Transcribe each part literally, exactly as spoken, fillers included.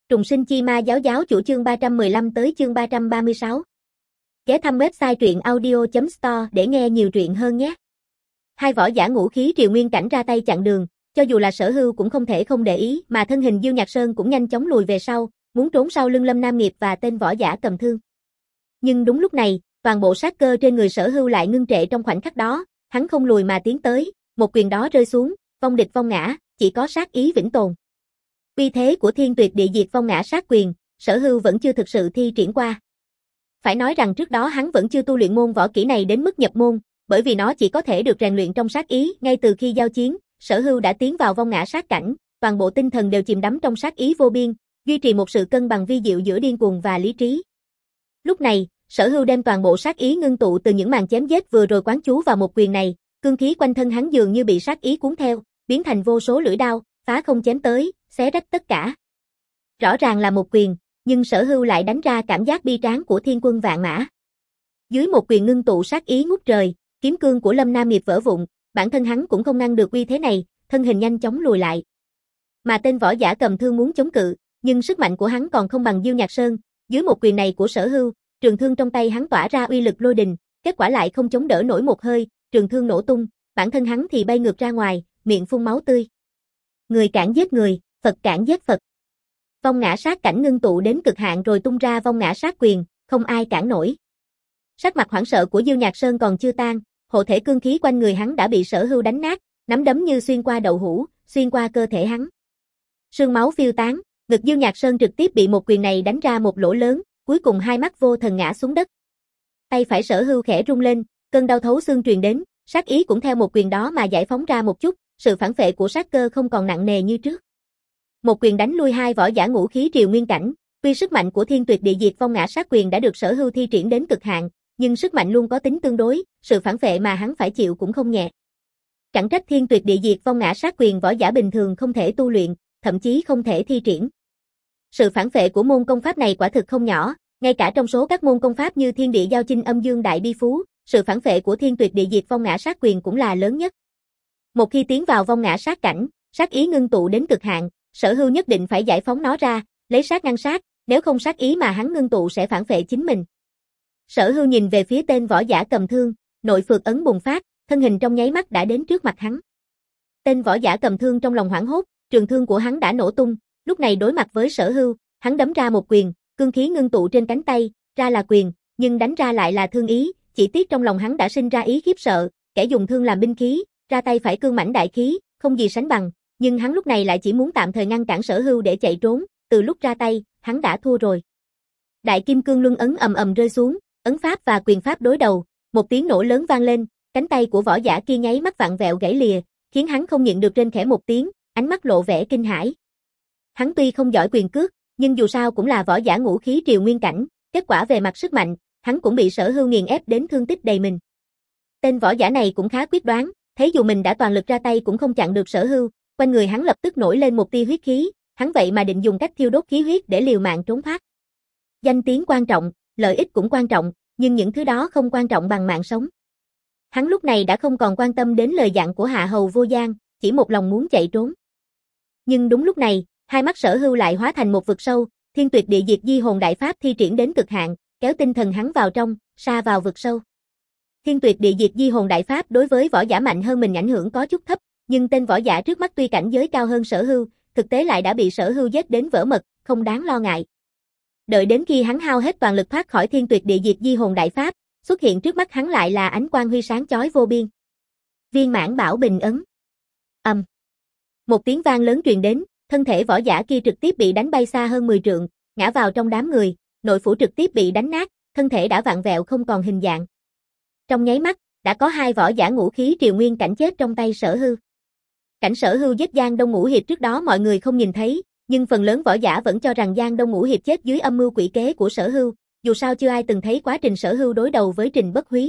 Trùng sinh chi ma giáo giáo chủ chương ba trăm mười lăm tới chương ba trăm ba mươi sáu. Ghé thăm website truyện audio chấm store để nghe nhiều truyện hơn nhé. Hai võ giả ngũ khí triều nguyên cảnh ra tay chặn đường, cho dù là Sở Hưu cũng không thể không để ý, mà thân hình Diêu Nhạc Sơn cũng nhanh chóng lùi về sau, muốn trốn sau lưng Lâm Nam Nghiệp và tên võ giả cầm thương. Nhưng đúng lúc này, toàn bộ sát cơ trên người Sở Hưu lại ngưng trệ trong khoảnh khắc đó, hắn không lùi mà tiến tới, một quyền đó rơi xuống, vong địch vong ngã, chỉ có sát ý vĩnh tồn. Uy thế của Thiên Tuyệt Địa Diệt Vong Ngã Sát Quyền, Sở Hưu vẫn chưa thực sự thi triển qua. Phải nói rằng trước đó hắn vẫn chưa tu luyện môn võ kỹ này đến mức nhập môn, bởi vì nó chỉ có thể được rèn luyện trong sát ý. Ngay từ khi giao chiến, Sở Hưu đã tiến vào vong ngã sát cảnh, toàn bộ tinh thần đều chìm đắm trong sát ý vô biên, duy trì một sự cân bằng vi diệu giữa điên cuồng và lý trí. Lúc này, Sở Hưu đem toàn bộ sát ý ngưng tụ từ những màn chém giết vừa rồi quán chú vào một quyền này, cương khí quanh thân hắn dường như bị sát ý cuốn theo, biến thành vô số lưỡi đao, phá không chém tới, xé rách tất cả. Rõ ràng là một quyền, nhưng Sở Hưu lại đánh ra cảm giác bi tráng của thiên quân vạn mã. Dưới một quyền ngưng tụ sát ý ngút trời, kiếm cương của Lâm Nam Nghiệp vỡ vụn, bản thân hắn cũng không ngăn được uy thế này, thân hình nhanh chóng lùi lại. Mà tên võ giả cầm thương muốn chống cự, nhưng sức mạnh của hắn còn không bằng Diêu Nhạc Sơn, dưới một quyền này của Sở Hưu, trường thương trong tay hắn tỏa ra uy lực lôi đình, kết quả lại không chống đỡ nổi một hơi, trường thương nổ tung, bản thân hắn thì bay ngược ra ngoài, miệng phun máu tươi. Người cản giết người, Phật cản giết Phật. Vong ngã sát cảnh ngưng tụ đến cực hạn rồi tung ra vong ngã sát quyền, không ai cản nổi. Sắc mặt hoảng sợ của Diêu Nhạc Sơn còn chưa tan, hộ thể cương khí quanh người hắn đã bị Sở Hưu đánh nát, nắm đấm như xuyên qua đậu hũ, xuyên qua cơ thể hắn. Sương máu phiêu tán, ngực Diêu Nhạc Sơn trực tiếp bị một quyền này đánh ra một lỗ lớn, cuối cùng hai mắt vô thần ngã xuống đất. Tay phải Sở Hưu khẽ rung lên, cơn đau thấu xương truyền đến, sát ý cũng theo một quyền đó mà giải phóng ra một chút, sự phản phệ của sát cơ không còn nặng nề như trước. Một quyền đánh lui hai võ giả ngũ khí triều nguyên cảnh, tuy sức mạnh của Thiên Tuyệt Địa Diệt Vong Ngã Sát Quyền đã được Sở Hưu thi triển đến cực hạn, nhưng sức mạnh luôn có tính tương đối, sự phản phệ mà hắn phải chịu cũng không nhẹ. Chẳng trách Thiên Tuyệt Địa Diệt Vong Ngã Sát Quyền võ giả bình thường không thể tu luyện, thậm chí không thể thi triển. Sự phản phệ của môn công pháp này quả thực không nhỏ, ngay cả trong số các môn công pháp như Thiên Địa Giao Chinh Âm Dương Đại Bi Phú, sự phản phệ của Thiên Tuyệt Địa Diệt Vong Ngã Sát Quyền cũng là lớn nhất. Một khi tiến vào vong ngã sát cảnh, sát ý ngưng tụ đến cực hạn, Sở Hưu nhất định phải giải phóng nó ra, lấy sát ngăn sát, nếu không sát ý mà hắn ngưng tụ sẽ phản phệ chính mình. Sở Hưu nhìn về phía tên võ giả cầm thương, nội phược ấn bùng phát, thân hình trong nháy mắt đã đến trước mặt hắn. Tên võ giả cầm thương trong lòng hoảng hốt, trường thương của hắn đã nổ tung, lúc này đối mặt với Sở Hưu, hắn đấm ra một quyền, cương khí ngưng tụ trên cánh tay, ra là quyền, nhưng đánh ra lại là thương ý, chỉ tiếc trong lòng hắn đã sinh ra ý khiếp sợ, kẻ dùng thương làm binh khí, ra tay phải cương mãnh đại khí, không gì sánh bằng, nhưng hắn lúc này lại chỉ muốn tạm thời ngăn cản Sở Hưu để chạy trốn, từ lúc ra tay, hắn đã thua rồi. Đại Kim Cương Luân ấn ầm ầm rơi xuống, ấn pháp và quyền pháp đối đầu, một tiếng nổ lớn vang lên, cánh tay của võ giả kia nháy mắt vặn vẹo gãy lìa, khiến hắn không nhịn được trên khẽ một tiếng, ánh mắt lộ vẻ kinh hãi. Hắn tuy không giỏi quyền cước, nhưng dù sao cũng là võ giả ngũ khí triều nguyên cảnh, kết quả về mặt sức mạnh, hắn cũng bị Sở Hưu nghiền ép đến thương tích đầy mình. Tên võ giả này cũng khá quyết đoán, thấy dù mình đã toàn lực ra tay cũng không chặn được Sở Hưu, quanh người hắn lập tức nổi lên một tia huyết khí, hắn vậy mà định dùng cách thiêu đốt khí huyết để liều mạng trốn thoát. Danh tiếng quan trọng, lợi ích cũng quan trọng, nhưng những thứ đó không quan trọng bằng mạng sống. Hắn lúc này đã không còn quan tâm đến lời dặn của Hạ Hầu Vô Gian, chỉ một lòng muốn chạy trốn. Nhưng đúng lúc này, hai mắt Sở Hưu lại hóa thành một vực sâu, Thiên Tuyệt Địa Diệt Di Hồn Đại Pháp thi triển đến cực hạn, kéo tinh thần hắn vào trong, sa vào vực sâu. Thiên Tuyệt Địa Diệt Di Hồn Đại Pháp đối với võ giả mạnh hơn mình ảnh hưởng có chút thấp, nhưng tên võ giả trước mắt tuy cảnh giới cao hơn Sở Hưu, thực tế lại đã bị Sở Hưu giết đến vỡ mật, không đáng lo ngại. Đợi đến khi hắn hao hết toàn lực thoát khỏi Thiên Tuyệt Địa Diệt Di Hồn Đại Pháp, xuất hiện trước mắt hắn lại là ánh quang huy sáng chói vô biên. Viên Mãn Bảo Bình ấn. Ầm. Um. Một tiếng vang lớn truyền đến, thân thể võ giả kia trực tiếp bị đánh bay xa hơn mười trượng, ngã vào trong đám người, nội phủ trực tiếp bị đánh nát, thân thể đã vặn vẹo không còn hình dạng. Trong nháy mắt, đã có hai võ giả ngũ khí triều nguyên cảnh chết trong tay Sở Hưu. Cảnh Sở Hưu giết Giang Đông Ngũ Hiệp trước đó mọi người không nhìn thấy, nhưng phần lớn võ giả vẫn cho rằng Giang Đông Ngũ Hiệp chết dưới âm mưu quỷ kế của Sở Hưu, dù sao chưa ai từng thấy quá trình Sở Hưu đối đầu với Trình Bất Húy.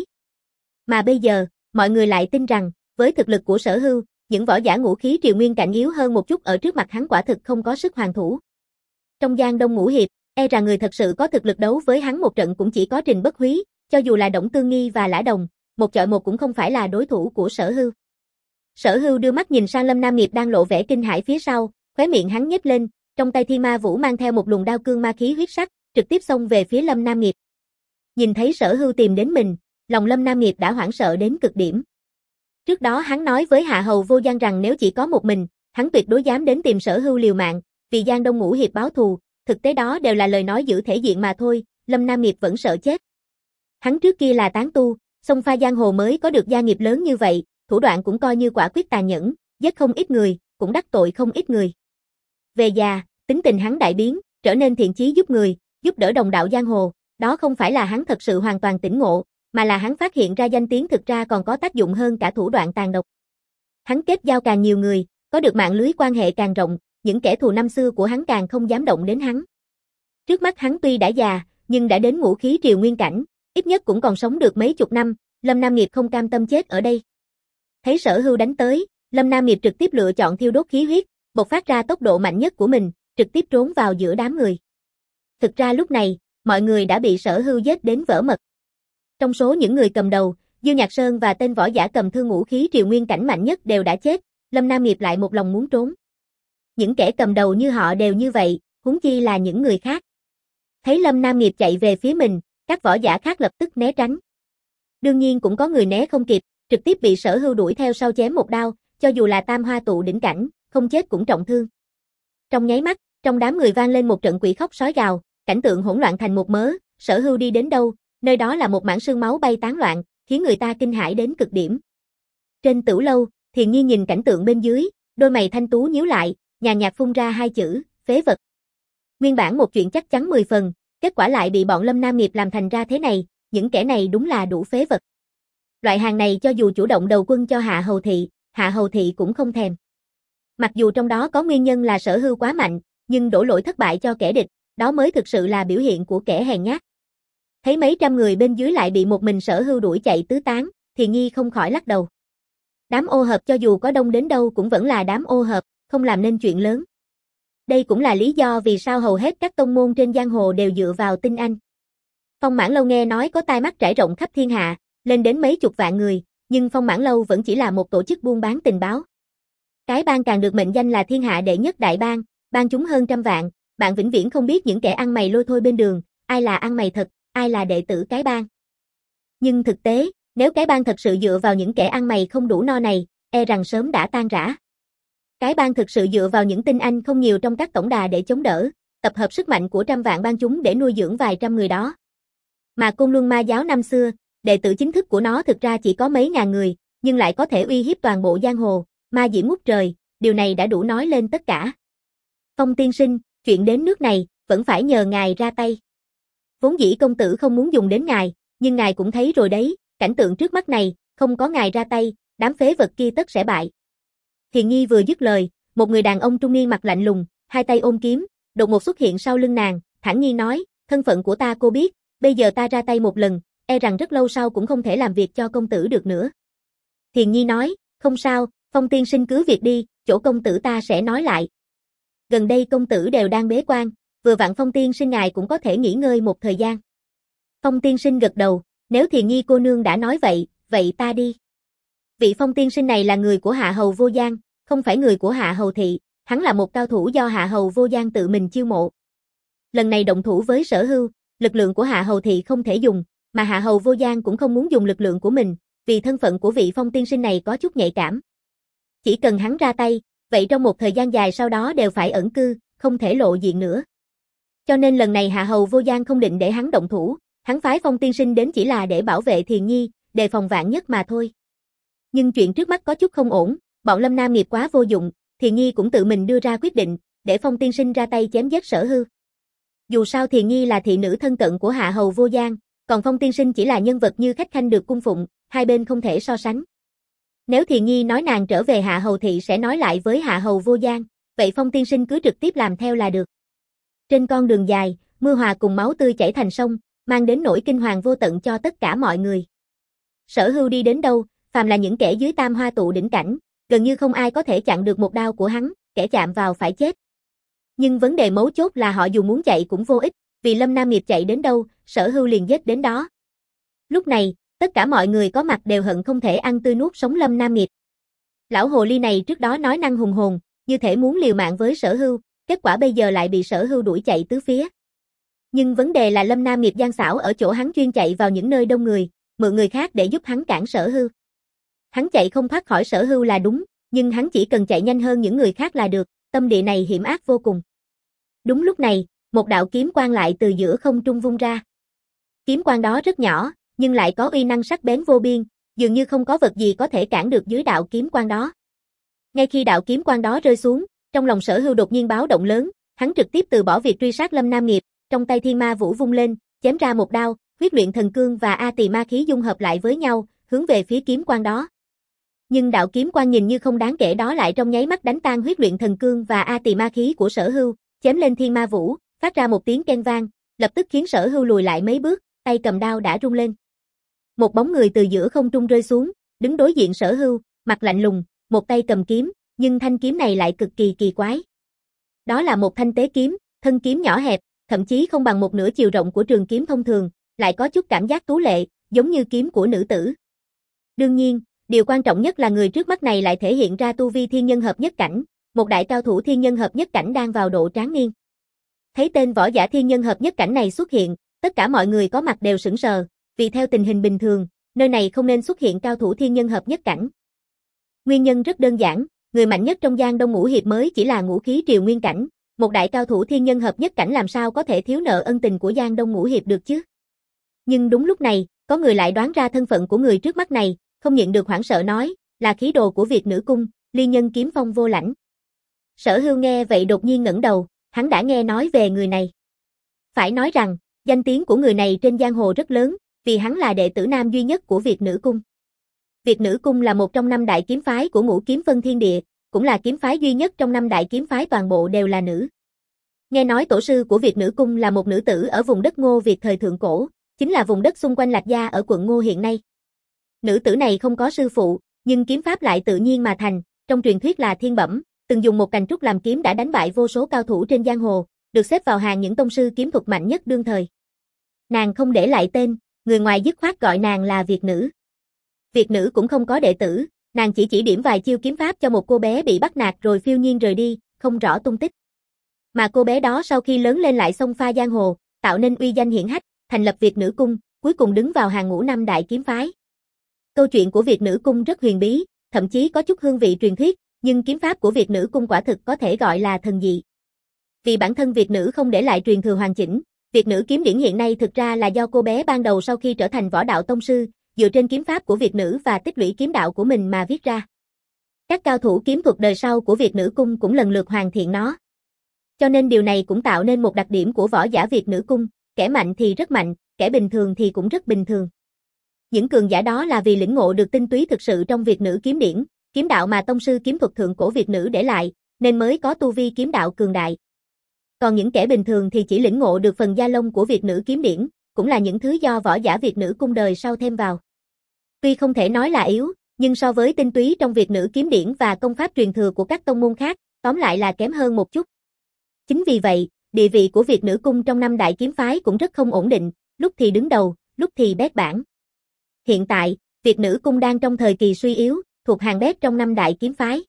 Mà bây giờ, mọi người lại tin rằng, với thực lực của Sở Hưu, những võ giả ngũ khí triều nguyên cảnh yếu hơn một chút ở trước mặt hắn quả thực không có sức hoàn thủ. Trong Giang Đông Ngũ Hiệp, e rằng người thật sự có thực lực đấu với hắn một trận cũng chỉ có Trình Bất Húy, cho dù là Đổng Tương Nghi và Lã Đồng, một chọi một cũng không phải là đối thủ của Sở Hưu. Sở Hưu đưa mắt nhìn sang Lâm Nam Nghiệp đang lộ vẻ kinh hãi phía sau, khóe miệng hắn nhếch lên, trong tay Thiên Ma Vũ mang theo một luồng đao cương ma khí huyết sắc, trực tiếp xông về phía Lâm Nam Nghiệp. Nhìn thấy Sở Hưu tìm đến mình, lòng Lâm Nam Nghiệp đã hoảng sợ đến cực điểm. Trước đó hắn nói với Hạ Hầu Vô Gian rằng nếu chỉ có một mình, hắn tuyệt đối dám đến tìm Sở Hưu liều mạng, vì Giang Đông Ngũ Hiệp báo thù, thực tế đó đều là lời nói giữ thể diện mà thôi, Lâm Nam Nghiệp vẫn sợ chết. Hắn trước kia là tán tu, xông pha giang hồ mới có được gia nghiệp lớn như vậy, thủ đoạn cũng coi như quả quyết tàn nhẫn, giết không ít người, cũng đắc tội không ít người. Về già, tính tình hắn đại biến, trở nên thiện chí giúp người, giúp đỡ đồng đạo giang hồ, đó không phải là hắn thật sự hoàn toàn tỉnh ngộ, mà là hắn phát hiện ra danh tiếng thực ra còn có tác dụng hơn cả thủ đoạn tàn độc. Hắn kết giao càng nhiều người, có được mạng lưới quan hệ càng rộng, những kẻ thù năm xưa của hắn càng không dám động đến hắn. Trước mắt hắn tuy đã già, nhưng đã đến ngũ khí triều nguyên cảnh, ít nhất cũng còn sống được mấy chục năm, Lâm Nam Nghiệp không cam tâm chết ở đây. Thấy Sở Hưu đánh tới, Lâm Nam Nghiệp trực tiếp lựa chọn thiêu đốt khí huyết, bộc phát ra tốc độ mạnh nhất của mình, trực tiếp trốn vào giữa đám người. Thực ra lúc này, mọi người đã bị Sở Hưu giết đến vỡ mật. Trong số những người cầm đầu, Dư Nhạc Sơn và tên võ giả cầm thương ngũ khí triều nguyên cảnh mạnh nhất đều đã chết, Lâm Nam Nghiệp lại một lòng muốn trốn. Những kẻ cầm đầu như họ đều như vậy, huống chi là những người khác. Thấy Lâm Nam Nghiệp chạy về phía mình, các võ giả khác lập tức né tránh. Đương nhiên cũng có người né không kịp, trực tiếp bị Sở Hưu đuổi theo sau chém một đao, cho dù là tam hoa tụ đỉnh cảnh, không chết cũng trọng thương. Trong nháy mắt, trong đám người vang lên một trận quỷ khóc sói gào, cảnh tượng hỗn loạn thành một mớ, Sở Hưu đi đến đâu, nơi đó là một mảng xương máu bay tán loạn, khiến người ta kinh hãi đến cực điểm. Trên tửu lâu, Thiền Nhi nhìn cảnh tượng bên dưới, đôi mày thanh tú nhíu lại, nhàn nhạt phun ra hai chữ, phế vật. Nguyên bản một chuyện chắc chắn mười phần, kết quả lại bị bọn Lâm Nam Nghiệp làm thành ra thế này, những kẻ này đúng là đủ phế vật. Loại hàng này cho dù chủ động đầu quân cho Hạ Hầu Thị, Hạ Hầu Thị cũng không thèm. Mặc dù trong đó có nguyên nhân là Sở Hưu quá mạnh, nhưng đổ lỗi thất bại cho kẻ địch, đó mới thực sự là biểu hiện của kẻ hèn nhát. Thấy mấy trăm người bên dưới lại bị một mình Sở Hưu đuổi chạy tứ tán, thì Nhi không khỏi lắc đầu. Đám ô hợp cho dù có đông đến đâu cũng vẫn là đám ô hợp, không làm nên chuyện lớn. Đây cũng là lý do vì sao hầu hết các tông môn trên giang hồ đều dựa vào tinh anh. Phong Mãn Lâu nghe nói có tai mắt trải rộng khắp thiên hạ, lên đến mấy chục vạn người, nhưng Phong Mãn Lâu vẫn chỉ là một tổ chức buôn bán tình báo. Cái bang càng được mệnh danh là thiên hạ đệ nhất đại bang, bang chúng hơn trăm vạn, bạn vĩnh viễn không biết những kẻ ăn mày lôi thôi bên đường, ai là ăn mày thật, ai là đệ tử cái bang. Nhưng thực tế, nếu cái bang thật sự dựa vào những kẻ ăn mày không đủ no này, e rằng sớm đã tan rã. Cái bang thực sự dựa vào những tinh anh không nhiều trong các tổng đà để chống đỡ, tập hợp sức mạnh của trăm vạn bang chúng để nuôi dưỡng vài trăm người đó. Mà Côn Luân Ma giáo năm xưa, đệ tử chính thức của nó thực ra chỉ có mấy ngàn người, nhưng lại có thể uy hiếp toàn bộ giang hồ, ma diễm ngút trời, điều này đã đủ nói lên tất cả. Phong tiên sinh, chuyện đến nước này, vẫn phải nhờ ngài ra tay. Vốn dĩ công tử không muốn dùng đến ngài, nhưng ngài cũng thấy rồi đấy, cảnh tượng trước mắt này, không có ngài ra tay, đám phế vật kia tất sẽ bại. Thiền Nhi vừa dứt lời, một người đàn ông trung niên mặt lạnh lùng, hai tay ôm kiếm, đột ngột xuất hiện sau lưng nàng, thản nhiên nói, thân phận của ta cô biết, bây giờ ta ra tay một lần, e rằng rất lâu sau cũng không thể làm việc cho công tử được nữa. Thiền Nhi nói, không sao, Phong tiên sinh cứ việc đi, chỗ công tử ta sẽ nói lại. Gần đây công tử đều đang bế quan, vừa vặn Phong tiên sinh ngài cũng có thể nghỉ ngơi một thời gian. Phong tiên sinh gật đầu, nếu Thiền Nhi cô nương đã nói vậy, vậy ta đi. Vị Phong tiên sinh này là người của Hạ Hầu Vô Gian, không phải người của Hạ Hầu Thị, hắn là một cao thủ do Hạ Hầu Vô Gian tự mình chiêu mộ. Lần này động thủ với Sở Hưu, lực lượng của Hạ Hầu Thị không thể dùng, mà Hạ Hầu Vô Gian cũng không muốn dùng lực lượng của mình, vì thân phận của vị Phong tiên sinh này có chút nhạy cảm. Chỉ cần hắn ra tay, vậy trong một thời gian dài sau đó đều phải ẩn cư, không thể lộ diện nữa. Cho nên lần này Hạ Hầu Vô Gian không định để hắn động thủ, hắn phái Phong tiên sinh đến chỉ là để bảo vệ Thiền Nhi, đề phòng vạn nhất mà thôi. Nhưng chuyện trước mắt có chút không ổn, bọn Lâm Nam Nghiệp quá vô dụng, Thiền Nhi cũng tự mình đưa ra quyết định, để Phong tiên sinh ra tay chém giết Sở Hưu. Dù sao Thiền Nhi là thị nữ thân cận của Hạ Hầu Vô Gian, còn Phong tiên sinh chỉ là nhân vật như khách khanh được cung phụng, hai bên không thể so sánh. Nếu Thiền Nhi nói nàng trở về Hạ Hầu Thị sẽ nói lại với Hạ Hầu Vô Gian, vậy Phong tiên sinh cứ trực tiếp làm theo là được. Trên con đường dài, mưa hòa cùng máu tươi chảy thành sông, mang đến nỗi kinh hoàng vô tận cho tất cả mọi người. Sở Hưu đi đến đâu, phàm là những kẻ dưới tam hoa tụ đỉnh cảnh, gần như không ai có thể chặn được một đao của hắn, kẻ chạm vào phải chết. Nhưng vấn đề mấu chốt là họ dù muốn chạy cũng vô ích, vì Lâm Nam Nghiệp chạy đến đâu, Sở Hưu liền giết đến đó. Lúc này, tất cả mọi người có mặt đều hận không thể ăn tươi nuốt sống Lâm Nam Nghiệp. Lão hồ ly này trước đó nói năng hùng hồn, như thể muốn liều mạng với Sở Hưu, kết quả bây giờ lại bị Sở Hưu đuổi chạy tứ phía. Nhưng vấn đề là Lâm Nam nghiệp gian xảo ở chỗ hắn chuyên chạy vào những nơi đông người, mượn người khác để giúp hắn cản Sở Hưu. Hắn chạy không thoát khỏi Sở Hưu là đúng, nhưng hắn chỉ cần chạy nhanh hơn những người khác là được, tâm địa này hiểm ác vô cùng. Đúng lúc này, một đạo kiếm quang lại từ giữa không trung vung ra. Kiếm quang đó rất nhỏ, nhưng lại có uy năng sắc bén vô biên, dường như không có vật gì có thể cản được dưới đạo kiếm quang đó. Ngay khi đạo kiếm quang đó rơi xuống, trong lòng Sở Hưu đột nhiên báo động lớn, hắn trực tiếp từ bỏ việc truy sát Lâm Nam nghiệp, trong tay Thiên Ma Vũ vung lên, chém ra một đao, huyết luyện thần cương và A Tỳ ma khí dung hợp lại với nhau, hướng về phía kiếm quang đó. Nhưng đạo kiếm quang nhìn như không đáng kể đó lại trong nháy mắt đánh tan huyết luyện thần cương và A Tỳ ma khí của Sở Hưu, chém lên Thiên Ma Vũ, phát ra một tiếng keng vang, lập tức khiến Sở Hưu lùi lại mấy bước, tay cầm đao đã rung lên. Một bóng người từ giữa không trung rơi xuống, đứng đối diện Sở Hưu, mặt lạnh lùng, một tay cầm kiếm, nhưng thanh kiếm này lại cực kỳ kỳ quái. Đó là một thanh tế kiếm, thân kiếm nhỏ hẹp, thậm chí không bằng một nửa chiều rộng của trường kiếm thông thường, lại có chút cảm giác tú lệ, giống như kiếm của nữ tử. Đương nhiên, điều quan trọng nhất là người trước mắt này lại thể hiện ra tu vi thiên nhân hợp nhất cảnh, một đại cao thủ thiên nhân hợp nhất cảnh đang vào độ tráng niên. Thấy tên võ giả thiên nhân hợp nhất cảnh này xuất hiện, tất cả mọi người có mặt đều sững sờ, vì theo tình hình bình thường, nơi này không nên xuất hiện cao thủ thiên nhân hợp nhất cảnh. Nguyên nhân rất đơn giản, người mạnh nhất trong Giang Đông Ngũ Hiệp mới chỉ là ngũ khí triều nguyên cảnh, một đại cao thủ thiên nhân hợp nhất cảnh làm sao có thể thiếu nợ ân tình của Giang Đông Ngũ Hiệp được chứ? Nhưng đúng lúc này, có người lại đoán ra thân phận của người trước mắt này, không nhịn được hoảng sợ nói, là khí đồ của Việt Nữ Cung, Ly Nhân Kiếm Phong Vô Lãnh. Sở Hưu nghe vậy đột nhiên ngẩng đầu, hắn đã nghe nói về người này. Phải nói rằng, danh tiếng của người này trên giang hồ rất lớn, vì hắn là đệ tử nam duy nhất của Việt Nữ Cung. Việt Nữ Cung là một trong năm đại kiếm phái của Ngũ Kiếm Phân Thiên Địa, cũng là kiếm phái duy nhất trong năm đại kiếm phái toàn bộ đều là nữ. Nghe nói tổ sư của Việt Nữ Cung là một nữ tử ở vùng đất Ngô Việt thời thượng cổ, chính là vùng đất xung quanh Lạch Gia ở quận Ngô hiện nay. Nữ tử này không có sư phụ, nhưng kiếm pháp lại tự nhiên mà thành, trong truyền thuyết là thiên bẩm, từng dùng một cành trúc làm kiếm đã đánh bại vô số cao thủ trên giang hồ, được xếp vào hàng những tông sư kiếm thuật mạnh nhất đương thời. Nàng không để lại tên, người ngoài dứt khoát gọi nàng là Việt Nữ. Việt Nữ cũng không có đệ tử, nàng chỉ chỉ điểm vài chiêu kiếm pháp cho một cô bé bị bắt nạt rồi phiêu nhiên rời đi, không rõ tung tích. Mà cô bé đó sau khi lớn lên lại xông pha giang hồ, tạo nên uy danh hiển hách, thành lập Việt Nữ Cung, cuối cùng đứng vào hàng ngũ năm đại kiếm phái. Câu chuyện của Việt Nữ Cung rất huyền bí, thậm chí có chút hương vị truyền thuyết, nhưng kiếm pháp của Việt Nữ Cung quả thực có thể gọi là thần dị. Vì bản thân Việt Nữ không để lại truyền thừa hoàn chỉnh, Việt Nữ kiếm điển hiện nay thực ra là do cô bé ban đầu sau khi trở thành võ đạo tông sư, dựa trên kiếm pháp của Việt Nữ và tích lũy kiếm đạo của mình mà viết ra. Các cao thủ kiếm thuật đời sau của Việt Nữ Cung cũng lần lượt hoàn thiện nó. Cho nên điều này cũng tạo nên một đặc điểm của võ giả Việt Nữ Cung, kẻ mạnh thì rất mạnh, kẻ bình thường thì cũng rất bình thường. Những cường giả đó là vì lĩnh ngộ được tinh túy thực sự trong Việt Nữ kiếm điển, kiếm đạo mà tông sư kiếm thuật thượng cổ Việt Nữ để lại, nên mới có tu vi kiếm đạo cường đại. Còn những kẻ bình thường thì chỉ lĩnh ngộ được phần gia lông của Việt Nữ kiếm điển, cũng là những thứ do võ giả Việt Nữ Cung đời sau thêm vào. Tuy không thể nói là yếu, nhưng so với tinh túy trong Việt Nữ kiếm điển và công pháp truyền thừa của các tông môn khác, tóm lại là kém hơn một chút. Chính vì vậy, địa vị của Việt Nữ Cung trong năm đại kiếm phái cũng rất không ổn định, lúc thì đứng đầu, lúc thì bét bảng. Hiện tại, Việt Nữ Cung đang trong thời kỳ suy yếu, thuộc hàng bét trong năm đại kiếm phái.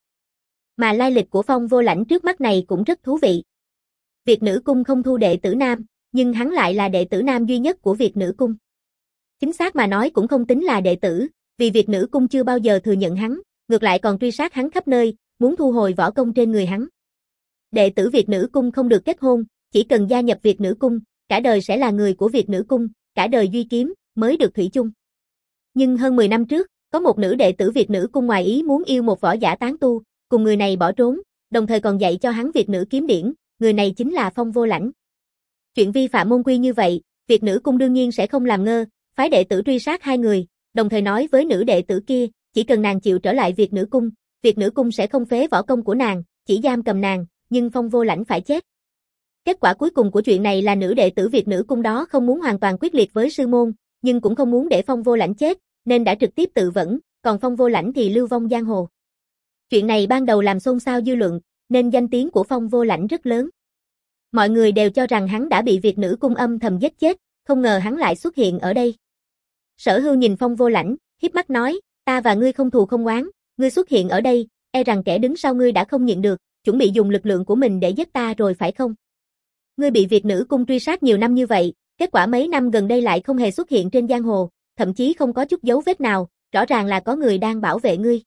Mà lai lịch của Phong Vô Lãnh trước mắt này cũng rất thú vị. Việt Nữ Cung không thu đệ tử nam, nhưng hắn lại là đệ tử nam duy nhất của Việt Nữ Cung. Chính xác mà nói cũng không tính là đệ tử, vì Việt Nữ Cung chưa bao giờ thừa nhận hắn, ngược lại còn truy sát hắn khắp nơi, muốn thu hồi võ công trên người hắn. Đệ tử Việt Nữ Cung không được kết hôn, chỉ cần gia nhập Việt Nữ Cung, cả đời sẽ là người của Việt Nữ Cung, cả đời duy kiếm, mới được thủy chung. Nhưng hơn mười năm trước, có một nữ đệ tử Việt Nữ Cung ngoài ý muốn yêu một võ giả tán tu, cùng người này bỏ trốn, đồng thời còn dạy cho hắn Việt Nữ kiếm điển, người này chính là Phong Vô Lãnh. Chuyện vi phạm môn quy như vậy, Việt Nữ Cung đương nhiên sẽ không làm ngơ, phái đệ tử truy sát hai người, đồng thời nói với nữ đệ tử kia, chỉ cần nàng chịu trở lại Việt Nữ Cung, Việt Nữ Cung sẽ không phế võ công của nàng, chỉ giam cầm nàng, nhưng Phong Vô Lãnh phải chết. Kết quả cuối cùng của chuyện này là nữ đệ tử Việt Nữ Cung đó không muốn hoàn toàn quyết liệt với sư môn, nhưng cũng không muốn để Phong Vô Lãnh chết, nên đã trực tiếp tự vẫn, còn Phong Vô Lãnh thì lưu vong giang hồ. Chuyện này ban đầu làm xôn xao dư luận, nên danh tiếng của Phong Vô Lãnh rất lớn. Mọi người đều cho rằng hắn đã bị Việt Nữ Cung âm thầm giết chết, không ngờ hắn lại xuất hiện ở đây. Sở Hưu nhìn Phong Vô Lãnh, híp mắt nói, ta và ngươi không thù không oán, ngươi xuất hiện ở đây, e rằng kẻ đứng sau ngươi đã không nhịn được, chuẩn bị dùng lực lượng của mình để giết ta rồi phải không? Ngươi bị Việt Nữ Cung truy sát nhiều năm như vậy, kết quả mấy năm gần đây lại không hề xuất hiện trên giang hồ, thậm chí không có chút dấu vết nào, rõ ràng là có người đang bảo vệ ngươi.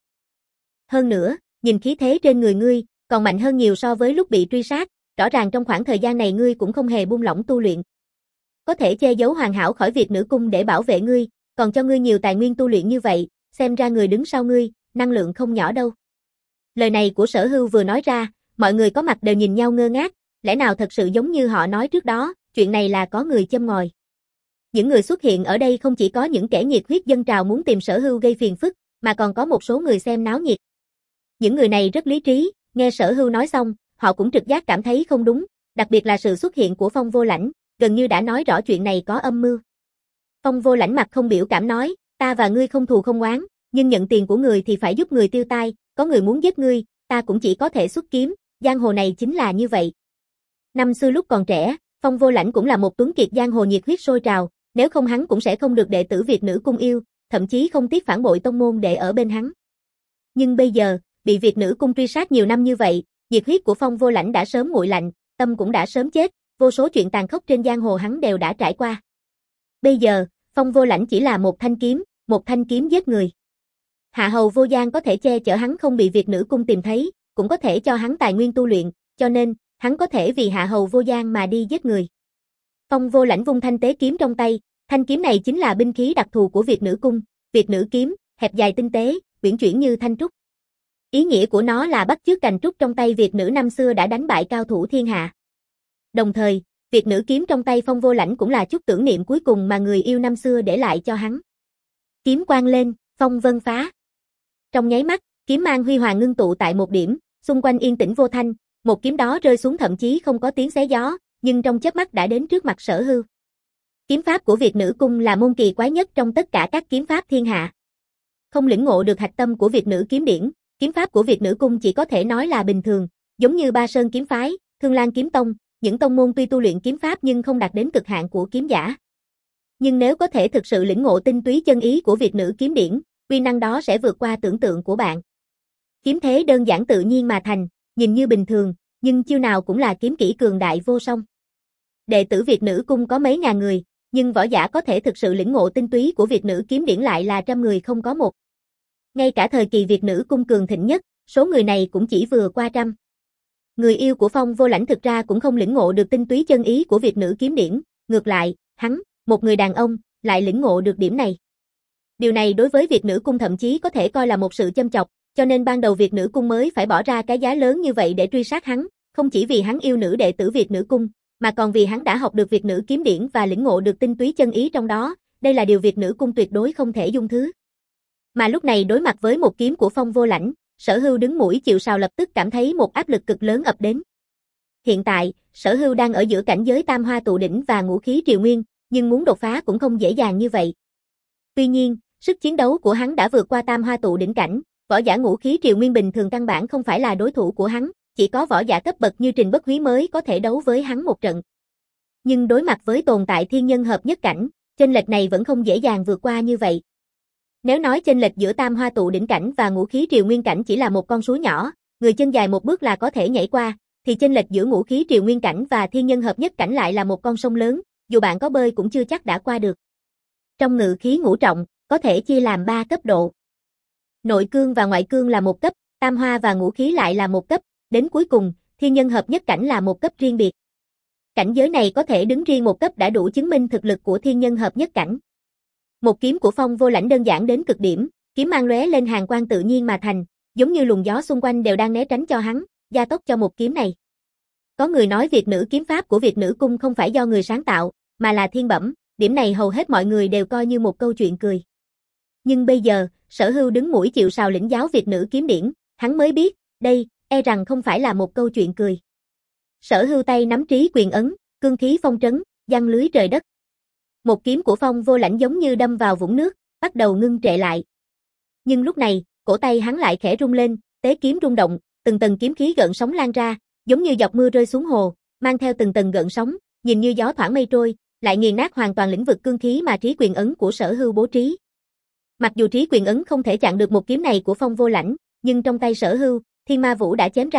Hơn nữa, nhìn khí thế trên người ngươi, còn mạnh hơn nhiều so với lúc bị truy sát, rõ ràng trong khoảng thời gian này ngươi cũng không hề buông lỏng tu luyện. Có thể che giấu hoàn hảo khỏi Việt Nữ Cung để bảo vệ ngươi, còn cho ngươi nhiều tài nguyên tu luyện như vậy, xem ra người đứng sau ngươi, năng lượng không nhỏ đâu. Lời này của Sở Hưu vừa nói ra, mọi người có mặt đều nhìn nhau ngơ ngác, lẽ nào thật sự giống như họ nói trước đó, chuyện này là có người châm ngòi. Những người xuất hiện ở đây không chỉ có những kẻ nhiệt huyết dân trào muốn tìm Sở Hưu gây phiền phức, mà còn có một số người xem náo nhiệt. Những người này rất lý trí, nghe Sở Hưu nói xong, họ cũng trực giác cảm thấy không đúng, đặc biệt là sự xuất hiện của Phong Vô Lãnh, gần như đã nói rõ chuyện này có âm mưu. Phong Vô Lãnh mặt không biểu cảm nói, ta và ngươi không thù không oán, nhưng nhận tiền của người thì phải giúp người tiêu tai, có người muốn giết ngươi, ta cũng chỉ có thể xuất kiếm, giang hồ này chính là như vậy. Năm xưa lúc còn trẻ, Phong Vô Lãnh cũng là một tuấn kiệt giang hồ nhiệt huyết sôi trào, nếu không hắn cũng sẽ không được đệ tử Việt Nữ Cung yêu, thậm chí không tiếc phản bội tông môn để ở bên hắn. Nhưng bây giờ, bị Việt Nữ Cung truy sát nhiều năm như vậy, nhiệt huyết của Phong Vô Lãnh đã sớm nguội lạnh, tâm cũng đã sớm chết, vô số chuyện tàn khốc trên giang hồ hắn đều đã trải qua. Bây giờ, Phong Vô Lãnh chỉ là một thanh kiếm, một thanh kiếm giết người. Hạ Hầu Vô Gian có thể che chở hắn không bị Việt Nữ Cung tìm thấy, cũng có thể cho hắn tài nguyên tu luyện, cho nên, hắn có thể vì Hạ Hầu Vô Gian mà đi giết người. Phong Vô Lãnh vung thanh tế kiếm trong tay, thanh kiếm này chính là binh khí đặc thù của Việt Nữ Cung, Việt Nữ kiếm, hẹp dài tinh tế, uyển chuyển như thanh trúc. Ý nghĩa của nó là bắt chước cành trúc trong tay Việt Nữ năm xưa đã đánh bại cao thủ thiên hạ. Đồng thời, Việt Nữ kiếm trong tay Phong Vô Lãnh cũng là chút tưởng niệm cuối cùng mà người yêu năm xưa để lại cho hắn. Kiếm quang lên, phong vân phá. Trong nháy mắt, kiếm mang huy hoàng ngưng tụ tại một điểm, xung quanh yên tĩnh vô thanh, một kiếm đó rơi xuống thậm chí không có tiếng xé gió, nhưng trong chớp mắt đã đến trước mặt Sở Hưu. Kiếm pháp của Việt Nữ Cung là môn kỳ quái nhất trong tất cả các kiếm pháp thiên hạ. Không lĩnh ngộ được hạch tâm của Việt Nữ kiếm điển, kiếm pháp của Việt Nữ Cung chỉ có thể nói là bình thường, giống như Ba Sơn kiếm phái, Thương Lan kiếm tông, những tông môn tuy tu luyện kiếm pháp nhưng không đạt đến cực hạn của kiếm giả. Nhưng nếu có thể thực sự lĩnh ngộ tinh túy chân ý của Việt Nữ kiếm điển, uy năng đó sẽ vượt qua tưởng tượng của bạn. Kiếm thế đơn giản tự nhiên mà thành, nhìn như bình thường, nhưng chiêu nào cũng là kiếm kỹ cường đại vô song. Đệ tử Việt Nữ Cung có mấy ngàn người, nhưng võ giả có thể thực sự lĩnh ngộ tinh túy của Việt Nữ kiếm điển lại là trăm người không có một. Ngay cả thời kỳ Việt Nữ Cung cường thịnh nhất, số người này cũng chỉ vừa qua trăm. Người yêu của Phong Vô Lãnh thực ra cũng không lĩnh ngộ được tinh túy chân ý của Việt Nữ kiếm điển, ngược lại, hắn, một người đàn ông, lại lĩnh ngộ được điểm này. Điều này đối với Việt Nữ Cung thậm chí có thể coi là một sự châm chọc, cho nên ban đầu Việt Nữ Cung mới phải bỏ ra cái giá lớn như vậy để truy sát hắn, không chỉ vì hắn yêu nữ đệ tử Việt Nữ Cung, mà còn vì hắn đã học được Việt Nữ kiếm điển và lĩnh ngộ được tinh túy chân ý trong đó, đây là điều Việt Nữ Cung tuyệt đối không thể dung thứ. Mà lúc này đối mặt với một kiếm của Phong Vô Lãnh, Sở Hưu đứng mũi chịu sào lập tức cảm thấy một áp lực cực lớn ập đến. Hiện tại, Sở Hưu đang ở giữa cảnh giới Tam Hoa Tụ Đỉnh và Ngũ Khí Triều Nguyên, nhưng muốn đột phá cũng không dễ dàng như vậy. Tuy nhiên, sức chiến đấu của hắn đã vượt qua Tam Hoa Tụ Đỉnh cảnh, võ giả Ngũ Khí Triều Nguyên bình thường căn bản không phải là đối thủ của hắn, chỉ có võ giả cấp bậc như Trình Bất Húy mới có thể đấu với hắn một trận. Nhưng đối mặt với tồn tại thiên nhân hợp nhất cảnh, chênh lệch này vẫn không dễ dàng vượt qua như vậy. Nếu nói chênh lệch giữa Tam Hoa Tụ Đỉnh cảnh và Ngũ Khí Triều Nguyên cảnh chỉ là một con suối nhỏ, người chân dài một bước là có thể nhảy qua, thì chênh lệch giữa Ngũ Khí Triều Nguyên cảnh và thiên nhân hợp nhất cảnh lại là một con sông lớn, dù bạn có bơi cũng chưa chắc đã qua được. Trong ngự khí ngũ trọng, có thể chia làm ba cấp độ. Nội cương và ngoại cương là một cấp, Tam Hoa và Ngũ Khí lại là một cấp, đến cuối cùng, thiên nhân hợp nhất cảnh là một cấp riêng biệt. Cảnh giới này có thể đứng riêng một cấp đã đủ chứng minh thực lực của thiên nhân hợp nhất cảnh. Một kiếm của Phong Vô Lãnh đơn giản đến cực điểm, kiếm mang lóe lên hàn quang tự nhiên mà thành, giống như luồng gió xung quanh đều đang né tránh cho hắn, gia tốc cho một kiếm này. Có người nói Việt Nữ kiếm pháp của Việt Nữ Cung không phải do người sáng tạo, mà là thiên bẩm, điểm này hầu hết mọi người đều coi như một câu chuyện cười. Nhưng bây giờ, Sở Hưu đứng mũi chịu sào lĩnh giáo Việt Nữ kiếm điển, hắn mới biết, đây, e rằng không phải là một câu chuyện cười. Sở Hưu tay nắm trí quyền ấn, cương khí phong trấn, giăng lưới trời đất. Một kiếm của Phong Vô Lãnh giống như đâm vào vũng nước, bắt đầu ngưng trệ lại. Nhưng lúc này, cổ tay hắn lại khẽ rung lên, tế kiếm rung động, từng tầng kiếm khí gợn sóng lan ra, giống như giọt mưa rơi xuống hồ, mang theo từng tầng gợn sóng, nhìn như gió thoảng mây trôi, lại nghiền nát hoàn toàn lĩnh vực cương khí mà trí quyền ấn của Sở Hưu bố trí. Mặc dù trí quyền ấn không thể chặn được một kiếm này của Phong Vô Lãnh, nhưng trong tay Sở Hưu, Thiên Ma Vũ đã chém ra,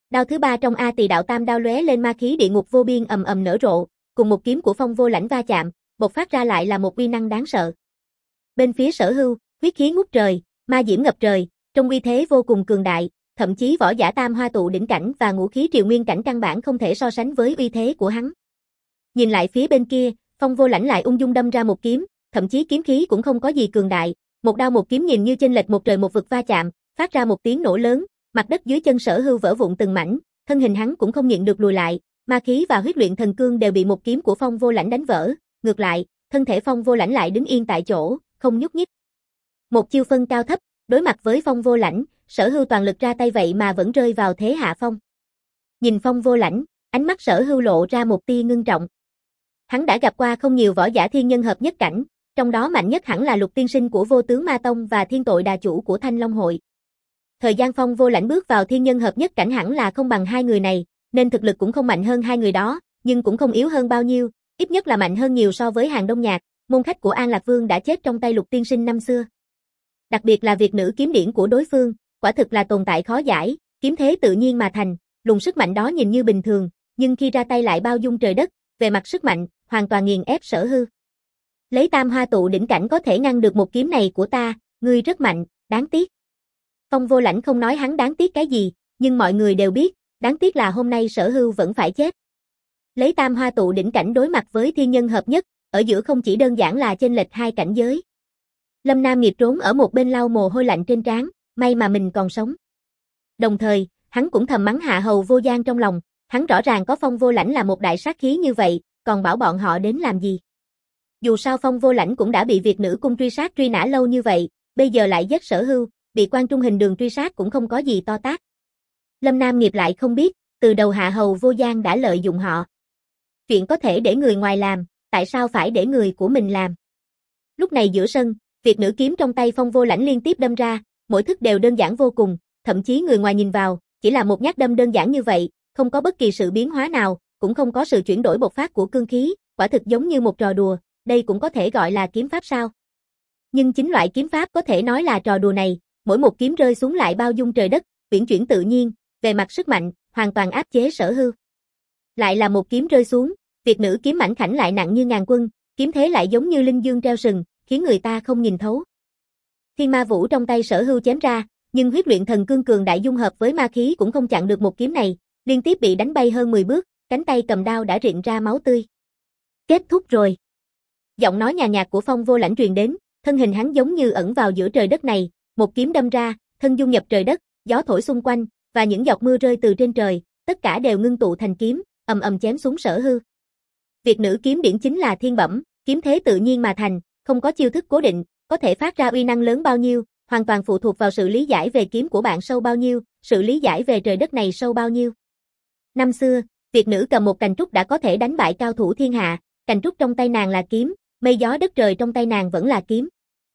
Đao thứ ba trong A Tỳ Đạo Tam đao lóe lên ma khí địa ngục vô biên ầm ầm nở rộ, cùng một kiếm của Phong Vô Lãnh va chạm, bộc phát ra lại là một uy năng đáng sợ. Bên phía Sở Hưu, huyết khí ngút trời, ma diễm ngập trời, trong uy thế vô cùng cường đại, thậm chí võ giả tam hoa tụ đỉnh cảnh và ngũ khí triều nguyên cảnh căn bản không thể so sánh với uy thế của hắn. Nhìn lại phía bên kia, Phong Vô Lãnh lại ung dung đâm ra một kiếm, thậm chí kiếm khí cũng không có gì cường đại, một đao một kiếm nhìn như chênh lệch một trời một vực va chạm, phát ra một tiếng nổ lớn, mặt đất dưới chân Sở Hưu vỡ vụn từng mảnh, thân hình hắn cũng không nhịn được lùi lại, ma khí và huyết luyện thần cương đều bị một kiếm của Phong Vô Lãnh đánh vỡ, ngược lại, thân thể Phong Vô Lãnh lại đứng yên tại chỗ, không nhúc nhích. Một chiêu phân cao thấp, đối mặt với Phong Vô Lãnh, Sở Hưu toàn lực ra tay vậy mà vẫn rơi vào thế hạ phong. Nhìn Phong Vô Lãnh, ánh mắt Sở Hưu lộ ra một tia ngưng trọng. Hắn đã gặp qua không nhiều võ giả thiên nhân hợp nhất cảnh, trong đó mạnh nhất hẳn là Lục tiên sinh của Vô Tướng Ma Tông và Thiên Tội Đà chủ của Thanh Long Hội. Thời gian Phong Vô Lãnh bước vào thiên nhân hợp nhất cảnh hẳn là không bằng hai người này, nên thực lực cũng không mạnh hơn hai người đó, nhưng cũng không yếu hơn bao nhiêu, ít nhất là mạnh hơn nhiều so với Hàng Đông Nhạc, môn khách của An Lạc Vương đã chết trong tay Lục tiên sinh năm xưa. Đặc biệt là việc nữ kiếm điển của đối phương, quả thực là tồn tại khó giải, kiếm thế tự nhiên mà thành, luồng sức mạnh đó nhìn như bình thường, nhưng khi ra tay lại bao dung trời đất, về mặt sức mạnh, hoàn toàn nghiền ép Sở Hưu. Lấy tam hoa tụ đỉnh cảnh có thể ngăn được một kiếm này của ta, ngươi rất mạnh, đáng tiếc. Phong Vô Lãnh không nói hắn đáng tiếc cái gì, nhưng mọi người đều biết, đáng tiếc là hôm nay Sở Hưu vẫn phải chết. Lấy tam hoa tụ đỉnh cảnh đối mặt với thiên nhân hợp nhất, ở giữa không chỉ đơn giản là chênh lệch hai cảnh giới. Lâm Nam Nghiệp trốn ở một bên lau mồ hôi lạnh trên trán, may mà mình còn sống. Đồng thời, hắn cũng thầm mắng Hạ Hầu Vô Giang trong lòng, hắn rõ ràng có Phong Vô Lãnh là một đại sát khí như vậy, còn bảo bọn họ đến làm gì. Dù sao Phong Vô Lãnh cũng đã bị Việt nữ cung truy sát truy nã lâu như vậy, bây giờ lại giết Sở Hưu, bị quan trung hình đường truy sát cũng không có gì to tát. Lâm Nam Nghiệp lại không biết, từ đầu Hạ Hầu Vô Giang đã lợi dụng họ. Chuyện có thể để người ngoài làm, tại sao phải để người của mình làm? Lúc này giữa sân, Việt nữ kiếm trong tay Phong Vô Lãnh liên tiếp đâm ra, mỗi thức đều đơn giản vô cùng, thậm chí người ngoài nhìn vào, chỉ là một nhát đâm đơn giản như vậy, không có bất kỳ sự biến hóa nào, cũng không có sự chuyển đổi bộc phát của cương khí, quả thực giống như một trò đùa, đây cũng có thể gọi là kiếm pháp sao? Nhưng chính loại kiếm pháp có thể nói là trò đùa này, mỗi một kiếm rơi xuống lại bao dung trời đất, uyển chuyển tự nhiên, về mặt sức mạnh, hoàn toàn áp chế Sở Hưu. Lại là một kiếm rơi xuống, Việt nữ kiếm mảnh khảnh lại nặng như ngàn quân, kiếm thế lại giống như linh dương treo sừng, khiến người ta không nhìn thấu. Thiên ma vũ trong tay Sở Hưu chém ra, nhưng huyết luyện thần cương cường đại dung hợp với ma khí cũng không chặn được một kiếm này, liên tiếp bị đánh bay hơn mười bước, cánh tay cầm đao đã rịn ra máu tươi. Kết thúc rồi. Giọng nói nhàn nhạt của Phong Vô Lãnh truyền đến, thân hình hắn giống như ẩn vào giữa trời đất này, một kiếm đâm ra, thân dung nhập trời đất, gió thổi xung quanh, và những giọt mưa rơi từ trên trời, tất cả đều ngưng tụ thành kiếm, ầm ầm chém xuống Sở Hưu. Việt nữ kiếm điển chính là thiên bẩm, kiếm thế tự nhiên mà thành, không có chiêu thức cố định, có thể phát ra uy năng lớn bao nhiêu, hoàn toàn phụ thuộc vào sự lý giải về kiếm của bạn sâu bao nhiêu, sự lý giải về trời đất này sâu bao nhiêu. Năm xưa, Việt nữ cầm một cành trúc đã có thể đánh bại cao thủ thiên hạ, cành trúc trong tay nàng là kiếm, mây gió đất trời trong tay nàng vẫn là kiếm.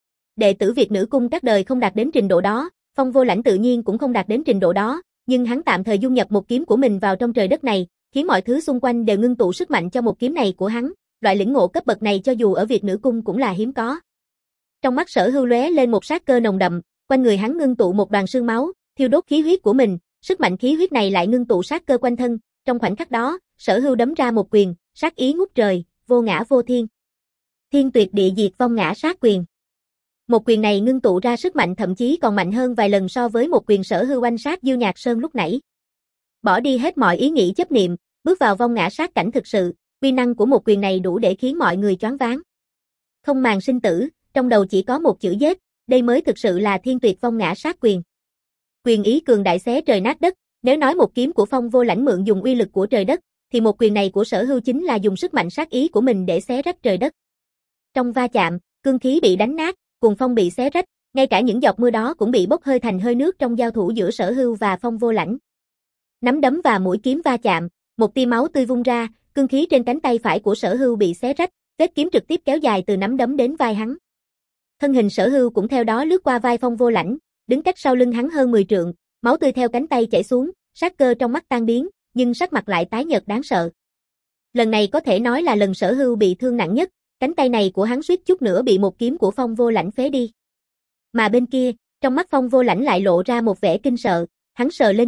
Đệ tử Việt nữ cung các đời không đạt đến trình độ đó, Phong Vô Lãnh tự nhiên cũng không đạt đến trình độ đó, nhưng hắn tạm thời dung nhập một kiếm của mình vào trong trời đất này, khiến mọi thứ xung quanh đều ngưng tụ sức mạnh cho một kiếm này của hắn, loại lĩnh ngộ cấp bậc này cho dù ở Việt nữ cung cũng là hiếm có. Trong mắt Sở Hưu lóe lên một sát cơ nồng đậm, quanh người hắn ngưng tụ một đoàn sương máu, thiêu đốt khí huyết của mình, sức mạnh khí huyết này lại ngưng tụ sát cơ quanh thân, trong khoảnh khắc đó, Sở Hưu đấm ra một quyền, sát ý ngút trời, vô ngã vô thiên. Thiên tuyệt địa diệt vong ngã sát quyền. Một quyền này ngưng tụ ra sức mạnh thậm chí còn mạnh hơn vài lần so với một quyền Sở Hưu oanh sát Diêu Nhạc Sơn lúc nãy. Bỏ đi hết mọi ý nghĩ chấp niệm, bước vào vong ngã sát cảnh thực sự, uy năng của một quyền này đủ để khiến mọi người choáng váng. Không màng sinh tử, trong đầu chỉ có một chữ giết, đây mới thực sự là thiên tuyệt vong ngã sát quyền. Quyền ý cường đại xé trời nát đất, nếu nói một kiếm của Phong Vô Lãnh mượn dùng uy lực của trời đất, thì một quyền này của Sở Hưu chính là dùng sức mạnh sát ý của mình để xé rách trời đất. Trong va chạm, cương khí bị đánh nát, cuồng phong bị xé rách, ngay cả những giọt mưa đó cũng bị bốc hơi thành hơi nước trong giao thủ giữa Sở Hưu và Phong Vô Lãnh. Nắm đấm và mũi kiếm va chạm, một tia máu tươi vung ra, cương khí trên cánh tay phải của Sở Hưu bị xé rách, vết kiếm trực tiếp kéo dài từ nắm đấm đến vai hắn. Thân hình Sở Hưu cũng theo đó lướt qua vai Phong Vô Lãnh, đứng cách sau lưng hắn hơn mười trượng, máu tươi theo cánh tay chảy xuống, sát cơ trong mắt tan biến, nhưng sắc mặt lại tái nhợt đáng sợ. Lần này có thể nói là lần Sở Hưu bị thương nặng nhất, cánh tay này của hắn suýt chút nữa bị một kiếm của Phong Vô Lãnh phế đi. Mà bên kia, trong mắt Phong Vô Lãnh lại lộ ra một vẻ kinh sợ, hắn sờ lên ngực,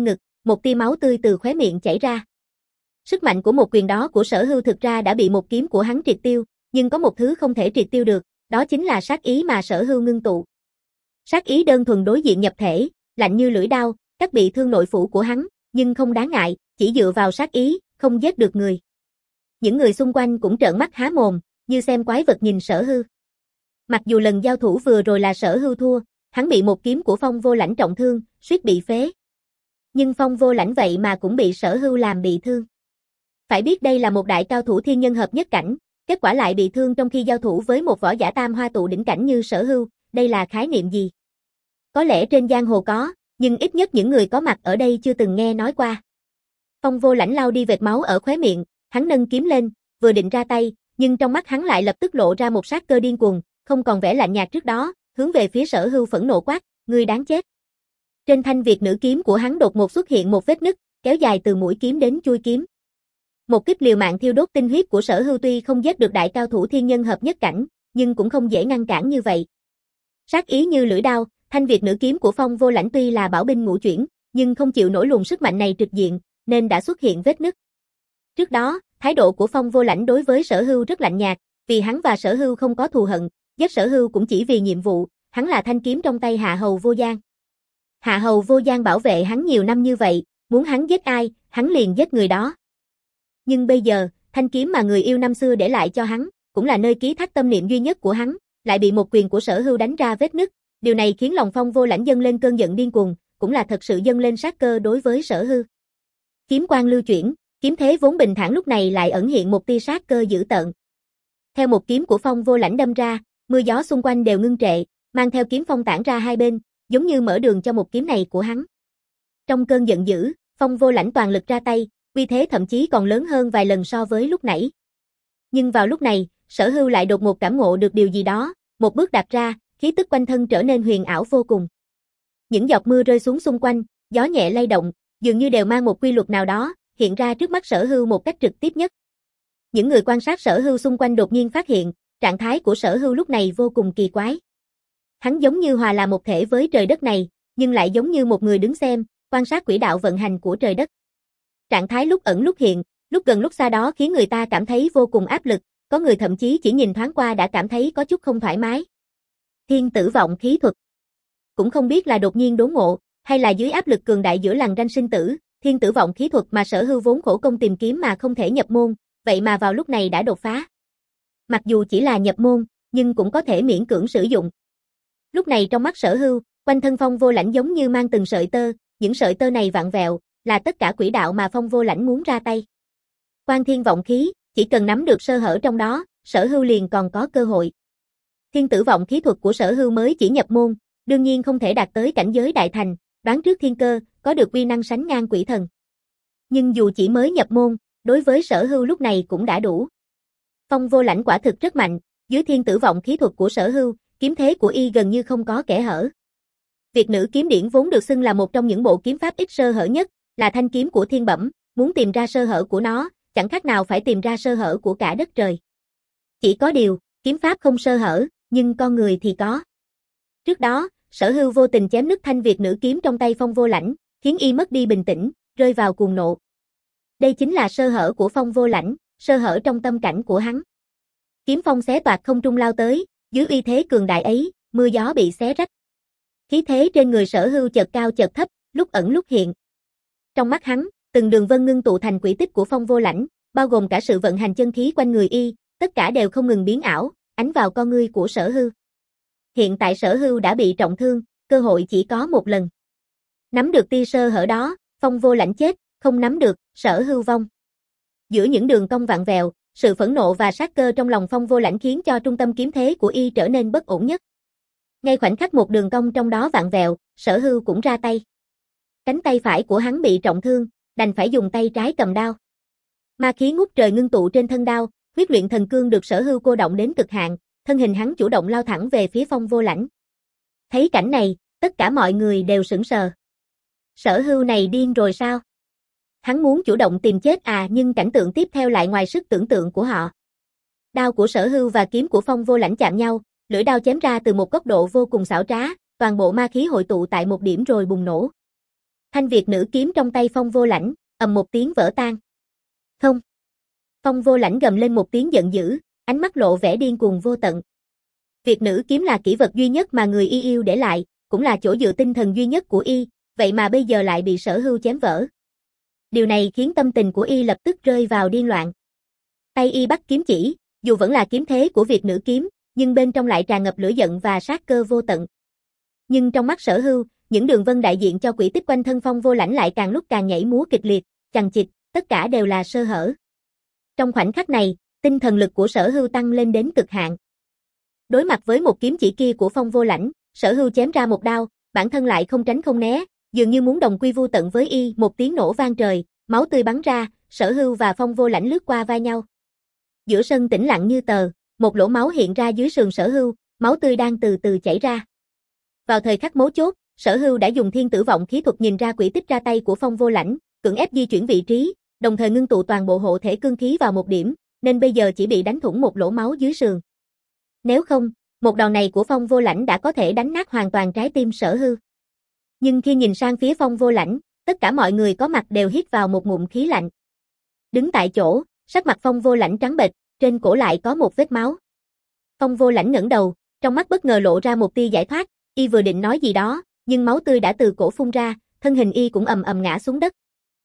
một tia máu tươi từ khóe miệng chảy ra. Sức mạnh của một quyền đó của Sở Hưu thực ra đã bị một kiếm của hắn triệt tiêu, nhưng có một thứ không thể triệt tiêu được, đó chính là sát ý mà Sở Hưu ngưng tụ. Sát ý đơn thuần đối diện nhập thể, lạnh như lưỡi đao, cắt bị thương nội phủ của hắn, nhưng không đáng ngại, chỉ dựa vào sát ý, không giết được người. Những người xung quanh cũng trợn mắt há mồm, như xem quái vật nhìn Sở Hưu. Mặc dù lần giao thủ vừa rồi là Sở Hưu thua, hắn bị một kiếm của Phong Vô Lãnh trọng thương, suýt bị phế. Nhưng Phong Vô Lãnh vậy mà cũng bị Sở Hưu làm bị thương. Phải biết đây là một đại cao thủ thiên nhân hợp nhất cảnh, kết quả lại bị thương trong khi giao thủ với một võ giả tam hoa tụ đỉnh cảnh như Sở Hưu, đây là khái niệm gì? Có lẽ trên giang hồ có, nhưng ít nhất những người có mặt ở đây chưa từng nghe nói qua. Phong Vô Lãnh lau đi vệt máu ở khóe miệng, hắn nâng kiếm lên, vừa định ra tay, nhưng trong mắt hắn lại lập tức lộ ra một sát cơ điên cuồng, không còn vẻ lạnh nhạt trước đó, hướng về phía Sở Hưu phẫn nộ quát, ngươi đáng chết. Trên thanh việt nữ kiếm của hắn đột ngột xuất hiện một vết nứt, kéo dài từ mũi kiếm đến chuôi kiếm. Một kích liều mạng thiêu đốt tinh huyết của Sở Hưu tuy không giết được đại cao thủ thiên nhân hợp nhất cảnh, nhưng cũng không dễ ngăn cản như vậy. Sát ý như lưỡi đao, thanh việt nữ kiếm của Phong Vô Lãnh tuy là bảo binh ngũ chuyển, nhưng không chịu nổi luồng sức mạnh này trực diện, nên đã xuất hiện vết nứt. Trước đó, thái độ của Phong Vô Lãnh đối với Sở Hưu rất lạnh nhạt, vì hắn và Sở Hưu không có thù hận, giết Sở Hưu cũng chỉ vì nhiệm vụ, hắn là thanh kiếm trong tay Hạ Hầu Vô Giang. Hạ Hầu Vô Giang bảo vệ hắn nhiều năm như vậy, muốn hắn giết ai, hắn liền giết người đó. Nhưng bây giờ, thanh kiếm mà người yêu năm xưa để lại cho hắn, cũng là nơi ký thác tâm niệm duy nhất của hắn, lại bị một quyền của Sở Hưu đánh ra vết nứt, điều này khiến lòng Phong Vô Lãnh dâng lên cơn giận điên cuồng, cũng là thật sự dâng lên sát cơ đối với Sở Hưu. Kiếm quang lưu chuyển, kiếm thế vốn bình thản lúc này lại ẩn hiện một tia sát cơ dữ tợn. Theo một kiếm của Phong Vô Lãnh đâm ra, mưa gió xung quanh đều ngưng trệ, mang theo kiếm phong tản ra hai bên, giống như mở đường cho một kiếm này của hắn. Trong cơn giận dữ, Phong Vô Lãnh toàn lực ra tay, uy thế thậm chí còn lớn hơn vài lần so với lúc nãy. Nhưng vào lúc này, Sở Hưu lại đột ngột cảm ngộ được điều gì đó, một bước đạp ra, khí tức quanh thân trở nên huyền ảo vô cùng. Những giọt mưa rơi xuống xung quanh, gió nhẹ lay động, dường như đều mang một quy luật nào đó, hiện ra trước mắt Sở Hưu một cách trực tiếp nhất. Những người quan sát Sở Hưu xung quanh đột nhiên phát hiện, trạng thái của Sở Hưu lúc này vô cùng kỳ quái. Hắn giống như hòa là một thể với trời đất này, nhưng lại giống như một người đứng xem, quan sát quỹ đạo vận hành của trời đất. Trạng thái lúc ẩn lúc hiện, lúc gần lúc xa đó khiến người ta cảm thấy vô cùng áp lực, có người thậm chí chỉ nhìn thoáng qua đã cảm thấy có chút không thoải mái. Thiên tử vọng khí thuật. Cũng không biết là đột nhiên đốn ngộ, hay là dưới áp lực cường đại giữa lằn ranh sinh tử, thiên tử vọng khí thuật mà Sở Hưu vốn khổ công tìm kiếm mà không thể nhập môn, vậy mà vào lúc này đã đột phá. Mặc dù chỉ là nhập môn, nhưng cũng có thể miễn cưỡng sử dụng. Lúc này trong mắt Sở Hưu, quanh thân Phong Vô Lãnh giống như mang từng sợi tơ, những sợi tơ này vặn vẹo, là tất cả quỹ đạo mà Phong Vô Lãnh muốn ra tay. Quan thiên vọng khí, chỉ cần nắm được sơ hở trong đó, Sở Hưu liền còn có cơ hội. Thiên tử vọng khí thuật của Sở Hưu mới chỉ nhập môn, đương nhiên không thể đạt tới cảnh giới đại thành, đoán trước thiên cơ, có được uy năng sánh ngang quỷ thần. Nhưng dù chỉ mới nhập môn, đối với Sở Hưu lúc này cũng đã đủ. Phong Vô Lãnh quả thực rất mạnh, dưới thiên tử vọng khí thuật của Sở Hưu, kiếm thế của y gần như không có kẽ hở. Việt nữ kiếm điển vốn được xưng là một trong những bộ kiếm pháp ít sơ hở nhất, là thanh kiếm của thiên bẩm, muốn tìm ra sơ hở của nó, chẳng khác nào phải tìm ra sơ hở của cả đất trời. Chỉ có điều, kiếm pháp không sơ hở, nhưng con người thì có. Trước đó, Sở Hưu vô tình chém nứt thanh Việt nữ kiếm trong tay Phong Vô Lãnh, khiến y mất đi bình tĩnh, rơi vào cuồng nộ. Đây chính là sơ hở của Phong Vô Lãnh, sơ hở trong tâm cảnh của hắn. Kiếm phong xé toạc không trung lao tới, dưới uy thế cường đại ấy, mưa gió bị xé rách. Khí thế trên người Sở Hưu chợt cao chợt thấp, lúc ẩn lúc hiện. Trong mắt hắn, từng đường vân ngưng tụ thành quỹ tích của Phong Vô Lãnh, bao gồm cả sự vận hành chân khí quanh người y, tất cả đều không ngừng biến ảo, ánh vào con ngươi của Sở Hưu. Hiện tại Sở Hưu đã bị trọng thương, cơ hội chỉ có một lần. Nắm được tia sơ hở đó, Phong Vô Lãnh chết, không nắm được, Sở Hưu vong. Giữa những đường cong vặn vẹo, sự phẫn nộ và sát cơ trong lòng Phong Vô Lãnh khiến cho trung tâm kiếm thế của y trở nên bất ổn nhất. Ngay khoảnh khắc một đường cong trong đó vặn vẹo, Sở Hưu cũng ra tay. Cánh tay phải của hắn bị trọng thương, đành phải dùng tay trái cầm đao. Ma khí ngút trời ngưng tụ trên thân đao, huyết luyện thần cương được Sở Hưu cô động đến cực hạn, thân hình hắn chủ động lao thẳng về phía Phong Vô Lãnh. Thấy cảnh này, tất cả mọi người đều sững sờ. Sở Hưu này điên rồi sao? Hắn muốn chủ động tìm chết à, nhưng cảnh tượng tiếp theo lại ngoài sức tưởng tượng của họ. Đao của Sở Hưu và kiếm của Phong Vô Lãnh chạm nhau, lưỡi đao chém ra từ một góc độ vô cùng xảo trá, toàn bộ ma khí hội tụ tại một điểm rồi bùng nổ. Thanh Việt nữ kiếm trong tay Phong Vô Lãnh, ầm một tiếng vỡ tan. Không. Phong Vô Lãnh gầm lên một tiếng giận dữ, ánh mắt lộ vẻ điên cuồng vô tận. Việt nữ kiếm là kỷ vật duy nhất mà người y yêu để lại, cũng là chỗ dựa tinh thần duy nhất của y, vậy mà bây giờ lại bị Sở Hưu chém vỡ. Điều này khiến tâm tình của y lập tức rơi vào điên loạn. Tay y bắt kiếm chỉ, dù vẫn là kiếm thế của Việt nữ kiếm, nhưng bên trong lại tràn ngập lửa giận và sát cơ vô tận. Nhưng trong mắt Sở Hưu, những đường vân đại diện cho quỷ tích quanh thân Phong Vô Lãnh lại càng lúc càng nhảy múa kịch liệt, chằng chịt, tất cả đều là sơ hở. Trong khoảnh khắc này, tinh thần lực của Sở Hưu tăng lên đến cực hạn. Đối mặt với một kiếm chỉ kia của Phong Vô Lãnh, Sở Hưu chém ra một đao, bản thân lại không tránh không né, dường như muốn đồng quy vu tận với y, một tiếng nổ vang trời, máu tươi bắn ra, Sở Hưu và Phong Vô Lãnh lướt qua vai nhau. Giữa sân tĩnh lặng như tờ, một lỗ máu hiện ra dưới sườn Sở Hưu, máu tươi đang từ từ chảy ra. Vào thời khắc mấu chốt, Sở Hưu đã dùng thiên tử vọng khí thuật nhìn ra quỷ tích ra tay của Phong Vô Lãnh, cưỡng ép di chuyển vị trí, đồng thời ngưng tụ toàn bộ hộ thể cương khí vào một điểm, nên bây giờ chỉ bị đánh thủng một lỗ máu dưới sườn. Nếu không, một đòn này của Phong Vô Lãnh đã có thể đánh nát hoàn toàn trái tim Sở Hưu. Nhưng khi nhìn sang phía Phong Vô Lãnh, tất cả mọi người có mặt đều hít vào một ngụm khí lạnh. Đứng tại chỗ, sắc mặt Phong Vô Lãnh trắng bệch, trên cổ lại có một vết máu. Phong Vô Lãnh ngẩng đầu, trong mắt bất ngờ lộ ra một tia giải thoát, y vừa định nói gì đó, nhưng máu tươi đã từ cổ phun ra, thân hình y cũng ầm ầm ngã xuống đất.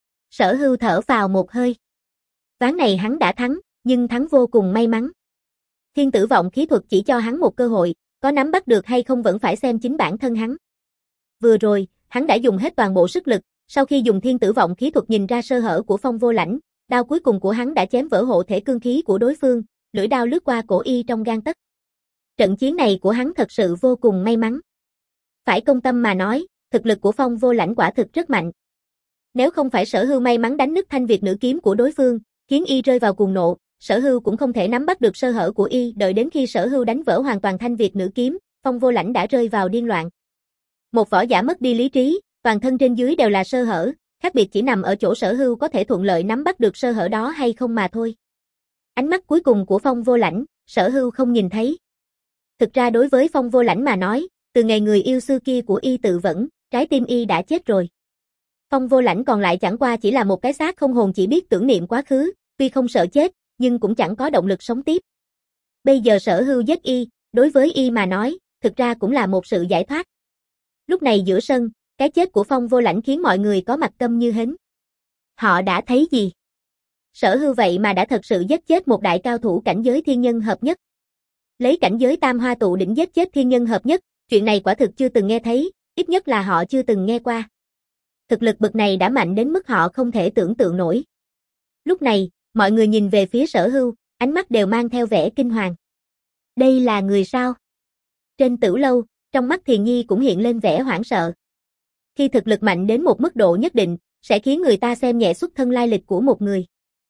Sở Hưu thở vào một hơi. Ván này hắn đã thắng, nhưng thắng vô cùng may mắn. Thiên tử vọng khí thuật chỉ cho hắn một cơ hội, có nắm bắt được hay không vẫn phải xem chính bản thân hắn. Vừa rồi, hắn đã dùng hết toàn bộ sức lực, sau khi dùng thiên tử vọng khí thuật nhìn ra sơ hở của Phong Vô Lãnh, đao cuối cùng của hắn đã chém vỡ hộ thể cương khí của đối phương, lưỡi đao lướt qua cổ y trong gang tấc. Trận chiến này của hắn thật sự vô cùng may mắn. Phải công tâm mà nói, thực lực của Phong Vô Lãnh quả thực rất mạnh. Nếu không phải Sở Hưu may mắn đánh nứt thanh Việt nữ kiếm của đối phương, khiến y rơi vào cuồng nộ, Sở Hưu cũng không thể nắm bắt được sơ hở của y, đợi đến khi Sở Hưu đánh vỡ hoàn toàn thanh Việt nữ kiếm, Phong Vô Lãnh đã rơi vào điên loạn. Một võ giả mất đi lý trí, toàn thân trên dưới đều là sơ hở, khác biệt chỉ nằm ở chỗ Sở Hưu có thể thuận lợi nắm bắt được sơ hở đó hay không mà thôi. Ánh mắt cuối cùng của Phong Vô Lãnh, Sở Hưu không nhìn thấy. Thực ra đối với Phong Vô Lãnh mà nói, từ ngày người yêu xưa kia của y tự vẫn, trái tim y đã chết rồi. Phong Vô Lãnh còn lại chẳng qua chỉ là một cái xác không hồn chỉ biết tưởng niệm quá khứ, tuy không sợ chết, nhưng cũng chẳng có động lực sống tiếp. Bây giờ Sở Hưu giết y, đối với y mà nói, thực ra cũng là một sự giải thoát. Lúc này giữa sân, cái chết của Phong Vô Lãnh khiến mọi người có mặt câm như hến. Họ đã thấy gì? Sở Hưu vậy mà đã thật sự giết chết một đại cao thủ cảnh giới thiên nhân hợp nhất. Lấy cảnh giới tam hoa tụ đỉnh giết chết thiên nhân hợp nhất, chuyện này quả thực chưa từng nghe thấy, ít nhất là họ chưa từng nghe qua. Thực lực bậc này đã mạnh đến mức họ không thể tưởng tượng nổi. Lúc này, mọi người nhìn về phía Sở Hưu, ánh mắt đều mang theo vẻ kinh hoàng. Đây là người sao? Trên Tử Lâu, trong mắt Thiền Nhi cũng hiện lên vẻ hoảng sợ. Khi thực lực mạnh đến một mức độ nhất định, sẽ khiến người ta xem nhẹ xuất thân lai lịch của một người.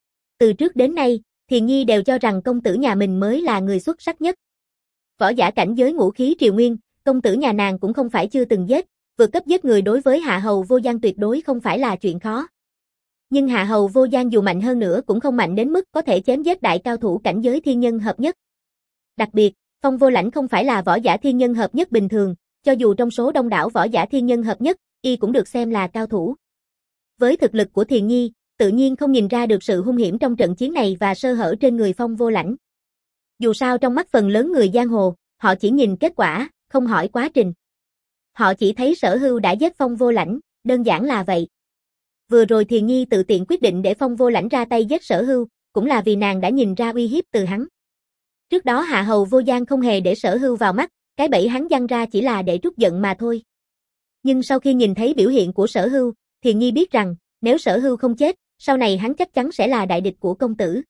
Từ trước đến nay, Thiền Nhi đều cho rằng công tử nhà mình mới là người xuất sắc nhất. Võ giả cảnh giới ngũ khí triều nguyên, công tử nhà nàng cũng không phải chưa từng giết, vượt cấp giết người đối với Hạ Hầu Vô Gian tuyệt đối không phải là chuyện khó. Nhưng Hạ Hầu Vô Gian dù mạnh hơn nữa cũng không mạnh đến mức có thể chém giết đại cao thủ cảnh giới thiên nhân hợp nhất. Đặc biệt, Phong Vô Lãnh không phải là võ giả thiên nhân hợp nhất bình thường, cho dù trong số đông đảo võ giả thiên nhân hợp nhất, y cũng được xem là cao thủ. Với thực lực của Thiền Nhi, tự nhiên không nhìn ra được sự hung hiểm trong trận chiến này và sơ hở trên người Phong Vô Lãnh. Dù sao trong mắt phần lớn người giang hồ, họ chỉ nhìn kết quả, không hỏi quá trình. Họ chỉ thấy Sở Hưu đã giết Phong Vô Lãnh, đơn giản là vậy. Vừa rồi Thiền Nhi tự tiện quyết định để Phong Vô Lãnh ra tay giết Sở Hưu, cũng là vì nàng đã nhìn ra uy hiếp từ hắn. Trước đó Hạ Hầu Vô Gian không hề để Sở Hưu vào mắt, cái bẫy hắn giăng ra chỉ là để trút giận mà thôi. Nhưng sau khi nhìn thấy biểu hiện của Sở Hưu, Thiền Nhi biết rằng, nếu Sở Hưu không chết, sau này hắn chắc chắn sẽ là đại địch của công tử.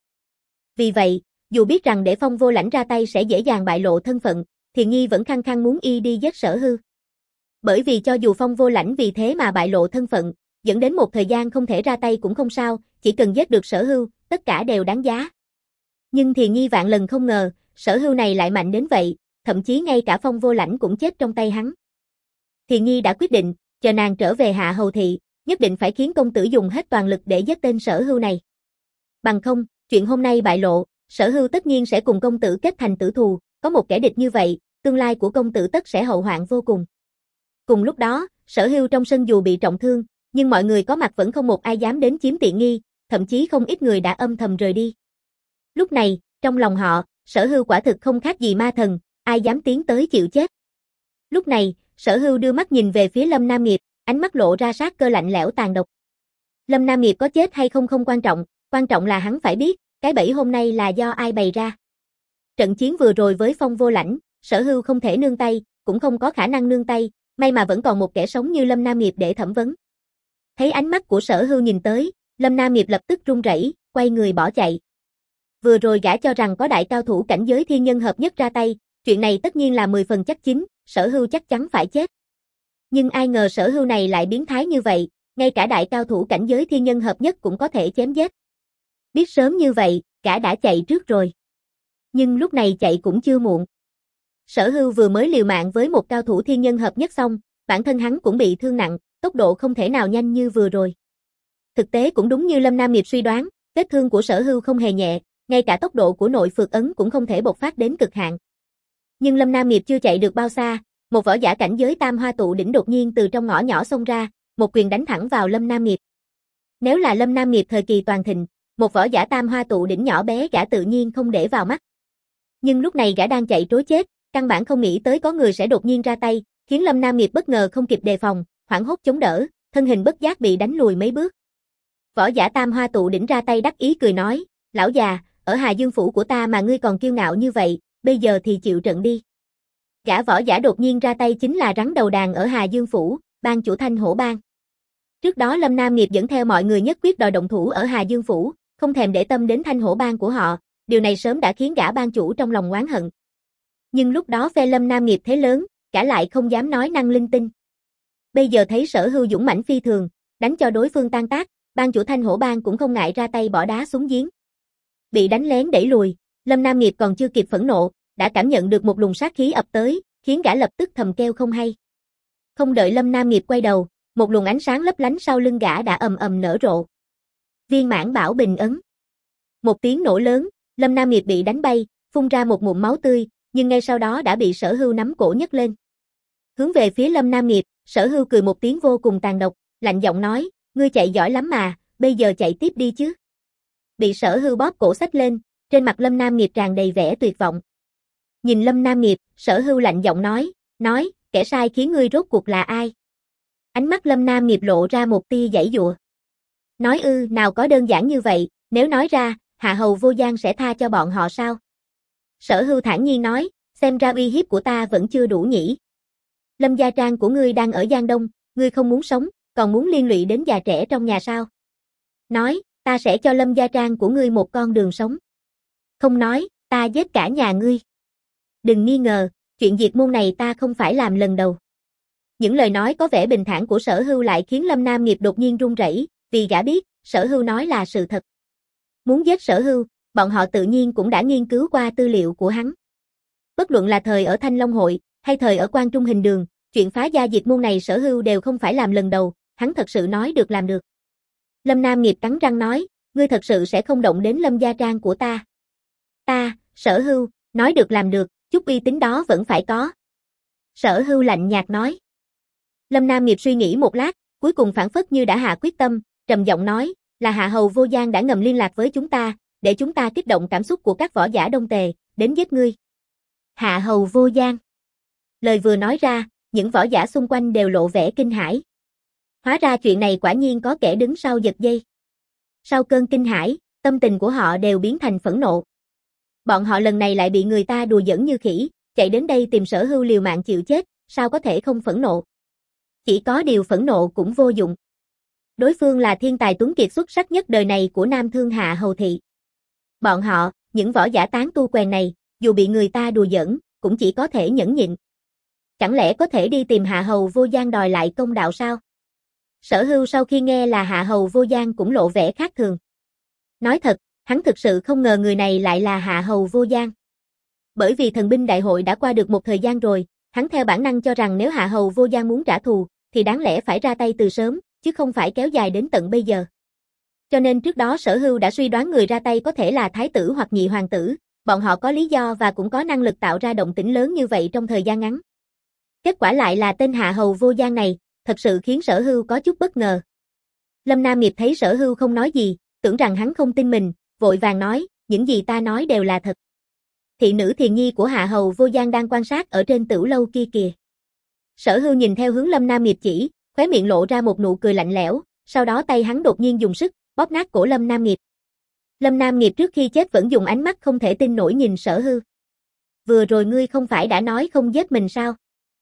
Vì vậy, dù biết rằng để Phong Vô Lãnh ra tay sẽ dễ dàng bại lộ thân phận, Thiền Nhi vẫn khăng khăng muốn y đi giết Sở Hưu. Bởi vì cho dù Phong Vô Lãnh vì thế mà bại lộ thân phận, dẫn đến một thời gian không thể ra tay cũng không sao, chỉ cần giết được Sở Hưu, tất cả đều đáng giá. Nhưng Thiền Nhi vạn lần không ngờ, Sở Hưu này lại mạnh đến vậy, thậm chí ngay cả Phong Vô Lãnh cũng chết trong tay hắn. Thiền Nhi đã quyết định, chờ nàng trở về Hạ Hầu thị, nhất định phải khiến công tử dùng hết toàn lực để giết tên Sở Hưu này. Bằng không, chuyện hôm nay bại lộ, Sở Hưu tất nhiên sẽ cùng công tử kết thành tử thù, có một kẻ địch như vậy, tương lai của công tử tất sẽ hậu hoạn vô cùng. Cùng lúc đó, Sở Hưu trong sân dù bị trọng thương, nhưng mọi người có mặt vẫn không một ai dám đến chiếm tiện nghi, thậm chí không ít người đã âm thầm rời đi. Lúc này, trong lòng họ, Sở Hưu quả thực không khác gì ma thần, ai dám tiến tới chịu chết. Lúc này, Sở Hưu đưa mắt nhìn về phía Lâm Nam Nghiệp, ánh mắt lộ ra sát cơ lạnh lẽo tàn độc. Lâm Nam Nghiệp có chết hay không không quan trọng, quan trọng là hắn phải biết, cái bẫy hôm nay là do ai bày ra. Trận chiến vừa rồi với Phong Vô Lãnh, Sở Hưu không thể nương tay, cũng không có khả năng nương tay, may mà vẫn còn một kẻ sống như Lâm Nam Nghiệp để thẩm vấn. Thấy ánh mắt của Sở Hưu nhìn tới, Lâm Nam Nghiệp lập tức run rẩy, quay người bỏ chạy. Vừa rồi gã cho rằng có đại cao thủ cảnh giới thiên nhân hợp nhất ra tay, chuyện này tất nhiên là mười phần chắc chín, Sở Hưu chắc chắn phải chết. Nhưng ai ngờ Sở Hưu này lại biến thái như vậy, ngay cả đại cao thủ cảnh giới thiên nhân hợp nhất cũng có thể chém giết. Biết sớm như vậy, gã đã chạy trước rồi. Nhưng lúc này chạy cũng chưa muộn. Sở Hưu vừa mới liều mạng với một cao thủ thiên nhân hợp nhất xong, bản thân hắn cũng bị thương nặng, tốc độ không thể nào nhanh như vừa rồi. Thực tế cũng đúng như Lâm Nam Nghiệp suy đoán, vết thương của Sở Hưu không hề nhẹ, ngay cả tốc độ của nội phược ấn cũng không thể bộc phát đến cực hạn. Nhưng Lâm Nam Nghiệp chưa chạy được bao xa, một võ giả cảnh giới tam hoa tụ đỉnh đột nhiên từ trong ngõ nhỏ xông ra, một quyền đánh thẳng vào Lâm Nam Nghiệp. Nếu là Lâm Nam Nghiệp thời kỳ toàn thịnh, một võ giả tam hoa tụ đỉnh nhỏ bé gã tự nhiên không để vào mắt. Nhưng lúc này gã đang chạy trối chết, căn bản không nghĩ tới có người sẽ đột nhiên ra tay, khiến Lâm Nam Nghiệp bất ngờ không kịp đề phòng, hoảng hốt chống đỡ, thân hình bất giác bị đánh lùi mấy bước. Võ giả tam hoa tụ đỉnh ra tay đắc ý cười nói, lão già, ở Hà Dương Phủ của ta mà ngươi còn kiêu ngạo như vậy, bây giờ thì chịu trận đi. Gã võ giả đột nhiên ra tay chính là rắn đầu đàn ở Hà Dương Phủ, ban chủ Thanh Hổ Bang. Trước đó Lâm Nam Nghiệp dẫn theo mọi người nhất quyết đòi động thủ ở Hà Dương Phủ, không thèm để tâm đến Thanh Hổ Bang của họ, điều này sớm đã khiến gã ban chủ trong lòng oán hận. Nhưng lúc đó phe Lâm Nam Nghiệp thế lớn, gã lại không dám nói năng linh tinh. Bây giờ thấy Sở Hưu dũng mãnh phi thường, đánh cho đối phương tan tác, ban chủ Thanh Hổ Bang cũng không ngại ra tay bỏ đá xuống giếng. Bị đánh lén đẩy lùi, Lâm Nam Nghiệp còn chưa kịp phẫn nộ, đã cảm nhận được một luồng sát khí ập tới, khiến gã lập tức thầm kêu không hay. Không đợi Lâm Nam Nghiệp quay đầu, một luồng ánh sáng lấp lánh sau lưng gã đã ầm ầm nở rộ. Viên mãn bảo bình ấn. Một tiếng nổ lớn, Lâm Nam Nghiệp bị đánh bay, phun ra một ngụm máu tươi, nhưng ngay sau đó đã bị Sở Hưu nắm cổ nhấc lên. Hướng về phía Lâm Nam Nghiệp, Sở Hưu cười một tiếng vô cùng tàn độc, lạnh giọng nói, ngươi chạy giỏi lắm mà, bây giờ chạy tiếp đi chứ. Bị Sở Hưu bóp cổ xách lên, trên mặt Lâm Nam Nghiệp tràn đầy vẻ tuyệt vọng. Nhìn Lâm Nam Nghiệp, Sở Hưu lạnh giọng nói, nói, kẻ sai khiến ngươi rốt cuộc là ai? Ánh mắt Lâm Nam Nghiệp lộ ra một tia giãy giụa. Nói ư, nào có đơn giản như vậy, nếu nói ra, Hạ Hầu Vô Gian sẽ tha cho bọn họ sao? Sở Hưu thản nhiên nói, xem ra uy hiếp của ta vẫn chưa đủ nhỉ. Lâm gia trang của ngươi đang ở Giang Đông, ngươi không muốn sống, còn muốn liên lụy đến già trẻ trong nhà sao? Nói, ta sẽ cho Lâm gia trang của ngươi một con đường sống. Không nói, ta giết cả nhà ngươi. Đừng nghi ngờ, chuyện diệt môn này ta không phải làm lần đầu. Những lời nói có vẻ bình thản của Sở Hưu lại khiến Lâm Nam Nghiệp đột nhiên run rẩy, vì gã biết, Sở Hưu nói là sự thật. Muốn giết Sở Hưu, bọn họ tự nhiên cũng đã nghiên cứu qua tư liệu của hắn. Bất luận là thời ở Thanh Long Hội, hay thời ở Quan Trung Hình Đường, chuyện phá gia diệt môn này Sở Hưu đều không phải làm lần đầu, hắn thật sự nói được làm được. Lâm Nam Nghiệp cắn răng nói, ngươi thật sự sẽ không động đến Lâm gia trang của ta. Ta, Sở Hưu, nói được làm được, chút uy tín đó vẫn phải có. Sở Hưu lạnh nhạt nói. Lâm Nam Nghiệp suy nghĩ một lát, cuối cùng phản phất như đã hạ quyết tâm, trầm giọng nói, là Hạ Hầu Vô Gian đã ngầm liên lạc với chúng ta, để chúng ta kích động cảm xúc của các võ giả Đông Tề, đến giết ngươi. Hạ Hầu Vô Gian. Lời vừa nói ra, những võ giả xung quanh đều lộ vẻ kinh hãi. Hóa ra chuyện này quả nhiên có kẻ đứng sau giật dây. Sau cơn kinh hãi, tâm tình của họ đều biến thành phẫn nộ. Bọn họ lần này lại bị người ta đùa giỡn như khỉ, chạy đến đây tìm Sở Hưu liều mạng chịu chết, sao có thể không phẫn nộ. Chỉ có điều phẫn nộ cũng vô dụng. Đối phương là thiên tài tuấn kiệt xuất sắc nhất đời này của Nam Thương Hạ Hầu Thị. Bọn họ, những võ giả tán tu quèn này, dù bị người ta đùa giỡn, cũng chỉ có thể nhẫn nhịn. Chẳng lẽ có thể đi tìm Hạ Hầu Vô Gian đòi lại công đạo sao? Sở Hưu sau khi nghe là Hạ Hầu Vô Gian cũng lộ vẻ khác thường. Nói thật, hắn thực sự không ngờ người này lại là Hạ Hầu Vô Gian. Bởi vì thần binh đại hội đã qua được một thời gian rồi, hắn theo bản năng cho rằng nếu Hạ Hầu Vô Gian muốn trả thù, thì đáng lẽ phải ra tay từ sớm, chứ không phải kéo dài đến tận bây giờ. Cho nên trước đó Sở Hưu đã suy đoán người ra tay có thể là thái tử hoặc nhị hoàng tử, bọn họ có lý do và cũng có năng lực tạo ra động tĩnh lớn như vậy trong thời gian ngắn. Kết quả lại là tên Hạ Hầu Vô Gian này, thật sự khiến Sở Hưu có chút bất ngờ. Lâm Nam Nghiệp thấy Sở Hưu không nói gì, tưởng rằng hắn không tin mình, vội vàng nói, những gì ta nói đều là thật. Thị nữ Thiền Nhi của Hạ Hầu Vô Gian đang quan sát ở trên tửu lâu kia kìa. Sở Hưu nhìn theo hướng Lâm Nam Nghiệp chỉ, khóe miệng lộ ra một nụ cười lạnh lẽo, sau đó tay hắn đột nhiên dùng sức, bóp nát cổ Lâm Nam Nghiệp. Lâm Nam Nghiệp trước khi chết vẫn dùng ánh mắt không thể tin nổi nhìn Sở Hưu. Vừa rồi ngươi không phải đã nói không giết mình sao?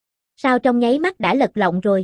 Sao trong nháy mắt đã lật lọng rồi?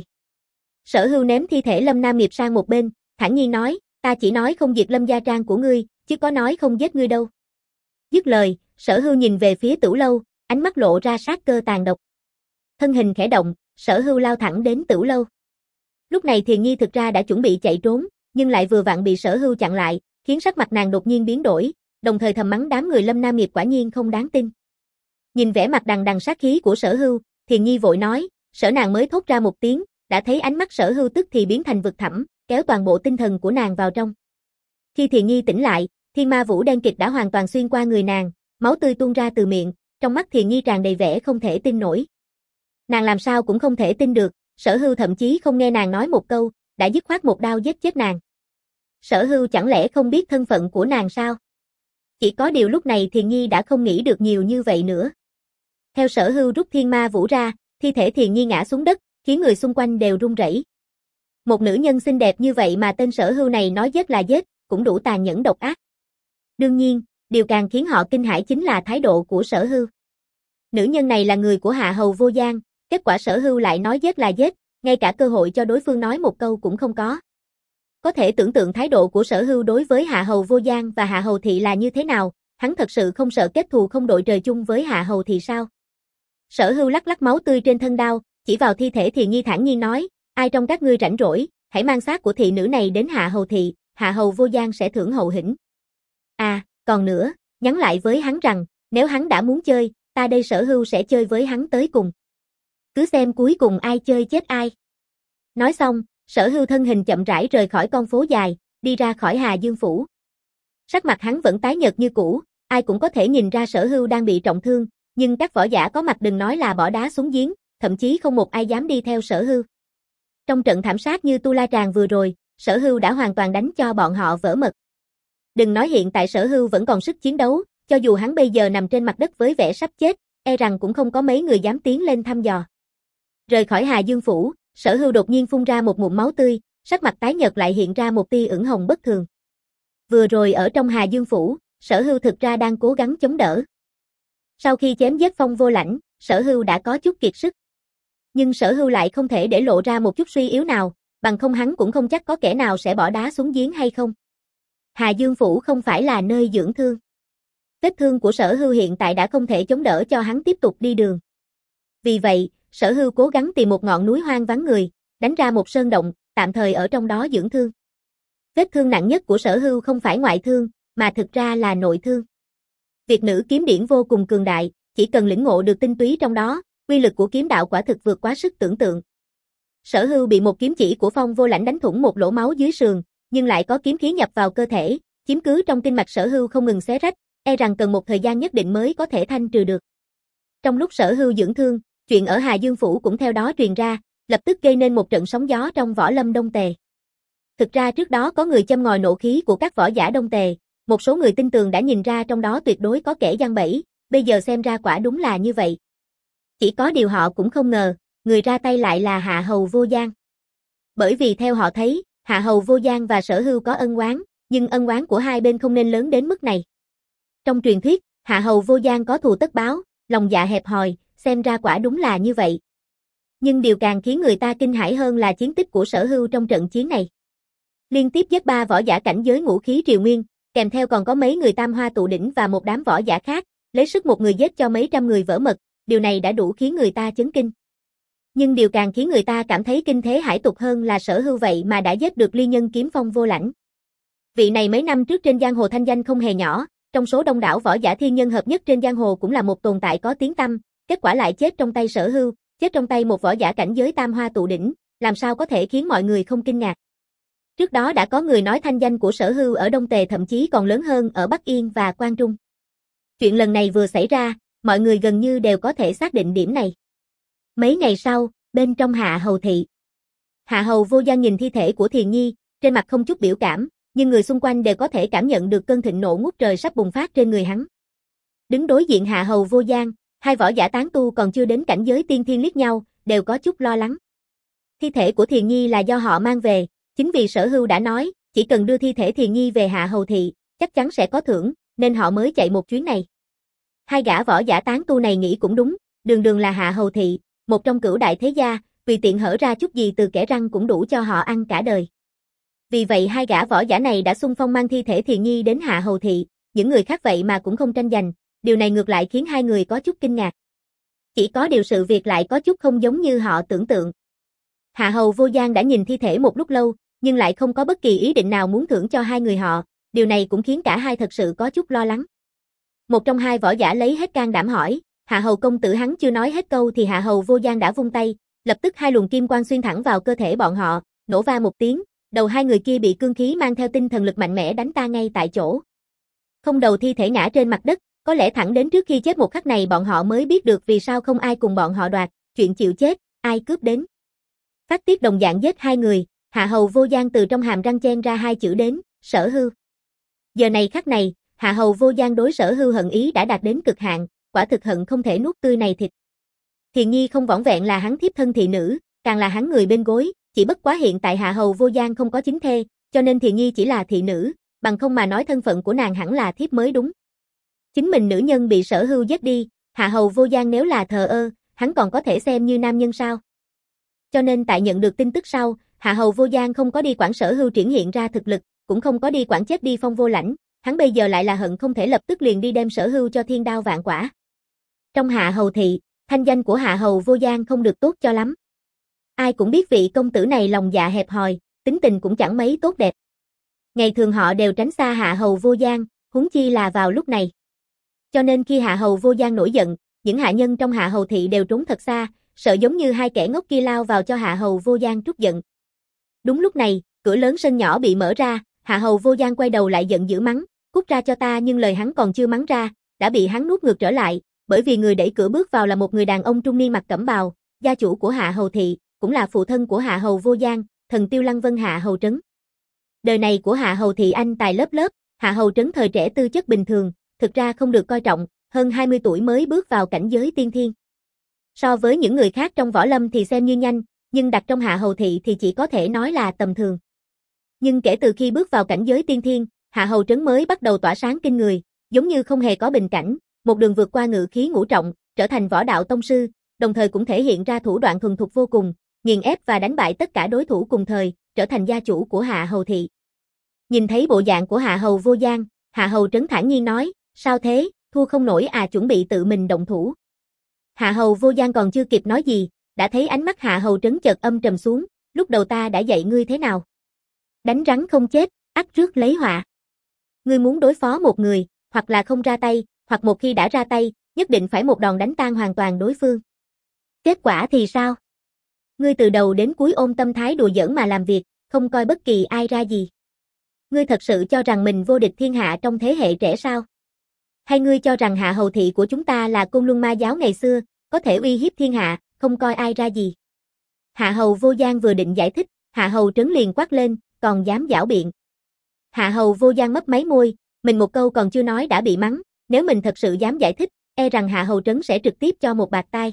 Sở Hưu ném thi thể Lâm Nam Nghiệp sang một bên, thản nhiên nói, ta chỉ nói không diệt Lâm gia trang của ngươi, chứ có nói không giết ngươi đâu. Dứt lời, Sở Hưu nhìn về phía tửu lâu, ánh mắt lộ ra sát cơ tàn độc. Thân hình khẽ động, Sở Hưu lao thẳng đến tửu lâu. Lúc này Thiền Nhi thực ra đã chuẩn bị chạy trốn, nhưng lại vừa vặn bị Sở Hưu chặn lại, khiến sắc mặt nàng đột nhiên biến đổi, đồng thời thầm mắng đám người Lâm Nam Nghiệp quả nhiên không đáng tin. Nhìn vẻ mặt đằng đằng sát khí của Sở Hưu, Thiền Nhi vội nói, Sở nàng mới thốt ra một tiếng, đã thấy ánh mắt Sở Hưu tức thì biến thành vực thẳm, kéo toàn bộ tinh thần của nàng vào trong. Khi Thiền Nhi tỉnh lại, thiên ma vũ đen kịt đã hoàn toàn xuyên qua người nàng, máu tươi tuôn ra từ miệng, trong mắt Thiền Nhi tràn đầy vẻ không thể tin nổi. Nàng làm sao cũng không thể tin được, Sở Hưu thậm chí không nghe nàng nói một câu, đã dứt khoát một đao giết chết nàng. Sở Hưu chẳng lẽ không biết thân phận của nàng sao? Chỉ có điều lúc này Thiền Nhi đã không nghĩ được nhiều như vậy nữa. Theo Sở Hưu rút thiên ma vũ ra, thi thể Thiền Nhi ngã xuống đất, khiến người xung quanh đều run rẩy. Một nữ nhân xinh đẹp như vậy mà tên Sở Hưu này nói giết là giết, cũng đủ tàn nhẫn độc ác. Đương nhiên, điều càng khiến họ kinh hãi chính là thái độ của Sở Hưu. Nữ nhân này là người của Hạ Hầu Vô Gian, kết quả Sở Hưu lại nói giết là giết, ngay cả cơ hội cho đối phương nói một câu cũng không có. Có thể tưởng tượng thái độ của Sở Hưu đối với Hạ Hầu Vô Gian và Hạ Hầu Thị là như thế nào, hắn thật sự không sợ kết thù không đội trời chung với Hạ Hầu Thị sao? Sở Hưu lắc lắc máu tươi trên thân đao, chỉ vào thi thể Thiền Nhi thản nhiên nói, ai trong các ngươi rảnh rỗi, hãy mang xác của thị nữ này đến Hạ Hầu Thị, Hạ Hầu Vô Gian sẽ thưởng hậu hĩnh. À, còn nữa, nhắn lại với hắn rằng, nếu hắn đã muốn chơi, ta đây Sở Hưu sẽ chơi với hắn tới cùng. Cứ xem cuối cùng ai chơi chết ai. Nói xong, Sở Hưu thân hình chậm rãi rời khỏi con phố dài, đi ra khỏi Hà Dương Phủ. Sắc mặt hắn vẫn tái nhợt như cũ, ai cũng có thể nhìn ra Sở Hưu đang bị trọng thương, nhưng các võ giả có mặt đừng nói là bỏ đá xuống giếng, thậm chí không một ai dám đi theo Sở Hưu. Trong trận thảm sát như Tu La Tràng vừa rồi, Sở Hưu đã hoàn toàn đánh cho bọn họ vỡ mật. Đừng nói hiện tại Sở Hưu vẫn còn sức chiến đấu, cho dù hắn bây giờ nằm trên mặt đất với vẻ sắp chết, e rằng cũng không có mấy người dám tiến lên thăm dò. Rời khỏi Hà Dương Phủ, Sở Hưu đột nhiên phun ra một ngụm máu tươi, sắc mặt tái nhợt lại hiện ra một tia ửng hồng bất thường. Vừa rồi ở trong Hà Dương Phủ, Sở Hưu thực ra đang cố gắng chống đỡ. Sau khi chém giết Phong Vô Lãnh, Sở Hưu đã có chút kiệt sức. Nhưng Sở Hưu lại không thể để lộ ra một chút suy yếu nào, bằng không hắn cũng không chắc có kẻ nào sẽ bỏ đá xuống giếng hay không. Hà Dương Phủ không phải là nơi dưỡng thương. Vết thương của Sở Hưu hiện tại đã không thể chống đỡ cho hắn tiếp tục đi đường. Vì vậy, Sở Hưu cố gắng tìm một ngọn núi hoang vắng người, đánh ra một sơn động, tạm thời ở trong đó dưỡng thương. Vết thương nặng nhất của Sở Hưu không phải ngoại thương, mà thực ra là nội thương. Việt nữ kiếm điển vô cùng cường đại, chỉ cần lĩnh ngộ được tinh túy trong đó, uy lực của kiếm đạo quả thực vượt quá sức tưởng tượng. Sở Hưu bị một kiếm chỉ của Phong Vô Lãnh đánh thủng một lỗ máu dưới sườn, nhưng lại có kiếm khí nhập vào cơ thể, chiếm cứ trong kinh mạch Sở Hưu không ngừng xé rách, e rằng cần một thời gian nhất định mới có thể thanh trừ được. Trong lúc Sở Hưu dưỡng thương, chuyện ở Hà Dương Phủ cũng theo đó truyền ra, lập tức gây nên một trận sóng gió trong võ lâm Đông Tề. Thực ra trước đó có người châm ngòi nộ khí của các võ giả Đông Tề, một số người tin tường đã nhìn ra trong đó tuyệt đối có kẻ giăng bẫy, bây giờ xem ra quả đúng là như vậy. Chỉ có điều họ cũng không ngờ, người ra tay lại là Hạ Hầu Vô Gian. Bởi vì theo họ thấy, Hạ Hầu Vô Gian và Sở Hưu có ân oán, nhưng ân oán của hai bên không nên lớn đến mức này. Trong truyền thuyết, Hạ Hầu Vô Gian có thù tất báo, lòng dạ hẹp hòi, xem ra quả đúng là như vậy. Nhưng điều càng khiến người ta kinh hãi hơn là chiến tích của Sở Hưu trong trận chiến này. Liên tiếp giết ba võ giả cảnh giới ngũ khí triều nguyên, kèm theo còn có mấy người tam hoa tụ đỉnh và một đám võ giả khác, lấy sức một người giết cho mấy trăm người vỡ mật, điều này đã đủ khiến người ta chấn kinh. Nhưng điều càng khiến người ta cảm thấy kinh thế hải tục hơn là Sở Hưu vậy mà đã giết được ly nhân kiếm Phong Vô Lãnh. Vị này mấy năm trước trên giang hồ thanh danh không hề nhỏ, trong số đông đảo võ giả thiên nhân hợp nhất trên giang hồ cũng là một tồn tại có tiếng tăm, kết quả lại chết trong tay Sở Hưu, chết trong tay một võ giả cảnh giới tam hoa tụ đỉnh, làm sao có thể khiến mọi người không kinh ngạc. Trước đó đã có người nói thanh danh của Sở Hưu ở Đông Tề thậm chí còn lớn hơn ở Bắc Yên và Quan Trung. Chuyện lần này vừa xảy ra, mọi người gần như đều có thể xác định điểm này. Mấy ngày sau, bên trong Hạ Hầu Thị, Hạ Hầu Vô Gian nhìn thi thể của Thiền Nhi, trên mặt không chút biểu cảm, nhưng người xung quanh đều có thể cảm nhận được cơn thịnh nộ ngút trời sắp bùng phát trên người hắn. Đứng đối diện Hạ Hầu Vô Gian, hai võ giả tán tu còn chưa đến cảnh giới tiên thiên liếc nhau, đều có chút lo lắng. Thi thể của Thiền Nhi là do họ mang về, chính vì Sở Hưu đã nói, chỉ cần đưa thi thể Thiền Nhi về Hạ Hầu thị, chắc chắn sẽ có thưởng, nên họ mới chạy một chuyến này. Hai gã võ giả tán tu này nghĩ cũng đúng, đường đường là Hạ Hầu thị, một trong cửu đại thế gia, tùy tiện hở ra chút gì từ kẻ răng cũng đủ cho họ ăn cả đời. Vì vậy hai gã võ giả này đã xung phong mang thi thể Thiền Nhi đến Hạ Hầu thị, những người khác vậy mà cũng không tranh giành, điều này ngược lại khiến hai người có chút kinh ngạc. Chỉ có điều sự việc lại có chút không giống như họ tưởng tượng. Hạ Hầu Vô Gian đã nhìn thi thể một lúc lâu, nhưng lại không có bất kỳ ý định nào muốn thưởng cho hai người họ, điều này cũng khiến cả hai thật sự có chút lo lắng. Một trong hai võ giả lấy hết can đảm hỏi, Hạ Hầu công tử. Hắn chưa nói hết câu thì Hạ Hầu Vô Gian đã vung tay, lập tức hai luồng kim quang xuyên thẳng vào cơ thể bọn họ, nổ va một tiếng, đầu hai người kia bị cương khí mang theo tinh thần lực mạnh mẽ đánh ta ngay tại chỗ. Không đầu thi thể ngã trên mặt đất, có lẽ thẳng đến trước khi chết một khắc này bọn họ mới biết được vì sao không ai cùng bọn họ đoạt, chuyện chịu chết, ai cướp đến. Phát tiết đồng dạng giết hai người, Hạ Hầu Vô Gian từ trong hàm răng chen ra hai chữ đến, Sở Hưu. Giờ này khắc này, Hạ Hầu Vô Gian đối Sở Hưu hận ý đã đạt đến cực hạn, quả thực hận không thể nuốt tươi này thịt. Thiền Nhi không vỏn vẹn là hắn thiếp thân thị nữ, càng là hắn người bên gối, chỉ bất quá hiện tại Hạ Hầu Vô Gian không có chính thê, cho nên Thiền Nhi chỉ là thị nữ, bằng không mà nói thân phận của nàng hẳn là thiếp mới đúng. Chính mình nữ nhân bị Sở Hưu giết đi, Hạ Hầu Vô Gian nếu là thờ ơ, hắn còn có thể xem như nam nhân sao? Cho nên tại nhận được tin tức sau, Hạ Hầu Vô Gian không có đi quản Sở Hưu triển hiện ra thực lực, cũng không có đi quản chết đi Phong Vô Lãnh, hắn bây giờ lại là hận không thể lập tức liền đi đem Sở Hưu cho thiên đao vạn quả. Trong Hạ Hầu thị, thanh danh của Hạ Hầu Vô Gian không được tốt cho lắm. Ai cũng biết vị công tử này lòng dạ hẹp hòi, tính tình cũng chẳng mấy tốt đẹp. Ngày thường họ đều tránh xa Hạ Hầu Vô Gian, huống chi là vào lúc này. Cho nên khi Hạ Hầu Vô Gian nổi giận, những hạ nhân trong Hạ Hầu thị đều trốn thật xa, sợ giống như hai kẻ ngốc kia lao vào cho Hạ Hầu Vô Gian trút giận. Đúng lúc này, cửa lớn sân nhỏ bị mở ra, Hạ Hầu Vô Gian quay đầu lại giận dữ mắng, cút ra cho ta, nhưng lời hắn còn chưa mắng ra, đã bị hắn nuốt ngược trở lại, bởi vì người đẩy cửa bước vào là một người đàn ông trung niên mặc cẩm bào, gia chủ của Hạ Hầu thị, cũng là phụ thân của Hạ Hầu Vô Gian, thần tiêu Lăng Vân Hạ Hầu Trấn. Đời này của Hạ Hầu thị anh tài lớp lớp, Hạ Hầu Trấn thời trẻ tư chất bình thường, thực ra không được coi trọng, hơn hai mươi tuổi mới bước vào cảnh giới tiên thiên. So với những người khác trong võ lâm thì xem như nhanh, nhưng đặt trong Hạ Hầu thị thì chỉ có thể nói là tầm thường. Nhưng kể từ khi bước vào cảnh giới tiên thiên, Hạ Hầu Trấn mới bắt đầu tỏa sáng kinh người, giống như không hề có bình cảnh, một đường vượt qua ngự khí ngũ trọng, trở thành võ đạo tông sư, đồng thời cũng thể hiện ra thủ đoạn thuần thục vô cùng, nghiền ép và đánh bại tất cả đối thủ cùng thời, trở thành gia chủ của Hạ Hầu thị. Nhìn thấy bộ dạng của Hạ Hầu Vô Gian, Hạ Hầu Trấn thản nhiên nói, sao thế, thua không nổi à, chuẩn bị tự mình động thủ. Hạ Hầu Vô Gian còn chưa kịp nói gì, đã thấy ánh mắt Hạ Hầu Trấn chợt âm trầm xuống, lúc đầu ta đã dạy ngươi thế nào? Đánh rắn không chết, ắt rước lấy họa. Ngươi muốn đối phó một người, hoặc là không ra tay, hoặc một khi đã ra tay, nhất định phải một đòn đánh tan hoàn toàn đối phương. Kết quả thì sao? Ngươi từ đầu đến cuối ôm tâm thái đùa giỡn mà làm việc, không coi bất kỳ ai ra gì. Ngươi thật sự cho rằng mình vô địch thiên hạ trong thế hệ trẻ sao? Hay ngươi cho rằng Hạ Hầu thị của chúng ta là Côn Luân Ma giáo ngày xưa, có thể uy hiếp thiên hạ, không coi ai ra gì? Hạ Hầu Vô Gian vừa định giải thích, Hạ Hầu Trấn liền quát lên, còn dám giảo biện. Hạ Hầu Vô Gian mấp máy môi, mình một câu còn chưa nói đã bị mắng, nếu mình thật sự dám giải thích, e rằng Hạ Hầu Trấn sẽ trực tiếp cho một bạt tai.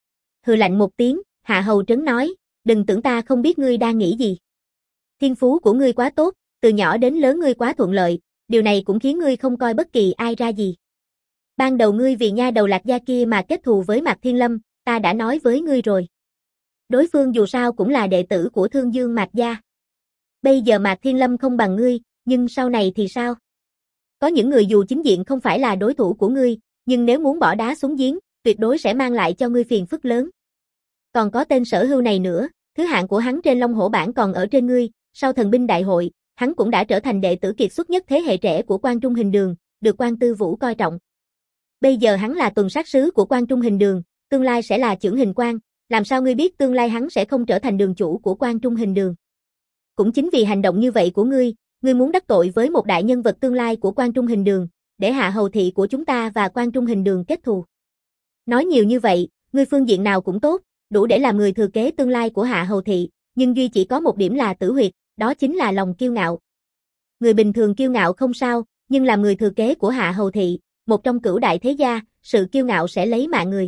Hừ lạnh một tiếng, Hạ Hầu Trấn nói, đừng tưởng ta không biết ngươi đang nghĩ gì. Thiên phú của ngươi quá tốt, từ nhỏ đến lớn ngươi quá thuận lợi, điều này cũng khiến ngươi không coi bất kỳ ai ra gì. Ban đầu ngươi vì nha đầu Lạc gia kia mà kết thù với Mạc Thiên Lâm, ta đã nói với ngươi rồi. Đối phương dù sao cũng là đệ tử của Thương Dương Mạc gia. Bây giờ Mạc Thiên Lâm không bằng ngươi, nhưng sau này thì sao? Có những người dù chính diện không phải là đối thủ của ngươi, nhưng nếu muốn bỏ đá xuống giếng, tuyệt đối sẽ mang lại cho ngươi phiền phức lớn. Còn có tên Sở Hưu này nữa, thứ hạng của hắn trên Long Hổ bảng còn ở trên ngươi, sau thần binh đại hội, hắn cũng đã trở thành đệ tử kiệt xuất nhất thế hệ trẻ của Quan Trung Hình Đường, được Quan Tư Vũ coi trọng. Bây giờ hắn là tuần sát sứ của Quan Trung Hình Đường, tương lai sẽ là chưởng hình quan, làm sao ngươi biết tương lai hắn sẽ không trở thành đường chủ của Quan Trung Hình Đường? Cũng chính vì hành động như vậy của ngươi, ngươi muốn đắc tội với một đại nhân vật tương lai của Quan Trung Hình Đường, để Hạ Hầu thị của chúng ta và Quan Trung Hình Đường kết thù. Nói nhiều như vậy, ngươi phương diện nào cũng tốt, đủ để làm người thừa kế tương lai của Hạ Hầu thị, nhưng duy chỉ có một điểm là tử huyệt, đó chính là lòng kiêu ngạo. Người bình thường kiêu ngạo không sao, nhưng làm người thừa kế của Hạ Hầu Thị, một trong cửu đại thế gia, sự kiêu ngạo sẽ lấy mạng người.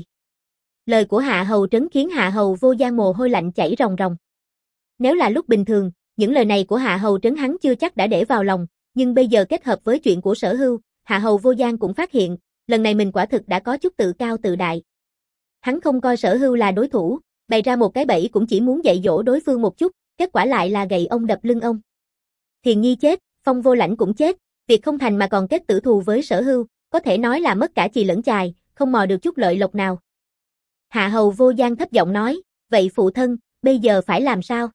Lời của Hạ Hầu Trấn khiến Hạ Hầu Vô Gian mồ hôi lạnh chảy ròng ròng. Nếu là lúc bình thường, những lời này của Hạ Hầu Trấn hắn chưa chắc đã để vào lòng, nhưng bây giờ kết hợp với chuyện của Sở Hưu, Hạ Hầu Vô Gian cũng phát hiện, lần này mình quả thực đã có chút tự cao tự đại. Hắn không coi Sở Hưu là đối thủ, bày ra một cái bẫy cũng chỉ muốn dạy dỗ đối phương một chút, kết quả lại là gậy ông đập lưng ông. Thiền Nhi chết, Phong Vô Lãnh cũng chết, việc không thành mà còn kết tử thù với Sở Hưu, có thể nói là mất cả chì lẫn chài, không mò được chút lợi lộc nào. Hạ Hầu Vô Gian thấp giọng nói, vậy phụ thân, bây giờ phải làm sao?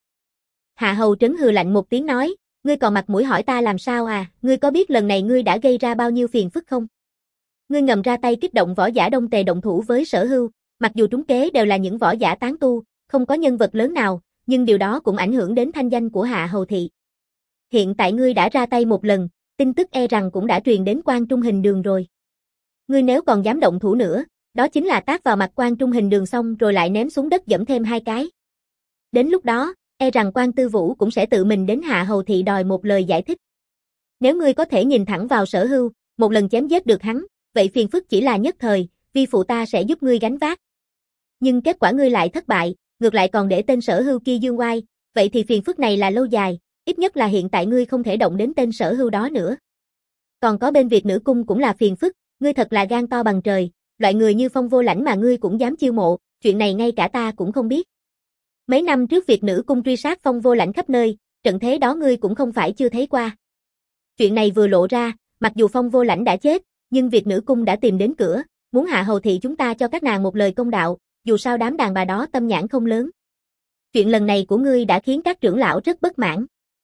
Hạ Hầu Trấn hừ lạnh một tiếng nói, ngươi còn mặt mũi hỏi ta làm sao à, ngươi có biết lần này ngươi đã gây ra bao nhiêu phiền phức không? Ngươi ngầm ra tay kích động võ giả Đông Tề động thủ với Sở Hưu, mặc dù trúng kế đều là những võ giả tán tu, không có nhân vật lớn nào, nhưng điều đó cũng ảnh hưởng đến thanh danh của Hạ Hầu Thị. Hiện tại ngươi đã ra tay một lần, tin tức e rằng cũng đã truyền đến Quan Trung Hình Đường rồi. Ngươi nếu còn dám động thủ nữa, đó chính là tát vào mặt Quan Trung Hình Đường xong rồi lại ném xuống đất giẫm thêm hai cái. Đến lúc đó, e rằng Quan Tư Vũ cũng sẽ tự mình đến Hạ Hầu Thị đòi một lời giải thích. Nếu ngươi có thể nhìn thẳng vào Sở Hưu, một lần chém giết được hắn, vậy phiền phức chỉ là nhất thời, vi phụ ta sẽ giúp ngươi gánh vác. Nhưng kết quả ngươi lại thất bại, ngược lại còn để tên Sở Hưu kia dương oai, vậy thì phiền phức này là lâu dài, ít nhất là hiện tại ngươi không thể động đến tên Sở Hưu đó nữa. Còn có bên Việt Nữ Cung cũng là phiền phức, ngươi thật là gan to bằng trời, loại người như Phong Vô Lãnh mà ngươi cũng dám chiêu mộ, chuyện này ngay cả ta cũng không biết. Mấy năm trước Việt Nữ Cung truy sát Phong Vô Lãnh khắp nơi, trận thế đó ngươi cũng không phải chưa thấy qua. Chuyện này vừa lộ ra, mặc dù Phong Vô Lãnh đã chết, nhưng Việt Nữ Cung đã tìm đến cửa, muốn Hạ Hầu Thị chúng ta cho các nàng một lời công đạo, dù sao đám đàn bà đó tâm nhãn không lớn. Chuyện lần này của ngươi đã khiến các trưởng lão rất bất mãn.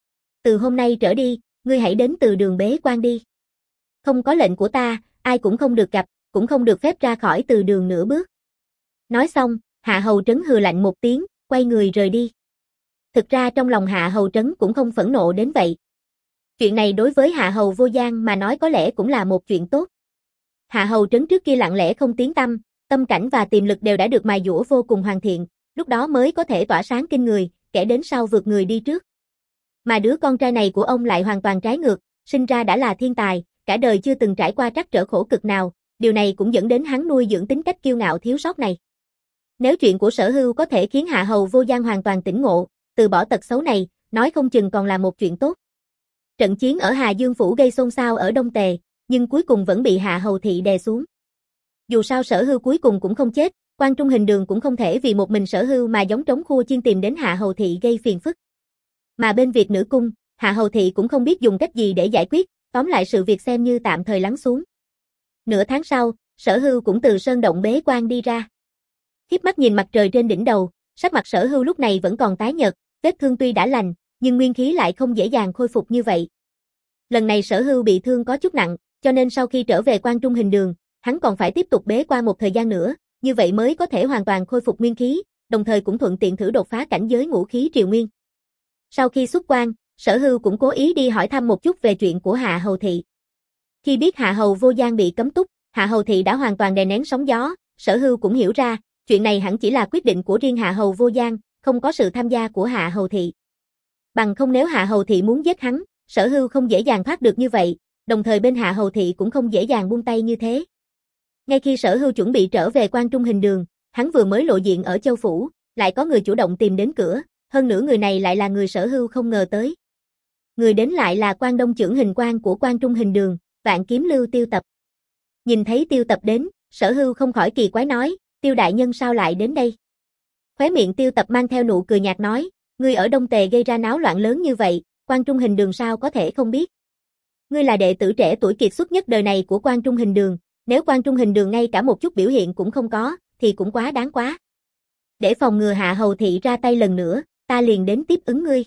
Từ hôm nay trở đi, ngươi hãy đến từ đường bế quan đi. Không có lệnh của ta, ai cũng không được gặp, cũng không được phép ra khỏi từ đường nửa bước. Nói xong, Hạ Hầu Trấn hừ lạnh một tiếng, quay người rời đi. Thực ra trong lòng Hạ Hầu Trấn cũng không phẫn nộ đến vậy. Chuyện này đối với Hạ Hầu Vô Gian mà nói có lẽ cũng là một chuyện tốt. Hạ Hầu Trấn trước kia lặng lẽ không tiếng tăm, tâm cảnh và tiềm lực đều đã được mài dũa vô cùng hoàn thiện, lúc đó mới có thể tỏa sáng kinh người, kẻ đến sau vượt người đi trước. Mà đứa con trai này của ông lại hoàn toàn trái ngược, sinh ra đã là thiên tài, cả đời chưa từng trải qua trắc trở khổ cực nào, điều này cũng dẫn đến hắn nuôi dưỡng tính cách kiêu ngạo thiếu sót này. Nếu chuyện của Sở Hưu có thể khiến Hạ Hầu Vô Gian hoàn toàn tỉnh ngộ, từ bỏ tật xấu này, nói không chừng còn là một chuyện tốt. Trận chiến ở Hà Dương Phủ gây xôn xao ở Đông Tề, nhưng cuối cùng vẫn bị Hạ Hầu Thị đè xuống. Dù sao Sở Hưu cuối cùng cũng không chết, Quan Trung Hình Đường cũng không thể vì một mình Sở Hưu mà giống trống khua chiên tìm đến Hạ Hầu Thị gây phiền phức. Mà bên Việt Nữ Cung, Hạ Hầu Thị cũng không biết dùng cách gì để giải quyết, tóm lại sự việc xem như tạm thời lắng xuống. Nửa tháng sau, Sở Hưu cũng từ sơn động bế quan đi ra. Khiếp mắt nhìn mặt trời trên đỉnh đầu, sắc mặt Sở Hưu lúc này vẫn còn tái nhợt, vết thương tuy đã lành, nhưng nguyên khí lại không dễ dàng khôi phục như vậy. Lần này Sở Hưu bị thương có chút nặng, cho nên sau khi trở về Quan Trung Hình Đường, hắn còn phải tiếp tục bế quan một thời gian nữa, như vậy mới có thể hoàn toàn khôi phục nguyên khí, đồng thời cũng thuận tiện thử đột phá cảnh giới ngũ khí triều nguyên. Sau khi xuất quan, Sở Hưu cũng cố ý đi hỏi thăm một chút về chuyện của Hạ Hầu Thị. Khi biết Hạ Hầu Vô Gian bị cấm túc, Hạ Hầu Thị đã hoàn toàn đè nén sóng gió, Sở Hưu cũng hiểu ra, chuyện này hẳn chỉ là quyết định của riêng Hạ Hầu Vô Gian, không có sự tham gia của Hạ Hầu Thị. Bằng không nếu Hạ Hầu Thị muốn giết hắn, Sở Hưu không dễ dàng thoát được như vậy, đồng thời bên Hạ Hầu Thị cũng không dễ dàng buông tay như thế. Ngay khi Sở Hưu chuẩn bị trở về Quan Trung Hình Đường, hắn vừa mới lộ diện ở Châu Phủ, lại có người chủ động tìm đến cửa, hơn nữa người này lại là người Sở Hưu không ngờ tới. Người đến lại là Quan Đông trưởng hình quan của Quan Trung Hình Đường, Vạn Kiếm Lưu Tiêu Tập. Nhìn thấy Tiêu Tập đến, Sở Hưu không khỏi kỳ quái nói, Tiêu đại nhân sao lại đến đây? Khóe miệng Tiêu Tập mang theo nụ cười nhạt nói, ngươi ở Đông Tề gây ra náo loạn lớn như vậy, Quan Trung Hình Đường sao có thể không biết? Ngươi là đệ tử trẻ tuổi kiệt xuất nhất đời này của Quan Trung Hình Đường, nếu Quan Trung Hình Đường ngay cả một chút biểu hiện cũng không có, thì cũng quá đáng quá. Để phòng ngừa Hạ Hầu Thị ra tay lần nữa, ta liền đến tiếp ứng ngươi.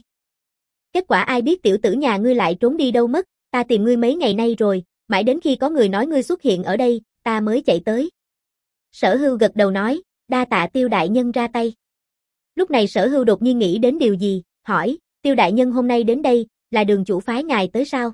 Kết quả ai biết tiểu tử nhà ngươi lại trốn đi đâu mất, ta tìm ngươi mấy ngày nay rồi, mãi đến khi có người nói ngươi xuất hiện ở đây, ta mới chạy tới. Sở Hưu gật đầu nói, đa tạ Tiêu đại nhân ra tay. Lúc này Sở Hưu đột nhiên nghĩ đến điều gì, hỏi, Tiêu đại nhân hôm nay đến đây, là Đường chủ phái ngài tới sao?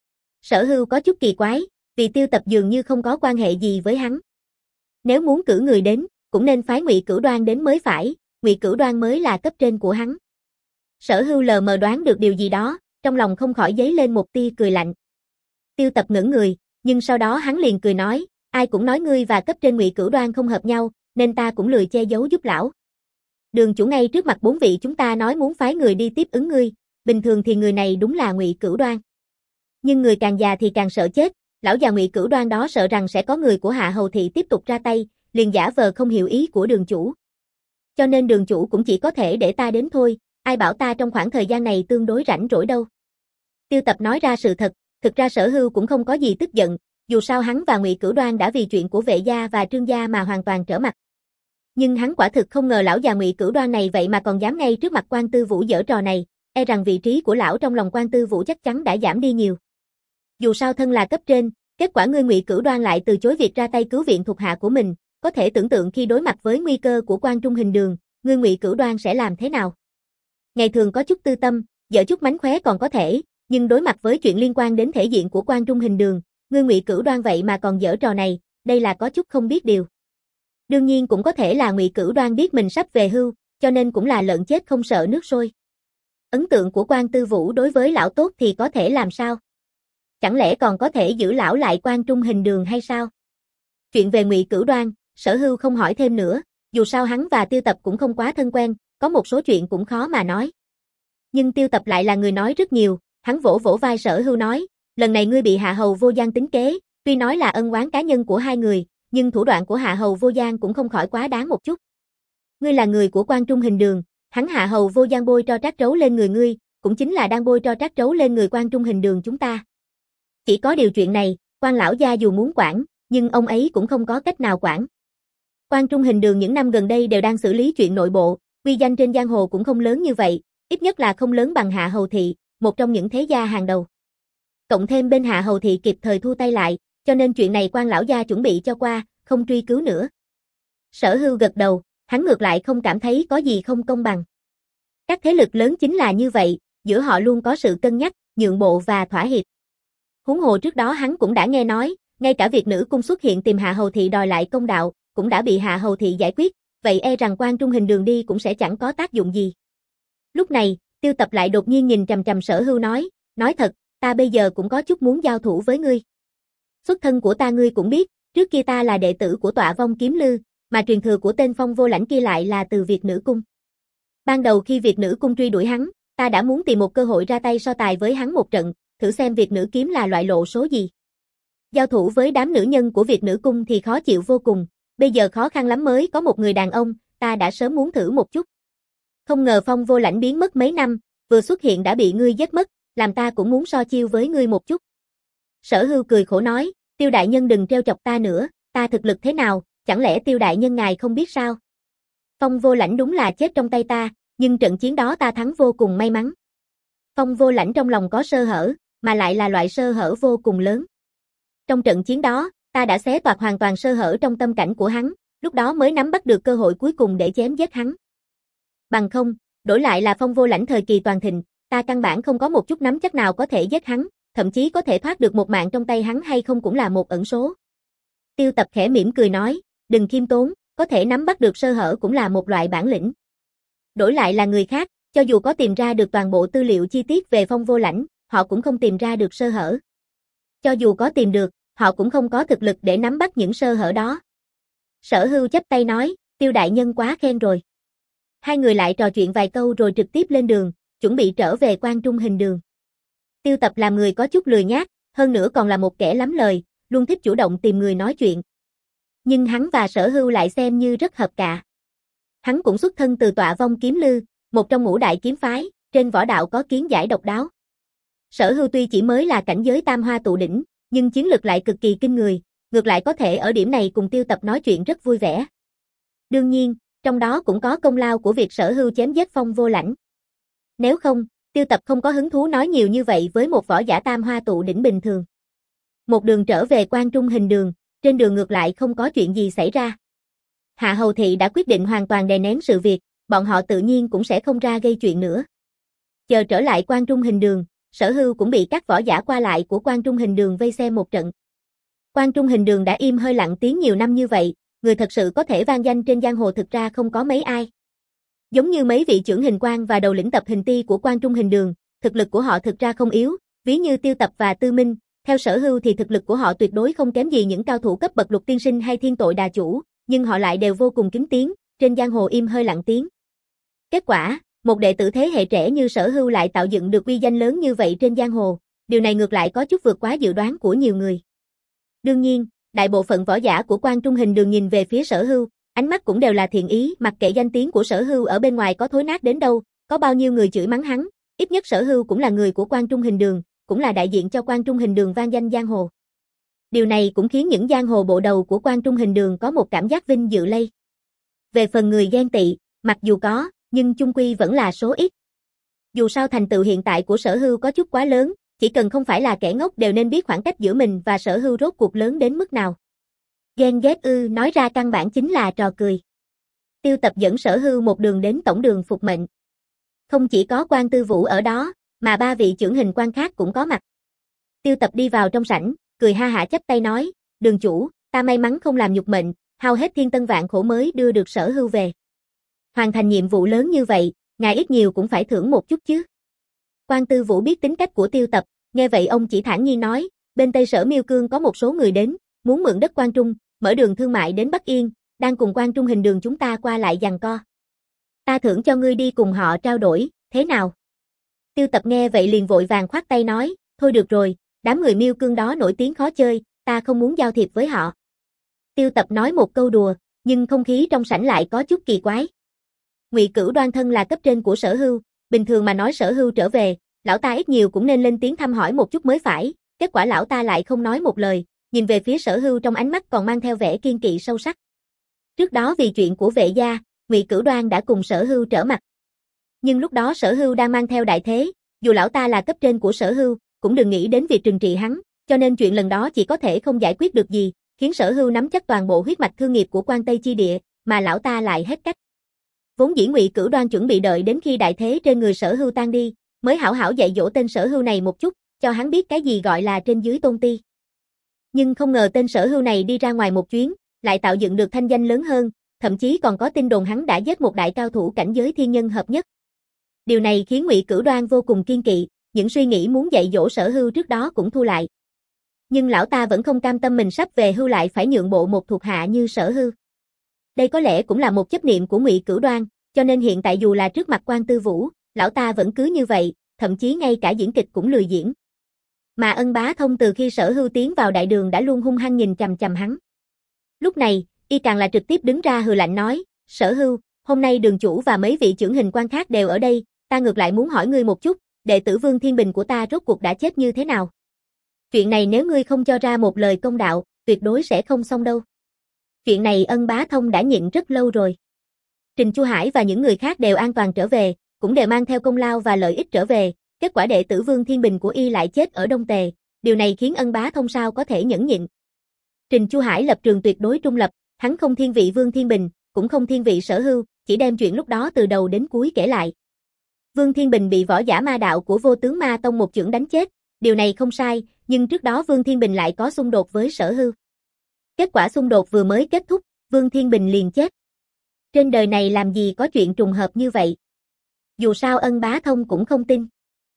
Sở Hưu có chút kỳ quái, vì Tiêu Tập dường như không có quan hệ gì với hắn. Nếu muốn cử người đến, cũng nên phái Ngụy Cửu Đoan đến mới phải, Ngụy Cửu Đoan mới là cấp trên của hắn. Sở Hưu lờ mờ đoán được điều gì đó, trong lòng không khỏi dấy lên một tia cười lạnh. Tiêu Tập ngẩn người, nhưng sau đó hắn liền cười nói, ai cũng nói ngươi và cấp trên Ngụy Cửu Đoan không hợp nhau, nên ta cũng lười che giấu giúp lão. Đường chủ ngay trước mặt bốn vị chúng ta nói muốn phái người đi tiếp ứng ngươi, bình thường thì người này đúng là Ngụy Cửu Đoan. Nhưng người càng già thì càng sợ chết, lão già Ngụy Cửu Đoan đó sợ rằng sẽ có người của Hạ Hầu thị tiếp tục ra tay, liền giả vờ không hiểu ý của đường chủ. Cho nên đường chủ cũng chỉ có thể để ta đến thôi, ai bảo ta trong khoảng thời gian này tương đối rảnh rỗi đâu. Tiêu Tập nói ra sự thật, thực ra Sở Hưu cũng không có gì tức giận, dù sao hắn và Ngụy Cửu Đoan đã vì chuyện của Vệ gia và Trương gia mà hoàn toàn trở mặt. Nhưng hắn quả thực không ngờ lão già Ngụy Cửu Đoan này vậy mà còn dám ngay trước mặt Quan Tư Vũ giở trò này, e rằng vị trí của lão trong lòng Quan Tư Vũ chắc chắn đã giảm đi nhiều. Dù sao thân là cấp trên, kết quả ngươi Ngụy Cửu Đoan lại từ chối việc ra tay cứu viện thuộc hạ của mình, có thể tưởng tượng khi đối mặt với nguy cơ của Quan Trung Hình Đường, ngươi Ngụy Cửu Đoan sẽ làm thế nào. Ngày thường có chút tư tâm, dở chút mánh khóe còn có thể, nhưng đối mặt với chuyện liên quan đến thể diện của Quan Trung Hình Đường, ngươi Ngụy Cửu Đoan vậy mà còn dở trò này, đây là có chút không biết điều. Đương nhiên cũng có thể là Ngụy Cửu Đoan biết mình sắp về hưu, cho nên cũng là lợn chết không sợ nước sôi. Ấn tượng của Quan Tư Vũ đối với lão tốt thì có thể làm sao? Chẳng lẽ còn có thể giữ lão lại Quan Trung Hình Đường hay sao? Chuyện về Ngụy Cửu Đoan, Sở Hưu không hỏi thêm nữa, dù sao hắn và Tiêu Tập cũng không quá thân quen, có một số chuyện cũng khó mà nói. Nhưng Tiêu Tập lại là người nói rất nhiều, hắn vỗ vỗ vai Sở Hưu nói, lần này ngươi bị Hạ Hầu Vô Gian tính kế, tuy nói là ân oán cá nhân của hai người, nhưng thủ đoạn của Hạ Hầu Vô Gian cũng không khỏi quá đáng một chút. Ngươi là người của Quan Trung Hình Đường, hắn Hạ Hầu Vô Gian bôi tro trát trấu lên người ngươi, cũng chính là đang bôi tro trát trấu lên người Quan Trung Hình Đường chúng ta. Chỉ có điều chuyện này, Quan lão gia dù muốn quản, nhưng ông ấy cũng không có cách nào quản. Quan Trung Hình Đường những năm gần đây đều đang xử lý chuyện nội bộ, uy danh trên giang hồ cũng không lớn như vậy, ít nhất là không lớn bằng Hạ Hầu thị, một trong những thế gia hàng đầu. Cộng thêm bên Hạ Hầu thị kịp thời thu tay lại, cho nên chuyện này Quan lão gia chuẩn bị cho qua, không truy cứu nữa. Sở Hưu gật đầu, hắn ngược lại không cảm thấy có gì không công bằng. Các thế lực lớn chính là như vậy, giữa họ luôn có sự cân nhắc, nhượng bộ và thỏa hiệp. Huống hồ trước đó hắn cũng đã nghe nói, ngay cả việc nữ cung xuất hiện tìm Hạ Hầu thị đòi lại công đạo, cũng đã bị Hạ Hầu thị giải quyết, vậy e rằng Quan Trung Hình Đường đi cũng sẽ chẳng có tác dụng gì. Lúc này, Tiêu Tập lại đột nhiên nhìn chằm chằm Sở Hưu nói, nói thật, ta bây giờ cũng có chút muốn giao thủ với ngươi. Xuất thân của ta ngươi cũng biết, trước kia ta là đệ tử của Tọa Vong Kiếm Lư, mà truyền thừa của tên Phong Vô Lãnh kia lại là từ Việt Nữ Cung. Ban đầu khi Việt Nữ Cung truy đuổi hắn, ta đã muốn tìm một cơ hội ra tay so tài với hắn một trận, thử xem Việt Nữ kiếm là loại lộ số gì. Giao thủ với đám nữ nhân của Việt Nữ Cung thì khó chịu vô cùng, bây giờ khó khăn lắm mới có một người đàn ông, ta đã sớm muốn thử một chút. Không ngờ Phong Vô Lãnh biến mất mấy năm, vừa xuất hiện đã bị ngươi giết mất, làm ta cũng muốn so chiêu với ngươi một chút. Sở Hưu cười khổ nói, Tiêu đại nhân đừng trêu chọc ta nữa, ta thực lực thế nào, chẳng lẽ Tiêu đại nhân ngài không biết sao? Phong Vô Lãnh đúng là chết trong tay ta, nhưng trận chiến đó ta thắng vô cùng may mắn. Phong Vô Lãnh trong lòng có sơ hở, mà lại là loại sơ hở vô cùng lớn. Trong trận chiến đó, ta đã xé toạc hoàn toàn sơ hở trong tâm cảnh của hắn, lúc đó mới nắm bắt được cơ hội cuối cùng để chém giết hắn. Bằng không, đổi lại là Phong Vô Lãnh thời kỳ toàn thịnh, ta căn bản không có một chút nắm chắc nào có thể giết hắn, thậm chí có thể thoát được một mạng trong tay hắn hay không cũng là một ẩn số. Tiêu Tập khẽ mỉm cười nói, đừng khiêm tốn, có thể nắm bắt được sơ hở cũng là một loại bản lĩnh. Đổi lại là người khác, cho dù có tìm ra được toàn bộ tư liệu chi tiết về Phong Vô Lãnh, họ cũng không tìm ra được sơ hở. Cho dù có tìm được, họ cũng không có thực lực để nắm bắt những sơ hở đó. Sở Hưu chắp tay nói, Tiêu đại nhân quá khen rồi. Hai người lại trò chuyện vài câu rồi trực tiếp lên đường, chuẩn bị trở về Quan Trung Hình Đường. Tiêu Tập làm người có chút lười nhác, hơn nữa còn là một kẻ lắm lời, luôn thích chủ động tìm người nói chuyện. Nhưng hắn và Sở Hưu lại xem như rất hợp cạ. Hắn cũng xuất thân từ Tọa Vong Kiếm Lư, một trong ngũ đại kiếm phái, trên võ đạo có kiến giải độc đáo. Sở Hưu tuy chỉ mới là cảnh giới tam hoa tụ đỉnh, nhưng chiến lực lại cực kỳ kinh người, ngược lại có thể ở điểm này cùng Tiêu Tập nói chuyện rất vui vẻ. Đương nhiên, trong đó cũng có công lao của việc Sở Hưu chém giết Phong Vô Lãnh. Nếu không, Tiêu Tập không có hứng thú nói nhiều như vậy với một võ giả tam hoa tụ đỉnh bình thường. Một đường trở về Quan Trung Hình Đường, trên đường ngược lại không có chuyện gì xảy ra. Hạ Hầu thị đã quyết định hoàn toàn đè nén sự việc, bọn họ tự nhiên cũng sẽ không ra gây chuyện nữa. Chờ trở lại Quan Trung Hình Đường, Sở Hưu cũng bị các võ giả qua lại của Quan Trung Hình Đường vây xem một trận. Quan Trung Hình Đường đã im hơi lặng tiếng nhiều năm như vậy, người thật sự có thể vang danh trên giang hồ thực ra không có mấy ai. Giống như mấy vị trưởng hình quan và đầu lĩnh tập hình ti của Quan Trung Hình Đường, thực lực của họ thực ra không yếu, ví như Tiêu Tập và Tư Minh, theo Sở Hưu thì thực lực của họ tuyệt đối không kém gì những cao thủ cấp bậc Lục Tiên Sinh hay Thiên Tội Đà Chủ, nhưng họ lại đều vô cùng kín tiếng, trên giang hồ im hơi lặng tiếng. Kết quả, một đệ tử thế hệ trẻ như Sở Hưu lại tạo dựng được uy danh lớn như vậy trên giang hồ, điều này ngược lại có chút vượt quá dự đoán của nhiều người. Đương nhiên, đại bộ phận võ giả của Quan Trung Hình Đường nhìn về phía Sở Hưu, ánh mắt cũng đều là thiện ý, mặc kệ danh tiếng của Sở Hưu ở bên ngoài có thối nát đến đâu, có bao nhiêu người chửi mắng hắn, ít nhất Sở Hưu cũng là người của Quan Trung Hình Đường, cũng là đại diện cho Quan Trung Hình Đường vang danh giang hồ. Điều này cũng khiến những giang hồ bộ đầu của Quan Trung Hình Đường có một cảm giác vinh dự lây. Về phần người ghen tị, mặc dù có, nhưng chung quy vẫn là số ít. Dù sao thành tựu hiện tại của Sở Hưu có chút quá lớn, chỉ cần không phải là kẻ ngốc đều nên biết khoảng cách giữa mình và Sở Hưu rốt cuộc lớn đến mức nào. Ghen ghét ư, nói ra căn bản chính là trò cười. Tiêu Tập dẫn Sở Hưu một đường đến tổng đường phục mệnh. Không chỉ có Quan Tư Vũ ở đó, mà ba vị trưởng hình quan khác cũng có mặt. Tiêu Tập đi vào trong sảnh, cười ha hả chắp tay nói, đường chủ, ta may mắn không làm nhục mệnh, hao hết thiên tân vạn khổ mới đưa được Sở Hưu về. Hoàn thành nhiệm vụ lớn như vậy, ngài ít nhiều cũng phải thưởng một chút chứ. Quan Tư Vũ biết tính cách của Tiêu Tập, nghe vậy ông chỉ thản nhiên nói, bên Tây Sở Miêu Cương có một số người đến, muốn mượn đất Quan Trung, mở đường thương mại đến Bắc Yên, đang cùng Quan Trung Hình Đường chúng ta qua lại giằng co. Ta thưởng cho ngươi đi cùng họ trao đổi, thế nào? Tiêu Tập nghe vậy liền vội vàng khoát tay nói, thôi được rồi, đám người Miêu Cương đó nổi tiếng khó chơi, ta không muốn giao thiệp với họ. Tiêu Tập nói một câu đùa, nhưng không khí trong sảnh lại có chút kỳ quái. Ngụy Cửu Đoan thân là cấp trên của Sở Hưu, bình thường mà nói Sở Hưu trở về, lão ta ít nhiều cũng nên lên tiếng thăm hỏi một chút mới phải, kết quả lão ta lại không nói một lời, nhìn về phía Sở Hưu trong ánh mắt còn mang theo vẻ kiên kỵ sâu sắc. Trước đó vì chuyện của Vệ gia, Ngụy Cửu Đoan đã cùng Sở Hưu trở mặt. Nhưng lúc đó Sở Hưu đang mang theo đại thế, dù lão ta là cấp trên của Sở Hưu, cũng đừng nghĩ đến việc trừng trị hắn, cho nên chuyện lần đó chỉ có thể không giải quyết được gì, khiến Sở Hưu nắm chắc toàn bộ huyết mạch thương nghiệp của Quan Tây chi địa, mà lão ta lại hết cách. Vốn dĩ Ngụy Cửu Đoan chuẩn bị đợi đến khi đại thế trên người Sở Hưu tan đi, mới hảo hảo dạy dỗ tên Sở Hưu này một chút, cho hắn biết cái gì gọi là trên dưới tôn ti. Nhưng không ngờ tên Sở Hưu này đi ra ngoài một chuyến, lại tạo dựng được thanh danh lớn hơn, thậm chí còn có tin đồn hắn đã giết một đại cao thủ cảnh giới thiên nhân hợp nhất. Điều này khiến Ngụy Cửu Đoan vô cùng kiên kỵ, những suy nghĩ muốn dạy dỗ Sở Hưu trước đó cũng thu lại. Nhưng lão ta vẫn không cam tâm mình sắp về hưu lại phải nhượng bộ một thuộc hạ như Sở Hưu. Đây có lẽ cũng là một chấp niệm của Ngụy Cửu Đoan, cho nên hiện tại dù là trước mặt Quan Tư Vũ, lão ta vẫn cứ như vậy, thậm chí ngay cả diễn kịch cũng lười diễn. Mà Ân Bá Thông từ khi Sở Hưu tiến vào đại đường đã luôn hung hăng nhìn chằm chằm hắn. Lúc này, y càng là trực tiếp đứng ra hừ lạnh nói, Sở Hưu, hôm nay đường chủ và mấy vị trưởng hình quan khác đều ở đây, ta ngược lại muốn hỏi ngươi một chút, đệ tử Vương Thiên Bình của ta rốt cuộc đã chết như thế nào? Chuyện này nếu ngươi không cho ra một lời công đạo, tuyệt đối sẽ không xong đâu. Chuyện này Ân Bá Thông đã nhịn rất lâu rồi. Trình Chu Hải và những người khác đều an toàn trở về, cũng đều mang theo công lao và lợi ích trở về, kết quả đệ tử Vương Thiên Bình của y lại chết ở Đông Tề, điều này khiến Ân Bá Thông sao có thể nhẫn nhịn. Trình Chu Hải lập trường tuyệt đối trung lập, hắn không thiên vị Vương Thiên Bình, cũng không thiên vị Sở Hưu, chỉ đem chuyện lúc đó từ đầu đến cuối kể lại. Vương Thiên Bình bị võ giả ma đạo của Vô Tướng Ma Tông một chưởng đánh chết, điều này không sai, nhưng trước đó Vương Thiên Bình lại có xung đột với Sở Hưu. Kết quả xung đột vừa mới kết thúc, Vương Thiên Bình liền chết. Trên đời này làm gì có chuyện trùng hợp như vậy? Dù sao Ân Bá Thông cũng không tin.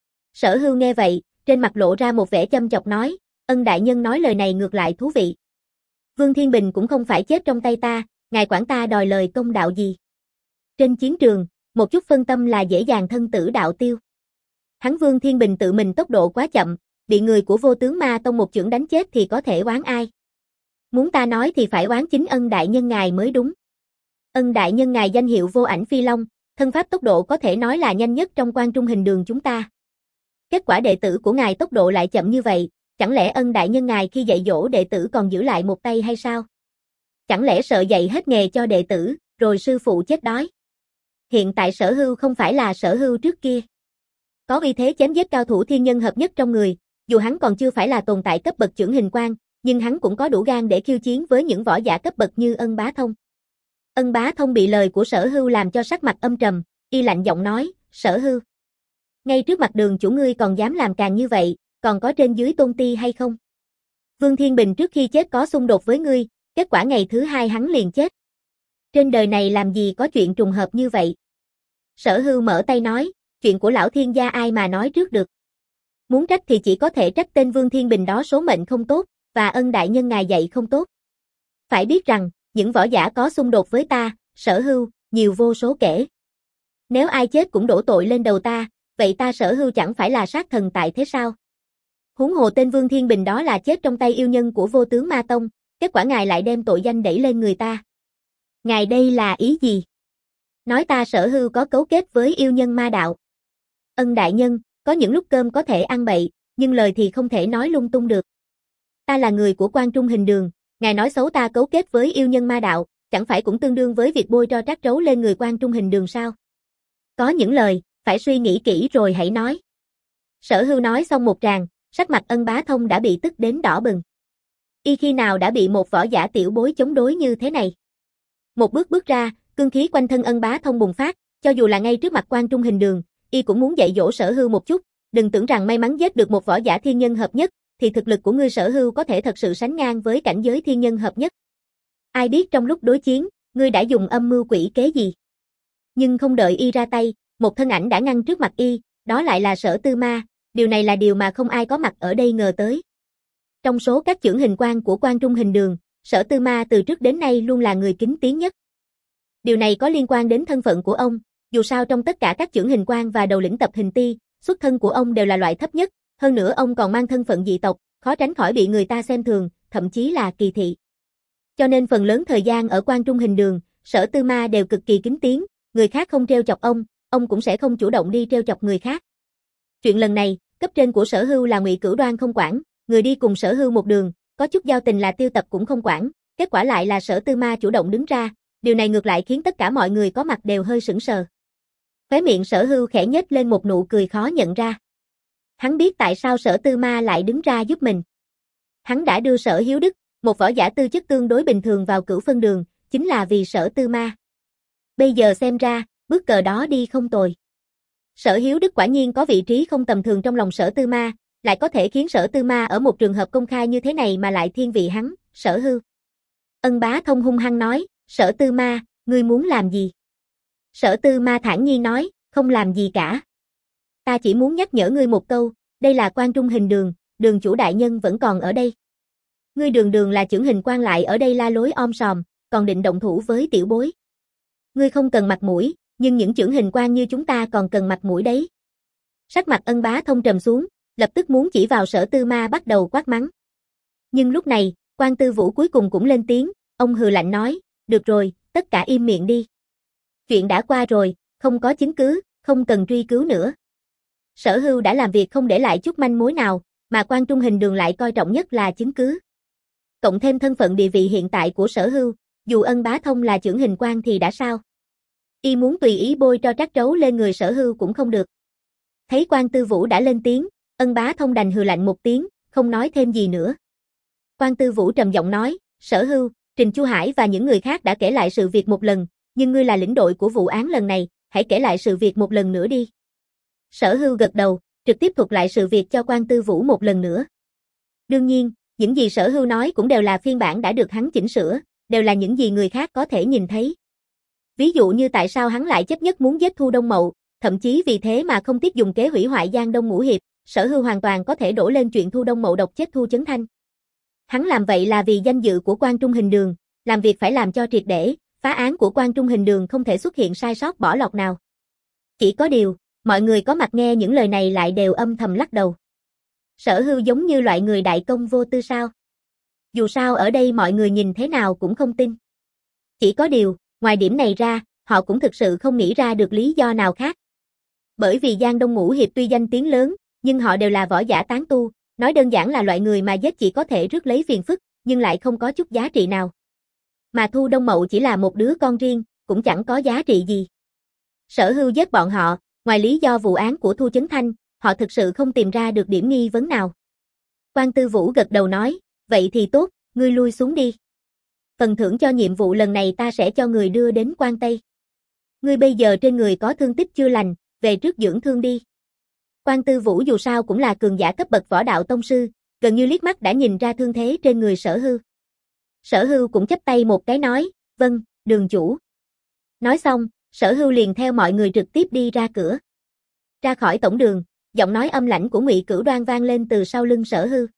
Sở Hưu nghe vậy, trên mặt lộ ra một vẻ châm chọc nói, Ân đại nhân nói lời này ngược lại thú vị. Vương Thiên Bình cũng không phải chết trong tay ta, ngài quản ta đòi lời công đạo gì? Trên chiến trường, một chút phân tâm là dễ dàng thân tử đạo tiêu. Hắn Vương Thiên Bình tự mình tốc độ quá chậm, bị người của Vô Tướng Ma Tông một chưởng đánh chết thì có thể oán ai? Muốn ta nói thì phải oán chính Ân đại nhân ngài mới đúng. Ân đại nhân ngài danh hiệu Vô Ảnh Phi Long, thân pháp tốc độ có thể nói là nhanh nhất trong Quan Trung Hình Đường chúng ta. Kết quả đệ tử của ngài tốc độ lại chậm như vậy, chẳng lẽ Ân đại nhân ngài khi dạy dỗ đệ tử còn giữ lại một tay hay sao? Chẳng lẽ sợ dạy hết nghề cho đệ tử, rồi sư phụ chết đói? Hiện tại Sở Hưu không phải là Sở Hưu trước kia. Có uy thế chém giết cao thủ thiên nhân hợp nhất trong người, dù hắn còn chưa phải là tồn tại cấp bậc trưởng hình quan, nhưng hắn cũng có đủ gan để khiêu chiến với những võ giả cấp bậc như Ân Bá Thông. Ân Bá Thông bị lời của Sở Hưu làm cho sắc mặt âm trầm, y lạnh giọng nói, Sở Hưu. Ngay trước mặt đường chủ ngươi còn dám làm càng như vậy, còn có trên dưới tôn ti hay không? Vương Thiên Bình trước khi chết có xung đột với ngươi, kết quả ngày thứ hai hắn liền chết. Trên đời này làm gì có chuyện trùng hợp như vậy? Sở Hưu mở tay nói, chuyện của lão thiên gia ai mà nói trước được. Muốn trách thì chỉ có thể trách tên Vương Thiên Bình đó số mệnh không tốt, và ân đại nhân ngài dạy không tốt. Phải biết rằng, những võ giả có xung đột với ta, Sở Hưu, nhiều vô số kể. Nếu ai chết cũng đổ tội lên đầu ta, vậy ta Sở Hưu chẳng phải là sát thần tại thế sao? Huống hồ tên Vương Thiên Bình đó là chết trong tay yêu nhân của Vô Tướng Ma Tông, kết quả ngài lại đem tội danh đẩy lên người ta. Ngài đây là ý gì? Nói ta Sở Hưu có cấu kết với yêu nhân ma đạo. Ân đại nhân, có những lúc cơm có thể ăn bậy, nhưng lời thì không thể nói lung tung được. Ta là người của Quan Trung Hình Đường, ngài nói xấu ta cấu kết với yêu nhân ma đạo, chẳng phải cũng tương đương với việc bôi tro trát trấu lên người Quan Trung Hình Đường sao? Có những lời, phải suy nghĩ kỹ rồi hãy nói. Sở Hưu nói xong một tràng, sắc mặt Ân Bá Thông đã bị tức đến đỏ bừng. Y khi nào đã bị một võ giả tiểu bối chống đối như thế này? Một bước bước ra, cương khí quanh thân Ân Bá Thông bùng phát, cho dù là ngay trước mặt Quan Trung Hình Đường, y cũng muốn dạy dỗ Sở Hưu một chút, đừng tưởng rằng may mắn giết được một võ giả thiên nhân hợp nhất, thì thực lực của ngươi Sở Hưu có thể thật sự sánh ngang với cảnh giới thiên nhân hợp nhất. Ai biết trong lúc đối chiến, ngươi đã dùng âm mưu quỷ kế gì? Nhưng không đợi y ra tay, một thân ảnh đã ngăn trước mặt y, đó lại là Sở Tư Ma, điều này là điều mà không ai có mặt ở đây ngờ tới. Trong số các chưởng hình quan của Quan Trung Hình Đường, Sở Tư Ma từ trước đến nay luôn là người kính tiếng nhất. Điều này có liên quan đến thân phận của ông, dù sao trong tất cả các chưởng hình quan và đầu lĩnh tập hình ti, xuất thân của ông đều là loại thấp nhất, hơn nữa ông còn mang thân phận dị tộc, khó tránh khỏi bị người ta xem thường, thậm chí là kỳ thị. Cho nên phần lớn thời gian ở Quan Trung Hình Đường, Sở Tư Ma đều cực kỳ kính tiếng, người khác không trêu chọc ông, ông cũng sẽ không chủ động đi trêu chọc người khác. Chuyện lần này, cấp trên của Sở Hưu là Ngụy Cửu Đoan không quản, người đi cùng Sở Hưu một đường, có chút giao tình là Tiêu Tập cũng không quản, kết quả lại là Sở Tư Ma chủ động đứng ra, điều này ngược lại khiến tất cả mọi người có mặt đều hơi sững sờ. Khóe miệng Sở Hưu khẽ nhếch lên một nụ cười khó nhận ra. Hắn biết tại sao Sở Tư Ma lại đứng ra giúp mình. Hắn đã đưa Sở Hiếu Đức, một võ giả tư chất tương đối bình thường vào Cửu Phân Đường, chính là vì Sở Tư Ma. Bây giờ xem ra, bước cờ đó đi không tồi. Sở Hiếu Đức quả nhiên có vị trí không tầm thường trong lòng Sở Tư Ma, lại có thể khiến Sở Tư Ma ở một trường hợp công khai như thế này mà lại thiên vị hắn, Sở Hưu. Ân Bá Thông hung hăng nói, Sở Tư Ma, ngươi muốn làm gì? Sở Tư Ma thản nhiên nói, không làm gì cả. Ta chỉ muốn nhắc nhở ngươi một câu, đây là Quan Trung Hình Đường, đường chủ đại nhân vẫn còn ở đây. Ngươi đường đường là chưởng hình quan lại ở đây la lối om sòm, còn định động thủ với tiểu bối. Ngươi không cần mặt mũi, nhưng những chưởng hình quan như chúng ta còn cần mặt mũi đấy. Sắc mặt Ân Bá Thông trầm xuống, lập tức muốn chỉ vào Sở Tư Ma bắt đầu quát mắng. Nhưng lúc này, Quan Tư Vũ cuối cùng cũng lên tiếng, ông hừ lạnh nói, được rồi, tất cả im miệng đi. Chuyện đã qua rồi, không có chứng cứ, không cần truy cứu nữa. Sở Hưu đã làm việc không để lại chút manh mối nào, mà Quan Trung Hình Đường lại coi trọng nhất là chứng cứ. Cộng thêm thân phận địa vị hiện tại của Sở Hưu, dù Ân Bá Thông là chưởng hình quan thì đã sao? Y muốn tùy ý bôi tro trát trấu lên người Sở Hưu cũng không được. Thấy Quan Tư Vũ đã lên tiếng, Ân Bá Thông đành hừ lạnh một tiếng, không nói thêm gì nữa. Quan Tư Vũ trầm giọng nói, Sở Hưu, Trình Chu Hải và những người khác đã kể lại sự việc một lần, nhưng ngươi là lĩnh đội của vụ án lần này, hãy kể lại sự việc một lần nữa đi. Sở Hưu gật đầu, trực tiếp thuật lại sự việc cho Quan Tư Vũ một lần nữa. Đương nhiên, những gì Sở Hưu nói cũng đều là phiên bản đã được hắn chỉnh sửa, đều là những gì người khác có thể nhìn thấy. Ví dụ như tại sao hắn lại chấp nhất muốn giết Thu Đông Mậu, thậm chí vì thế mà không tiếc dùng kế hủy hoại Giang Đông Ngũ Hiệp, Sở Hưu hoàn toàn có thể đổ lên chuyện Thu Đông Mậu độc chết Thu Chấn Thanh. Hắn làm vậy là vì danh dự của Quan Trung Hình Đường, làm việc phải làm cho triệt để, phá án của Quan Trung Hình Đường không thể xuất hiện sai sót bỏ lọt nào. Chỉ có điều, mọi người có mặt nghe những lời này lại đều âm thầm lắc đầu. Sở Hưu giống như loại người đại công vô tư sao? Dù sao ở đây mọi người nhìn thế nào cũng không tin. Chỉ có điều, ngoài điểm này ra, họ cũng thực sự không nghĩ ra được lý do nào khác. Bởi vì Giang Đông Ngũ Hiệp tuy danh tiếng lớn, nhưng họ đều là võ giả tán tu, nói đơn giản là loại người mà giết chỉ có thể rước lấy phiền phức, nhưng lại không có chút giá trị nào. Mà Thu Đông Mậu chỉ là một đứa con riêng, cũng chẳng có giá trị gì. Sở Hưu giết bọn họ, ngoài lý do vụ án của Thu Chấn Thanh, họ thực sự không tìm ra được điểm nghi vấn nào. Quan Tư Vũ gật đầu nói, vậy thì tốt, ngươi lui xuống đi. Phần thưởng cho nhiệm vụ lần này ta sẽ cho người đưa đến Quan Tây. Ngươi bây giờ trên người có thương tích chưa lành, về trước dưỡng thương đi. Quan Tư Vũ dù sao cũng là cường giả cấp bậc võ đạo tông sư, gần như liếc mắt đã nhìn ra thương thế trên người Sở Hưu. Sở Hưu cũng chắp tay một cái nói, vâng, đường chủ. Nói xong, Sở Hưu liền theo mọi người trực tiếp đi ra cửa. Ra khỏi tổng đường, giọng nói âm lãnh của Ngụy Cửu Đoan vang lên từ sau lưng Sở Hưu.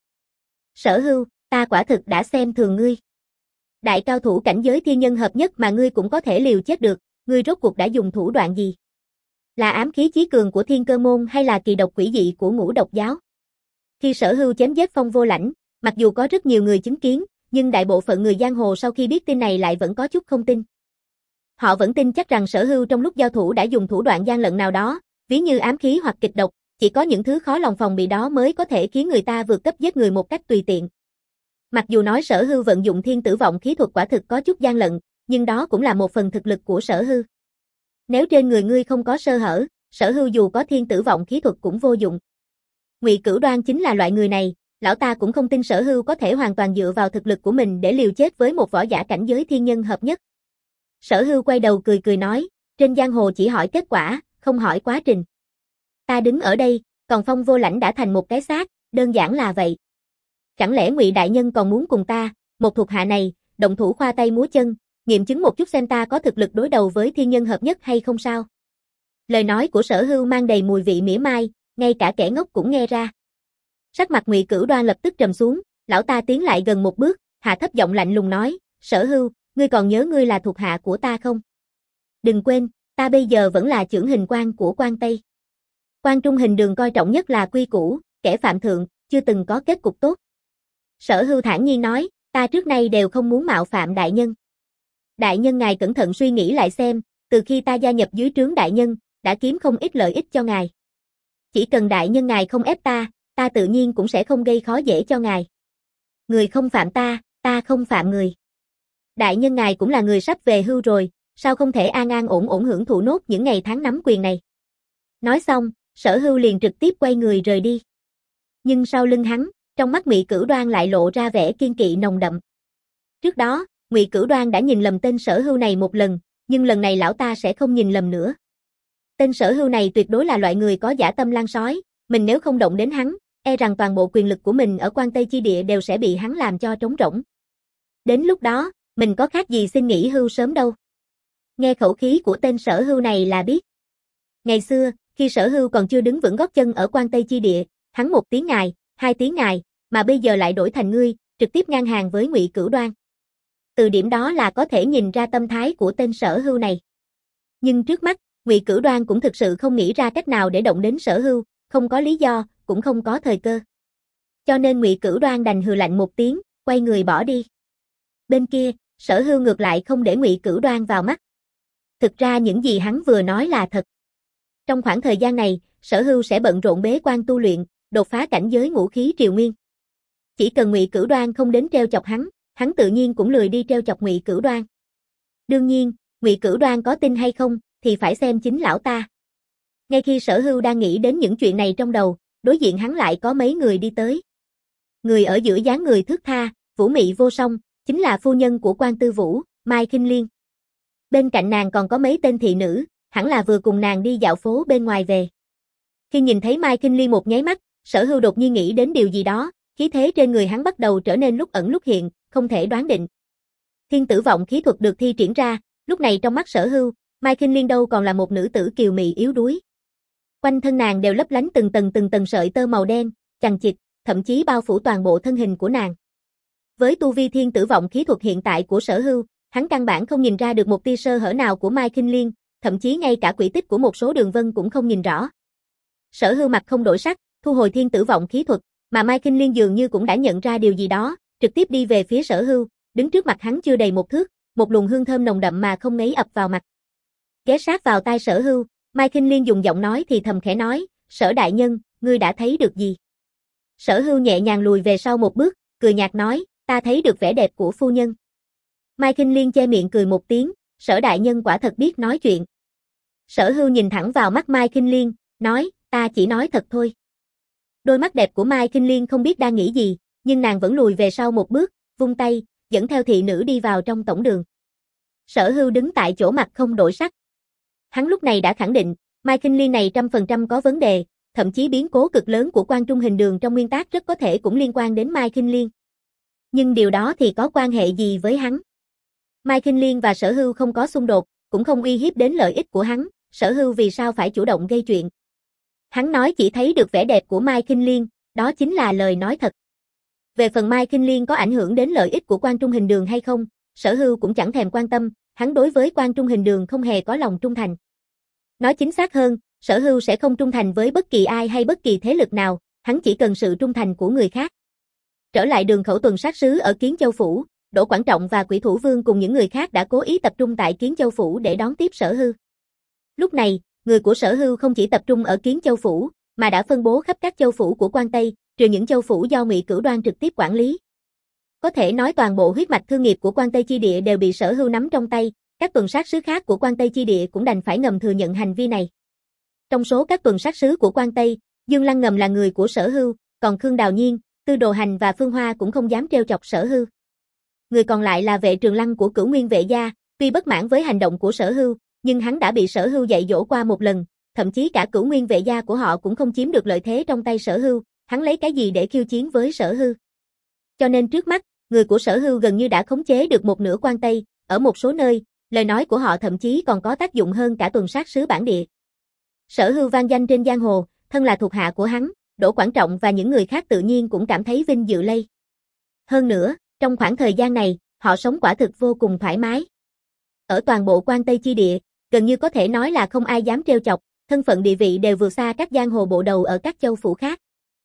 Sở Hưu, ta quả thực đã xem thường ngươi. Đại cao thủ cảnh giới thiên nhân hợp nhất mà ngươi cũng có thể liều chết được, ngươi rốt cuộc đã dùng thủ đoạn gì? Là ám khí chí cường của Thiên Cơ môn hay là kỳ độc quỷ dị của Ngũ Độc giáo? Khi Sở Hưu chém giết Phong Vô Lãnh, mặc dù có rất nhiều người chứng kiến, nhưng đại bộ phận người giang hồ sau khi biết tin này lại vẫn có chút không tin. Họ vẫn tin chắc rằng Sở Hưu trong lúc giao thủ đã dùng thủ đoạn gian lận nào đó, ví như ám khí hoặc kịch độc, chỉ có những thứ khó lòng phòng bị đó mới có thể khiến người ta vượt cấp giết người một cách tùy tiện. Mặc dù nói Sở Hưu vận dụng thiên tử vọng khí thuật quả thực có chút gian lận, nhưng đó cũng là một phần thực lực của Sở Hưu. Nếu trên người ngươi không có sơ hở, Sở Hưu dù có thiên tử vọng khí thuật cũng vô dụng. Ngụy Cửu Đoan chính là loại người này, lão ta cũng không tin Sở Hưu có thể hoàn toàn dựa vào thực lực của mình để liều chết với một võ giả cảnh giới thiên nhân hợp nhất. Sở Hưu quay đầu cười cười nói, trên giang hồ chỉ hỏi kết quả, không hỏi quá trình. Ta đứng ở đây, còn Phong Vô Lãnh đã thành một cái xác, đơn giản là vậy. Chẳng lẽ Ngụy đại nhân còn muốn cùng ta, một thuộc hạ này, động thủ khoa tay múa chân, nghiệm chứng một chút xem ta có thực lực đối đầu với thiên nhân hợp nhất hay không sao? Lời nói của Sở Hưu mang đầy mùi vị mỉa mai, ngay cả kẻ ngốc cũng nghe ra. Sắc mặt Ngụy Cửu Đoan lập tức trầm xuống, lão ta tiến lại gần một bước, hạ thấp giọng lạnh lùng nói, Sở Hưu, ngươi còn nhớ ngươi là thuộc hạ của ta không? Đừng quên, ta bây giờ vẫn là chưởng hình quan của Quan Tây. Quan Trung hình đường coi trọng nhất là quy củ, kẻ phạm thượng, chưa từng có kết cục tốt. Sở Hưu thản nhiên nói, ta trước nay đều không muốn mạo phạm đại nhân. Đại nhân ngài cẩn thận suy nghĩ lại xem, từ khi ta gia nhập dưới trướng đại nhân, đã kiếm không ít lợi ích cho ngài. Chỉ cần đại nhân ngài không ép ta, ta tự nhiên cũng sẽ không gây khó dễ cho ngài. Người không phạm ta, ta không phạm người. Đại nhân ngài cũng là người sắp về hưu rồi, sao không thể an an ổn ổn hưởng thụ nốt những ngày tháng nắm quyền này. Nói xong, Sở Hưu liền trực tiếp quay người rời đi. Nhưng sau lưng hắn, trong mắt Ngụy Cửu Đoan lại lộ ra vẻ kiên kỵ nồng đậm. Trước đó, Ngụy Cửu Đoan đã nhìn lầm tên Sở Hưu này một lần, nhưng lần này lão ta sẽ không nhìn lầm nữa. Tên Sở Hưu này tuyệt đối là loại người có dã tâm lan sói, mình nếu không động đến hắn, e rằng toàn bộ quyền lực của mình ở Quan Tây chi địa đều sẽ bị hắn làm cho trống rỗng. Đến lúc đó, mình có khác gì xin nghỉ hưu sớm đâu. Nghe khẩu khí của tên Sở Hưu này là biết. Ngày xưa, khi Sở Hưu còn chưa đứng vững gót chân ở Quan Tây chi địa, hắn một tiếng ngài, hai tiếng ngài, mà bây giờ lại đổi thành ngươi, trực tiếp ngang hàng với Ngụy Cửu Đoan. Từ điểm đó là có thể nhìn ra tâm thái của tên Sở Hưu này. Nhưng trước mắt, Ngụy Cửu Đoan cũng thực sự không nghĩ ra cách nào để động đến Sở Hưu, không có lý do, cũng không có thời cơ. Cho nên Ngụy Cửu Đoan đành hừ lạnh một tiếng, quay người bỏ đi. Bên kia, Sở Hưu ngược lại không để Ngụy Cửu Đoan vào mắt. Thực ra những gì hắn vừa nói là thật. Trong khoảng thời gian này, Sở Hưu sẽ bận rộn bế quan tu luyện, đột phá cảnh giới ngũ khí triều nguyên. Chỉ cần Ngụy Cửu Đoan không đến treo chọc hắn, hắn tự nhiên cũng lười đi treo chọc Ngụy Cửu Đoan. Đương nhiên, Ngụy Cửu Đoan có tin hay không, thì phải xem chính lão ta. Ngay khi Sở Hưu đang nghĩ đến những chuyện này trong đầu, đối diện hắn lại có mấy người đi tới. Người ở giữa dáng người thướt tha, vũ mị vô song, chính là phu nhân của Quan Tư Vũ, Mai Khinh Liên. Bên cạnh nàng còn có mấy tên thị nữ, hẳn là vừa cùng nàng đi dạo phố bên ngoài về. Khi nhìn thấy Mai Khinh Liên một nháy mắt, Sở Hưu đột nhiên nghĩ đến điều gì đó, khí thế trên người hắn bắt đầu trở nên lúc ẩn lúc hiện, không thể đoán định. Thiên tử vọng khí thuật được thi triển ra, lúc này trong mắt Sở Hưu, Mai Khinh Liên đâu còn là một nữ tử kiều mị yếu đuối. Quanh thân nàng đều lấp lánh từng tầng từng tầng sợi tơ màu đen, chằng chịt, thậm chí bao phủ toàn bộ thân hình của nàng. Với tu vi thiên tử vọng khí thuật hiện tại của Sở Hưu, hắn căn bản không nhìn ra được một tia sơ hở nào của Mai Khinh Liên, thậm chí ngay cả quỹ tích của một số đường vân cũng không nhìn rõ. Sở Hưu mặt không đổi sắc, thu hồi thiên tử vọng khí thuật, mà Mai Khinh Liên dường như cũng đã nhận ra điều gì đó, trực tiếp đi về phía Sở Hưu, đứng trước mặt hắn chưa đầy một thước, một luồng hương thơm nồng đậm mà không ngấy ập vào mặt. Ghé sát vào tai Sở Hưu, Mai Khinh Liên dùng giọng nói thì thầm khẽ nói, Sở đại nhân, ngươi đã thấy được gì? Sở Hưu nhẹ nhàng lùi về sau một bước, cười nhạt nói, ta thấy được vẻ đẹp của phu nhân. Mai Khinh Liên che miệng cười một tiếng, Sở đại nhân quả thật biết nói chuyện. Sở Hưu nhìn thẳng vào mắt Mai Khinh Liên, nói, ta chỉ nói thật thôi. Đôi mắt đẹp của Mai Khinh Liên không biết đang nghĩ gì, nhưng nàng vẫn lùi về sau một bước, vung tay, dẫn theo thị nữ đi vào trong tổng đường. Sở Hưu đứng tại chỗ mặt không đổi sắc. Hắn lúc này đã khẳng định, Mai Khinh Liên này trăm phần trăm có vấn đề, thậm chí biến cố cực lớn của Quan Trung hình đường trong nguyên tắc rất có thể cũng liên quan đến Mai Khinh Liên. Nhưng điều đó thì có quan hệ gì với hắn? Mai Khinh Liên và Sở Hưu không có xung đột, cũng không uy hiếp đến lợi ích của hắn, Sở Hưu vì sao phải chủ động gây chuyện. Hắn nói chỉ thấy được vẻ đẹp của Mai Kinh Liên, đó chính là lời nói thật. Về phần Mai Kinh Liên có ảnh hưởng đến lợi ích của Quan Trung Hình Đường hay không, Sở Hưu cũng chẳng thèm quan tâm, hắn đối với Quan Trung Hình Đường không hề có lòng trung thành. Nói chính xác hơn, Sở Hưu sẽ không trung thành với bất kỳ ai hay bất kỳ thế lực nào, hắn chỉ cần sự trung thành của người khác. Trở lại đường khẩu tuần sát sứ ở Kiến Châu Phủ, Đỗ Quảng Trọng và Quỷ Thủ Vương cùng những người khác đã cố ý tập trung tại Kiến Châu Phủ để đón tiếp Sở Hưu. Lúc này, người của Sở Hưu không chỉ tập trung ở Kiến Châu Phủ, mà đã phân bố khắp các châu phủ của Quan Tây, trừ những châu phủ do Ngụy Cửu Đoan trực tiếp quản lý. Có thể nói toàn bộ huyết mạch thương nghiệp của Quan Tây chi địa đều bị Sở Hưu nắm trong tay, các tuần sát sứ khác của Quan Tây chi địa cũng đành phải ngầm thừa nhận hành vi này. Trong số các tuần sát sứ của Quan Tây, Dương Lăng ngầm là người của Sở Hưu, còn Khương Đào Nhiên, Tư Đồ Hành và Phương Hoa cũng không dám trêu chọc Sở Hưu. Người còn lại là Vệ Trường Lăng của Cửu Nguyên Vệ gia, tuy bất mãn với hành động của Sở Hưu, nhưng hắn đã bị Sở Hưu dạy dỗ qua một lần, thậm chí cả Cửu Nguyên Vệ gia của họ cũng không chiếm được lợi thế trong tay Sở Hưu, hắn lấy cái gì để khiêu chiến với Sở Hưu. Cho nên trước mắt, người của Sở Hưu gần như đã khống chế được một nửa Quan Tây, ở một số nơi, lời nói của họ thậm chí còn có tác dụng hơn cả tuần sát sứ bản địa. Sở Hưu vang danh trên giang hồ, thân là thuộc hạ của hắn, Đỗ Quảng Trọng và những người khác tự nhiên cũng cảm thấy vinh dự lây. Hơn nữa, trong khoảng thời gian này, họ sống quả thực vô cùng thoải mái. Ở toàn bộ Quan Tây chi địa, gần như có thể nói là không ai dám trêu chọc, thân phận địa vị đều vượt xa các giang hồ bộ đầu ở các châu phủ khác.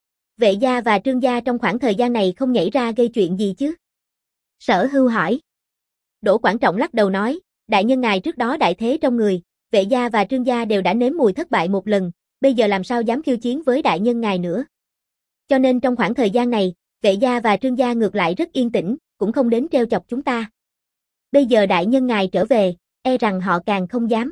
Vệ gia và Trương gia trong khoảng thời gian này không nhảy ra gây chuyện gì chứ? Sở Hưu hỏi. Đỗ Quảng Trọng lắc đầu nói, đại nhân ngài trước đó đại thế trong người, Vệ gia và Trương gia đều đã nếm mùi thất bại một lần, bây giờ làm sao dám khiêu chiến với đại nhân ngài nữa. Cho nên trong khoảng thời gian này, Vệ gia và Trương gia ngược lại rất yên tĩnh, cũng không đến trêu chọc chúng ta. Bây giờ đại nhân ngài trở về, e rằng họ càng không dám.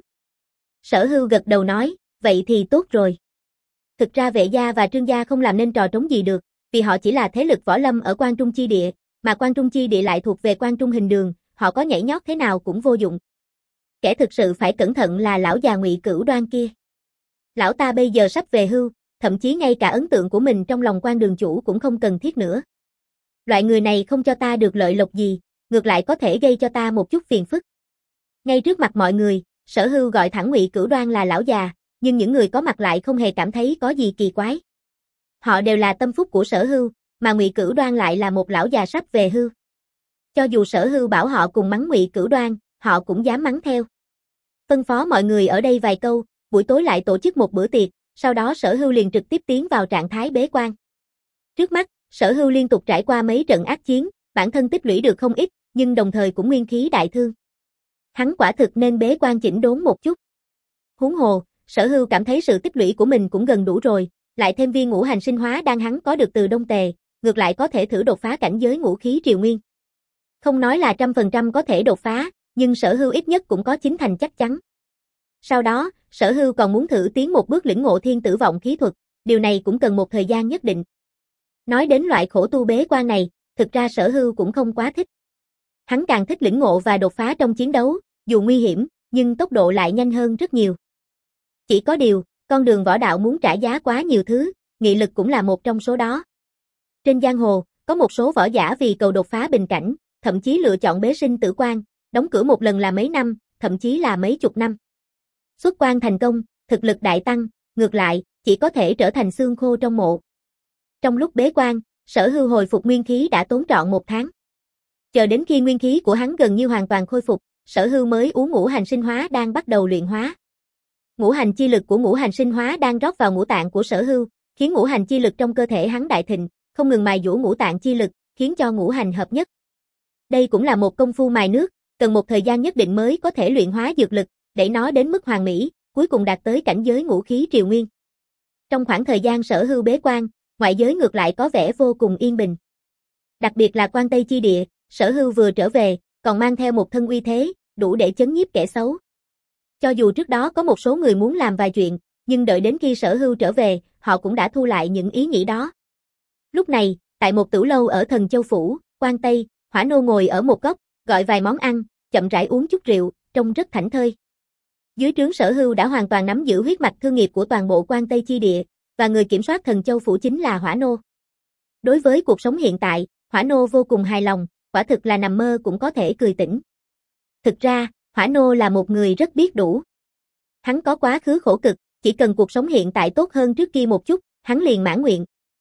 Sở Hưu gật đầu nói, vậy thì tốt rồi. Thực ra Vệ gia và Trương gia không làm nên trò trống gì được, vì họ chỉ là thế lực võ lâm ở Quan Trung chi địa, mà Quan Trung chi địa lại thuộc về Quan Trung Hình Đường, họ có nhảy nhót thế nào cũng vô dụng. Kẻ thực sự phải cẩn thận là lão già Ngụy Cửu Đoan kia. Lão ta bây giờ sắp về hưu, thậm chí ngay cả ấn tượng của mình trong lòng Quan đường chủ cũng không cần thiết nữa. Loại người này không cho ta được lợi lộc gì, ngược lại có thể gây cho ta một chút phiền phức. Ngay trước mặt mọi người, Sở Hưu gọi thẳng Ngụy Cửu Đoan là lão già, nhưng những người có mặt lại không hề cảm thấy có gì kỳ quái. Họ đều là tâm phúc của Sở Hưu, mà Ngụy Cửu Đoan lại là một lão già sắp về hưu. Cho dù Sở Hưu bảo họ cùng mắng Ngụy Cửu Đoan, họ cũng dám mắng theo. Phân phó mọi người ở đây vài câu, buổi tối lại tổ chức một bữa tiệc, sau đó Sở Hưu liền trực tiếp tiến vào trạng thái bế quan. Trước mắt, Sở Hưu liên tục trải qua mấy trận ác chiến, bản thân tích lũy được không ít, nhưng đồng thời cũng nguyên khí đại thương. Hắn quả thực nên bế quan chỉnh đốn một chút. Huống hồ, Sở Hưu cảm thấy sự tích lũy của mình cũng gần đủ rồi, lại thêm viên ngũ hành sinh hóa đang hắn có được từ Đông Tề, ngược lại có thể thử đột phá cảnh giới ngũ khí triều nguyên. Không nói là trăm phần trăm có thể đột phá, nhưng Sở Hưu ít nhất cũng có chín thành chắc chắn. Sau đó, Sở Hưu còn muốn thử tiến một bước lĩnh ngộ thiên tử vọng khí thuật, điều này cũng cần một thời gian nhất định. Nói đến loại khổ tu bế quan này, thực ra Sở Hưu cũng không quá thích. Hắn càng thích lĩnh ngộ và đột phá trong chiến đấu, dù nguy hiểm, nhưng tốc độ lại nhanh hơn rất nhiều. Chỉ có điều, con đường võ đạo muốn trả giá quá nhiều thứ, nghị lực cũng là một trong số đó. Trên giang hồ, có một số võ giả vì cầu đột phá bình cảnh, thậm chí lựa chọn bế sinh tử quan, đóng cửa một lần là mấy năm, thậm chí là mấy chục năm. Xuất quan thành công, thực lực đại tăng, ngược lại, chỉ có thể trở thành xương khô trong mộ. Trong lúc bế quan, Sở Hưu hồi phục nguyên khí đã tốn trọn một tháng. Chờ đến khi nguyên khí của hắn gần như hoàn toàn khôi phục, Sở Hưu mới uống ngũ hành sinh hóa đang bắt đầu luyện hóa. Ngũ hành chi lực của ngũ hành sinh hóa đang rót vào ngũ tạng của Sở Hưu, khiến ngũ hành chi lực trong cơ thể hắn đại thịnh, không ngừng mài dũa ngũ tạng chi lực, khiến cho ngũ hành hợp nhất. Đây cũng là một công phu mài nước, cần một thời gian nhất định mới có thể luyện hóa dược lực, để nó đến mức hoàn mỹ, cuối cùng đạt tới cảnh giới ngũ khí triều nguyên. Trong khoảng thời gian Sở Hưu bế quan, ngoại giới ngược lại có vẻ vô cùng yên bình. Đặc biệt là Quan Tây chi địa, Sở Hưu vừa trở về, còn mang theo một thân uy thế, đủ để chấn nhiếp kẻ xấu. Cho dù trước đó có một số người muốn làm vài chuyện, nhưng đợi đến khi Sở Hưu trở về, họ cũng đã thu lại những ý nghĩ đó. Lúc này, tại một tửu lâu ở Thần Châu Phủ, Quan Tây, Hỏa Nô ngồi ở một góc, gọi vài món ăn, chậm rãi uống chút rượu, trông rất thảnh thơi. Dưới trướng Sở Hưu đã hoàn toàn nắm giữ huyết mạch thương nghiệp của toàn bộ Quan Tây chi địa, và người kiểm soát Thần Châu Phủ chính là Hỏa Nô. Đối với cuộc sống hiện tại, Hỏa Nô vô cùng hài lòng, quả thực là nằm mơ cũng có thể cười tỉnh. Thực ra, Hỏa Nô là một người rất biết đủ. Hắn có quá khứ khổ cực, chỉ cần cuộc sống hiện tại tốt hơn trước kia một chút, hắn liền mãn nguyện.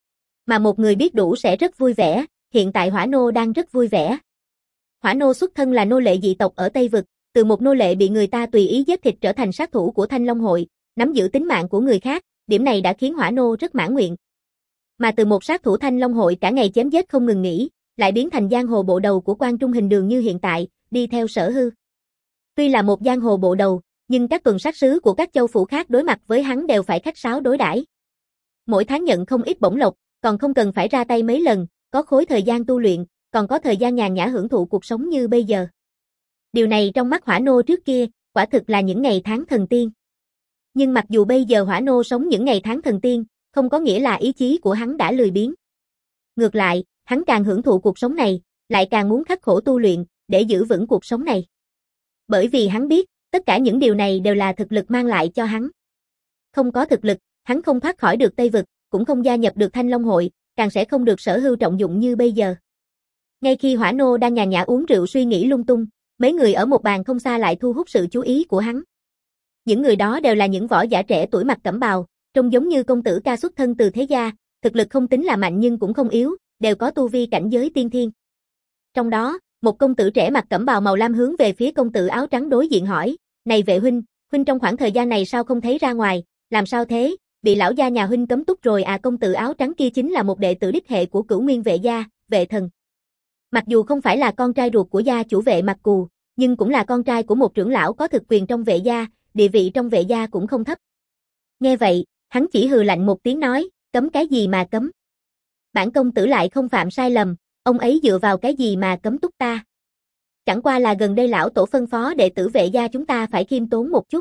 Mà một người biết đủ sẽ rất vui vẻ, hiện tại Hỏa Nô đang rất vui vẻ. Hỏa Nô xuất thân là nô lệ dị tộc ở Tây Vực, từ một nô lệ bị người ta tùy ý giết thịt trở thành sát thủ của Thanh Long Hội, nắm giữ tính mạng của người khác, điểm này đã khiến Hỏa Nô rất mãn nguyện. Mà từ một sát thủ Thanh Long Hội cả ngày chém giết không ngừng nghỉ, lại biến thành giang hồ bộ đầu của Quan Trung Hình Đường như hiện tại, đi theo Sở Hư. Tuy là một giang hồ bộ đầu, nhưng các tuần sát sứ của các châu phủ khác đối mặt với hắn đều phải khách sáo đối đãi. Mỗi tháng nhận không ít bổng lộc, còn không cần phải ra tay mấy lần, có khối thời gian tu luyện, còn có thời gian nhàn nhã hưởng thụ cuộc sống như bây giờ. Điều này trong mắt Hỏa Nô trước kia, quả thực là những ngày tháng thần tiên. Nhưng mặc dù bây giờ Hỏa Nô sống những ngày tháng thần tiên, không có nghĩa là ý chí của hắn đã lười biếng. Ngược lại, hắn càng hưởng thụ cuộc sống này, lại càng muốn khắc khổ tu luyện, để giữ vững cuộc sống này. Bởi vì hắn biết, tất cả những điều này đều là thực lực mang lại cho hắn. Không có thực lực, hắn không thoát khỏi được Tây Vực, cũng không gia nhập được Thanh Long Hội, càng sẽ không được Sở Hư trọng dụng như bây giờ. Ngay khi Hỏa Nô đang nhàn nhã uống rượu suy nghĩ lung tung, mấy người ở một bàn không xa lại thu hút sự chú ý của hắn. Những người đó đều là những võ giả trẻ tuổi mặc cẩm bào, trông giống như công tử ca xuất thân từ thế gia, thực lực không tính là mạnh nhưng cũng không yếu, đều có tu vi cảnh giới tiên thiên. Trong đó, một công tử trẻ mặc cẩm bào màu lam hướng về phía công tử áo trắng đối diện hỏi, này Vệ huynh, huynh trong khoảng thời gian này sao không thấy ra ngoài, làm sao thế, bị lão gia nhà huynh cấm túc rồi à? Công tử áo trắng kia chính là một đệ tử đích hệ của Cửu Nguyên Vệ gia, Vệ Thần. Mặc dù không phải là con trai ruột của gia chủ Vệ Mặc Cù, nhưng cũng là con trai của một trưởng lão có thực quyền trong Vệ gia, địa vị trong Vệ gia cũng không thấp. Nghe vậy, hắn chỉ hừ lạnh một tiếng nói, cấm cái gì mà cấm? Bản công tử lại không phạm sai lầm, ông ấy dựa vào cái gì mà cấm túc ta? Chẳng qua là gần đây lão tổ phân phó đệ tử Vệ gia chúng ta phải khiêm tốn một chút.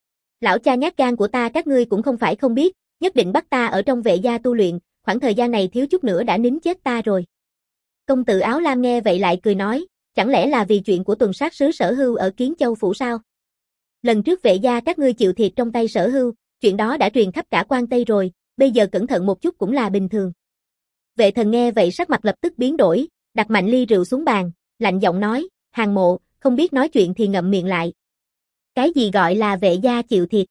Lão cha nhát gan của ta các ngươi cũng không phải không biết, nhất định bắt ta ở trong Vệ gia tu luyện, khoảng thời gian này thiếu chút nữa đã nín chết ta rồi. Công tử áo lam nghe vậy lại cười nói, chẳng lẽ là vì chuyện của tuần sát sứ Sở Hưu ở Kiến Châu phủ sao? Lần trước Vệ gia các ngươi chịu thiệt trong tay Sở Hưu, chuyện đó đã truyền khắp cả Quan Tây rồi, bây giờ cẩn thận một chút cũng là bình thường. Vệ Thần nghe vậy sắc mặt lập tức biến đổi, đặt mạnh ly rượu xuống bàn, lạnh giọng nói, Hàng Mộ, không biết nói chuyện thì ngậm miệng lại. Cái gì gọi là Vệ gia chịu thiệt?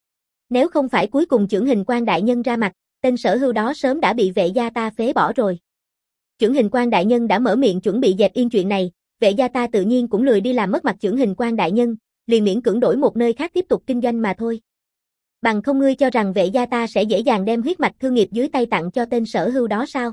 Nếu không phải cuối cùng Chưởng Hình Quan đại nhân ra mặt, tên Sở Hưu đó sớm đã bị Vệ gia ta phế bỏ rồi. Chưởng Hình Quan đại nhân đã mở miệng chuẩn bị dẹp yên chuyện này, Vệ gia ta tự nhiên cũng lười đi làm mất mặt Chưởng Hình Quan đại nhân, liền miễn cưỡng đổi một nơi khác tiếp tục kinh doanh mà thôi. Bằng không ngươi cho rằng Vệ gia ta sẽ dễ dàng đem huyết mạch thương nghiệp dưới tay tặng cho tên Sở Hưu đó sao?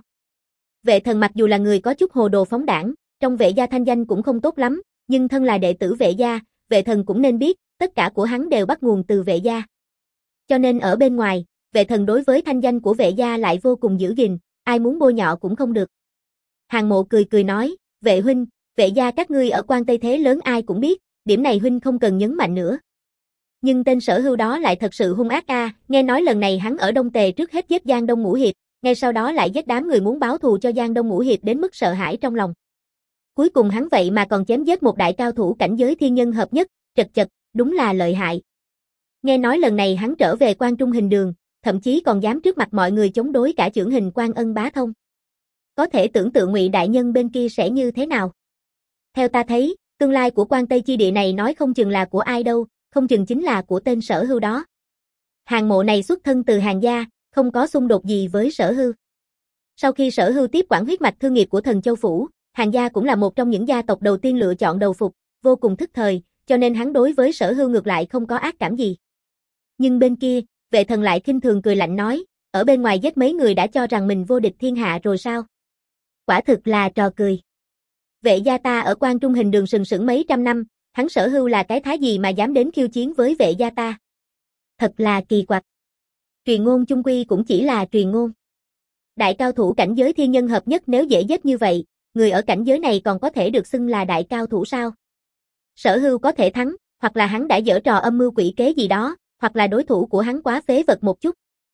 Vệ Thần mặc dù là người có chút hồ đồ phóng đảng, trong Vệ gia thanh danh cũng không tốt lắm, nhưng thân là đệ tử Vệ gia, Vệ Thần cũng nên biết, tất cả của hắn đều bắt nguồn từ Vệ gia. Cho nên ở bên ngoài, Vệ Thần đối với thanh danh của Vệ gia lại vô cùng giữ gìn, ai muốn bôi nhọ cũng không được. Hàng Mộ cười cười nói, Vệ huynh, Vệ gia các ngươi ở Quan Tây thế lớn ai cũng biết, điểm này huynh không cần nhấn mạnh nữa. Nhưng tên Sở Hưu đó lại thật sự hung ác a, nghe nói lần này hắn ở Đông Tề trước hết giết Giang Đông Ngũ Hiệp, ngay sau đó lại giết đám người muốn báo thù cho Giang Đông Ngũ Hiệp đến mức sợ hãi trong lòng. Cuối cùng hắn vậy mà còn chém giết một đại cao thủ cảnh giới thiên nhân hợp nhất, chật chật, đúng là lợi hại. Nghe nói lần này hắn trở về Quan Trung Hình Đường, thậm chí còn dám trước mặt mọi người chống đối cả Chưởng Hình Quan Ân Bá Thông. Có thể tưởng tượng Ngụy đại nhân bên kia sẽ như thế nào? Theo ta thấy, tương lai của Quan Tây chi địa này nói không chừng là của ai đâu, không chừng chính là của tên Sở Hưu đó. Hàng Mộ này xuất thân từ Hàng gia, không có xung đột gì với Sở Hưu. Sau khi Sở Hưu tiếp quản huyết mạch thương nghiệp của Thần Châu phủ, Hàng gia cũng là một trong những gia tộc đầu tiên lựa chọn đầu phục, vô cùng thức thời, cho nên hắn đối với Sở Hưu ngược lại không có ác cảm gì. Nhưng bên kia, Vệ Thần lại khinh thường cười lạnh nói, ở bên ngoài giết mấy người đã cho rằng mình vô địch thiên hạ rồi sao? Quả thực là trò cười. Vệ gia ta ở Quan Trung Hình Đường sừng sững mấy trăm năm, hắn Sở Hưu là cái thái gì mà dám đến khiêu chiến với Vệ gia ta? Thật là kỳ quặc. Truyền ngôn chung quy cũng chỉ là truyền ngôn. Đại cao thủ cảnh giới thiên nhân hợp nhất nếu dễ giết như vậy, người ở cảnh giới này còn có thể được xưng là đại cao thủ sao? Sở Hưu có thể thắng, hoặc là hắn đã giở trò âm mưu quỷ kế gì đó, hoặc là đối thủ của hắn quá phế vật một chút.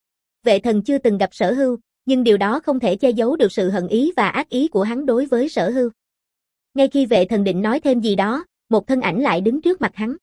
Vệ Thần chưa từng gặp Sở Hưu, nhưng điều đó không thể che giấu được sự hận ý và ác ý của hắn đối với Sở Hưu. Ngay khi Vệ Thần định nói thêm gì đó, một thân ảnh lại đứng trước mặt hắn.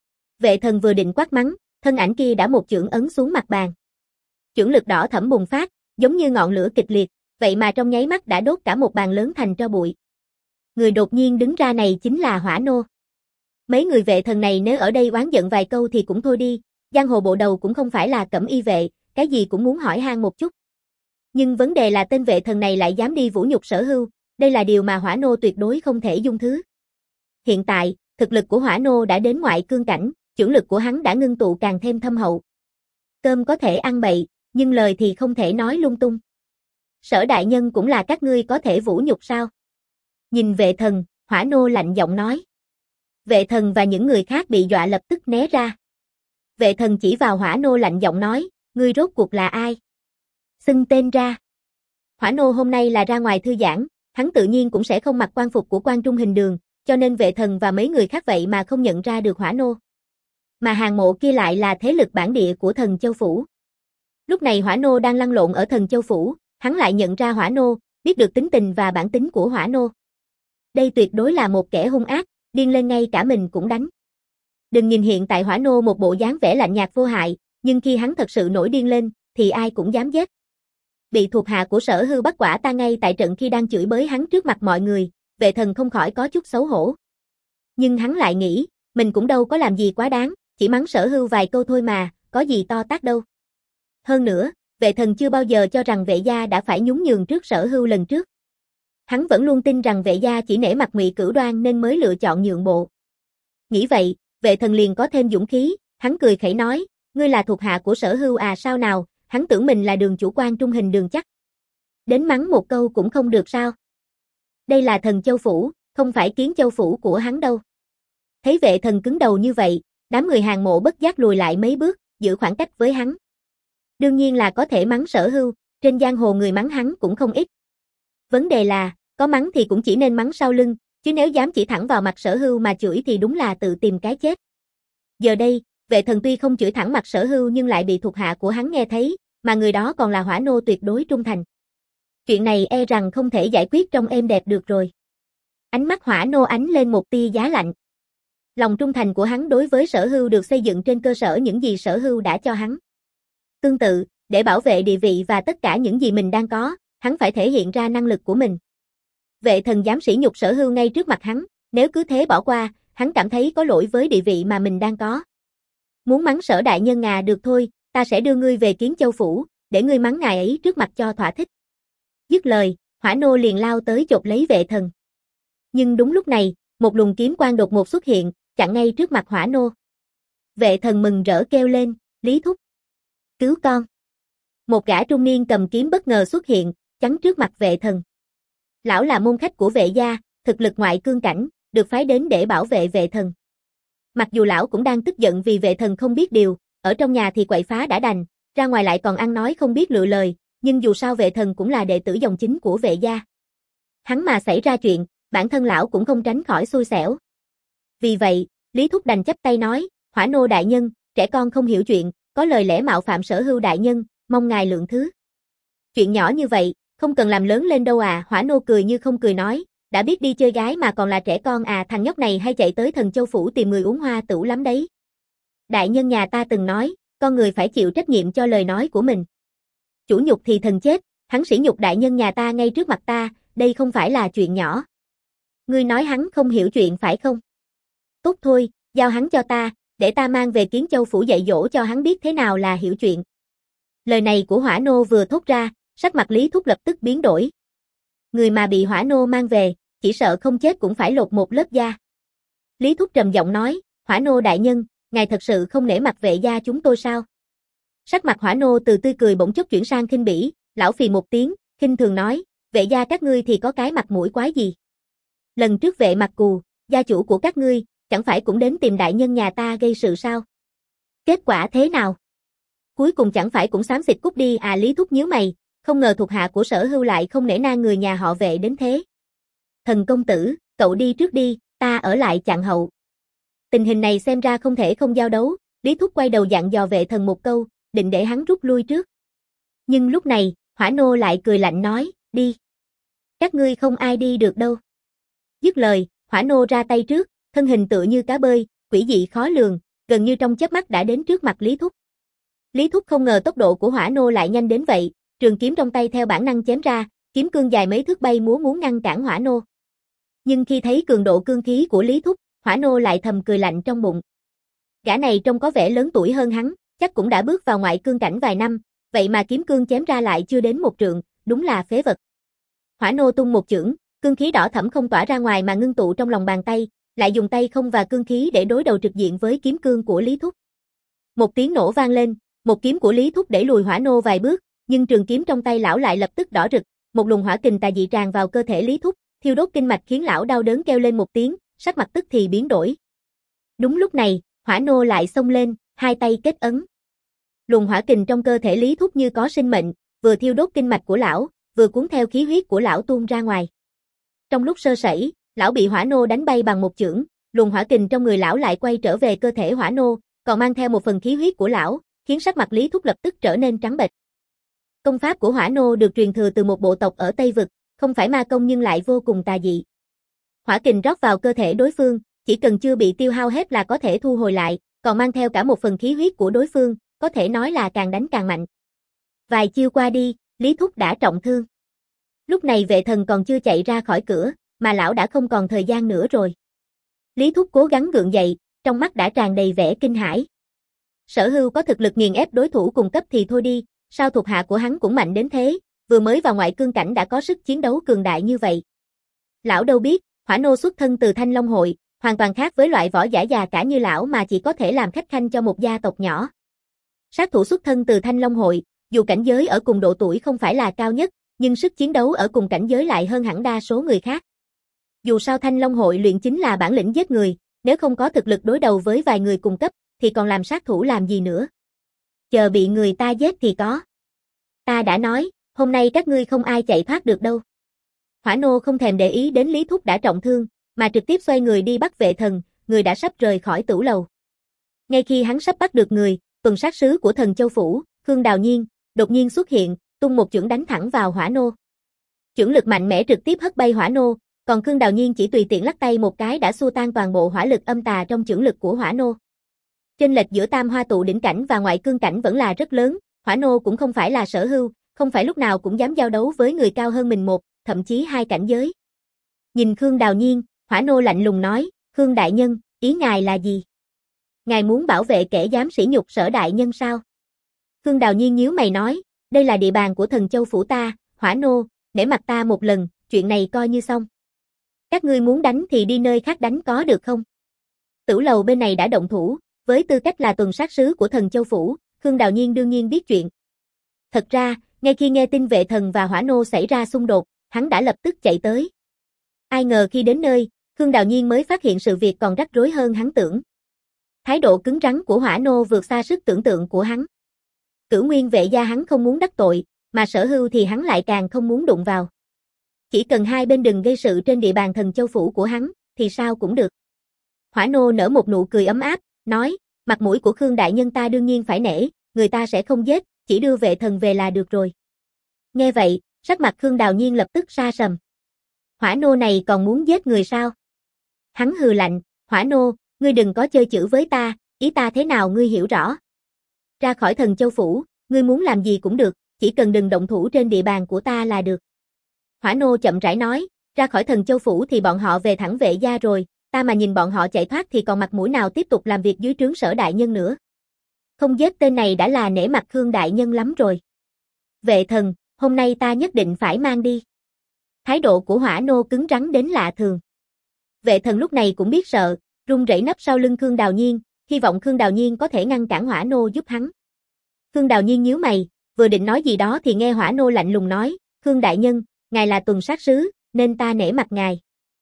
Vệ Thần vừa định quát mắng, thân ảnh kia đã một chưởng ấn xuống mặt bàn. Chưởng lực đỏ thẫm bùng phát, giống như ngọn lửa kịch liệt, vậy mà trong nháy mắt đã đốt cả một bàn lớn thành tro bụi. Người đột nhiên đứng ra này chính là Hỏa Nô. Mấy người vệ thần này nếu ở đây oán giận vài câu thì cũng thôi đi, giang hồ bộ đầu cũng không phải là cẩm y vệ, cái gì cũng muốn hỏi han một chút. Nhưng vấn đề là tên vệ thần này lại dám đi vũ nhục Sở Hưu, đây là điều mà Hỏa Nô tuyệt đối không thể dung thứ. Hiện tại, thực lực của Hỏa Nô đã đến ngoại cương cảnh, chưởng lực của hắn đã ngưng tụ càng thêm thâm hậu. Cơm có thể ăn bậy, nhưng lời thì không thể nói lung tung. Sở đại nhân cũng là các ngươi có thể vũ nhục sao? Nhìn vệ thần, Hỏa Nô lạnh giọng nói. Vệ thần và những người khác bị dọa lập tức né ra. Vệ thần chỉ vào Hỏa Nô lạnh giọng nói, ngươi rốt cuộc là ai? Xưng tên ra. Hỏa Nô hôm nay là ra ngoài thư giãn, hắn tự nhiên cũng sẽ không mặc quan phục của quan trung hình đường, cho nên vệ thần và mấy người khác vậy mà không nhận ra được Hỏa Nô. Mà Hàng Mộ kia lại là thế lực bản địa của Thần Châu Phủ. Lúc này Hỏa Nô đang lăn lộn ở Thần Châu Phủ, hắn lại nhận ra Hỏa Nô, biết được tính tình và bản tính của Hỏa Nô. Đây tuyệt đối là một kẻ hung ác, điên lên ngay cả mình cũng đánh. Đừng nhìn hiện tại Hỏa Nô một bộ dáng vẻ lạnh nhạt vô hại, nhưng khi hắn thật sự nổi điên lên, thì ai cũng dám giết. Bị thuộc hạ của Sở Hưu bắt quả ta ngay tại trận khi đang chửi bới hắn trước mặt mọi người, vệ thần không khỏi có chút xấu hổ. Nhưng hắn lại nghĩ, mình cũng đâu có làm gì quá đáng, chỉ mắng Sở Hưu vài câu thôi mà, có gì to tát đâu. Hơn nữa, vệ thần chưa bao giờ cho rằng vệ gia đã phải nhún nhường trước Sở Hưu lần trước. Hắn vẫn luôn tin rằng vệ gia chỉ nể mặt Ngụy Cửu Đoan nên mới lựa chọn nhượng bộ. Nghĩ vậy, vệ thần liền có thêm dũng khí, hắn cười khẩy nói, ngươi là thuộc hạ của Sở Hưu à sao nào, hắn tưởng mình là đường chủ quan trung hình đường chắc. Đến mắng một câu cũng không được sao. Đây là Thần Châu Phủ, không phải Kiến Châu Phủ của hắn đâu. Thấy vệ thần cứng đầu như vậy, đám người Hàng Mộ bất giác lùi lại mấy bước, giữ khoảng cách với hắn. Đương nhiên là có thể mắng Sở Hưu, trên giang hồ người mắng hắn cũng không ít. Vấn đề là, có mắng thì cũng chỉ nên mắng sau lưng, chứ nếu dám chỉ thẳng vào mặt Sở Hưu mà chửi thì đúng là tự tìm cái chết. Giờ đây, vệ thần tuy không chửi thẳng mặt Sở Hưu nhưng lại bị thuộc hạ của hắn nghe thấy, mà người đó còn là Hỏa Nô tuyệt đối trung thành. Chuyện này e rằng không thể giải quyết trong êm đẹp được rồi. Ánh mắt Hỏa Nô ánh lên một tia giá lạnh. Lòng trung thành của hắn đối với Sở Hưu được xây dựng trên cơ sở những gì Sở Hưu đã cho hắn. Tương tự, để bảo vệ địa vị và tất cả những gì mình đang có, hắn phải thể hiện ra năng lực của mình. Vệ thần dám sỉ nhục Sở Hưu ngay trước mặt hắn, nếu cứ thế bỏ qua, hắn cảm thấy có lỗi với địa vị mà mình đang có. Muốn mắng Sở đại nhân à được thôi, ta sẽ đưa ngươi về Kiến Châu Phủ, để ngươi mắng ngài ấy trước mặt cho thỏa thích. Dứt lời, Hỏa Nô liền lao tới chộp lấy vệ thần. Nhưng đúng lúc này, một luồng kiếm quang đột ngột xuất hiện, chặn ngay trước mặt Hỏa Nô. Vệ thần mừng rỡ kêu lên, Lý Thúc, cứu con. Một gã trung niên cầm kiếm bất ngờ xuất hiện, chắn trước mặt vệ thần. Lão là môn khách của vệ gia, thực lực ngoại cương cảnh, được phái đến để bảo vệ vệ thần. Mặc dù lão cũng đang tức giận vì vệ thần không biết điều, ở trong nhà thì quậy phá đã đành, ra ngoài lại còn ăn nói không biết lựa lời, nhưng dù sao vệ thần cũng là đệ tử dòng chính của vệ gia. Hắn mà xảy ra chuyện, bản thân lão cũng không tránh khỏi xui xẻo. Vì vậy, Lý Thúc đành chắp tay nói, Hỏa Nô đại nhân, trẻ con không hiểu chuyện, có lời lẽ mạo phạm Sở Hưu đại nhân, mong ngài lượng thứ. Chuyện nhỏ như vậy, không cần làm lớn lên đâu à, Hỏa Nô cười như không cười nói, đã biết đi chơi gái mà còn là trẻ con à, thằng nhóc này hay chạy tới Thần Châu Phủ tìm người uống hoa tửu lắm đấy. Đại nhân nhà ta từng nói, con người phải chịu trách nhiệm cho lời nói của mình. Chủ nhục thì thần chết, hắn sỉ nhục đại nhân nhà ta ngay trước mặt ta, đây không phải là chuyện nhỏ. Ngươi nói hắn không hiểu chuyện phải không? Tốt thôi, giao hắn cho ta, để ta mang về Kiến Châu Phủ dạy dỗ cho hắn biết thế nào là hiểu chuyện. Lời này của Hỏa Nô vừa thốt ra, sắc mặt Lý Thúc lập tức biến đổi. Người mà bị Hỏa Nô mang về, chỉ sợ không chết cũng phải lột một lớp da. Lý Thúc trầm giọng nói, Hỏa Nô đại nhân, ngài thật sự không nể mặt vệ gia chúng tôi sao? Sắc mặt Hỏa Nô từ tươi cười bỗng chốc chuyển sang khinh bỉ, lão phì một tiếng, khinh thường nói, vệ gia các ngươi thì có cái mặt mũi quái gì? Lần trước vệ mặt cù, gia chủ của các ngươi, chẳng phải cũng đến tìm đại nhân nhà ta gây sự sao? Kết quả thế nào? Cuối cùng chẳng phải cũng xám xịt cút đi à? Lý Thúc nhíu mày, không ngờ thuộc hạ của Sở Hưu lại không nể nang người nhà họ vệ đến thế. Thần công tử, cậu đi trước đi, ta ở lại chặn hậu. Tình hình này xem ra không thể không giao đấu, Lý Thúc quay đầu dặn dò vệ thần một câu, định để hắn rút lui trước. Nhưng lúc này, Hỏa Nô lại cười lạnh nói, đi. Các ngươi không ai đi được đâu. Dứt lời, Hỏa Nô ra tay trước, thân hình tựa như cá bơi, quỷ dị khó lường, gần như trong chớp mắt đã đến trước mặt Lý Thúc. Lý Thúc không ngờ tốc độ của Hỏa Nô lại nhanh đến vậy, trường kiếm trong tay theo bản năng chém ra, kiếm cương dài mấy thước bay múa muốn ngăn cản Hỏa Nô. Nhưng khi thấy cường độ cương khí của Lý Thúc, Hỏa Nô lại thầm cười lạnh trong bụng. Gã này trông có vẻ lớn tuổi hơn hắn, chắc cũng đã bước vào ngoại cương cảnh vài năm, vậy mà kiếm cương chém ra lại chưa đến một trượng, đúng là phế vật. Hỏa Nô tung một chưởng, cương khí đỏ thẫm không tỏa ra ngoài mà ngưng tụ trong lòng bàn tay, lại dùng tay không và cương khí để đối đầu trực diện với kiếm cương của Lý Thúc. Một tiếng nổ vang lên, một kiếm của Lý Thúc đẩy lùi Hỏa Nô vài bước, nhưng trường kiếm trong tay lão lại lập tức đỏ rực, một luồng hỏa kình tà dị tràn vào cơ thể Lý Thúc, thiêu đốt kinh mạch khiến lão đau đớn kêu lên một tiếng, sắc mặt tức thì biến đổi. Đúng lúc này, Hỏa Nô lại xông lên, hai tay kết ấn. Luồng hỏa kình trong cơ thể Lý Thúc như có sinh mệnh, vừa thiêu đốt kinh mạch của lão, vừa cuốn theo khí huyết của lão tuôn ra ngoài. Trong lúc sơ sẩy, lão bị Hỏa Nô đánh bay bằng một chưởng, luồng hỏa kình trong người lão lại quay trở về cơ thể Hỏa Nô, còn mang theo một phần khí huyết của lão, khiến sắc mặt Lý Thúc lập tức trở nên trắng bệch. Công pháp của Hỏa Nô được truyền thừa từ một bộ tộc ở Tây Vực, không phải ma công nhưng lại vô cùng tà dị. Hỏa kình rót vào cơ thể đối phương, chỉ cần chưa bị tiêu hao hết là có thể thu hồi lại, còn mang theo cả một phần khí huyết của đối phương, có thể nói là càng đánh càng mạnh. Vài chiêu qua đi, Lý Thúc đã trọng thương. Lúc này Vệ Thần còn chưa chạy ra khỏi cửa, mà lão đã không còn thời gian nữa rồi. Lý Thúc cố gắng gượng dậy, trong mắt đã tràn đầy vẻ kinh hãi. Sở Hưu có thực lực nghiền ép đối thủ cùng cấp thì thôi đi, sao thuộc hạ của hắn cũng mạnh đến thế, vừa mới vào ngoại cương cảnh đã có sức chiến đấu cường đại như vậy. Lão đâu biết, Hỏa Nô xuất thân từ Thanh Long Hội, hoàn toàn khác với loại võ giả già cả như lão mà chỉ có thể làm khách khanh cho một gia tộc nhỏ. Sát thủ xuất thân từ Thanh Long Hội, dù cảnh giới ở cùng độ tuổi không phải là cao nhất, nhưng sức chiến đấu ở cùng cảnh giới lại hơn hẳn đa số người khác. Dù sao Thanh Long Hội luyện chính là bản lĩnh giết người, nếu không có thực lực đối đầu với vài người cùng cấp, thì còn làm sát thủ làm gì nữa. Chờ bị người ta giết thì có. Ta đã nói, hôm nay các ngươi không ai chạy thoát được đâu. Hỏa Nô không thèm để ý đến Lý Thúc đã trọng thương, mà trực tiếp xoay người đi bắt Vệ Thần, người đã sắp rời khỏi tửu lầu. Ngay khi hắn sắp bắt được người, tuần sát sứ của Thần Châu Phủ, Khương Đào Nhiên, đột nhiên xuất hiện, tung một chưởng đánh thẳng vào Hỏa Nô. Chưởng lực mạnh mẽ trực tiếp hất bay Hỏa Nô, còn Khương Đào Nhiên chỉ tùy tiện lắc tay một cái đã xua tan toàn bộ hỏa lực âm tà trong chưởng lực của Hỏa Nô. Chênh lệch giữa Tam Hoa tụ đỉnh cảnh và ngoại cương cảnh vẫn là rất lớn, Hỏa Nô cũng không phải là Sở Hưu, không phải lúc nào cũng dám giao đấu với người cao hơn mình một, thậm chí hai cảnh giới. Nhìn Khương Đào Nhiên, Hỏa Nô lạnh lùng nói, Khương đại nhân, ý ngài là gì? Ngài muốn bảo vệ kẻ dám sỉ nhục Sở đại nhân sao? Khương Đào Nhiên nhíu mày nói, đây là địa bàn của Thần Châu Phủ ta, Hỏa Nô, nể mặt ta một lần, chuyện này coi như xong. Các ngươi muốn đánh thì đi nơi khác đánh có được không? Tửu lầu bên này đã động thủ, với tư cách là tuần sát sứ của Thần Châu Phủ, Khương Đào Nhiên đương nhiên biết chuyện. Thật ra, ngay khi nghe tin Vệ Thần và Hỏa Nô xảy ra xung đột, hắn đã lập tức chạy tới. Ai ngờ khi đến nơi, Khương Đào Nhiên mới phát hiện sự việc còn rắc rối hơn hắn tưởng. Thái độ cứng rắn của Hỏa Nô vượt xa sức tưởng tượng của hắn. Cửu Nguyên Vệ gia hắn không muốn đắc tội, mà Sở Hưu thì hắn lại càng không muốn đụng vào. Chỉ cần hai bên đừng gây sự trên địa bàn Thần Châu Phủ của hắn, thì sao cũng được. Hỏa Nô nở một nụ cười ấm áp, nói, mặt mũi của Khương đại nhân ta đương nhiên phải nể, người ta sẽ không giết, chỉ đưa Vệ Thần về là được rồi. Nghe vậy, sắc mặt Khương Đào Nhiên lập tức sa sầm. Hỏa Nô này còn muốn giết người sao? Hắn hừ lạnh, Hỏa Nô, ngươi đừng có chơi chữ với ta, ý ta thế nào ngươi hiểu rõ. Ra khỏi Thần Châu Phủ, ngươi muốn làm gì cũng được, chỉ cần đừng động thủ trên địa bàn của ta là được. Hỏa Nô chậm rãi nói, ra khỏi Thần Châu Phủ thì bọn họ về thẳng Vệ gia rồi, ta mà nhìn bọn họ chạy thoát thì còn mặt mũi nào tiếp tục làm việc dưới trướng Sở đại nhân nữa. Không giết tên này đã là nể mặt Khương đại nhân lắm rồi. Vệ Thần, hôm nay ta nhất định phải mang đi. Thái độ của Hỏa Nô cứng rắn đến lạ thường. Vệ Thần lúc này cũng biết sợ, run rẩy nấp sau lưng Khương Đào Nhiên, hy vọng Khương Đào Nhiên có thể ngăn cản Hỏa Nô giúp hắn. Khương Đào Nhiên nhíu mày, vừa định nói gì đó thì nghe Hỏa Nô lạnh lùng nói, Khương đại nhân, ngài là tuần sát sứ, nên ta nể mặt ngài.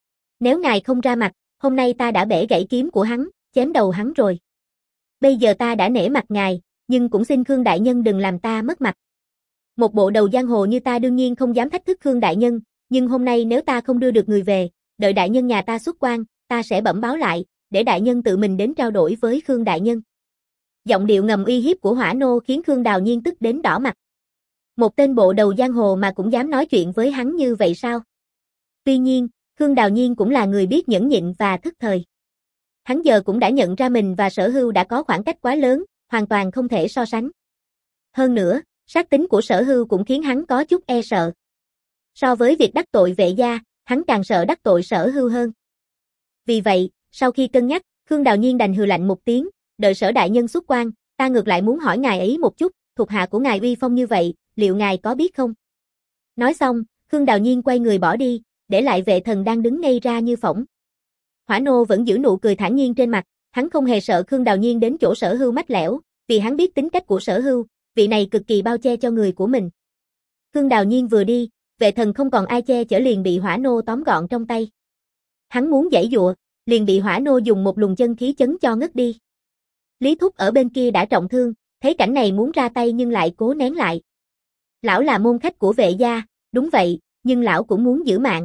Nếu ngài không ra mặt, hôm nay ta đã bẻ gãy kiếm của hắn, chém đầu hắn rồi. Bây giờ ta đã nể mặt ngài, nhưng cũng xin Khương đại nhân đừng làm ta mất mặt. Một bộ đầu giang hồ như ta đương nhiên không dám thách thức Khương đại nhân, nhưng hôm nay nếu ta không đưa được người về, đợi đại nhân nhà ta xuất quan, ta sẽ bẩm báo lại, để đại nhân tự mình đến trao đổi với Khương đại nhân. Giọng điệu ngầm uy hiếp của Hỏa Nô khiến Khương Đào Nhiên tức đến đỏ mặt. Một tên bộ đầu giang hồ mà cũng dám nói chuyện với hắn như vậy sao? Tuy nhiên, Khương Đào Nhiên cũng là người biết nhẫn nhịn và thức thời. Hắn giờ cũng đã nhận ra mình và Sở Hưu đã có khoảng cách quá lớn, hoàn toàn không thể so sánh. Hơn nữa, sát tính của Sở Hưu cũng khiến hắn có chút e sợ. So với việc đắc tội Vệ gia, hắn càng sợ đắc tội Sở Hưu hơn. Vì vậy, sau khi cân nhắc, Khương Đào Nhiên đành hừ lạnh một tiếng, đợi Sở đại nhân xuất quan, ta ngược lại muốn hỏi ngài ấy một chút, thuộc hạ của ngài uy phong như vậy, liệu ngài có biết không? Nói xong, Khương Đào Nhiên quay người bỏ đi, để lại Vệ Thần đang đứng ngây ra như phỗng. Hỏa Nô vẫn giữ nụ cười thản nhiên trên mặt, hắn không hề sợ Khương Đào Nhiên đến chỗ Sở Hưu mách lẻo, vì hắn biết tính cách của Sở Hưu, vị này cực kỳ bao che cho người của mình. Khương Đào Nhiên vừa đi, Vệ Thần không còn ai che chở liền bị Hỏa Nô tóm gọn trong tay. Hắn muốn giãy giụa, liền bị Hỏa Nô dùng một luồng chân khí chấn cho ngất đi. Lý Thúc ở bên kia đã trọng thương, thấy cảnh này muốn ra tay nhưng lại cố nén lại. Lão là môn khách của Vệ gia, đúng vậy, nhưng lão cũng muốn giữ mạng.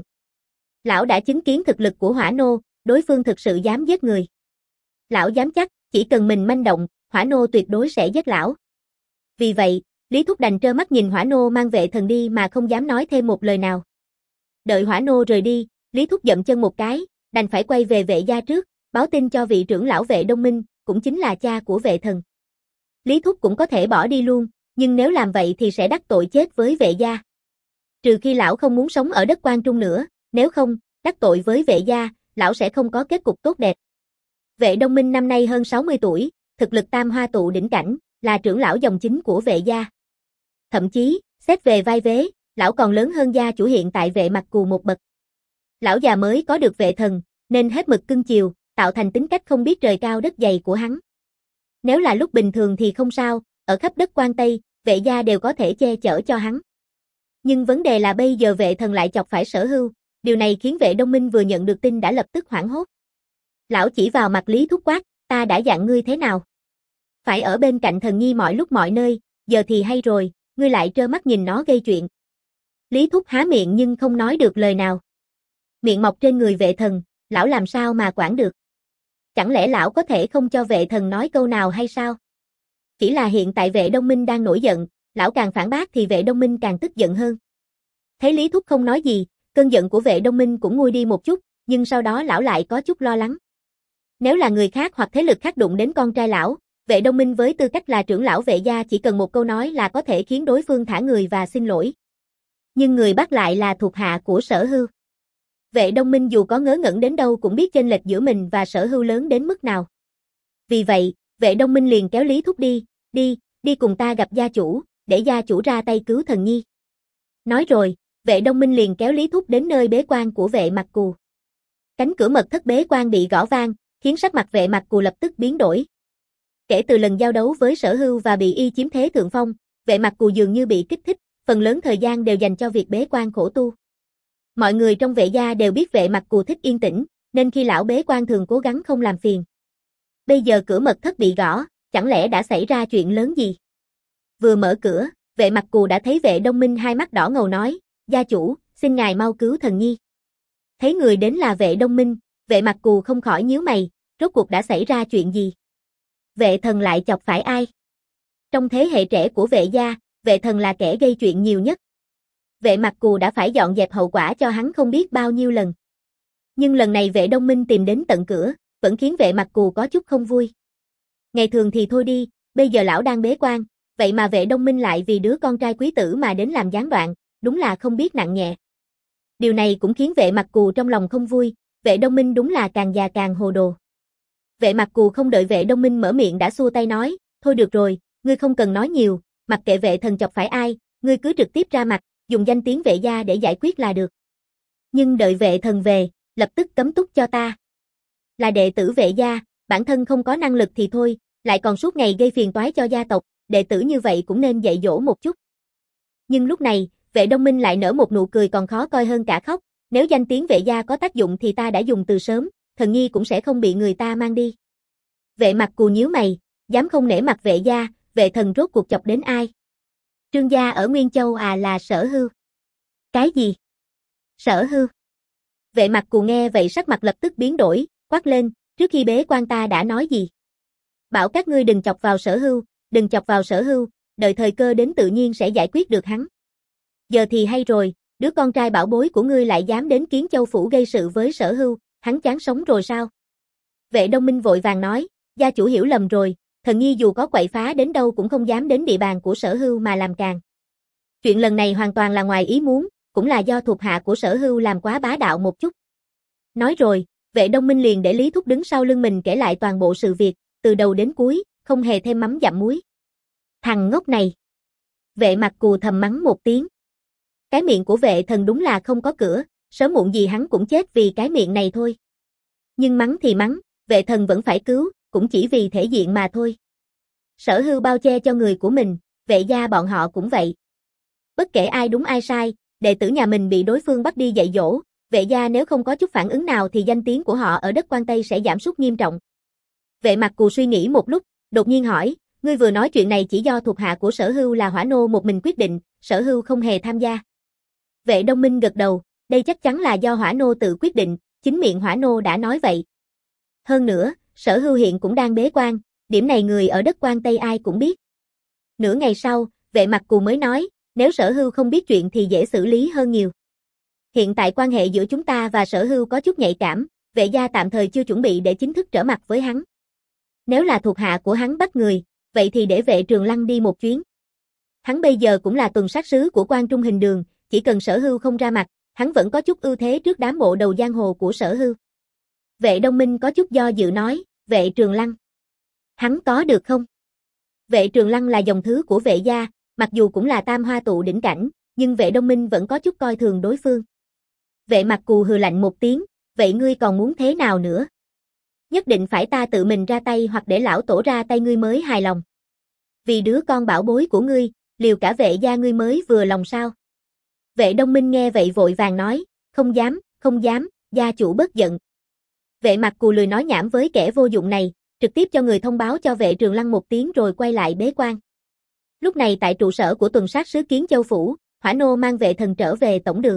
Lão đã chứng kiến thực lực của Hỏa Nô, đối phương thực sự dám giết người. Lão dám chắc, chỉ cần mình manh động, Hỏa Nô tuyệt đối sẽ giết lão. Vì vậy, Lý Thúc đành trơ mắt nhìn Hỏa Nô mang Vệ Thần đi mà không dám nói thêm một lời nào. Đợi Hỏa Nô rời đi, Lý Thúc dậm chân một cái, đành phải quay về Vệ gia trước, báo tin cho vị trưởng lão Vệ Đông Minh, cũng chính là cha của Vệ Thần. Lý Thúc cũng có thể bỏ đi luôn, nhưng nếu làm vậy thì sẽ đắc tội chết với Vệ gia. Trừ khi lão không muốn sống ở đất Quan Trung nữa, nếu không, đắc tội với Vệ gia, lão sẽ không có kết cục tốt đẹp. Vệ Đông Minh năm nay hơn sáu mươi tuổi, thực lực tam hoa tụ đỉnh cảnh, là trưởng lão dòng chính của Vệ gia. Thậm chí, xét về vai vế, lão còn lớn hơn gia chủ hiện tại Vệ Mặc Cù một bậc. Lão già mới có được Vệ Thần, nên hết mực cưng chiều, tạo thành tính cách không biết trời cao đất dày của hắn. Nếu là lúc bình thường thì không sao, ở khắp đất Quan Tây, Vệ gia đều có thể che chở cho hắn. Nhưng vấn đề là bây giờ Vệ Thần lại chọc phải Sở Hưu, điều này khiến Vệ Đông Minh vừa nhận được tin đã lập tức hoảng hốt. Lão chỉ vào mặt Lý Thúc quát, ta đã dặn ngươi thế nào? Phải ở bên cạnh Thần Nhi mọi lúc mọi nơi, giờ thì hay rồi, ngươi lại trơ mắt nhìn nó gây chuyện. Lý Thúc há miệng nhưng không nói được lời nào. Miệng mọc trên người Vệ Thần, lão làm sao mà quản được? Chẳng lẽ lão có thể không cho Vệ Thần nói câu nào hay sao? Chỉ là hiện tại Vệ Đông Minh đang nổi giận, lão càng phản bác thì Vệ Đông Minh càng tức giận hơn. Thấy Lý Thúc không nói gì, cơn giận của Vệ Đông Minh cũng nguôi đi một chút, nhưng sau đó lão lại có chút lo lắng. Nếu là người khác hoặc thế lực khác đụng đến con trai lão, Vệ Đông Minh với tư cách là trưởng lão Vệ gia chỉ cần một câu nói là có thể khiến đối phương thả người và xin lỗi. Nhưng người bắt lại là thuộc hạ của Sở Hưu. Vệ Đông Minh dù có ngớ ngẩn đến đâu cũng biết chênh lệch giữa mình và Sở Hưu lớn đến mức nào. Vì vậy, Vệ Đông Minh liền kéo Lý Thúc đi, đi, đi cùng ta gặp gia chủ, để gia chủ ra tay cứu Thần Nhi. Nói rồi, Vệ Đông Minh liền kéo Lý Thúc đến nơi bế quan của Vệ Mặc Cù. Cánh cửa mật thất bế quan bị gõ vang, khiến sắc mặt Vệ Mặc Cù lập tức biến đổi. Kể từ lần giao đấu với Sở Hưu và bị y chiếm thế thượng phong, Vệ Mặc Cù dường như bị kích thích, phần lớn thời gian đều dành cho việc bế quan khổ tu. Mọi người trong Vệ gia đều biết Vệ Mặc Cù thích yên tĩnh, nên khi lão bế quan thường cố gắng không làm phiền. Bây giờ cửa mật thất bị gõ, chẳng lẽ đã xảy ra chuyện lớn gì? Vừa mở cửa, Vệ Mặc Cù đã thấy Vệ Đông Minh hai mắt đỏ ngầu nói, gia chủ, xin ngài mau cứu Thần Nhi. Thấy người đến là Vệ Đông Minh, Vệ Mặc Cù không khỏi nhíu mày, rốt cuộc đã xảy ra chuyện gì? Vệ Thần lại chọc phải ai? Trong thế hệ trẻ của Vệ gia, Vệ Thần là kẻ gây chuyện nhiều nhất. Vệ Mặc Cù đã phải dọn dẹp hậu quả cho hắn không biết bao nhiêu lần. Nhưng lần này Vệ Đông Minh tìm đến tận cửa, vẫn khiến Vệ Mặc Cù có chút không vui. Ngày thường thì thôi đi, bây giờ lão đang bế quan, vậy mà Vệ Đông Minh lại vì đứa con trai quý tử mà đến làm gián đoạn, đúng là không biết nặng nhẹ. Điều này cũng khiến Vệ Mặc Cù trong lòng không vui, Vệ Đông Minh đúng là càng già càng hồ đồ. Vệ Mặc Cù không đợi Vệ Đông Minh mở miệng đã xua tay nói, thôi được rồi, ngươi không cần nói nhiều, mặc kệ Vệ Thần chọc phải ai, ngươi cứ trực tiếp ra mặt, dùng danh tiếng Vệ gia để giải quyết là được. Nhưng đợi Vệ Thần về, lập tức cấm túc cho ta. Là đệ tử Vệ gia, bản thân không có năng lực thì thôi, lại còn suốt ngày gây phiền toái cho gia tộc, đệ tử như vậy cũng nên dạy dỗ một chút. Nhưng lúc này, Vệ Đông Minh lại nở một nụ cười còn khó coi hơn cả khóc, nếu danh tiếng Vệ gia có tác dụng thì ta đã dùng từ sớm, Thần Nhi cũng sẽ không bị người ta mang đi. Vệ Mặc Cù nhíu mày, dám không nể mặt Vệ gia, Vệ Thần rốt cuộc chọc đến ai? Trương gia ở Nguyên Châu à, là Sở Hưu. Cái gì? Sở Hưu? Vệ Mặc Cù nghe vậy sắc mặt lập tức biến đổi, quát lên, trước khi bế quan ta đã nói gì? Bảo các ngươi đừng chọc vào Sở Hưu, đừng chọc vào Sở Hưu, đợi thời cơ đến tự nhiên sẽ giải quyết được hắn. Giờ thì hay rồi, đứa con trai bảo bối của ngươi lại dám đến Kiến Châu phủ gây sự với Sở Hưu, hắn chán sống rồi sao? Vệ Đông Minh vội vàng nói, gia chủ hiểu lầm rồi, Thần Nhi dù có quậy phá đến đâu cũng không dám đến địa bàn của Sở Hưu mà làm càn. Chuyện lần này hoàn toàn là ngoài ý muốn, cũng là do thuộc hạ của Sở Hưu làm quá bá đạo một chút. Nói rồi, Vệ Đông Minh liền để Lý Thúc đứng sau lưng mình kể lại toàn bộ sự việc, từ đầu đến cuối, không hề thêm mắm dặm muối. Thằng ngốc này. Vệ Mặc Cù thầm mắng một tiếng. Cái miệng của Vệ Thần đúng là không có cửa, sớm muộn gì hắn cũng chết vì cái miệng này thôi. Nhưng mắng thì mắng, Vệ Thần vẫn phải cứu, cũng chỉ vì thể diện mà thôi. Sở Hưu bao che cho người của mình, Vệ gia bọn họ cũng vậy. Bất kể ai đúng ai sai, đệ tử nhà mình bị đối phương bắt đi dạy dỗ, Vệ gia nếu không có chút phản ứng nào thì danh tiếng của họ ở đất Quan Tây sẽ giảm sút nghiêm trọng. Vệ Mặc Cù suy nghĩ một lúc, đột nhiên hỏi, ngươi vừa nói chuyện này chỉ do thuộc hạ của Sở Hưu là Hỏa Nô một mình quyết định, Sở Hưu không hề tham gia. Vệ Đông Minh gật đầu, đây chắc chắn là do Hỏa Nô tự quyết định, chính miệng Hỏa Nô đã nói vậy. Hơn nữa, Sở Hưu hiện cũng đang bế quan, điểm này người ở đất Quan Tây ai cũng biết. Nửa ngày sau, Vệ Mặc Cù mới nói, nếu Sở Hưu không biết chuyện thì dễ xử lý hơn nhiều. Hiện tại quan hệ giữa chúng ta và Sở Hưu có chút nhạy cảm, Vệ gia tạm thời chưa chuẩn bị để chính thức trở mặt với hắn. Nếu là thuộc hạ của hắn bắt người, vậy thì để Vệ Trường Lăng đi một chuyến. Hắn bây giờ cũng là tuần sát sứ của Quan Trung Hình Đường, chỉ cần Sở Hưu không ra mặt, hắn vẫn có chút ưu thế trước đám bộ đầu giang hồ của Sở Hưu. Vệ Đông Minh có chút do dự nói, Vệ Trường Lăng. Hắn có được không? Vệ Trường Lăng là dòng thứ của Vệ gia, mặc dù cũng là tam hoa tụ đỉnh cảnh, nhưng Vệ Đông Minh vẫn có chút coi thường đối phương. Vệ Mặc Cù hừ lạnh một tiếng, vậy ngươi còn muốn thế nào nữa? Nhất định phải ta tự mình ra tay hoặc để lão tổ ra tay ngươi mới hài lòng. Vì đứa con bảo bối của ngươi, liều cả Vệ gia ngươi mới vừa lòng sao? Vệ Đông Minh nghe vậy vội vàng nói, không dám, không dám, gia chủ bất giận. Vệ Mặc Cù lười nói nhảm với kẻ vô dụng này, trực tiếp cho người thông báo cho Vệ Trường Lăng một tiếng rồi quay lại bế quan. Lúc này tại trụ sở của tuần sát sứ Kiến Châu Phủ, Hỏa Nô mang Vệ Thần trở về tổng đường.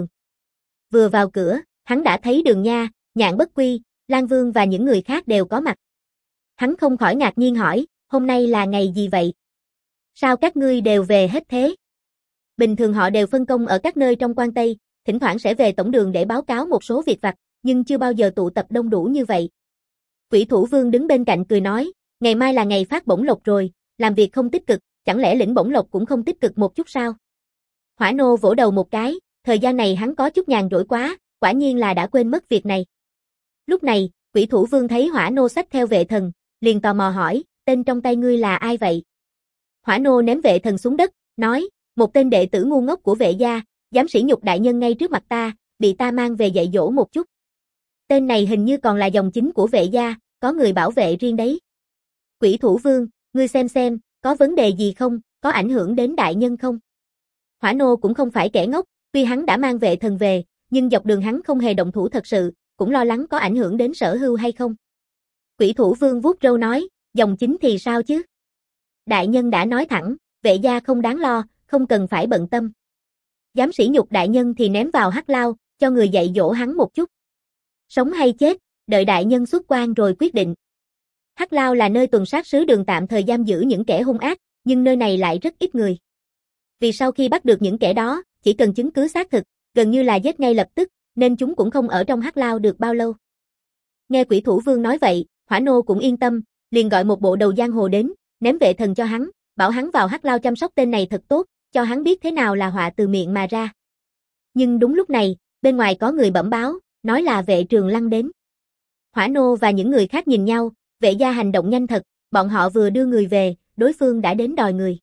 Vừa vào cửa, hắn đã thấy Đường Nha, Nhạn Bất Quy, Lan Vương và những người khác đều có mặt. Hắn không khỏi ngạc nhiên hỏi, hôm nay là ngày gì vậy? Sao các ngươi đều về hết thế? Bình thường họ đều phân công ở các nơi trong Quan Tây, thỉnh thoảng sẽ về tổng đường để báo cáo một số việc vặt, nhưng chưa bao giờ tụ tập đông đủ như vậy. Quỷ Thủ Vương đứng bên cạnh cười nói, ngày mai là ngày phát bổng lộc rồi, làm việc không tích cực, chẳng lẽ lĩnh bổng lộc cũng không tích cực một chút sao? Hỏa Nô vỗ đầu một cái, thời gian này hắn có chút nhàn rỗi quá, quả nhiên là đã quên mất việc này. Lúc này, Quỷ Thủ Vương thấy Hỏa Nô xách theo Vệ Thần, liền tò mò hỏi, tên trong tay ngươi là ai vậy? Hỏa Nô ném Vệ Thần xuống đất, nói, một tên đệ tử ngu ngốc của Vệ gia, dám sỉ nhục đại nhân ngay trước mặt ta, bị ta mang về dạy dỗ một chút. Tên này hình như còn là dòng chính của Vệ gia, có người bảo vệ riêng đấy. Quỷ Thủ Vương, ngươi xem xem, có vấn đề gì không, có ảnh hưởng đến đại nhân không? Hỏa Nô cũng không phải kẻ ngốc, tuy hắn đã mang Vệ Thần về, nhưng dọc đường hắn không hề động thủ thật sự, cũng lo lắng có ảnh hưởng đến Sở Hưu hay không. Quỷ Thủ Vương vuốt râu nói, dòng chính thì sao chứ? Đại nhân đã nói thẳng, Vệ gia không đáng lo, không cần phải bận tâm. Dám sỉ nhục đại nhân thì ném vào hắc lao, cho người dạy dỗ hắn một chút. Sống hay chết, đợi đại nhân xuất quan rồi quyết định. Hắc lao là nơi tuần sát sứ Đường tạm thời giam giữ những kẻ hung ác, nhưng nơi này lại rất ít người. Vì sau khi bắt được những kẻ đó, chỉ cần chứng cứ xác thực, gần như là giết ngay lập tức, nên chúng cũng không ở trong hắc lao được bao lâu. Nghe Quỷ Thủ Vương nói vậy, Hỏa Nô cũng yên tâm, liền gọi một bộ đầu giang hồ đến, ném Vệ Thần cho hắn, bảo hắn vào hắc lao chăm sóc tên này thật tốt, cho hắn biết thế nào là họa từ miệng mà ra. Nhưng đúng lúc này, bên ngoài có người bẩm báo, nói là Vệ Trường Lăng đến. Hỏa Nô và những người khác nhìn nhau, Vệ gia hành động nhanh thật, bọn họ vừa đưa người về, đối phương đã đến đòi người.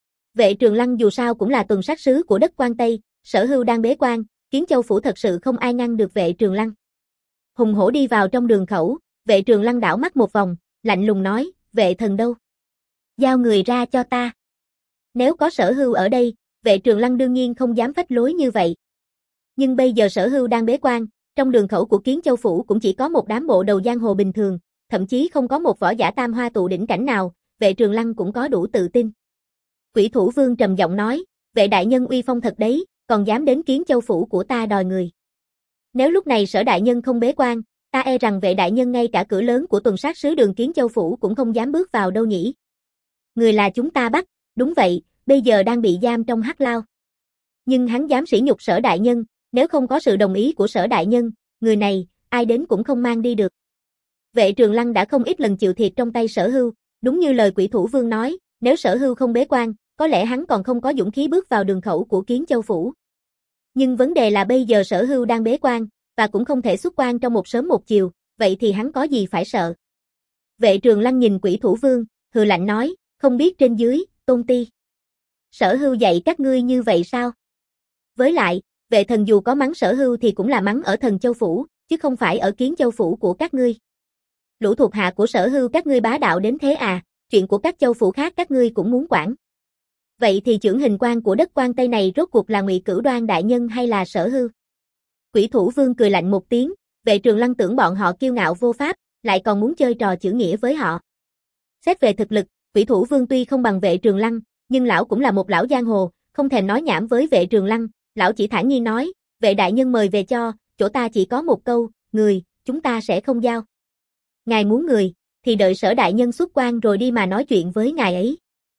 Vệ Trường Lăng dù sao cũng là tuần sát sứ của đất Quan Tây, Sở Hưu đang bế quan, Kiến Châu Phủ thật sự không ai ngăn được Vệ Trường Lăng. Hùng hổ đi vào trong đường khẩu, Vệ Trường Lăng đảo mắt một vòng, lạnh lùng nói, Vệ Thần đâu? Giao người ra cho ta. Nếu có Sở Hưu ở đây, Vệ Trường Lăng đương nhiên không dám phách lối như vậy. Nhưng bây giờ Sở Hưu đang bế quan, trong đường khẩu của Kiến Châu Phủ cũng chỉ có một đám bộ đầu giang hồ bình thường, thậm chí không có một võ giả tam hoa tụ đỉnh cảnh nào, Vệ Trường Lăng cũng có đủ tự tin. Quỷ Thủ Vương trầm giọng nói, Vệ đại nhân uy phong thật đấy, còn dám đến Kiến Châu Phủ của ta đòi người. Nếu lúc này Sở đại nhân không bế quan, ta e rằng Vệ đại nhân ngay cả cửa lớn của tuần sát sứ Đường Kiến Châu Phủ cũng không dám bước vào đâu nhỉ. Người là chúng ta bắt, đúng vậy, bây giờ đang bị giam trong hắc lao. Nhưng hắn dám sỉ nhục Sở đại nhân, nếu không có sự đồng ý của Sở đại nhân, người này, ai đến cũng không mang đi được. Vệ Trường Lăng đã không ít lần chịu thiệt trong tay Sở Hưu, đúng như lời Quỷ Thủ Vương nói, nếu Sở Hưu không bế quan, có lẽ hắn còn không có dũng khí bước vào đường khẩu của Kiến Châu Phủ. Nhưng vấn đề là bây giờ Sở Hưu đang bế quan, và cũng không thể xuất quan trong một sớm một chiều, vậy thì hắn có gì phải sợ. Vệ Trường Lăng nhìn Quỷ Thủ Vương, hừ lạnh nói, không biết trên dưới, tôn ti. Sở Hưu dạy các ngươi như vậy sao? Với lại, vệ thần dù có mắng Sở Hưu thì cũng là mắng ở Thần Châu Phủ, chứ không phải ở Kiến Châu Phủ của các ngươi. Lũ thuộc hạ của Sở Hưu các ngươi bá đạo đến thế à, chuyện của các châu phủ khác các ngươi cũng muốn quản. Vậy thì chưởng hình quan của đất Quan Tây này rốt cuộc là Ngụy Cửu Đoan đại nhân hay là Sở Hưu? Quỷ Thủ Vương cười lạnh một tiếng, Vệ Trường Lăng tưởng bọn họ kiêu ngạo vô pháp, lại còn muốn chơi trò chữ nghĩa với họ. Xét về thực lực, Quỷ Thủ Vương tuy không bằng Vệ Trường Lăng, nhưng lão cũng là một lão giang hồ, không thèm nói nhảm với Vệ Trường Lăng, lão chỉ thản nhiên nói, Vệ đại nhân mời về cho, chỗ ta chỉ có một câu, người, chúng ta sẽ không giao. Ngài muốn người, thì đợi Sở đại nhân xuất quan rồi đi mà nói chuyện với ngài ấy.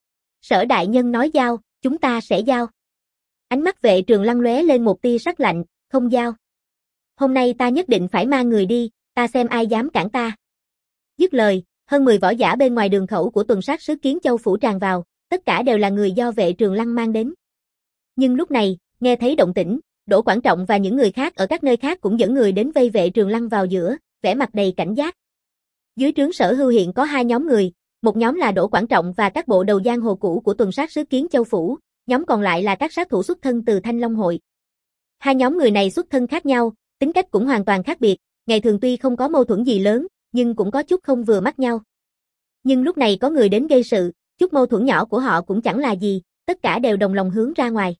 Sở đại nhân nói giao, chúng ta sẽ giao. Ánh mắt Vệ Trường Lăng lóe lên một tia sắc lạnh, không giao. Hôm nay ta nhất định phải mang người đi, ta xem ai dám cản ta. Dứt lời, hơn mười võ giả bên ngoài đường khẩu của tuần sát sứ Kiến Châu Phủ tràn vào, tất cả đều là người do Vệ Trường Lăng mang đến. Nhưng lúc này, nghe thấy động tĩnh, Đỗ Quảng Trọng và những người khác ở các nơi khác cũng dẫn người đến vây Vệ Trường Lăng vào giữa, vẻ mặt đầy cảnh giác. Dưới trướng Sở Hưu hiện có hai nhóm người, một nhóm là Đỗ Quảng Trọng và các bộ đầu giang hồ cũ của tuần sát sứ Kiến Châu Phủ, nhóm còn lại là các sát thủ xuất thân từ Thanh Long Hội. Hai nhóm người này xuất thân khác nhau, tính cách cũng hoàn toàn khác biệt, ngày thường tuy không có mâu thuẫn gì lớn, nhưng cũng có chút không vừa mắt nhau. Nhưng lúc này có người đến gây sự, chút mâu thuẫn nhỏ của họ cũng chẳng là gì, tất cả đều đồng lòng hướng ra ngoài.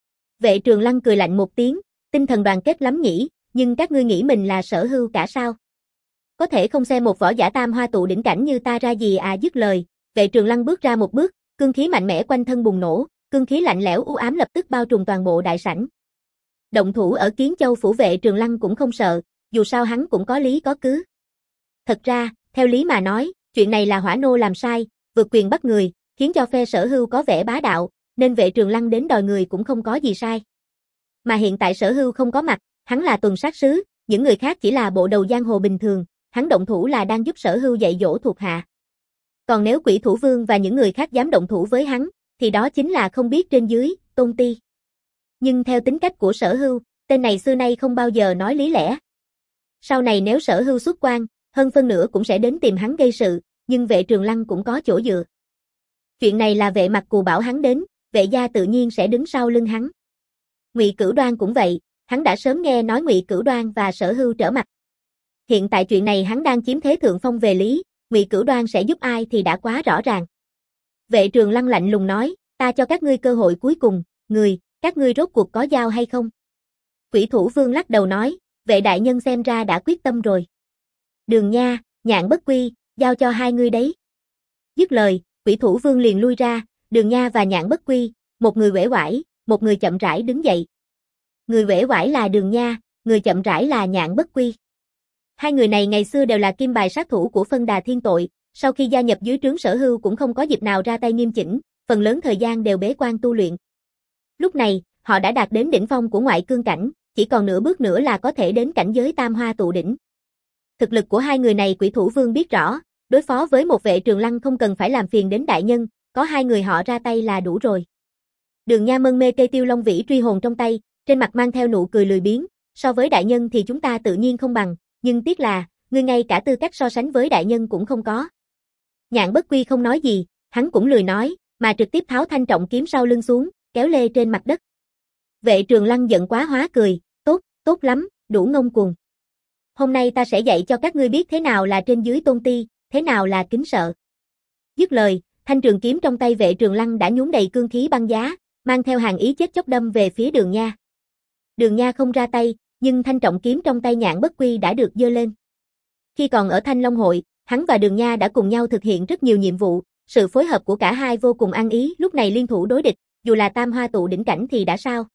Vệ Trường Lăng cười lạnh một tiếng, tinh thần đoàn kết lắm nhỉ, nhưng các ngươi nghĩ mình là Sở Hưu cả sao? Có thể không xem một võ giả tam hoa tụ đỉnh cảnh như ta ra gì à? Dứt lời, Vệ Trường Lăng bước ra một bước, cương khí mạnh mẽ quanh thân bùng nổ, cương khí lạnh lẽo u ám lập tức bao trùm toàn bộ đại sảnh. Động thủ ở Kiến Châu Phủ Vệ Trường Lăng cũng không sợ, dù sao hắn cũng có lý có cứ. Thật ra, theo lý mà nói, chuyện này là Hỏa Nô làm sai, vượt quyền bắt người, khiến cho phe Sở Hưu có vẻ bá đạo, nên Vệ Trường Lăng đến đòi người cũng không có gì sai. Mà hiện tại Sở Hưu không có mặt, hắn là tuần sát sứ, những người khác chỉ là bộ đầu giang hồ bình thường, hắn động thủ là đang giúp Sở Hưu dạy dỗ thuộc hạ. Còn nếu Quỷ Thủ Vương và những người khác dám động thủ với hắn, thì đó chính là không biết trên dưới, tôn ti. Nhưng theo tính cách của Sở Hưu, tên này xưa nay không bao giờ nói lý lẽ. Sau này nếu Sở Hưu xuất quan, hơn phân nửa cũng sẽ đến tìm hắn gây sự, nhưng Vệ Trường Lăng cũng có chỗ dựa. Chuyện này là Vệ Mặc Cù bảo hắn đến, Vệ gia tự nhiên sẽ đứng sau lưng hắn. Ngụy Cửu Đoan cũng vậy, hắn đã sớm nghe nói Ngụy Cửu Đoan và Sở Hưu trở mặt. Hiện tại chuyện này hắn đang chiếm thế thượng phong về lý, Ngụy Cửu Đoan sẽ giúp ai thì đã quá rõ ràng. Vệ Trường Lăng lạnh lùng nói, ta cho các ngươi cơ hội cuối cùng, người, các ngươi rốt cuộc có giao hay không? Quỷ Thủ Vương lắc đầu nói, Vệ đại nhân xem ra đã quyết tâm rồi. Đường Nha, Nhạn Bất Quy, giao cho hai ngươi đấy. Dứt lời, Quỷ Thủ Vương liền lui ra, Đường Nha và Nhạn Bất Quy, một người uể oải, một người chậm rãi đứng dậy. Người uể oải là Đường Nha, người chậm rãi là Nhạn Bất Quy. Hai người này ngày xưa đều là kim bài sát thủ của Phân Đà Thiên Tội, sau khi gia nhập dưới trướng Sở Hưu cũng không có dịp nào ra tay nghiêm chỉnh, phần lớn thời gian đều bế quan tu luyện. Lúc này, họ đã đạt đến đỉnh phong của ngoại cương cảnh, chỉ còn nửa bước nữa là có thể đến cảnh giới tam hoa tụ đỉnh. Thực lực của hai người này Quỷ Thủ Vương biết rõ, đối phó với một Vệ Trường Lăng không cần phải làm phiền đến đại nhân, có hai người họ ra tay là đủ rồi. Đường Nha mân mê cây tiêu long vĩ truy hồn trong tay, trên mặt mang theo nụ cười lười biếng, so với đại nhân thì chúng ta tự nhiên không bằng, nhưng tiếc là, ngươi ngay cả tư cách so sánh với đại nhân cũng không có. Nhạn Bất Quy không nói gì, hắn cũng lười nói, mà trực tiếp tháo thanh trọng kiếm sau lưng xuống, kéo lê trên mặt đất. Vệ Trường Lăng giận quá hóa cười, tốt, tốt lắm, đủ ngông cuồng. Hôm nay ta sẽ dạy cho các ngươi biết thế nào là trên dưới tôn ti, thế nào là kính sợ. Dứt lời, thanh trường kiếm trong tay Vệ Trường Lăng đã nhuốm đầy cương khí băng giá, mang theo hàng ý chết chóc đâm về phía Đường Nha. Đường Nha không ra tay, nhưng thanh trọng kiếm trong tay Nhạn Bất Quy đã được giơ lên. Khi còn ở Thanh Long Hội, hắn và Đường Nha đã cùng nhau thực hiện rất nhiều nhiệm vụ, sự phối hợp của cả hai vô cùng ăn ý, lúc này liên thủ đối địch, dù là tam hoa tụ đỉnh cảnh thì đã sao?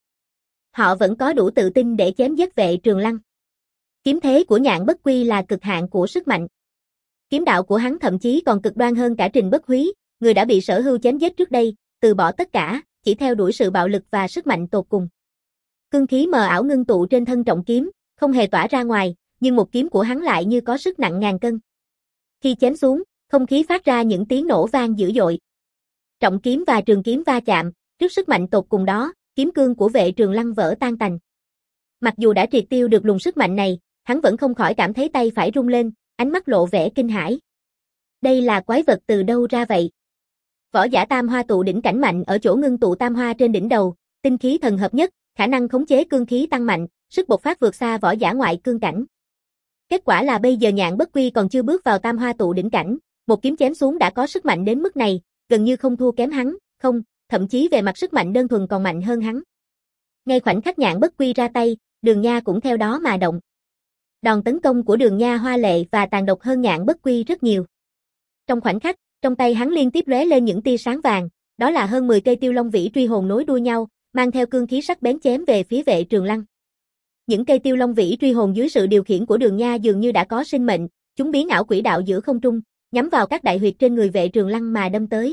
Họ vẫn có đủ tự tin để chém giết Vệ Trường Lăng. Kiếm thế của Nhạn Bất Quy là cực hạn của sức mạnh. Kiếm đạo của hắn thậm chí còn cực đoan hơn cả Trình Bất Húy, người đã bị Sở Hưu chém giết trước đây, từ bỏ tất cả, chỉ theo đuổi sự bạo lực và sức mạnh tột cùng. Cương khí mờ ảo ngưng tụ trên thân trọng kiếm, không hề tỏa ra ngoài, nhưng một kiếm của hắn lại như có sức nặng ngàn cân. Khi chém xuống, không khí phát ra những tiếng nổ vang dữ dội. Trọng kiếm và trường kiếm va chạm, trước sức mạnh tột cùng đó, kiếm cương của Vệ Trường Lăng vỡ tan tành. Mặc dù đã triệt tiêu được luồng sức mạnh này, hắn vẫn không khỏi cảm thấy tay phải rung lên, ánh mắt lộ vẻ kinh hãi. Đây là quái vật từ đâu ra vậy? Võ giả tam hoa tụ đỉnh cảnh mạnh ở chỗ ngưng tụ tam hoa trên đỉnh đầu, tinh khí thần hợp nhất, khả năng khống chế cương khí tăng mạnh, sức bộc phát vượt xa võ giả ngoại cương cảnh. Kết quả là bây giờ Nhạn Bất Quy còn chưa bước vào tam hoa tụ đỉnh cảnh, một kiếm chém xuống đã có sức mạnh đến mức này, gần như không thua kém hắn, không, thậm chí về mặt sức mạnh đơn thuần còn mạnh hơn hắn. Ngay khoảnh khắc Nhạn Bất Quy ra tay, Đường Nha cũng theo đó mà động. Đòn tấn công của Đường Nha hoa lệ và tàn độc hơn Nhạn Bất Quy rất nhiều. Trong khoảnh khắc, trong tay hắn liên tiếp lóe lên những tia sáng vàng, đó là hơn mười cây Tiêu Long Vĩ truy hồn nối đuôi nhau, mang theo cương khí sắc bén chém về phía Vệ Trường Lăng. Những cây Tiêu Long Vĩ truy hồn dưới sự điều khiển của Đường Nha dường như đã có sinh mệnh, chúng biến ảo quỹ đạo giữa không trung, nhắm vào các đại huyệt trên người Vệ Trường Lăng mà đâm tới.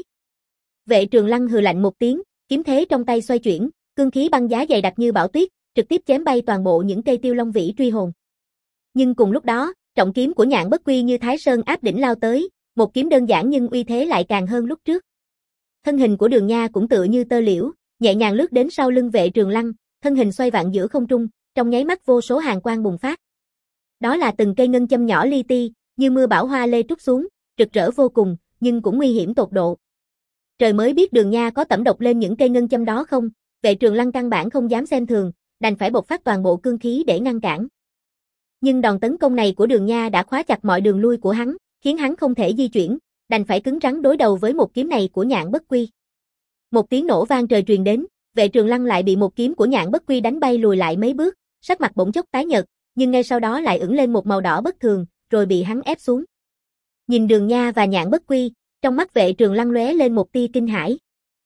Vệ Trường Lăng hừ lạnh một tiếng, kiếm thế trong tay xoay chuyển, cương khí băng giá dày đặc như bão tuyết, trực tiếp chém bay toàn bộ những cây Tiêu Long Vĩ truy hồn. Nhưng cùng lúc đó, trọng kiếm của Nhạn Bất Quy như Thái Sơn áp đỉnh lao tới, một kiếm đơn giản nhưng uy thế lại càng hơn lúc trước. Thân hình của Đường Nha cũng tựa như tơ liễu, nhẹ nhàng lướt đến sau lưng Vệ Trường Lăng, thân hình xoay vặn giữa không trung, trong nháy mắt vô số hàn quang bùng phát. Đó là từng cây ngân châm nhỏ li ti, như mưa bão hoa lê trút xuống, rực rỡ vô cùng, nhưng cũng nguy hiểm tột độ. Trời mới biết Đường Nha có tẩm độc lên những cây ngân châm đó không, Vệ Trường Lăng căn bản không dám xem thường, đành phải bộc phát toàn bộ cương khí để ngăn cản. Nhưng đòn tấn công này của Đường Nha đã khóa chặt mọi đường lui của hắn, khiến hắn không thể di chuyển, đành phải cứng rắn đối đầu với một kiếm này của Nhạn Bất Quy. Một tiếng nổ vang trời truyền đến, Vệ Trường Lăng lại bị một kiếm của Nhạn Bất Quy đánh bay lùi lại mấy bước, sắc mặt bỗng chốc tái nhợt, nhưng ngay sau đó lại ửng lên một màu đỏ bất thường, rồi bị hắn ép xuống. Nhìn Đường Nha và Nhạn Bất Quy, trong mắt Vệ Trường Lăng lóe lên một tia kinh hãi.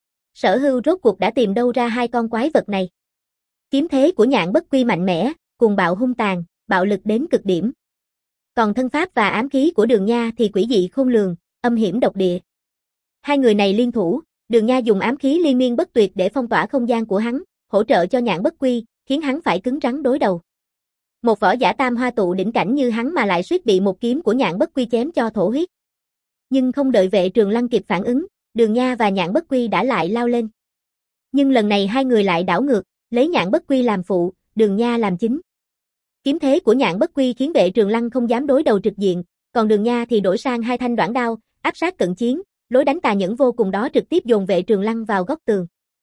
Sở Hưu rốt cuộc đã tìm đâu ra hai con quái vật này. Kiếm thế của Nhạn Bất Quy mạnh mẽ, cuồng bạo hung tàn, bạo lực đến cực điểm. Còn thân pháp và ám khí của Đường Nha thì quỷ dị khôn lường, âm hiểm độc địa. Hai người này liên thủ, Đường Nha dùng ám khí liên miên bất tuyệt để phong tỏa không gian của hắn, hỗ trợ cho Nhạn Bất Quy, khiến hắn phải cứng rắn đối đầu. Một võ giả tam hoa tụ đỉnh cảnh như hắn mà lại suýt bị một kiếm của Nhạn Bất Quy chém cho thổ huyết. Nhưng không đợi Vệ Trường Lăng kịp phản ứng, Đường Nha và Nhạn Bất Quy đã lại lao lên. Nhưng lần này hai người lại đảo ngược, lấy Nhạn Bất Quy làm phụ, Đường Nha làm chính. Kiếm thế của Nhạn Bất Quy khiến Vệ Trường Lăng không dám đối đầu trực diện, còn Đường Nha thì đổi sang hai thanh đoản đao, áp sát cận chiến, lối đánh tà nhẫn vô cùng đó trực tiếp dồn Vệ Trường Lăng vào góc tường.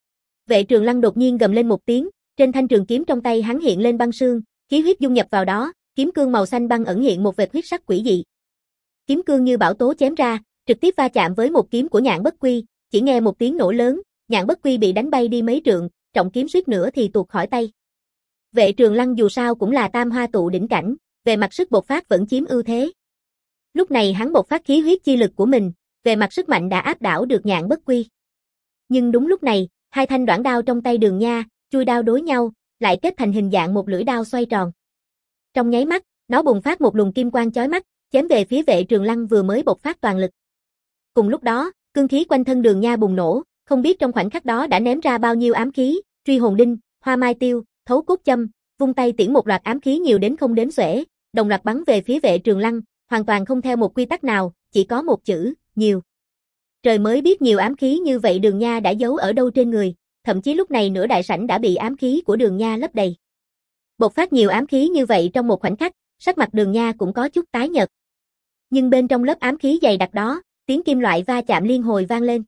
Vệ Trường Lăng đột nhiên gầm lên một tiếng, trên thanh trường kiếm trong tay hắn hiện lên băng sương, khí huyết dung nhập vào đó, kiếm cương màu xanh băng ẩn hiện một vệt huyết sắc quỷ dị. Kiếm cương như bão tố chém ra, trực tiếp va chạm với một kiếm của Nhạn Bất Quy, chỉ nghe một tiếng nổ lớn, Nhạn Bất Quy bị đánh bay đi mấy trượng, trọng kiếm suýt nữa thì tuột khỏi tay. Vệ Trường Lăng dù sao cũng là tam hoa tụ đỉnh cảnh, về mặt sức bộc phát vẫn chiếm ưu thế. Lúc này hắn bộc phát khí huyết chi lực của mình, về mặt sức mạnh đã áp đảo được Nhạn Bất Quy. Nhưng đúng lúc này, hai thanh đoản đao trong tay Đường Nha, chui đao đối nhau, lại kết thành hình dạng một lưỡi đao xoay tròn. Trong nháy mắt, nó bùng phát một luồng kim quang chói mắt, chém về phía Vệ Trường Lăng vừa mới bộc phát toàn lực. Cùng lúc đó, cương khí quanh thân Đường Nha bùng nổ, không biết trong khoảnh khắc đó đã ném ra bao nhiêu ám khí, truy hồn đinh, hoa mai tiêu, thấu cốt châm, vung tay tiễn một loạt ám khí nhiều đến không đếm xuể, đồng loạt bắn về phía Vệ Trường Lăng, hoàn toàn không theo một quy tắc nào, chỉ có một chữ, nhiều. Trời mới biết nhiều ám khí như vậy Đường Nha đã giấu ở đâu trên người, thậm chí lúc này nửa đại sảnh đã bị ám khí của Đường Nha lấp đầy. Bộc phát nhiều ám khí như vậy trong một khoảnh khắc, sắc mặt Đường Nha cũng có chút tái nhợt. Nhưng bên trong lớp ám khí dày đặc đó, tiếng kim loại va chạm liên hồi vang lên.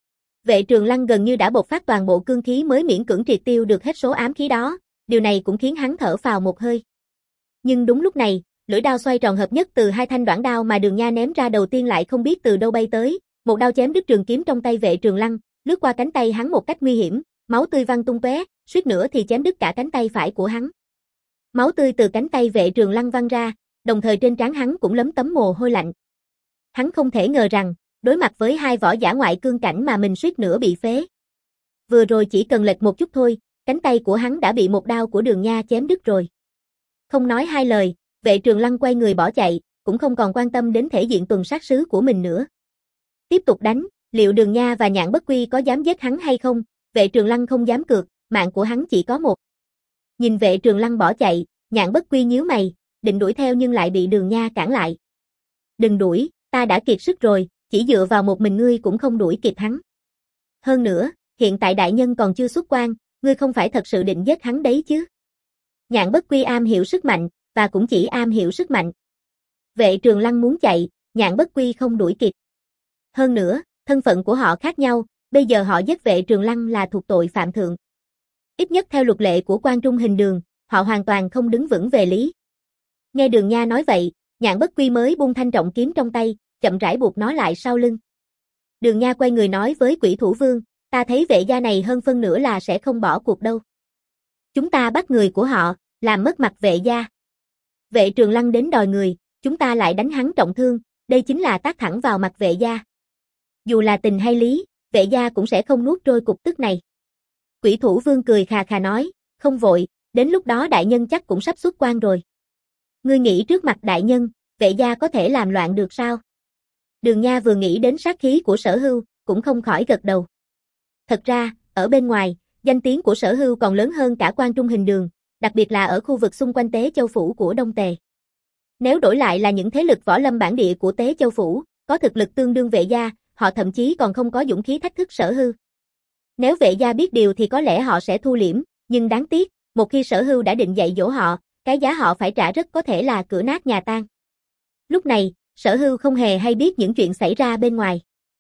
Vệ Trường Lăng gần như đã bộc phát toàn bộ cương khí mới miễn cưỡng triệt tiêu được hết số ám khí đó, điều này cũng khiến hắn thở phào một hơi. Nhưng đúng lúc này, lưỡi đao xoay tròn hợp nhất từ hai thanh đoản đao mà Đường Nha ném ra đầu tiên lại không biết từ đâu bay tới, một đao chém đứt trường kiếm trong tay Vệ Trường Lăng, lướt qua cánh tay hắn một cách nguy hiểm, máu tươi văng tung tóe, suýt nữa thì chém đứt cả cánh tay phải của hắn. Máu tươi từ cánh tay Vệ Trường Lăng văng ra, đồng thời trên trán hắn cũng lấm tấm mồ hôi lạnh. Hắn không thể ngờ rằng, đối mặt với hai võ giả ngoại cương cảnh mà mình suýt nữa bị phế. Vừa rồi chỉ cần lệch một chút thôi, cánh tay của hắn đã bị một đao của Đường Nha chém đứt rồi. Không nói hai lời, Vệ Trường Lăng quay người bỏ chạy, cũng không còn quan tâm đến thể diện tuần sát sứ của mình nữa. Tiếp tục đánh, liệu Đường Nha và Nhạn Bất Quy có dám giết hắn hay không? Vệ Trường Lăng không dám cược, mạng của hắn chỉ có một. Nhìn Vệ Trường Lăng bỏ chạy, Nhạn Bất Quy nhíu mày, định đuổi theo nhưng lại bị Đường Nha cản lại. Đừng đuổi, ta đã kiệt sức rồi, chỉ dựa vào một mình ngươi cũng không đuổi kịp hắn. Hơn nữa, hiện tại đại nhân còn chưa xuất quan, ngươi không phải thật sự định giết hắn đấy chứ? Nhạn Bất Quy am hiểu sức mạnh, và cũng chỉ am hiểu sức mạnh. Vệ Trường Lăng muốn chạy, Nhạn Bất Quy không đuổi kịp. Hơn nữa, thân phận của họ khác nhau, bây giờ họ giết Vệ Trường Lăng là thuộc tội phạm thượng. Ít nhất theo luật lệ của Quan Trung Hình Đường, họ hoàn toàn không đứng vững về lý. Nghe Đường Nha nói vậy, Nhạn Bất Quy mới buông thanh trọng kiếm trong tay, chậm rãi buộc nó lại sau lưng. Đường Nha quay người nói với Quỷ Thủ Vương, ta thấy Vệ gia này hơn phân nửa là sẽ không bỏ cuộc đâu. Chúng ta bắt người của họ, làm mất mặt Vệ gia. Vệ Trường Lăng đến đòi người, chúng ta lại đánh hắn trọng thương, đây chính là tát thẳng vào mặt Vệ gia. Dù là tình hay lý, Vệ gia cũng sẽ không nuốt trôi cục tức này. Quỷ Thủ Vương cười khà khà nói, không vội, đến lúc đó đại nhân chắc cũng sắp xuất quan rồi. Ngươi nghĩ trước mặt đại nhân, Vệ gia có thể làm loạn được sao? Đường Nha vừa nghĩ đến sát khí của Sở Hưu, cũng không khỏi gật đầu. Thật ra, ở bên ngoài, danh tiếng của Sở Hưu còn lớn hơn cả Quan Trung Hình Đường, đặc biệt là ở khu vực xung quanh Tế Châu Phủ của Đông Tề. Nếu đổi lại là những thế lực võ lâm bản địa của Tế Châu Phủ, có thực lực tương đương Vệ gia, họ thậm chí còn không có dũng khí thách thức Sở Hưu. Nếu Vệ gia biết điều thì có lẽ họ sẽ thu liễm, nhưng đáng tiếc, một khi Sở Hưu đã định dạy dỗ họ, cái giá họ phải trả rất có thể là cửa nát nhà tan. Lúc này, Sở Hưu không hề hay biết những chuyện xảy ra bên ngoài.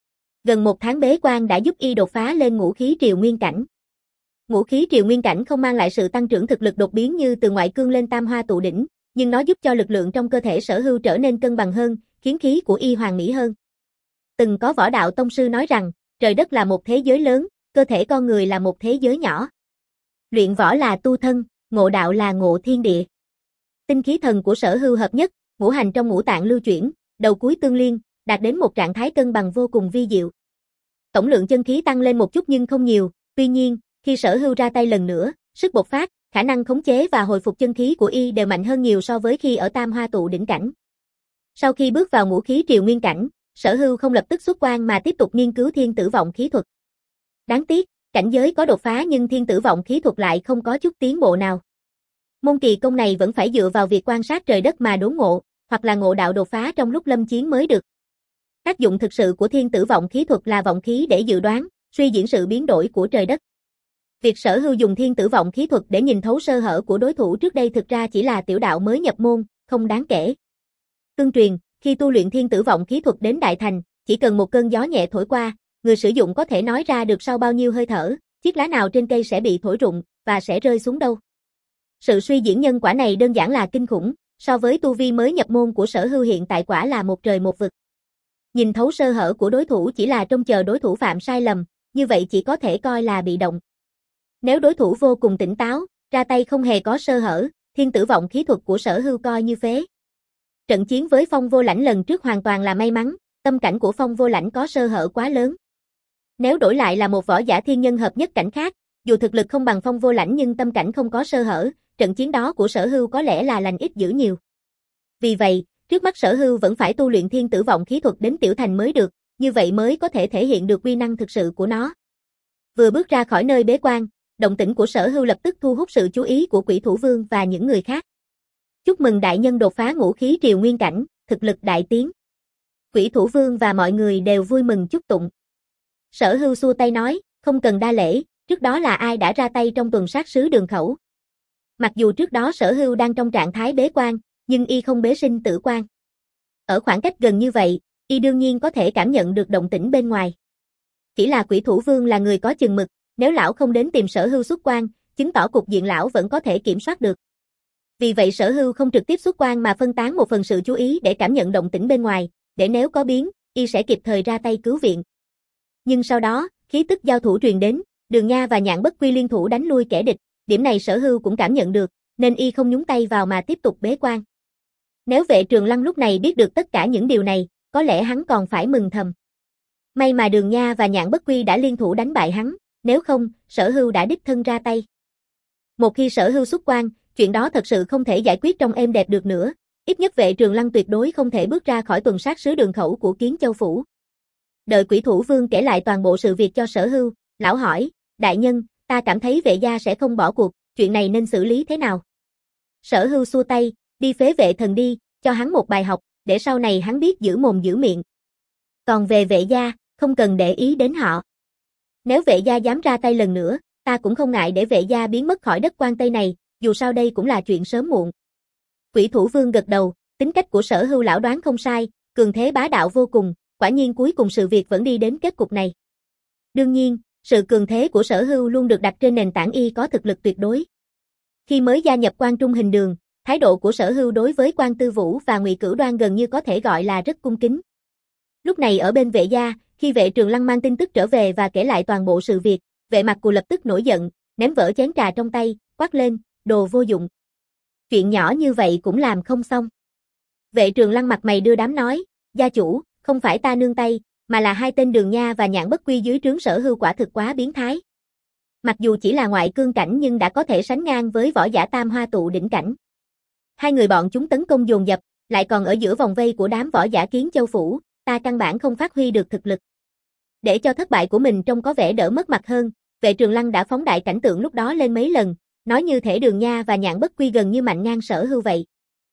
Gần một tháng bế quan đã giúp y đột phá lên ngũ khí triều nguyên cảnh. Ngũ khí triều nguyên cảnh không mang lại sự tăng trưởng thực lực đột biến như từ ngoại cương lên tam hoa tụ đỉnh, nhưng nó giúp cho lực lượng trong cơ thể Sở Hưu trở nên cân bằng hơn, khiến khí của y hoàn mỹ hơn. Từng có võ đạo tông sư nói rằng, trời đất là một thế giới lớn, cơ thể con người là một thế giới nhỏ. Luyện võ là tu thân, ngộ đạo là ngộ thiên địa. Tinh khí thần của Sở Hưu hợp nhất, ngũ hành trong ngũ tạng lưu chuyển, đầu cuối tương liên, đạt đến một trạng thái cân bằng vô cùng vi diệu. Tổng lượng chân khí tăng lên một chút nhưng không nhiều, tuy nhiên, khi Sở Hưu ra tay lần nữa, sức bộc phát, khả năng khống chế và hồi phục chân khí của y đều mạnh hơn nhiều so với khi ở tam hoa tụ đỉnh cảnh. Sau khi bước vào ngũ khí triều nguyên cảnh, Sở Hưu không lập tức xuất quan mà tiếp tục nghiên cứu thiên tử vọng khí thuật. Đáng tiếc, cảnh giới có đột phá nhưng thiên tử vọng khí thuật lại không có chút tiến bộ nào. Môn kỳ công này vẫn phải dựa vào việc quan sát trời đất mà đốn ngộ, hoặc là ngộ đạo đột phá trong lúc lâm chiến mới được. Tác dụng thực sự của thiên tử vọng khí thuật là vọng khí để dự đoán, suy diễn sự biến đổi của trời đất. Việc Sở Hưu dùng thiên tử vọng khí thuật để nhìn thấu sơ hở của đối thủ trước đây thực ra chỉ là tiểu đạo mới nhập môn, không đáng kể. Tương truyền, khi tu luyện thiên tử vọng khí thuật đến đại thành, chỉ cần một cơn gió nhẹ thổi qua, người sử dụng có thể nói ra được sau bao nhiêu hơi thở, chiếc lá nào trên cây sẽ bị thổi rụng, và sẽ rơi xuống đâu. Sự suy diễn nhân quả này đơn giản là kinh khủng, so với tu vi mới nhập môn của Sở Hưu hiện tại quả là một trời một vực. Nhìn thấu sơ hở của đối thủ chỉ là trông chờ đối thủ phạm sai lầm, như vậy chỉ có thể coi là bị động. Nếu đối thủ vô cùng tỉnh táo, ra tay không hề có sơ hở, thiên tử vọng khí thuật của Sở Hưu coi như phế. Trận chiến với Phong Vô Lãnh lần trước hoàn toàn là may mắn, tâm cảnh của Phong Vô Lãnh có sơ hở quá lớn. Nếu đổi lại là một võ giả thiên nhân hợp nhất cảnh khác, dù thực lực không bằng Phong Vô Lãnh nhưng tâm cảnh không có sơ hở, trận chiến đó của Sở Hưu có lẽ là lành ít dữ nhiều. Vì vậy, trước mắt Sở Hưu vẫn phải tu luyện thiên tử vọng khí thuật đến tiểu thành mới được, như vậy mới có thể thể hiện được uy năng thực sự của nó. Vừa bước ra khỏi nơi bế quan, động tĩnh của Sở Hưu lập tức thu hút sự chú ý của Quỷ Thủ Vương và những người khác. Chúc mừng đại nhân đột phá ngũ khí triều nguyên cảnh, thực lực đại tiến. Quỷ Thủ Vương và mọi người đều vui mừng chúc tụng. Sở Hưu xua tay nói, không cần đa lễ, trước đó là ai đã ra tay trong tuần sát sứ Đường Khẩu. Mặc dù trước đó Sở Hưu đang trong trạng thái bế quan, nhưng y không bế sinh tử quan. Ở khoảng cách gần như vậy, y đương nhiên có thể cảm nhận được động tĩnh bên ngoài. Chỉ là Quỷ Thủ Vương là người có chừng mực, nếu lão không đến tìm Sở Hưu xuất quan, chứng tỏ cục diện lão vẫn có thể kiểm soát được. Vì vậy Sở Hưu không trực tiếp xuất quan mà phân tán một phần sự chú ý để cảm nhận động tĩnh bên ngoài, để nếu có biến, y sẽ kịp thời ra tay cứu viện. Nhưng sau đó, khí tức giao thủ truyền đến, Đường Nha và Nhạn Bất Quy liên thủ đánh lui kẻ địch, điểm này Sở Hưu cũng cảm nhận được, nên y không nhúng tay vào mà tiếp tục bế quan. Nếu Vệ Trường Lăng lúc này biết được tất cả những điều này, có lẽ hắn còn phải mừng thầm. May mà Đường Nha và Nhạn Bất Quy đã liên thủ đánh bại hắn, nếu không, Sở Hưu đã đích thân ra tay. Một khi Sở Hưu xuất quan, chuyện đó thật sự không thể giải quyết trong êm đẹp được nữa, ít nhất Vệ Trường Lăng tuyệt đối không thể bước ra khỏi tuần sát sứ Đường Khẩu của Kiến Châu Phủ. Đợi Quỷ Thủ Vương kể lại toàn bộ sự việc cho Sở Hưu, lão hỏi, đại nhân, ta cảm thấy Vệ gia sẽ không bỏ cuộc, chuyện này nên xử lý thế nào? Sở Hưu xua tay, đi phế Vệ Thần đi, cho hắn một bài học, để sau này hắn biết giữ mồm giữ miệng. Còn về Vệ gia, không cần để ý đến họ. Nếu Vệ gia dám ra tay lần nữa, ta cũng không ngại để Vệ gia biến mất khỏi đất Quan Tây này, dù sao đây cũng là chuyện sớm muộn. Quỷ Thủ Vương gật đầu, tính cách của Sở Hưu lão đoán không sai, cường thế bá đạo vô cùng, quả nhiên cuối cùng sự việc vẫn đi đến kết cục này. Đương nhiên, sự cường thế của Sở Hưu luôn được đặt trên nền tảng y có thực lực tuyệt đối. Khi mới gia nhập Quan Trung Hình Đường, thái độ của Sở Hưu đối với Quan Tư Vũ và Ngụy Cửu Đoan gần như có thể gọi là rất cung kính. Lúc này ở bên Vệ gia, khi Vệ Trường Lăng mang tin tức trở về và kể lại toàn bộ sự việc, Vệ Mặc Cù lập tức nổi giận, ném vỡ chén trà trong tay, quát lên, đồ vô dụng. Chuyện nhỏ như vậy cũng làm không xong. Vệ Trường Lăng mặt mày đưa đám nói, gia chủ, không phải ta nương tay, mà là hai tên Đường Nha và Nhạn Bất Quy dưới trướng Sở Hưu quả thực quá biến thái. Mặc dù chỉ là ngoại cương cảnh nhưng đã có thể sánh ngang với võ giả tam hoa tụ đỉnh cảnh. Hai người bọn chúng tấn công dồn dập, lại còn ở giữa vòng vây của đám võ giả Kiến Châu phủ, ta căn bản không phát huy được thực lực. Để cho thất bại của mình trông có vẻ đỡ mất mặt hơn, Vệ Trường Lăng đã phóng đại cảnh tượng lúc đó lên mấy lần, nói như thể Đường Nha và Nhạn Bất Quy gần như mạnh ngang Sở Hưu vậy.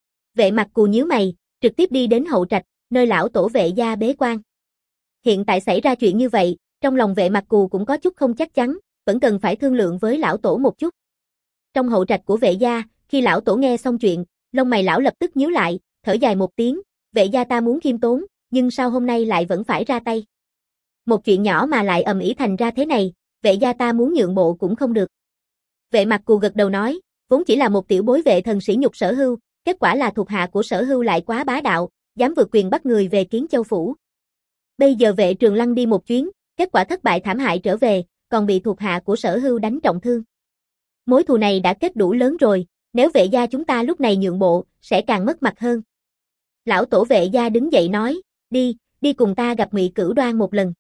Vệ Mặc Cù nhíu mày, trực tiếp đi đến hậu trạch, nơi lão tổ Vệ gia bế quan. Hiện tại xảy ra chuyện như vậy, trong lòng Vệ Mặc Cù cũng có chút không chắc chắn, vẫn cần phải thương lượng với lão tổ một chút. Trong hậu trạch của Vệ gia, khi lão tổ nghe xong chuyện, lông mày lão lập tức nhíu lại, thở dài một tiếng, Vệ gia ta muốn khiêm tốn, nhưng sao hôm nay lại vẫn phải ra tay. Một chuyện nhỏ mà lại ầm ĩ thành ra thế này, Vệ gia ta muốn nhượng bộ cũng không được. Vệ Mặc Cù gật đầu nói, vốn chỉ là một tiểu bối vệ thần sỉ nhục Sở Hưu, kết quả là thuộc hạ của Sở Hưu lại quá bá đạo, dám vượt quyền bắt người về Kiến Châu phủ. Bây giờ Vệ Trường Lăng đi một chuyến, kết quả thất bại thảm hại trở về, còn bị thuộc hạ của Sở Hưu đánh trọng thương. Mối thù này đã kết đủ lớn rồi, nếu Vệ gia chúng ta lúc này nhượng bộ, sẽ càng mất mặt hơn. Lão tổ Vệ gia đứng dậy nói, đi, đi cùng ta gặp Ngụy Cửu Đoan một lần.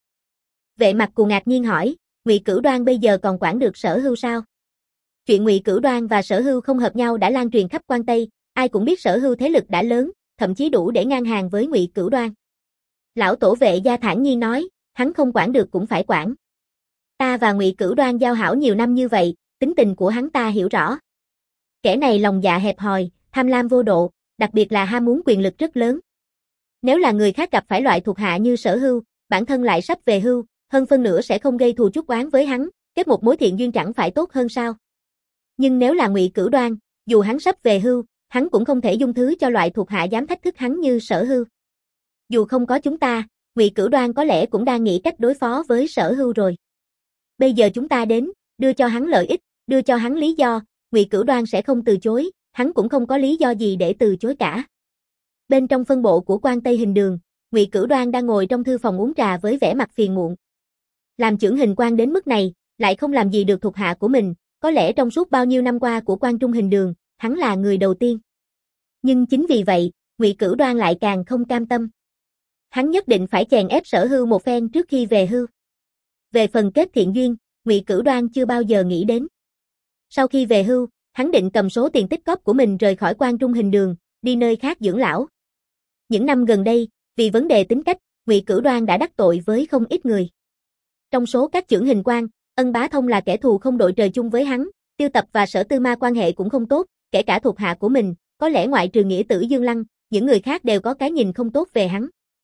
Vệ Mặc Cù ngạc nhiên hỏi, Ngụy Cửu Đoan bây giờ còn quản được Sở Hưu sao? Chuyện Ngụy Cửu Đoan và Sở Hưu không hợp nhau đã lan truyền khắp Quan Tây, ai cũng biết Sở Hưu thế lực đã lớn, thậm chí đủ để ngang hàng với Ngụy Cửu Đoan. Lão tổ Vệ gia thản nhiên nói, hắn không quản được cũng phải quản. Ta và Ngụy Cửu Đoan giao hảo nhiều năm như vậy, tính tình của hắn ta hiểu rõ. Kẻ này lòng dạ hẹp hòi, tham lam vô độ, đặc biệt là ham muốn quyền lực rất lớn. Nếu là người khác gặp phải loại thuộc hạ như Sở Hưu, bản thân lại sắp về hưu, hơn phân nửa sẽ không gây thù chuốc oán với hắn, kết một mối thiện duyên chẳng phải tốt hơn sao? Nhưng nếu là Ngụy Cửu Đoan, dù hắn sắp về hưu, hắn cũng không thể dung thứ cho loại thuộc hạ dám thách thức hắn như Sở Hưu. Dù không có chúng ta, Ngụy Cửu Đoan có lẽ cũng đang nghĩ cách đối phó với Sở Hưu rồi. Bây giờ chúng ta đến, đưa cho hắn lợi ích, đưa cho hắn lý do, Ngụy Cửu Đoan sẽ không từ chối, hắn cũng không có lý do gì để từ chối cả. Bên trong phân bộ của Quan Tây Hình Đường, Ngụy Cửu Đoan đang ngồi trong thư phòng uống trà với vẻ mặt phiền muộn. Làm chưởng hình quan đến mức này, lại không làm gì được thuộc hạ của mình, có lẽ trong suốt bao nhiêu năm qua của Quan Trung Hình Đường, hắn là người đầu tiên. Nhưng chính vì vậy, Ngụy Cửu Đoan lại càng không cam tâm. Hắn nhất định phải chèn ép Sở Hưu một phen trước khi về hưu. Về phần kết thiện duyên, Ngụy Cửu Đoan chưa bao giờ nghĩ đến. Sau khi về hưu, hắn định cầm số tiền tích cóp của mình rời khỏi Quan Trung Hình Đường, đi nơi khác dưỡng lão. Những năm gần đây, vì vấn đề tính cách, Ngụy Cửu Đoan đã đắc tội với không ít người. Trong số các chưởng hình quan, Ân Bá Thông là kẻ thù không đội trời chung với hắn, Tiêu Tập và Sở Tư Ma quan hệ cũng không tốt, kể cả thuộc hạ của mình, có lẽ ngoại trừ nghĩa tử Dương Lăng, những người khác đều có cái nhìn không tốt về hắn.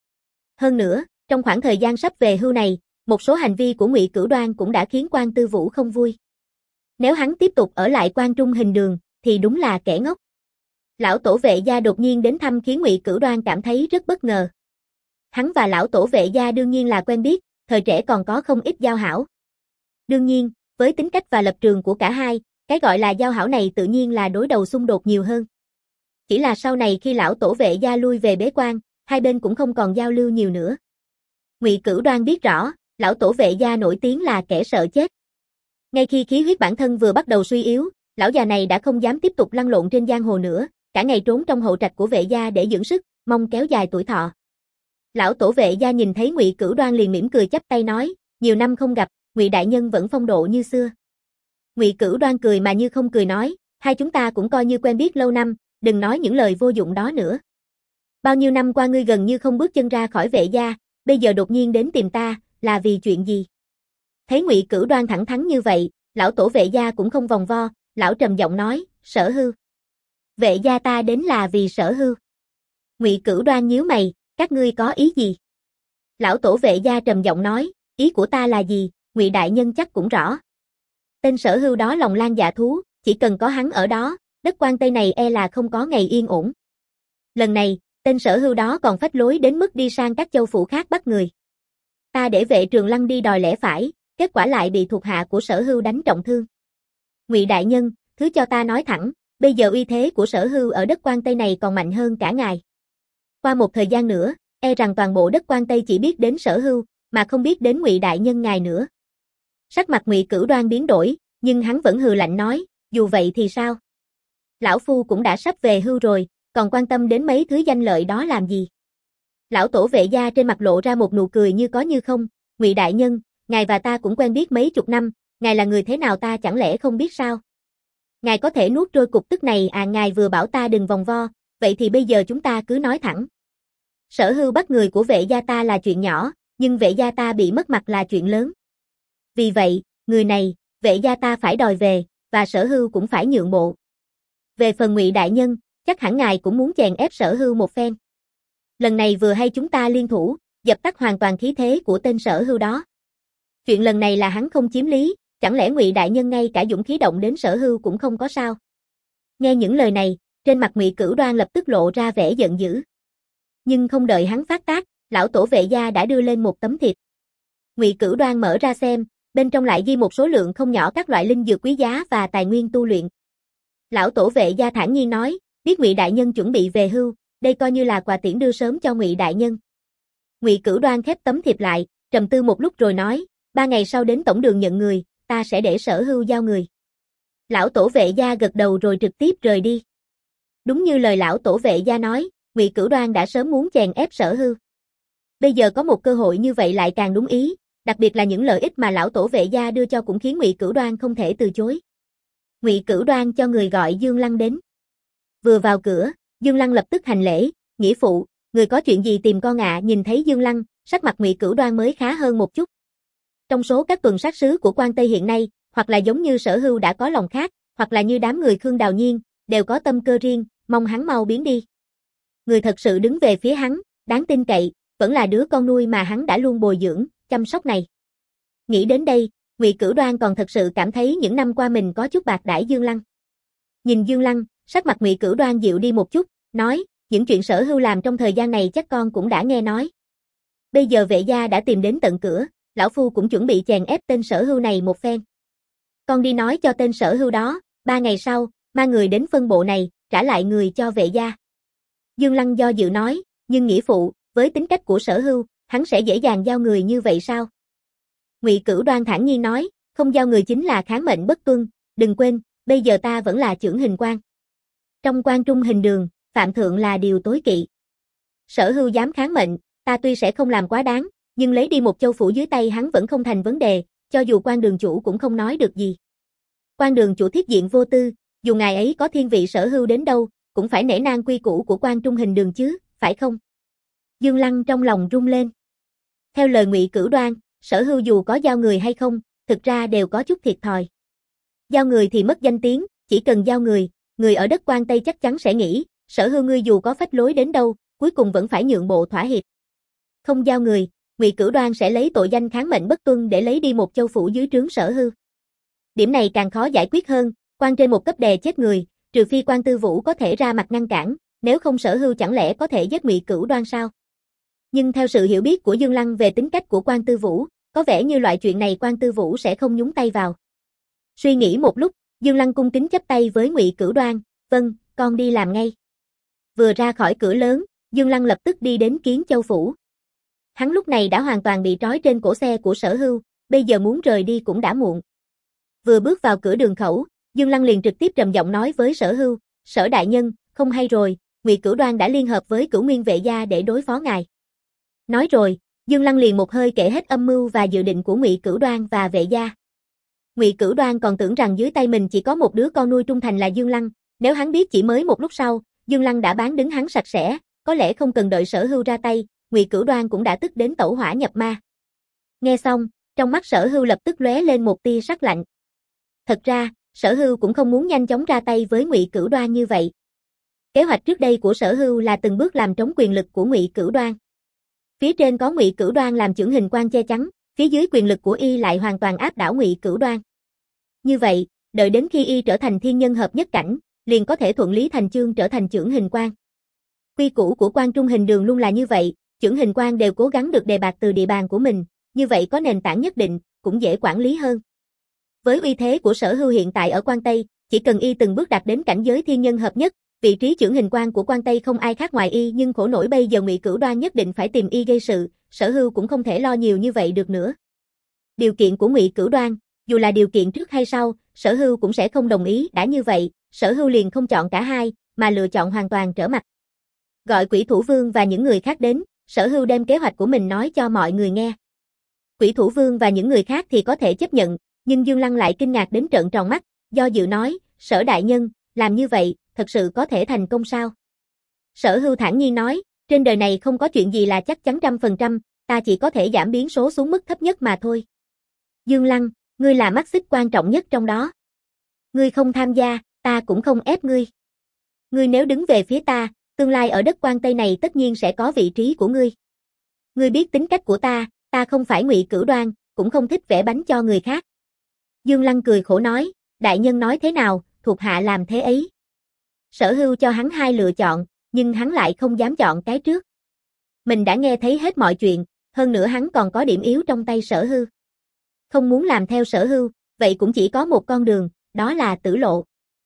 Hơn nữa, trong khoảng thời gian sắp về hưu này, một số hành vi của Ngụy Cửu Đoan cũng đã khiến Quan Tư Vũ không vui. Nếu hắn tiếp tục ở lại Quan Trung Hình Đường, thì đúng là kẻ ngốc. Lão tổ Vệ gia đột nhiên đến thăm khiến Ngụy Cửu Đoan cảm thấy rất bất ngờ. Hắn và lão tổ Vệ gia đương nhiên là quen biết, thời trẻ còn có không ít giao hảo. Đương nhiên, với tính cách và lập trường của cả hai, cái gọi là giao hảo này tự nhiên là đối đầu xung đột nhiều hơn. Chỉ là sau này khi lão tổ Vệ gia lui về bế quan, hai bên cũng không còn giao lưu nhiều nữa. Ngụy Cửu Đoan biết rõ, lão tổ Vệ gia nổi tiếng là kẻ sợ chết. Ngay khi khí huyết bản thân vừa bắt đầu suy yếu, lão già này đã không dám tiếp tục lăn lộn trên giang hồ nữa, cả ngày trốn trong hậu trạch của Vệ gia để dưỡng sức, mong kéo dài tuổi thọ. Lão tổ Vệ gia nhìn thấy Ngụy Cửu Đoan liền mỉm cười chắp tay nói, nhiều năm không gặp, Ngụy đại nhân vẫn phong độ như xưa. Ngụy Cửu Đoan cười mà như không cười nói, hai chúng ta cũng coi như quen biết lâu năm, đừng nói những lời vô dụng đó nữa. Bao nhiêu năm qua ngươi gần như không bước chân ra khỏi Vệ gia, bây giờ đột nhiên đến tìm ta, là vì chuyện gì? Thấy Ngụy Cửu Đoan thẳng thắn như vậy, lão tổ Vệ gia cũng không vòng vo, lão trầm giọng nói, Sở Hưu. Vệ gia ta đến là vì Sở Hưu. Ngụy Cửu Đoan nhíu mày, các ngươi có ý gì? Lão tổ Vệ gia trầm giọng nói, ý của ta là gì, Ngụy đại nhân chắc cũng rõ. Tên Sở Hưu đó lòng lan dạ thú, chỉ cần có hắn ở đó, đất Quan Tây này e là không có ngày yên ổn. Lần này, tên Sở Hưu đó còn phách lối đến mức đi sang các châu phủ khác bắt người. Ta để vệ Trường Lăng đi đòi lẽ phải, kết quả lại bị thuộc hạ của Sở Hưu đánh trọng thương. Ngụy đại nhân, thứ cho ta nói thẳng, bây giờ uy thế của Sở Hưu ở đất Quan Tây này còn mạnh hơn cả ngài. Qua một thời gian nữa, e rằng toàn bộ đất Quan Tây chỉ biết đến Sở Hưu, mà không biết đến Ngụy đại nhân ngài nữa. Sắc mặt Ngụy Cửu Đoan biến đổi, nhưng hắn vẫn hừ lạnh nói, dù vậy thì sao? Lão phu cũng đã sắp về hưu rồi, còn quan tâm đến mấy thứ danh lợi đó làm gì? Lão tổ Vệ gia trên mặt lộ ra một nụ cười như có như không, Ngụy đại nhân, ngài và ta cũng quen biết mấy chục năm, ngài là người thế nào ta chẳng lẽ không biết sao? Ngài có thể nuốt trôi cục tức này à? Ngài vừa bảo ta đừng vòng vo, vậy thì bây giờ chúng ta cứ nói thẳng. Sở Hưu bắt người của Vệ gia ta là chuyện nhỏ, nhưng Vệ gia ta bị mất mặt là chuyện lớn. Vì vậy, người này, Vệ gia ta phải đòi về, và Sở Hưu cũng phải nhượng bộ. Về phần Ngụy đại nhân, chắc hẳn ngài cũng muốn chèn ép Sở Hưu một phen. Lần này vừa hay chúng ta liên thủ, dập tắt hoàn toàn khí thế của tên Sở Hưu đó. Chuyện lần này là hắn không chiếm lý, chẳng lẽ Ngụy đại nhân ngay cả dũng khí động đến Sở Hưu cũng không có sao? Nghe những lời này, trên mặt Ngụy Cửu Đoan lập tức lộ ra vẻ giận dữ. Nhưng không đợi hắn phát tác, lão tổ Vệ gia đã đưa lên một tấm thiệp. Ngụy Cửu Đoan mở ra xem, bên trong lại ghi một số lượng không nhỏ các loại linh dược quý giá và tài nguyên tu luyện. Lão tổ Vệ gia thản nhiên nói, biết Ngụy đại nhân chuẩn bị về hưu, đây coi như là quà tiễn đưa sớm cho Ngụy đại nhân. Ngụy Cửu Đoan khép tấm thiệp lại, trầm tư một lúc rồi nói, ba ngày sau đến tổng đường nhận người, ta sẽ để Sở Hưu giao người. Lão tổ Vệ gia gật đầu rồi trực tiếp rời đi. Đúng như lời lão tổ Vệ gia nói, Ngụy Cửu Đoan đã sớm muốn chèn ép Sở Hưu. Bây giờ có một cơ hội như vậy lại càng đúng ý, đặc biệt là những lợi ích mà lão tổ Vệ gia đưa cho cũng khiến Ngụy Cửu Đoan không thể từ chối. Ngụy Cửu Đoan cho người gọi Dương Lăng đến. Vừa vào cửa, Dương Lăng lập tức hành lễ, nghĩa phụ, người có chuyện gì tìm con ạ? À? Nhìn thấy Dương Lăng, sắc mặt Ngụy Cửu Đoan mới khá hơn một chút. Trong số các tuần sát sứ của Quan Tây hiện nay, hoặc là giống như Sở Hưu đã có lòng khác, hoặc là như đám người Khương Đào Nhiên, đều có tâm cơ riêng, mong hắn mau biến đi. Người thật sự đứng về phía hắn, đáng tin cậy, vẫn là đứa con nuôi mà hắn đã luôn bồi dưỡng, chăm sóc này. Nghĩ đến đây, Ngụy Cửu Đoan còn thật sự cảm thấy những năm qua mình có chút bạc đãi Dương Lăng. Nhìn Dương Lăng, sắc mặt Ngụy Cửu Đoan dịu đi một chút, nói, những chuyện Sở Hưu làm trong thời gian này chắc con cũng đã nghe nói. Bây giờ Vệ gia đã tìm đến tận cửa, lão phu cũng chuẩn bị chèn ép tên Sở Hưu này một phen. Con đi nói cho tên Sở Hưu đó, ba ngày sau, mang người đến phân bộ này, trả lại người cho Vệ gia. Dương Lăng do dự nói, nhưng nghĩa phụ, với tính cách của Sở Hưu, hắn sẽ dễ dàng giao người như vậy sao? Ngụy Cửu Đoan thản nhiên nói, không giao người chính là kháng mệnh bất tuân, đừng quên, bây giờ ta vẫn là chưởng hình quan. Trong quan trung hình đường, phạm thượng là điều tối kỵ. Sở Hưu dám kháng mệnh, ta tuy sẽ không làm quá đáng, nhưng lấy đi một châu phủ dưới tay hắn vẫn không thành vấn đề, cho dù quan đường chủ cũng không nói được gì. Quan đường chủ thiết diện vô tư, dù ngài ấy có thiên vị Sở Hưu đến đâu, cũng phải nể nang quy củ của quan trung hình đường chứ, phải không? Dương Lăng trong lòng rung lên. Theo lời Ngụy Cửu Đoan, Sở Hưu dù có giao người hay không, thực ra đều có chút thiệt thòi. Giao người thì mất danh tiếng, chỉ cần giao người, người ở đất Quan Tây chắc chắn sẽ nghĩ, Sở Hưu ngươi dù có phách lối đến đâu, cuối cùng vẫn phải nhượng bộ thỏa hiệp. Không giao người, Ngụy Cửu Đoan sẽ lấy tội danh kháng mệnh bất tuân để lấy đi một châu phủ dưới trướng Sở Hưu. Điểm này càng khó giải quyết hơn, quan trên một cấp đè chết người, trừ phi Quan Tư Vũ có thể ra mặt ngăn cản, nếu không Sở Hưu chẳng lẽ có thể giết Ngụy Cửu Đoan sao? Nhưng theo sự hiểu biết của Dương Lăng về tính cách của Quan Tư Vũ, có vẻ như loại chuyện này Quan Tư Vũ sẽ không nhúng tay vào. Suy nghĩ một lúc, Dương Lăng cung kính chắp tay với Ngụy Cửu Đoan, vâng, con đi làm ngay. Vừa ra khỏi cửa lớn, Dương Lăng lập tức đi đến Kiến Châu phủ. Hắn lúc này đã hoàn toàn bị trói trên cổ xe của Sở Hưu, bây giờ muốn rời đi cũng đã muộn. Vừa bước vào cửa đường khẩu, Dương Lăng liền trực tiếp trầm giọng nói với Sở Hưu, Sở đại nhân, không hay rồi, Ngụy Cửu Đoan đã liên hợp với Cửu Nguyên Vệ gia để đối phó ngài. Nói rồi, Dương Lăng liền một hơi kể hết âm mưu và dự định của Ngụy Cửu Đoan và Vệ gia. Ngụy Cửu Đoan còn tưởng rằng dưới tay mình chỉ có một đứa con nuôi trung thành là Dương Lăng, nếu hắn biết chỉ mới một lúc sau, Dương Lăng đã bán đứng hắn sạch sẽ, có lẽ không cần đợi Sở Hưu ra tay, Ngụy Cửu Đoan cũng đã tức đến tẩu hỏa nhập ma. Nghe xong, trong mắt Sở Hưu lập tức lóe lên một tia sắc lạnh. Thật ra, Sở Hưu cũng không muốn nhanh chóng ra tay với Ngụy Cửu Đoan như vậy. Kế hoạch trước đây của Sở Hưu là từng bước làm trống quyền lực của Ngụy Cửu Đoan. Phía trên có Ngụy Cửu Đoan làm chưởng hình quan che chắn, phía dưới quyền lực của y lại hoàn toàn áp đảo Ngụy Cửu Đoan. Như vậy, đợi đến khi y trở thành thiên nhân hợp nhất cảnh, liền có thể thuận lý thành chương trở thành chưởng hình quan. Quy củ của quan trung hình đường luôn là như vậy, chưởng hình quan đều cố gắng được đề bạt từ địa bàn của mình, như vậy có nền tảng nhất định, cũng dễ quản lý hơn. Với uy thế của Sở Hưu hiện tại ở Quan Tây, chỉ cần y từng bước đạt đến cảnh giới thiên nhân hợp nhất, vị trí chưởng hình quan của Quan Tây không ai khác ngoài y, nhưng khổ nổi bây giờ Ngụy Cửu Đoan nhất định phải tìm y gây sự, Sở Hưu cũng không thể lo nhiều như vậy được nữa. Điều kiện của Ngụy Cửu Đoan, dù là điều kiện trước hay sau, Sở Hưu cũng sẽ không đồng ý, đã như vậy, Sở Hưu liền không chọn cả hai, mà lựa chọn hoàn toàn trở mặt. Gọi Quỷ Thủ Vương và những người khác đến, Sở Hưu đem kế hoạch của mình nói cho mọi người nghe. Quỷ Thủ Vương và những người khác thì có thể chấp nhận, nhưng Dương Lăng lại kinh ngạc đến trợn tròn mắt, do dự nói, Sở đại nhân, làm như vậy, thật sự có thể thành công sao? Sở Hưu thản nhiên nói, trên đời này không có chuyện gì là chắc chắn trăm phần trăm, ta chỉ có thể giảm biến số xuống mức thấp nhất mà thôi. Dương Lăng, ngươi là mắt xích quan trọng nhất trong đó. Ngươi không tham gia, ta cũng không ép ngươi. Ngươi nếu đứng về phía ta, tương lai ở đất Quan Tây này tất nhiên sẽ có vị trí của ngươi. Ngươi biết tính cách của ta, ta không phải Ngụy Cửu Đoan, cũng không thích vẽ bánh cho người khác. Dương Lăng cười khổ nói, đại nhân nói thế nào, thuộc hạ làm thế ấy. Sở Hưu cho hắn hai lựa chọn, nhưng hắn lại không dám chọn cái trước. Mình đã nghe thấy hết mọi chuyện, hơn nữa hắn còn có điểm yếu trong tay Sở Hưu. Không muốn làm theo Sở Hưu, vậy cũng chỉ có một con đường, đó là tử lộ.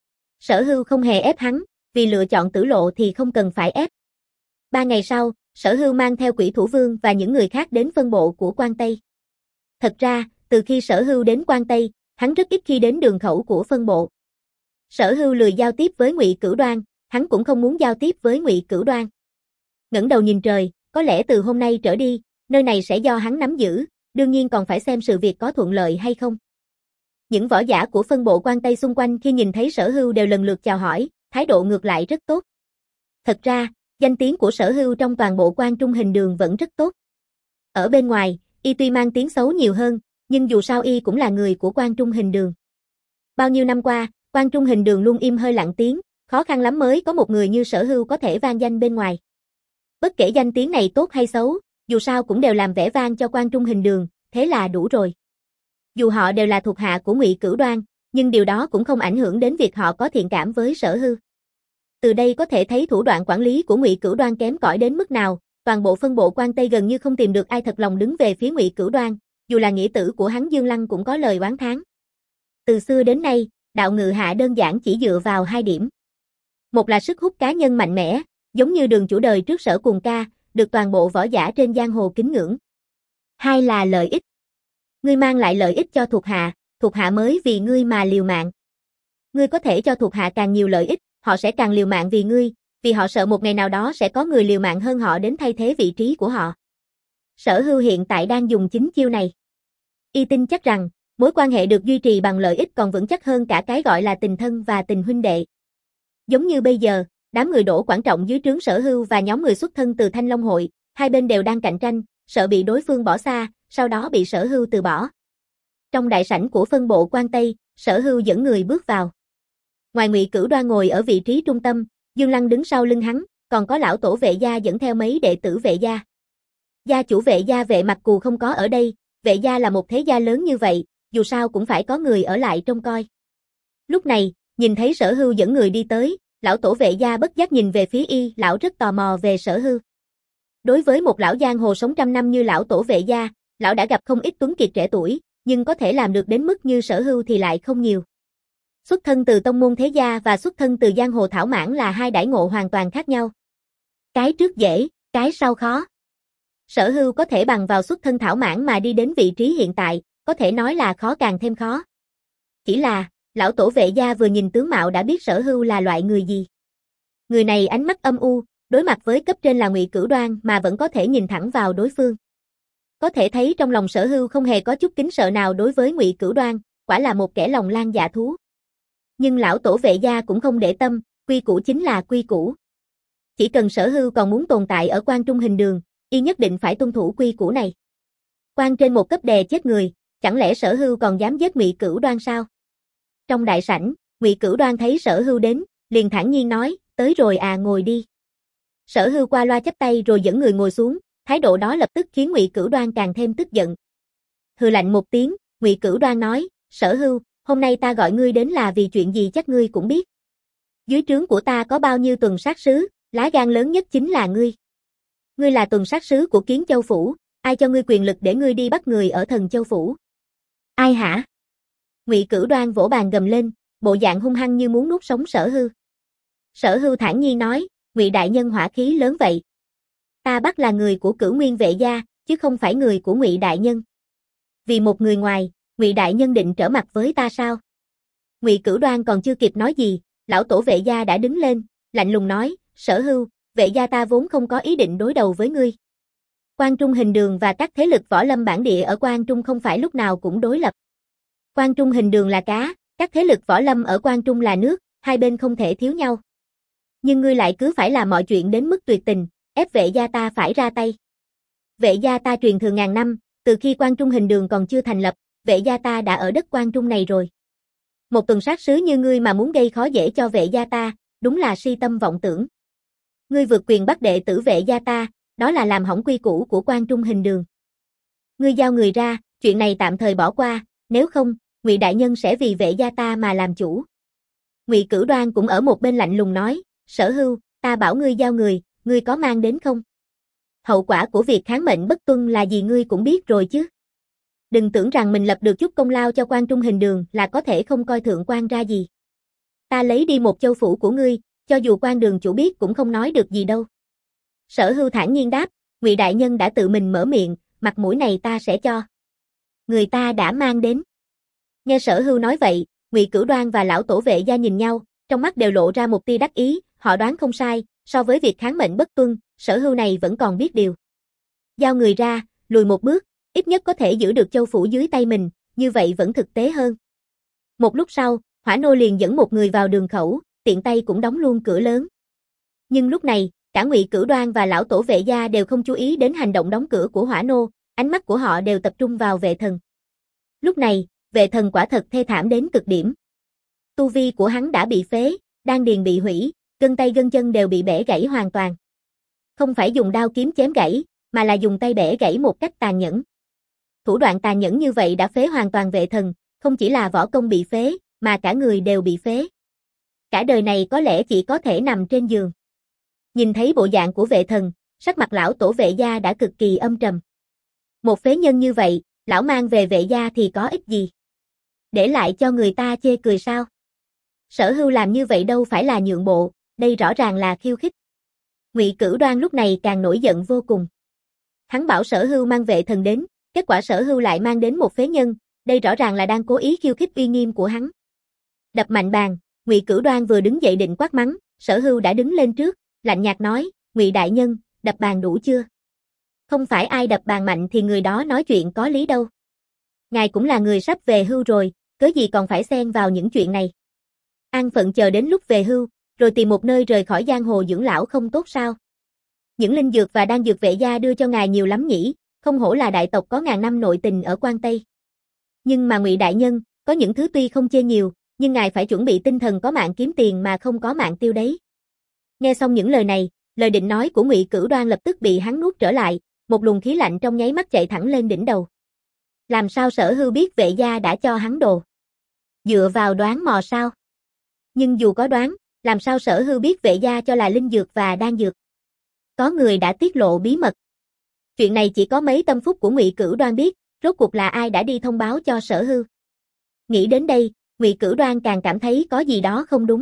Sở Hưu không hề ép hắn, vì lựa chọn tử lộ thì không cần phải ép. Ba ngày sau, Sở Hưu mang theo Quỷ Thủ Vương và những người khác đến phân bộ của Quan Tây. Thật ra, từ khi Sở Hưu đến Quan Tây, hắn rất ít khi đến đường khẩu của phân bộ. Sở Hưu lười giao tiếp với Ngụy Cửu Đoan, hắn cũng không muốn giao tiếp với Ngụy Cửu Đoan. Ngẩng đầu nhìn trời, có lẽ từ hôm nay trở đi, nơi này sẽ do hắn nắm giữ, đương nhiên còn phải xem sự việc có thuận lợi hay không. Những võ giả của phân bộ Quan Tây xung quanh khi nhìn thấy Sở Hưu đều lần lượt chào hỏi, thái độ ngược lại rất tốt. Thật ra, danh tiếng của Sở Hưu trong toàn bộ Quan Trung hình đường vẫn rất tốt. Ở bên ngoài, y tuy mang tiếng xấu nhiều hơn, nhưng dù sao y cũng là người của Quan Trung hình đường. Bao nhiêu năm qua, Quan Trung hình đường luôn im hơi lặng tiếng, khó khăn lắm mới có một người như Sở Hưu có thể vang danh bên ngoài. Bất kể danh tiếng này tốt hay xấu, dù sao cũng đều làm vẻ vang cho Quan Trung hình đường, thế là đủ rồi. Dù họ đều là thuộc hạ của Ngụy Cửu Đoan, nhưng điều đó cũng không ảnh hưởng đến việc họ có thiện cảm với Sở Hưu. Từ đây có thể thấy thủ đoạn quản lý của Ngụy Cửu Đoan kém cỏi đến mức nào, toàn bộ phân bộ Quan Tây gần như không tìm được ai thật lòng đứng về phía Ngụy Cửu Đoan, dù là nghĩa tử của hắn Dương Lăng cũng có lời oán thán. Từ xưa đến nay, đạo ngự hạ đơn giản chỉ dựa vào hai điểm. Một là sức hút cá nhân mạnh mẽ, giống như Đường chủ đời trước Sở Cuồng Ca, được toàn bộ võ giả trên giang hồ kính ngưỡng. Hai là lợi ích. Ngươi mang lại lợi ích cho thuộc hạ, thuộc hạ mới vì ngươi mà liều mạng. Ngươi có thể cho thuộc hạ càng nhiều lợi ích, họ sẽ càng liều mạng vì ngươi, vì họ sợ một ngày nào đó sẽ có người liều mạng hơn họ đến thay thế vị trí của họ. Sở Hưu hiện tại đang dùng chính chiêu này. Y tin chắc rằng, mối quan hệ được duy trì bằng lợi ích còn vững chắc hơn cả cái gọi là tình thân và tình huynh đệ. Giống như bây giờ, đám người Đỗ Quảng Trọng dưới trướng Sở Hưu và nhóm người xuất thân từ Thanh Long Hội, hai bên đều đang cạnh tranh, sợ bị đối phương bỏ xa, sau đó bị Sở Hưu từ bỏ. Trong đại sảnh của phân bộ Quan Tây, Sở Hưu dẫn người bước vào. Ngoài Ngụy Cửu Đoan ngồi ở vị trí trung tâm, Dương Lăng đứng sau lưng hắn, còn có lão tổ Vệ gia dẫn theo mấy đệ tử Vệ gia. Gia chủ Vệ gia Vệ Mặc Cù không có ở đây, Vệ gia là một thế gia lớn như vậy, dù sao cũng phải có người ở lại trông coi. Lúc này, nhìn thấy Sở Hưu dẫn người đi tới, lão tổ Vệ gia bất giác nhìn về phía y, lão rất tò mò về Sở Hưu. Đối với một lão giang hồ sống trăm năm như lão tổ Vệ gia, lão đã gặp không ít tuấn kiệt trẻ tuổi, nhưng có thể làm được đến mức như Sở Hưu thì lại không nhiều. Xuất thân từ tông môn thế gia và xuất thân từ giang hồ thảo mãn là hai đãi ngộ hoàn toàn khác nhau. Cái trước dễ, cái sau khó. Sở Hưu có thể bằng vào xuất thân thảo mãn mà đi đến vị trí hiện tại, có thể nói là khó càng thêm khó. Chỉ là, lão tổ Vệ gia vừa nhìn tướng mạo đã biết Sở Hưu là loại người gì. Người này ánh mắt âm u, đối mặt với cấp trên là Ngụy Cửu Đoan mà vẫn có thể nhìn thẳng vào đối phương. Có thể thấy trong lòng Sở Hưu không hề có chút kính sợ nào đối với Ngụy Cửu Đoan, quả là một kẻ lòng lang dạ thú. Nhưng lão tổ Vệ gia cũng không để tâm, quy củ chính là quy củ. Chỉ cần Sở Hưu còn muốn tồn tại ở Quan Trung hình đường, y nhất định phải tuân thủ quy củ này. Quan trên một cấp đè chết người, chẳng lẽ Sở Hưu còn dám giết Ngụy Cửu Đoan sao? Trong đại sảnh, Ngụy Cửu Đoan thấy Sở Hưu đến, liền thản nhiên nói, tới rồi à, ngồi đi. Sở Hưu qua loa chắp tay rồi dẫn người ngồi xuống, thái độ đó lập tức khiến Ngụy Cửu Đoan càng thêm tức giận. Hừ lạnh một tiếng, Ngụy Cửu Đoan nói, Sở Hưu, hôm nay ta gọi ngươi đến là vì chuyện gì chắc ngươi cũng biết. Dưới trướng của ta có bao nhiêu tuần sát sứ, lá gan lớn nhất chính là ngươi. Ngươi là tuần sát sứ của Kiến Châu Phủ, ai cho ngươi quyền lực để ngươi đi bắt người ở Thần Châu Phủ? Ai hả? Ngụy Cửu Đoan vỗ bàn gầm lên, bộ dạng hung hăng như muốn nuốt sống Sở Hưu. Sở Hưu thản nhiên nói, Ngụy đại nhân hỏa khí lớn vậy. Ta bắt là người của Cửu Nguyên Vệ gia, chứ không phải người của Ngụy đại nhân. Vì một người ngoài, Ngụy đại nhân định trở mặt với ta sao? Ngụy Cửu Đoan còn chưa kịp nói gì, lão tổ Vệ gia đã đứng lên, lạnh lùng nói, Sở Hưu, Vệ gia ta vốn không có ý định đối đầu với ngươi. Quan Trung Hình Đường và các thế lực võ lâm bản địa ở Quan Trung không phải lúc nào cũng đối lập. Quan Trung Hình Đường là cá, các thế lực võ lâm ở Quan Trung là nước, hai bên không thể thiếu nhau. Nhưng ngươi lại cứ phải làm mọi chuyện đến mức tuyệt tình, ép Vệ gia ta phải ra tay. Vệ gia ta truyền thừa ngàn năm, từ khi Quan Trung Hình Đường còn chưa thành lập, Vệ gia ta đã ở đất Quan Trung này rồi. Một tuần sát sứ như ngươi mà muốn gây khó dễ cho Vệ gia ta, đúng là si tâm vọng tưởng. Ngươi vượt quyền bắt đệ tử Vệ gia ta, đó là làm hỏng quy củ của Quan Trung Hình Đường. Ngươi giao người ra, chuyện này tạm thời bỏ qua, nếu không, Ngụy đại nhân sẽ vì Vệ gia ta mà làm chủ. Ngụy Cửu Đoan cũng ở một bên lạnh lùng nói, Sở Hưu, ta bảo ngươi giao người, ngươi có mang đến không? Hậu quả của việc kháng mệnh bất tuân là gì ngươi cũng biết rồi chứ. Đừng tưởng rằng mình lập được chút công lao cho Quan Trung Hình Đường là có thể không coi thượng quan ra gì. Ta lấy đi một châu phủ của ngươi, cho dù Quan đường chủ biết cũng không nói được gì đâu. Sở Hưu thản nhiên đáp, Ngụy đại nhân đã tự mình mở miệng, mặt mũi này ta sẽ cho. Người ta đã mang đến. Nghe Sở Hưu nói vậy, Ngụy Cửu Đoan và lão tổ Vệ gia nhìn nhau, trong mắt đều lộ ra một tia đắc ý, họ đoán không sai, so với việc kháng mệnh bất tuân, Sở Hưu này vẫn còn biết điều. Giao người ra, lùi một bước, ít nhất có thể giữ được châu phủ dưới tay mình, như vậy vẫn thực tế hơn. Một lúc sau, Hỏa Nô liền dẫn một người vào đường khẩu, tiện tay cũng đóng luôn cửa lớn. Nhưng lúc này, cả Ngụy Cửu Đoan và lão tổ Vệ gia đều không chú ý đến hành động đóng cửa của Hỏa Nô, ánh mắt của họ đều tập trung vào Vệ Thần. Lúc này, Vệ Thần quả thật thê thảm đến cực điểm. Tu vi của hắn đã bị phế, đan điền bị hủy, gân tay gân chân đều bị bẻ gãy hoàn toàn. Không phải dùng đao kiếm chém gãy, mà là dùng tay bẻ gãy một cách tàn nhẫn. Thủ đoạn tàn nhẫn như vậy đã phế hoàn toàn Vệ Thần, không chỉ là võ công bị phế, mà cả người đều bị phế. Cả đời này có lẽ chỉ có thể nằm trên giường. Nhìn thấy bộ dạng của Vệ Thần, sắc mặt lão tổ Vệ gia đã cực kỳ âm trầm. Một phế nhân như vậy, lão mang về Vệ gia thì có ích gì? Để lại cho người ta chê cười sao? Sở Hưu làm như vậy đâu phải là nhượng bộ, đây rõ ràng là khiêu khích. Ngụy Cửu Đoan lúc này càng nổi giận vô cùng. Hắn bảo Sở Hưu mang Vệ Thần đến, kết quả Sở Hưu lại mang đến một phế nhân, đây rõ ràng là đang cố ý khiêu khích uy nghiêm của hắn. Đập mạnh bàn, Ngụy Cửu Đoan vừa đứng dậy định quát mắng, Sở Hưu đã đứng lên trước, lạnh nhạt nói, Ngụy đại nhân, đập bàn đủ chưa? Không phải ai đập bàn mạnh thì người đó nói chuyện có lý đâu. Ngài cũng là người sắp về hưu rồi, cớ gì còn phải xen vào những chuyện này. An phận chờ đến lúc về hưu, rồi tìm một nơi rời khỏi giang hồ dưỡng lão không tốt sao? Những linh dược và đan dược Vệ gia đưa cho ngài nhiều lắm nhỉ, không hổ là đại tộc có ngàn năm nội tình ở Quan Tây. Nhưng mà Ngụy đại nhân, có những thứ tuy không chê nhiều, nhưng ngài phải chuẩn bị tinh thần có mạng kiếm tiền mà không có mạng tiêu đấy. Nghe xong những lời này, lời định nói của Ngụy Cửu Đoan lập tức bị hắn nuốt trở lại, một luồng khí lạnh trong nháy mắt chạy thẳng lên đỉnh đầu. Làm sao Sở Hưu biết Vệ gia đã cho hắn đồ? Dựa vào đoán mò sao? Nhưng dù có đoán, làm sao Sở Hưu biết Vệ gia cho là linh dược và đan dược? Có người đã tiết lộ bí mật. Chuyện này chỉ có mấy tâm phúc của Ngụy Cửu Đoan biết, rốt cuộc là ai đã đi thông báo cho Sở Hưu. Nghĩ đến đây, Ngụy Cửu Đoan càng cảm thấy có gì đó không đúng.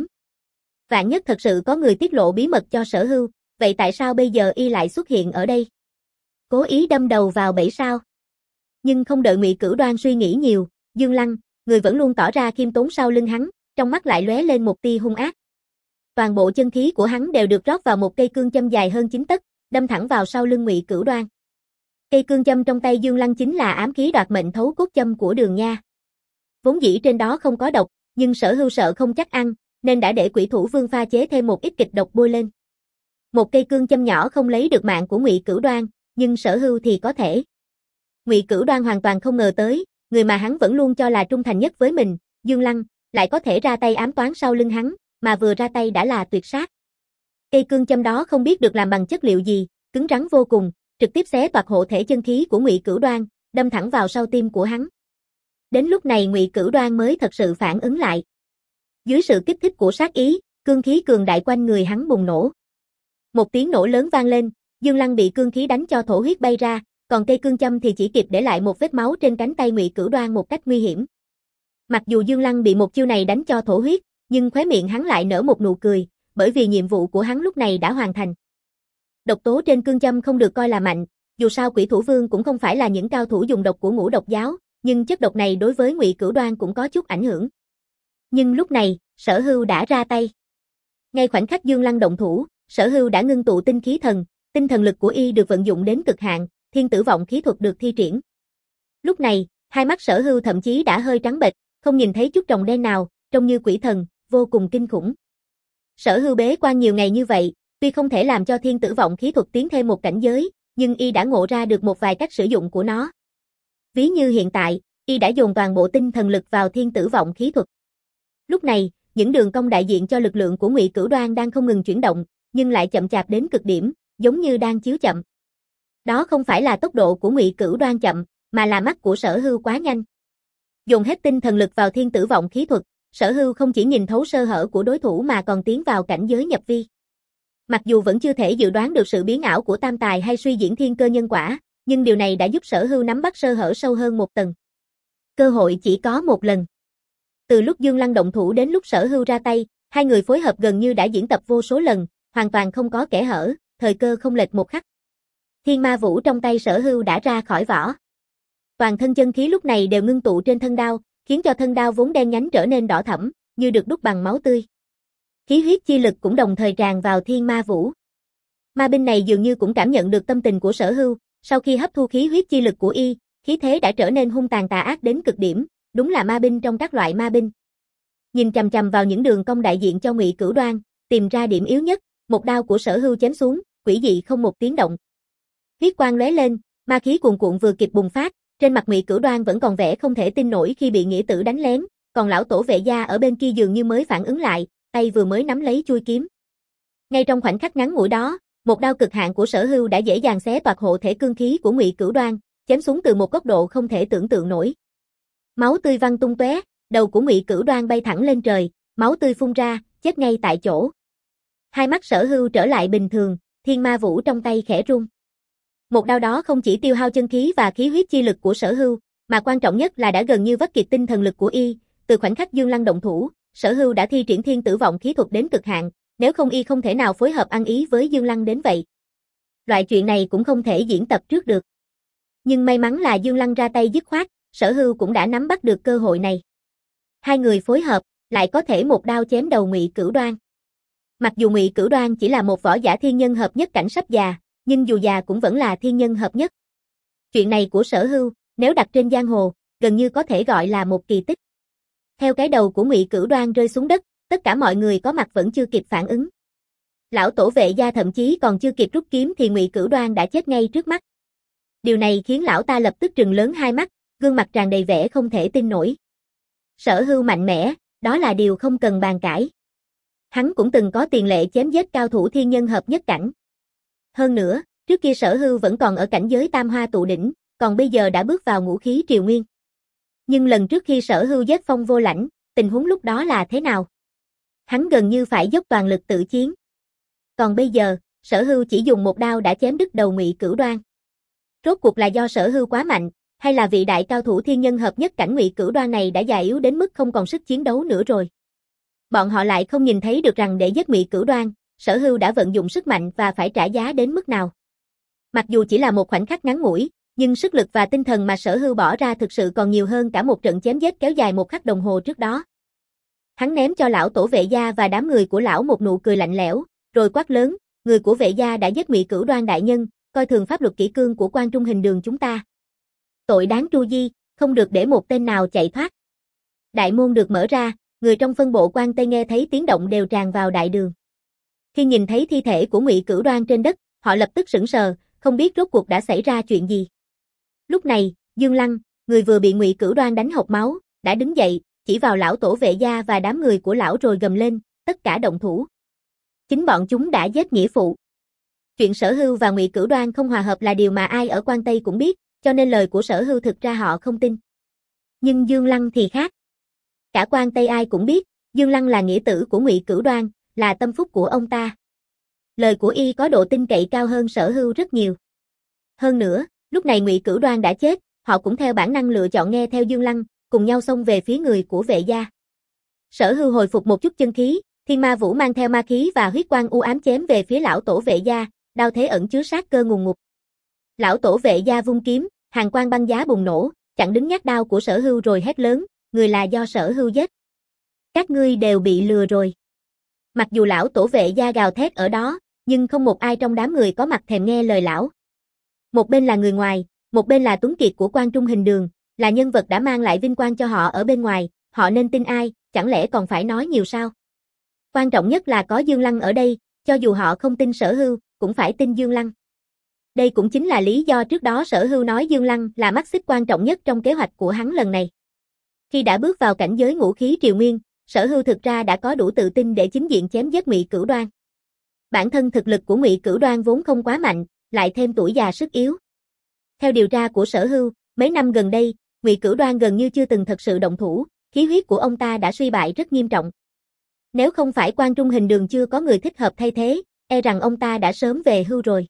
Vạn nhất thật sự có người tiết lộ bí mật cho Sở Hưu, vậy tại sao bây giờ y lại xuất hiện ở đây? Cố ý đâm đầu vào bẫy sao? Nhưng không đợi Ngụy Cửu Đoan suy nghĩ nhiều, Dương Lăng, người vẫn luôn tỏ ra khiêm tốn sau lưng hắn, trong mắt lại lóe lên một tia hung ác. Toàn bộ chân khí của hắn đều được rót vào một cây cương châm dài hơn chín tấc, đâm thẳng vào sau lưng Ngụy Cửu Đoan. Cây cương châm trong tay Dương Lăng chính là ám khí đoạt mệnh thấu cốt châm của Đường Nha. Vốn dĩ trên đó không có độc, nhưng Sở Hưu sợ không chắc ăn, nên đã để Quỷ Thủ Vương pha chế thêm một ít kịch độc bôi lên. Một cây cương châm nhỏ không lấy được mạng của Ngụy Cửu Đoan, nhưng Sở Hưu thì có thể. Ngụy Cửu Đoan hoàn toàn không ngờ tới, người mà hắn vẫn luôn cho là trung thành nhất với mình, Dương Lăng, lại có thể ra tay ám toán sau lưng hắn, mà vừa ra tay đã là tuyệt sát. Cây cương châm đó không biết được làm bằng chất liệu gì, cứng rắn vô cùng, trực tiếp xé toạc hộ thể chân khí của Ngụy Cửu Đoan, đâm thẳng vào sau tim của hắn. Đến lúc này Ngụy Cửu Đoan mới thật sự phản ứng lại. Dưới sự kích thích của sát ý, Cương khí cường đại quanh người hắn bùng nổ. Một tiếng nổ lớn vang lên, Dương Lăng bị cương khí đánh cho thổ huyết bay ra, còn cây cương châm thì chỉ kịp để lại một vết máu trên cánh tay Ngụy Cửu Đoan một cách nguy hiểm. Mặc dù Dương Lăng bị một chiêu này đánh cho thổ huyết, nhưng khóe miệng hắn lại nở một nụ cười, bởi vì nhiệm vụ của hắn lúc này đã hoàn thành. Độc tố trên cương châm không được coi là mạnh, dù sao Quỷ Thủ Vương cũng không phải là những cao thủ dùng độc của Ngũ Độc giáo, nhưng chất độc này đối với Ngụy Cửu Đoan cũng có chút ảnh hưởng. Nhưng lúc này, Sở Hưu đã ra tay. Ngay khoảnh khắc Dương Lăng động thủ, Sở Hưu đã ngưng tụ tinh khí thần, tinh thần lực của y được vận dụng đến cực hạn, thiên tử vọng khí thuật được thi triển. Lúc này, hai mắt Sở Hưu thậm chí đã hơi trắng bệch, không nhìn thấy chút tròng đen nào, trông như quỷ thần, vô cùng kinh khủng. Sở Hưu bế quan nhiều ngày như vậy, tuy không thể làm cho thiên tử vọng khí thuật tiến thêm một cảnh giới, nhưng y đã ngộ ra được một vài cách sử dụng của nó. Ví như hiện tại, y đã dồn toàn bộ tinh thần lực vào thiên tử vọng khí thuật. Lúc này, những đường cong đại diện cho lực lượng của Ngụy Cửu Đoan đang không ngừng chuyển động, nhưng lại chậm chạp đến cực điểm, giống như đang chiếu chậm. Đó không phải là tốc độ của Ngụy Cửu Đoan chậm, mà là mắt của Sở Hưu quá nhanh. Dồn hết tinh thần lực vào thiên tử vọng khí thuật, Sở Hưu không chỉ nhìn thấu sơ hở của đối thủ mà còn tiến vào cảnh giới nhập vi. Mặc dù vẫn chưa thể dự đoán được sự biến ảo của tam tài hay suy diễn thiên cơ nhân quả, nhưng điều này đã giúp Sở Hưu nắm bắt sơ hở sâu hơn một tầng. Cơ hội chỉ có một lần. Từ lúc Dương Lăng động thủ đến lúc Sở Hưu ra tay, hai người phối hợp gần như đã diễn tập vô số lần, hoàn toàn không có kẽ hở, thời cơ không lệch một khắc. Thiên Ma Vũ trong tay Sở Hưu đã ra khỏi vỏ. Toàn thân chân khí lúc này đều ngưng tụ trên thân đao, khiến cho thân đao vốn đen nhánh trở nên đỏ thẫm, như được đúc bằng máu tươi. Khí huyết chi lực cũng đồng thời tràn vào Thiên Ma Vũ. Ma binh này dường như cũng cảm nhận được tâm tình của Sở Hưu, sau khi hấp thu khí huyết chi lực của y, khí thế đã trở nên hung tàn tà ác đến cực điểm, đúng là ma binh trong các loại ma binh. Nhìn chằm chằm vào những đường cong đại diện cho Ngụy Cửu Đoan, tìm ra điểm yếu nhất, một đao của Sở Hưu chém xuống, quỷ dị không một tiếng động. Huyết quang lóe lên, ma khí cuồn cuộn vừa kịp bùng phát, trên mặt Ngụy Cửu Đoan vẫn còn vẻ không thể tin nổi khi bị nghĩa tử đánh lén, còn lão tổ vệ gia ở bên kia dường như mới phản ứng lại, tay vừa mới nắm lấy chuôi kiếm. Ngay trong khoảnh khắc ngắn ngủi đó, một đao cực hạn của Sở Hưu đã dễ dàng xé toạc hộ thể cương khí của Ngụy Cửu Đoan, chém xuống từ một góc độ không thể tưởng tượng nổi. Máu tươi văng tung tóe, đầu của Ngụy Cửu Đoan bay thẳng lên trời, máu tươi phun ra, chết ngay tại chỗ. Hai mắt Sở Hưu trở lại bình thường, Thiên Ma Vũ trong tay khẽ rung. Một đao đó không chỉ tiêu hao chân khí và khí huyết chi lực của Sở Hưu, mà quan trọng nhất là đã gần như vắt kiệt tinh thần lực của y, từ khoảnh khắc Dương Lăng động thủ, Sở Hưu đã thi triển thiên tử vọng khí thuật đến cực hạn, nếu không y không thể nào phối hợp ăn ý với Dương Lăng đến vậy. Loại chuyện này cũng không thể diễn tập trước được. Nhưng may mắn là Dương Lăng ra tay dứt khoát, Sở Hưu cũng đã nắm bắt được cơ hội này. Hai người phối hợp, lại có thể một đao chém đầu Ngụy Cửu Đoan. Mặc dù Ngụy Cửu Đoan chỉ là một võ giả thiên nhân hợp nhất cảnh sắp già, nhưng dù già cũng vẫn là thiên nhân hợp nhất. Chuyện này của Sở Hưu, nếu đặt trên giang hồ, gần như có thể gọi là một kỳ tích. Theo cái đầu của Ngụy Cửu Đoan rơi xuống đất, tất cả mọi người có mặt vẫn chưa kịp phản ứng. Lão tổ vệ gia thậm chí còn chưa kịp rút kiếm thì Ngụy Cửu Đoan đã chết ngay trước mắt. Điều này khiến lão ta lập tức trừng lớn hai mắt, gương mặt tràn đầy vẻ không thể tin nổi. Sở Hưu mạnh mẽ, đó là điều không cần bàn cãi. Hắn cũng từng có tiền lệ chém giết cao thủ thiên nhân hợp nhất cảnh. Hơn nữa, trước kia Sở Hưu vẫn còn ở cảnh giới tam hoa tụ đỉnh, còn bây giờ đã bước vào ngũ khí triều nguyên. Nhưng lần trước khi Sở Hưu giết Phong Vô Lãnh, tình huống lúc đó là thế nào? Hắn gần như phải dốc toàn lực tự chiến. Còn bây giờ, Sở Hưu chỉ dùng một đao đã chém đứt đầu Ngụy Cửu Đoan. Rốt cuộc là do Sở Hưu quá mạnh, hay là vị đại cao thủ thiên nhân hợp nhất cảnh Ngụy Cửu Đoan này đã già yếu đến mức không còn sức chiến đấu nữa rồi? Bọn họ lại không nhìn thấy được rằng để giết Ngụy Cửu Đoan, Sở Hưu đã vận dụng sức mạnh và phải trả giá đến mức nào. Mặc dù chỉ là một khoảnh khắc ngắn ngủi, nhưng sức lực và tinh thần mà Sở Hưu bỏ ra thực sự còn nhiều hơn cả một trận chém giết kéo dài một khắc đồng hồ trước đó. Hắn ném cho lão tổ vệ gia và đám người của lão một nụ cười lạnh lẽo, rồi quát lớn, người của vệ gia đã giết Ngụy Cửu Đoan đại nhân, coi thường pháp luật kỷ cương của Quan Trung Hình Đường chúng ta. Tội đáng tru di, không được để một tên nào chạy thoát. Đại môn được mở ra, người trong phân bộ quan Tây nghe thấy tiếng động đều tràn vào đại đường. Khi nhìn thấy thi thể của Ngụy Cửu Đoan trên đất, họ lập tức sững sờ, không biết rốt cuộc đã xảy ra chuyện gì. Lúc này, Dương Lăng, người vừa bị Ngụy Cửu Đoan đánh hộc máu, đã đứng dậy, chỉ vào lão tổ vệ gia và đám người của lão rồi gầm lên, tất cả động thủ. Chính bọn chúng đã giết nghĩa phụ. Chuyện Sở Hưu và Ngụy Cửu Đoan không hòa hợp là điều mà ai ở quan Tây cũng biết, cho nên lời của Sở Hưu thực ra họ không tin. Nhưng Dương Lăng thì khác. Cả quan Tây ai cũng biết, Dương Lăng là nghĩa tử của Ngụy Cửu Đoan, là tâm phúc của ông ta. Lời của y có độ tin cậy cao hơn Sở Hưu rất nhiều. Hơn nữa, lúc này Ngụy Cửu Đoan đã chết, họ cũng theo bản năng lựa chọn nghe theo Dương Lăng, cùng nhau xông về phía người của Vệ gia. Sở Hưu hồi phục một chút chân khí, Thiên Ma Vũ mang theo ma khí và huyết quang u ám chém về phía lão tổ Vệ gia, đao thế ẩn chứa sát cơ ngùng ngục. Lão tổ Vệ gia vung kiếm, hàn quang băng giá bùng nổ, chặn đứng nhát đao của Sở Hưu rồi hét lớn, người là do Sở Hưu giết. Các ngươi đều bị lừa rồi. Mặc dù lão tổ Vệ gia gào thét ở đó, nhưng không một ai trong đám người có mặt thèm nghe lời lão. Một bên là người ngoài, một bên là Tuấn Kiệt của Quan Trung Hình Đường, là nhân vật đã mang lại vinh quang cho họ ở bên ngoài, họ nên tin ai, chẳng lẽ còn phải nói nhiều sao? Quan trọng nhất là có Dương Lăng ở đây, cho dù họ không tin Sở Hưu, cũng phải tin Dương Lăng. Đây cũng chính là lý do trước đó Sở Hưu nói Dương Lăng là mắt xích quan trọng nhất trong kế hoạch của hắn lần này. Khi đã bước vào cảnh giới ngũ khí triều nguyên, Sở Hưu thực ra đã có đủ tự tin để chính diện chém giết Ngụy Cửu Đoan. Bản thân thực lực của Ngụy Cửu Đoan vốn không quá mạnh, lại thêm tuổi già sức yếu. Theo điều tra của Sở Hưu, mấy năm gần đây, Ngụy Cửu Đoan gần như chưa từng thật sự động thủ, khí huyết của ông ta đã suy bại rất nghiêm trọng. Nếu không phải Quan Trung Hình Đường chưa có người thích hợp thay thế, e rằng ông ta đã sớm về hưu rồi.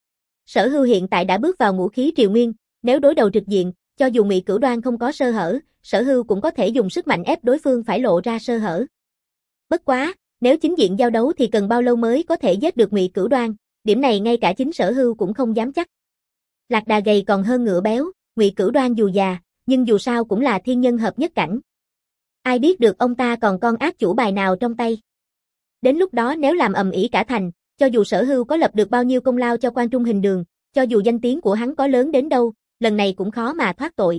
Sở Hưu hiện tại đã bước vào ngũ khí triều nguyên, nếu đối đầu trực diện, cho dù Ngụy Cửu Đoan không có sơ hở, Sở Hưu cũng có thể dùng sức mạnh ép đối phương phải lộ ra sơ hở. Bất quá, nếu chính diện giao đấu thì cần bao lâu mới có thể giết được Ngụy Cửu Đoan, điểm này ngay cả chính Sở Hưu cũng không dám chắc. Lạc đà gầy còn hơn ngựa béo, Ngụy Cửu Đoan dù già, nhưng dù sao cũng là thiên nhân hợp nhất cảnh. Ai biết được ông ta còn con ác chủ bài nào trong tay. Đến lúc đó nếu làm ầm ĩ cả thành, cho dù Sở Hưu có lập được bao nhiêu công lao cho Quan Trung Hình Đường, cho dù danh tiếng của hắn có lớn đến đâu, lần này cũng khó mà thoát tội.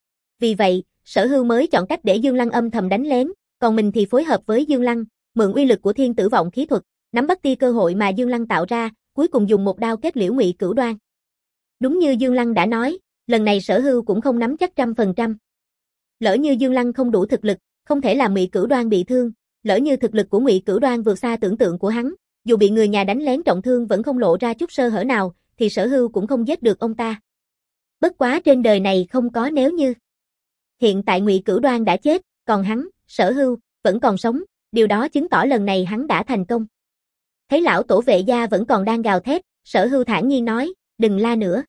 Vì vậy, Sở Hưu mới chọn cách để Dương Lăng âm thầm đánh lén, còn mình thì phối hợp với Dương Lăng, mượn uy lực của thiên tử vọng khí thuật, nắm bắt tia cơ hội mà Dương Lăng tạo ra, cuối cùng dùng một đao kết liễu Ngụy Cửu Đoan. Đúng như Dương Lăng đã nói, lần này Sở Hưu cũng không nắm chắc trăm phần trăm. Lỡ như Dương Lăng không đủ thực lực, không thể làm Ngụy Cửu Đoan bị thương, lỡ như thực lực của Ngụy Cửu Đoan vượt xa tưởng tượng của hắn, dù bị người nhà đánh lén trọng thương vẫn không lộ ra chút sơ hở nào, thì Sở Hưu cũng không giết được ông ta. Bất quá trên đời này không có nếu như. Hiện tại Ngụy Cửu Đoan đã chết, còn hắn, Sở Hưu, vẫn còn sống, điều đó chứng tỏ lần này hắn đã thành công. Thấy lão tổ Vệ gia vẫn còn đang gào thét, Sở Hưu thản nhiên nói, đừng la nữa.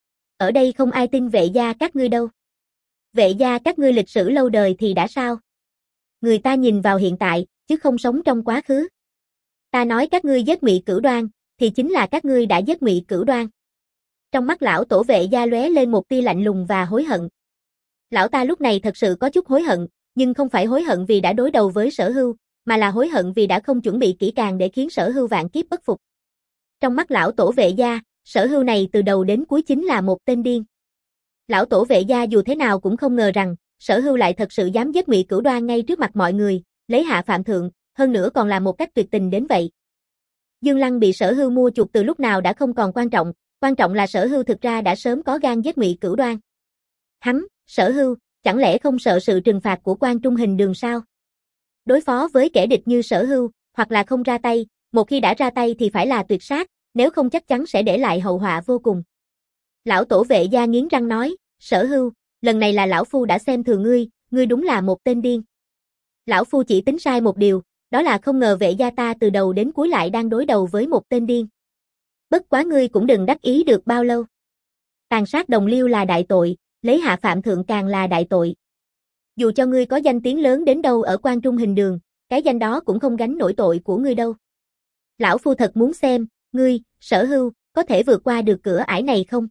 Ở đây không ai tin Vệ gia các ngươi đâu. Vệ gia các ngươi lịch sử lâu đời thì đã sao? Người ta nhìn vào hiện tại, chứ không sống trong quá khứ. Ta nói các ngươi giết Ngụy Cửu Đoan, thì chính là các ngươi đã giết Ngụy Cửu Đoan. Trong mắt lão tổ Vệ gia lóe lên một tia lạnh lùng và hối hận. Lão ta lúc này thật sự có chút hối hận, nhưng không phải hối hận vì đã đối đầu với Sở Hưu, mà là hối hận vì đã không chuẩn bị kỹ càng để khiến Sở Hưu vạn kiếp bất phục. Trong mắt lão tổ Vệ gia, Sở Hưu này từ đầu đến cuối chính là một tên điên. Lão tổ Vệ gia dù thế nào cũng không ngờ rằng, Sở Hưu lại thật sự dám giết Ngụy Cửu Đoan ngay trước mặt mọi người, lấy hạ phạm thượng, hơn nữa còn là một cách tuyệt tình đến vậy. Dương Lăng bị Sở Hưu mua chuộc từ lúc nào đã không còn quan trọng, quan trọng là Sở Hưu thực ra đã sớm có gan giết Ngụy Cửu Đoan. Hắn, Sở Hưu, chẳng lẽ không sợ sự trừng phạt của Quan Trung Hình Đường sao? Đối phó với kẻ địch như Sở Hưu, hoặc là không ra tay, một khi đã ra tay thì phải là tuyệt sát, nếu không chắc chắn sẽ để lại hậu họa vô cùng. Lão tổ Vệ gia nghiến răng nói, Sở Hưu, lần này là lão phu đã xem thường ngươi, ngươi đúng là một tên điên. Lão phu chỉ tính sai một điều, đó là không ngờ Vệ gia ta từ đầu đến cuối lại đang đối đầu với một tên điên. Bất quá ngươi cũng đừng đắc ý được bao lâu. Tàn sát đồng liêu là đại tội, lấy hạ phạm thượng càng là đại tội. Dù cho ngươi có danh tiếng lớn đến đâu ở Quan Trung Hình Đường, cái danh đó cũng không gánh nổi tội của ngươi đâu. Lão phu thật muốn xem, ngươi, Sở Hưu, có thể vượt qua được cửa ải này không?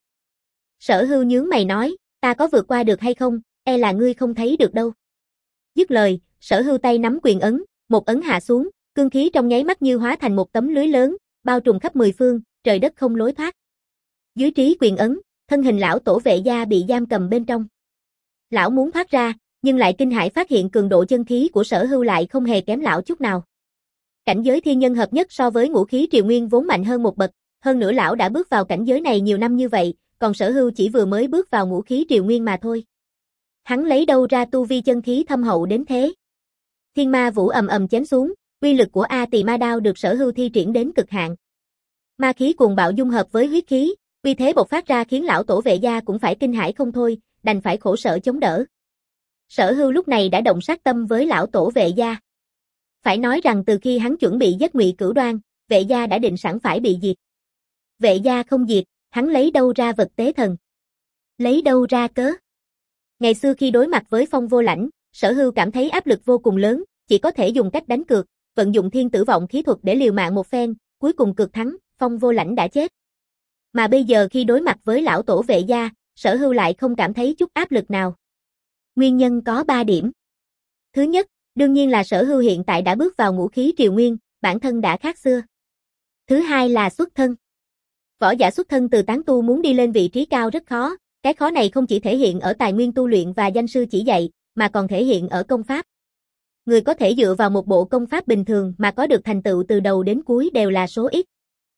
Sở Hưu nhướng mày nói, ta có vượt qua được hay không, e là ngươi không thấy được đâu. Dứt lời, Sở Hưu tay nắm quyền ấn, một ấn hạ xuống, cương khí trong nháy mắt như hóa thành một tấm lưới lớn, bao trùm khắp mười phương, trời đất không lối thoát. Dưới trí quyền ấn, thân hình lão tổ Vệ gia bị giam cầm bên trong. Lão muốn thoát ra, nhưng lại kinh hãi phát hiện cường độ chân khí của Sở Hưu lại không hề kém lão chút nào. Cảnh giới thiên nhân hợp nhất so với ngũ khí triều nguyên vốn mạnh hơn một bậc, hơn nữa lão đã bước vào cảnh giới này nhiều năm như vậy, còn Sở Hưu chỉ vừa mới bước vào ngũ khí triều nguyên mà thôi. Hắn lấy đâu ra tu vi chân khí thâm hậu đến thế? Thiên Ma Vũ ầm ầm chém xuống, uy lực của A Tỳ Ma Đao được Sở Hưu thi triển đến cực hạn. Ma khí cuồng bạo dung hợp với huyết khí, uy thế bộc phát ra khiến lão tổ Vệ gia cũng phải kinh hãi không thôi, đành phải khổ sở chống đỡ. Sở Hưu lúc này đã động sát tâm với lão tổ Vệ gia. Phải nói rằng từ khi hắn chuẩn bị giết Ngụy Cửu Đoan, Vệ gia đã định sẵn phải bị diệt. Vệ gia không diệt, hắn lấy đâu ra vật tế thần? Lấy đâu ra cớ? Ngày xưa khi đối mặt với Phong Vô Lãnh, Sở Hưu cảm thấy áp lực vô cùng lớn, chỉ có thể dùng cách đánh cược, vận dụng thiên tử vọng khí thuật để liều mạng một phen, cuối cùng cược thắng, Phong Vô Lãnh đã chết. Mà bây giờ khi đối mặt với lão tổ Vệ gia, Sở Hưu lại không cảm thấy chút áp lực nào. Nguyên nhân có ba điểm. Thứ nhất, đương nhiên là Sở Hưu hiện tại đã bước vào ngũ khí triều nguyên, bản thân đã khác xưa. Thứ hai là xuất thân. Võ giả xuất thân từ tán tu muốn đi lên vị trí cao rất khó, cái khó này không chỉ thể hiện ở tài nguyên tu luyện và danh sư chỉ dạy, mà còn thể hiện ở công pháp. Người có thể dựa vào một bộ công pháp bình thường mà có được thành tựu từ đầu đến cuối đều là số ít.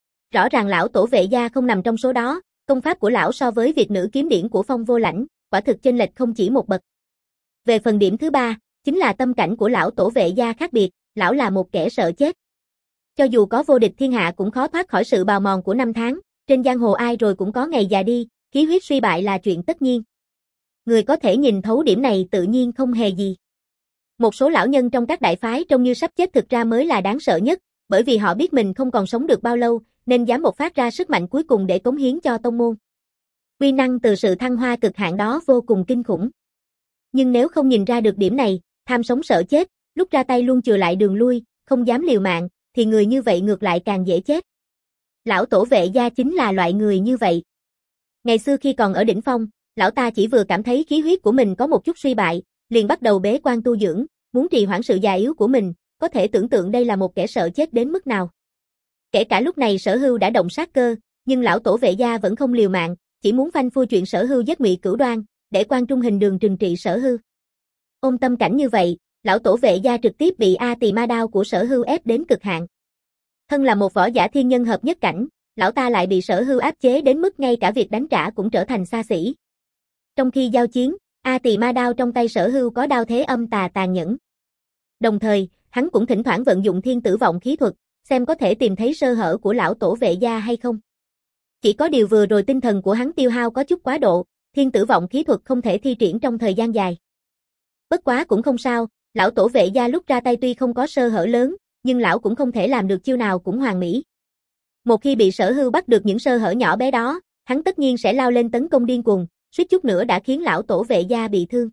Rõ ràng lão tổ Vệ gia không nằm trong số đó, công pháp của lão so với Việt nữ kiếm điển của Phong Vô Lãnh, quả thực chênh lệch không chỉ một bậc. Về phần điểm thứ ba, chính là tâm cảnh của lão tổ Vệ gia khác biệt, lão là một kẻ sợ chết. Cho dù có vô địch thiên hạ cũng khó thoát khỏi sự bào mòn của năm tháng, trên giang hồ ai rồi cũng có ngày già đi, khí huyết suy bại là chuyện tất nhiên. Người có thể nhìn thấu điểm này tự nhiên không hề gì. Một số lão nhân trong các đại phái trông như sắp chết thực ra mới là đáng sợ nhất, bởi vì họ biết mình không còn sống được bao lâu, nên dám bộc phát ra sức mạnh cuối cùng để cống hiến cho tông môn. Uy năng từ sự thăng hoa cực hạn đó vô cùng kinh khủng. Nhưng nếu không nhìn ra được điểm này, tham sống sợ chết, lúc ra tay luôn chừa lại đường lui, không dám liều mạng, thì người như vậy ngược lại càng dễ chết. Lão tổ Vệ gia chính là loại người như vậy. Ngày xưa khi còn ở đỉnh phong, lão ta chỉ vừa cảm thấy khí huyết của mình có một chút suy bại, liền bắt đầu bế quan tu dưỡng, muốn trì hoãn sự già yếu của mình, có thể tưởng tượng đây là một kẻ sợ chết đến mức nào. Kể cả lúc này Sở Hưu đã động sát cơ, nhưng lão tổ Vệ gia vẫn không liều mạng, chỉ muốn phanh phui chuyện Sở Hưu giết Ngụy Cửu Đoan, để Quan Trung hình đường trừng trị Sở Hưu. Ôm tâm cảnh như vậy, lão tổ Vệ gia trực tiếp bị A Tỳ Ma đao của Sở Hưu ép đến cực hạn. Thân là một võ giả thiên nhân hợp nhất cảnh, lão ta lại bị Sở Hưu áp chế đến mức ngay cả việc đánh trả cũng trở thành xa xỉ. Trong khi giao chiến, A Tỳ Ma đao trong tay Sở Hưu có đao thế âm tà tàn nhẫn. Đồng thời, hắn cũng thỉnh thoảng vận dụng thiên tử vọng khí thuật, xem có thể tìm thấy sơ hở của lão tổ Vệ gia hay không. Chỉ có điều vừa rồi tinh thần của hắn tiêu hao có chút quá độ, thiên tử vọng khí thuật không thể thi triển trong thời gian dài. Bất quá cũng không sao, lão tổ Vệ gia lúc ra tay tuy không có sơ hở lớn, nhưng lão cũng không thể làm được chiêu nào cũng hoàn mỹ. Một khi bị Sở Hưu bắt được những sơ hở nhỏ bé đó, hắn tất nhiên sẽ lao lên tấn công điên cuồng, suýt chút nữa đã khiến lão tổ Vệ gia bị thương.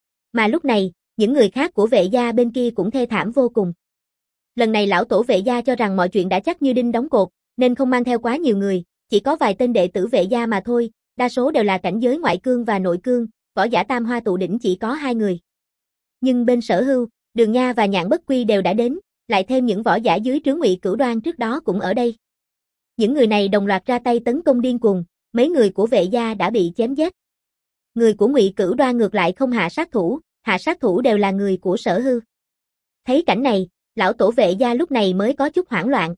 Mà lúc này, những người khác của Vệ gia bên kia cũng thê thảm vô cùng. Lần này lão tổ Vệ gia cho rằng mọi chuyện đã chắc như đinh đóng cột, nên không mang theo quá nhiều người, chỉ có vài tên đệ tử Vệ gia mà thôi, đa số đều là cảnh giới ngoại cương và nội cương, võ giả tam hoa tụ đỉnh chỉ có hai người. Nhưng bên Sở Hưu, Đường Nha và Nhạn Bất Quy đều đã đến, lại thêm những võ giả dưới trướng Ngụy Cửu Đoan trước đó cũng ở đây. Những người này đồng loạt ra tay tấn công điên cuồng, mấy người của Vệ gia đã bị chém giết. Người của Ngụy Cửu Đoan ngược lại không hạ sát thủ, hạ sát thủ đều là người của Sở Hưu. Thấy cảnh này, lão tổ Vệ gia lúc này mới có chút hoảng loạn.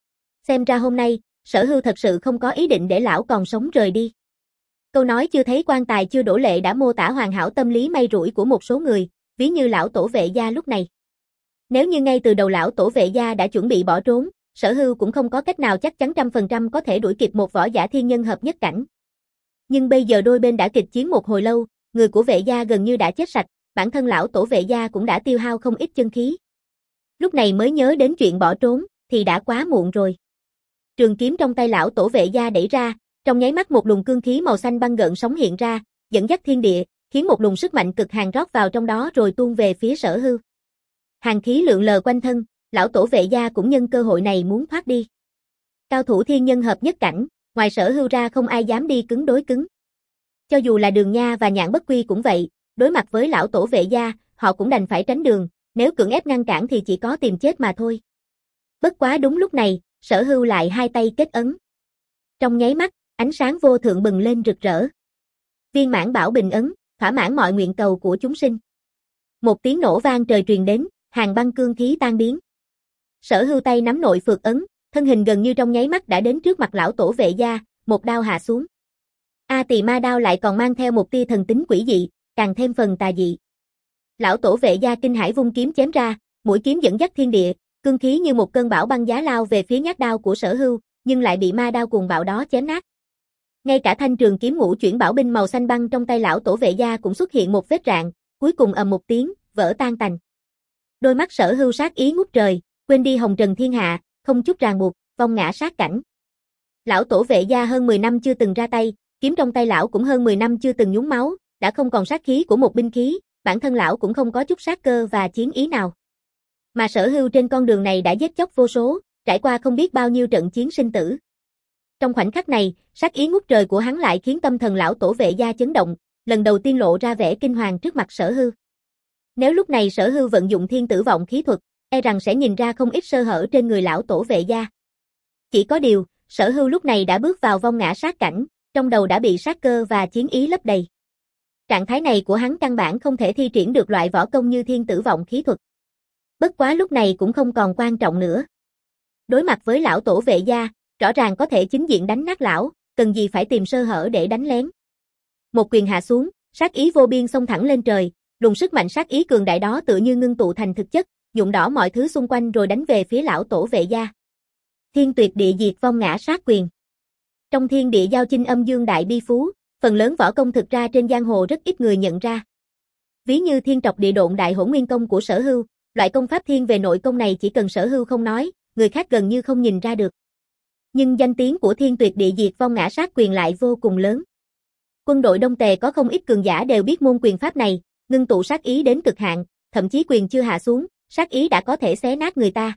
Xem ra hôm nay, Sở Hưu thật sự không có ý định để lão còn sống rời đi. Câu nói chưa thấy quan tài chưa đổ lệ đã mô tả hoàn hảo tâm lý may rủi của một số người, ví như lão tổ Vệ gia lúc này. Nếu như ngay từ đầu lão tổ Vệ gia đã chuẩn bị bỏ trốn, Sở Hưu cũng không có cách nào chắc chắn trăm phần trăm có thể đuổi kịp một võ giả thiên nhân hợp nhất cảnh. Nhưng bây giờ đôi bên đã kịch chiến một hồi lâu, người của Vệ gia gần như đã chết sạch, bản thân lão tổ Vệ gia cũng đã tiêu hao không ít chân khí. Lúc này mới nhớ đến chuyện bỏ trốn, thì đã quá muộn rồi. Trường kiếm trong tay lão tổ Vệ gia đẩy ra, trong nháy mắt một luồng cương khí màu xanh băng gợn sóng hiện ra, dẫn dắt thiên địa, khiến một luồng sức mạnh cực hàn rót vào trong đó rồi tuôn về phía Sở Hưu. Hàn khí lượn lờ quanh thân, lão tổ Vệ gia cũng nhân cơ hội này muốn thoát đi. Cao thủ thiên nhân hợp nhất cảnh, ngoài Sở Hưu ra không ai dám đi cứng đối cứng. Cho dù là Đường Nha và Nhạn Bất Quy cũng vậy, đối mặt với lão tổ Vệ gia, họ cũng đành phải tránh đường, nếu cưỡng ép ngăn cản thì chỉ có tìm chết mà thôi. Bất quá đúng lúc này, Sở Hưu lại hai tay kết ấn. Trong nháy mắt, ánh sáng vô thượng bừng lên rực rỡ. Viên mãn bảo bình ấn, thỏa mãn mọi nguyện cầu của chúng sinh. Một tiếng nổ vang trời truyền đến, hàng băng cương khí tan biến. Sở Hưu tay nắm nội phược ấn, thân hình gần như trong nháy mắt đã đến trước mặt lão tổ Vệ gia, một đao hạ xuống. A Tỳ Ma đao lại còn mang theo một tia thần tính quỷ dị, càng thêm phần tà dị. Lão tổ Vệ gia kinh hãi vung kiếm chém ra, mũi kiếm dẫn dắt thiên địa, cương khí như một cơn bão băng giá lao về phía nhát đao của Sở Hưu, nhưng lại bị ma đao cuồng bạo đó chém nát. Ngay cả thanh trường kiếm ngũ chuyển bảo binh màu xanh băng trong tay lão tổ Vệ gia cũng xuất hiện một vết rạn, cuối cùng ầm một tiếng, vỡ tan tành. Đôi mắt Sở Hưu sát ý ngút trời, quên đi hồng trần thiên hạ, không chút ràng buộc, vong ngã sát cảnh. Lão tổ Vệ gia hơn mười năm chưa từng ra tay, kiếm trong tay lão cũng hơn mười năm chưa từng nhúng máu, đã không còn sát khí của một binh khí, bản thân lão cũng không có chút sát cơ và chiến ý nào. Mà Sở Hưu trên con đường này đã giết chóc vô số, trải qua không biết bao nhiêu trận chiến sinh tử. Trong khoảnh khắc này, sát ý ngút trời của hắn lại khiến tâm thần lão tổ Vệ gia chấn động, lần đầu tiên lộ ra vẻ kinh hoàng trước mặt Sở Hưu. Nếu lúc này Sở Hưu vận dụng thiên tử vọng khí thuật, e rằng sẽ nhìn ra không ít sơ hở trên người lão tổ Vệ gia. Chỉ có điều, Sở Hưu lúc này đã bước vào vong ngã sát cảnh, trong đầu đã bị sát cơ và chiến ý lấp đầy. Trạng thái này của hắn căn bản không thể thi triển được loại võ công như thiên tử vọng khí thuật. Bất quá lúc này cũng không còn quan trọng nữa. Đối mặt với lão tổ Vệ gia, rõ ràng có thể chính diện đánh nát lão, cần gì phải tìm sơ hở để đánh lén. Một quyền hạ xuống, sát ý vô biên xông thẳng lên trời, luồng sức mạnh sát ý cường đại đó tựa như ngưng tụ thành thực chất, nhuộm đỏ mọi thứ xung quanh rồi đánh về phía lão tổ Vệ gia. Thiên tuyệt địa diệt vong ngã sát quyền. Trong thiên địa giao chinh âm dương đại bi phú, phần lớn võ công thực ra trên giang hồ rất ít người nhận ra. Ví như thiên trọc địa độn đại hỗn nguyên công của Sở Hưu, loại công pháp thiên về nội công này chỉ cần Sở Hưu không nói, người khác gần như không nhìn ra được. Nhưng danh tiếng của thiên tuyệt địa diệt vong ngã sát quyền lại vô cùng lớn. Quân đội Đông Tề có không ít cường giả đều biết môn quyền pháp này, ngưng tụ sát ý đến cực hạn, thậm chí quyền chưa hạ xuống, sát ý đã có thể xé nát người ta.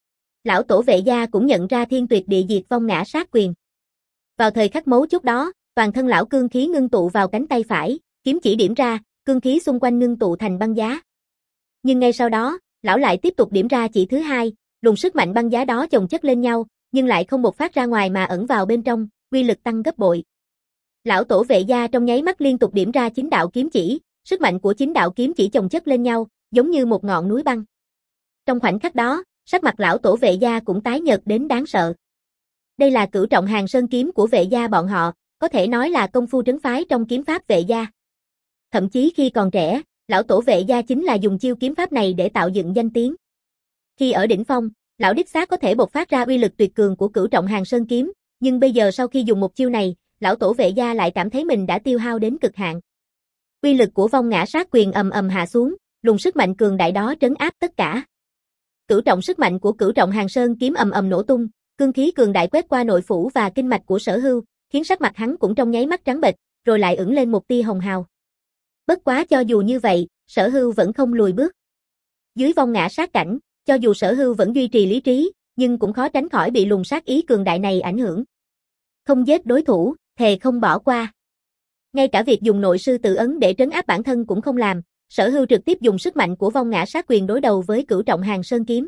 Lão tổ Vệ gia cũng nhận ra thiên tuyệt địa diệt vong ngã sát quyền. Vào thời khắc mấu chốt đó, toàn thân lão cương khí ngưng tụ vào cánh tay phải, kiếm chỉ điểm ra, cương khí xung quanh ngưng tụ thành băng giá. Nhưng ngay sau đó, lão lại tiếp tục điểm ra chỉ thứ hai, luồng sức mạnh băng giá đó chồng chất lên nhau, nhưng lại không bộc phát ra ngoài mà ẩn vào bên trong, uy lực tăng gấp bội. Lão tổ Vệ gia trong nháy mắt liên tục điểm ra chín đạo kiếm chỉ, sức mạnh của chín đạo kiếm chỉ chồng chất lên nhau, giống như một ngọn núi băng. Trong khoảnh khắc đó, sắc mặt lão tổ Vệ gia cũng tái nhợt đến đáng sợ. Đây là cửu trọng hàng sơn kiếm của Vệ gia bọn họ, có thể nói là công phu trấn phái trong kiếm pháp Vệ gia. Thậm chí khi còn trẻ, lão tổ Vệ gia chính là dùng chiêu kiếm pháp này để tạo dựng danh tiếng. Khi ở đỉnh phong, lão đích xác có thể bộc phát ra uy lực tuyệt cường của cửu trọng hàng sơn kiếm, nhưng bây giờ sau khi dùng một chiêu này, lão tổ Vệ gia lại cảm thấy mình đã tiêu hao đến cực hạn. Uy lực của vong ngã sát quyền ầm ầm hạ xuống, luồng sức mạnh cường đại đó trấn áp tất cả. Cửu trọng sức mạnh của cửu trọng hàng sơn kiếm ầm ầm nổ tung, cương khí cường đại quét qua nội phủ và kinh mạch của Sở Hưu, khiến sắc mặt hắn cũng trong nháy mắt trắng bệch, rồi lại ửng lên một tia hồng hào. Bất quá cho dù như vậy, Sở Hưu vẫn không lùi bước. Dưới vong ngã sát cảnh, cho dù Sở Hưu vẫn duy trì lý trí, nhưng cũng khó tránh khỏi bị luồng sát ý cường đại này ảnh hưởng. Không giết đối thủ, thề không bỏ qua. Ngay cả việc dùng nội sư tự ấn để trấn áp bản thân cũng không làm, Sở Hưu trực tiếp dùng sức mạnh của vong ngã sát quyền đối đầu với cửu trọng hàng sơn kiếm.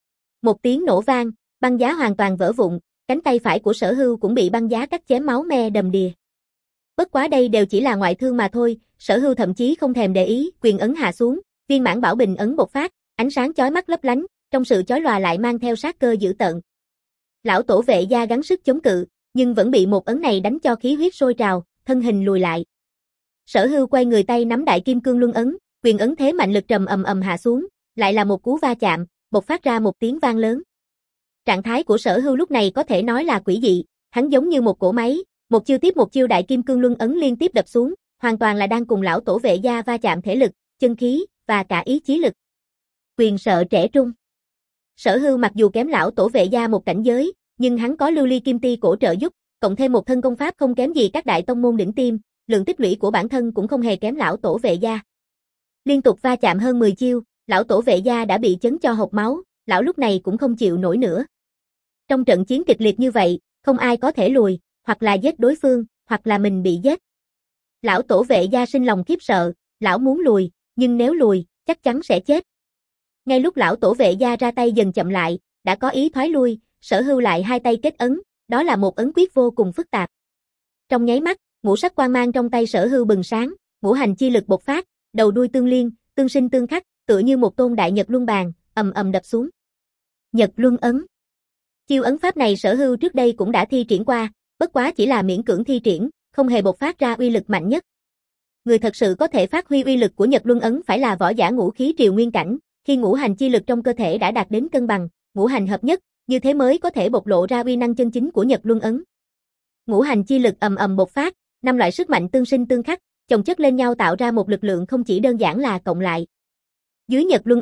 Một tiếng nổ vang, băng giá hoàn toàn vỡ vụn, cánh tay phải của Sở Hưu cũng bị băng giá cắt chém máu me đầm đìa. Bất quá đây đều chỉ là ngoại thương mà thôi, Sở Hưu thậm chí không thèm để ý, quyền ấn hạ xuống, viên mãn bảo bình ấn bộc phát, ánh sáng chói mắt lấp lánh, trong sự chói lòa lại mang theo sát cơ dữ tợn. Lão tổ Vệ gia gắng sức chống cự, nhưng vẫn bị một ấn này đánh cho khí huyết sôi trào, thân hình lùi lại. Sở Hưu quay người tay nắm đại kim cương luân ấn, quyền ấn thế mạnh lực trầm ầm ầm hạ xuống, lại là một cú va chạm, bộc phát ra một tiếng vang lớn. Trạng thái của Sở Hưu lúc này có thể nói là quỷ dị, hắn giống như một cỗ máy, một chiêu tiếp một chiêu đại kim cương luân ấn liên tiếp đập xuống, hoàn toàn là đang cùng lão tổ Vệ gia va chạm thể lực, chân khí và cả ý chí lực. Quyền sợ trẻ trung. Sở Hưu mặc dù kém lão tổ Vệ gia một cảnh giới, nhưng hắn có lưu ly kim ti cổ trợ giúp, cộng thêm một thân công pháp không kém gì các đại tông môn đỉnh tiêm, lượng tích lũy của bản thân cũng không hề kém lão tổ Vệ gia. Liên tục va chạm hơn mười chiêu, lão tổ Vệ gia đã bị chấn cho hộc máu, lão lúc này cũng không chịu nổi nữa. Trong trận chiến kịch liệt như vậy, không ai có thể lùi, hoặc là giết đối phương, hoặc là mình bị giết. Lão tổ Vệ gia sinh lòng khiếp sợ, lão muốn lùi, nhưng nếu lùi, chắc chắn sẽ chết. Ngay lúc lão tổ Vệ gia ra tay dần chậm lại, đã có ý thoái lui, Sở Hưu lại hai tay kết ấn, đó là một ấn quyết vô cùng phức tạp. Trong nháy mắt, ngũ sắc quang mang trong tay Sở Hưu bừng sáng, ngũ hành chi lực bộc phát, đầu đuôi tương liên, tương sinh tương khắc, tựa như một tôn đại nhật luân bàn, ầm ầm đập xuống. Nhật luân ấn. Chiêu ấn pháp này Sở Hưu trước đây cũng đã thi triển qua, bất quá chỉ là miễn cưỡng thi triển, không hề bộc phát ra uy lực mạnh nhất. Người thật sự có thể phát huy uy lực của Nhật luân ấn phải là võ giả ngũ khí triều nguyên cảnh, khi ngũ hành chi lực trong cơ thể đã đạt đến cân bằng, ngũ hành hợp nhất, như thế mới có thể bộc lộ ra uy năng chân chính của Nhật luân ấn. Ngũ hành chi lực ầm ầm bộc phát, năm loại sức mạnh tương sinh tương khắc, chồng chất lên nhau tạo ra một lực lượng không chỉ đơn giản là cộng lại. Dưới Nhật luân ấn,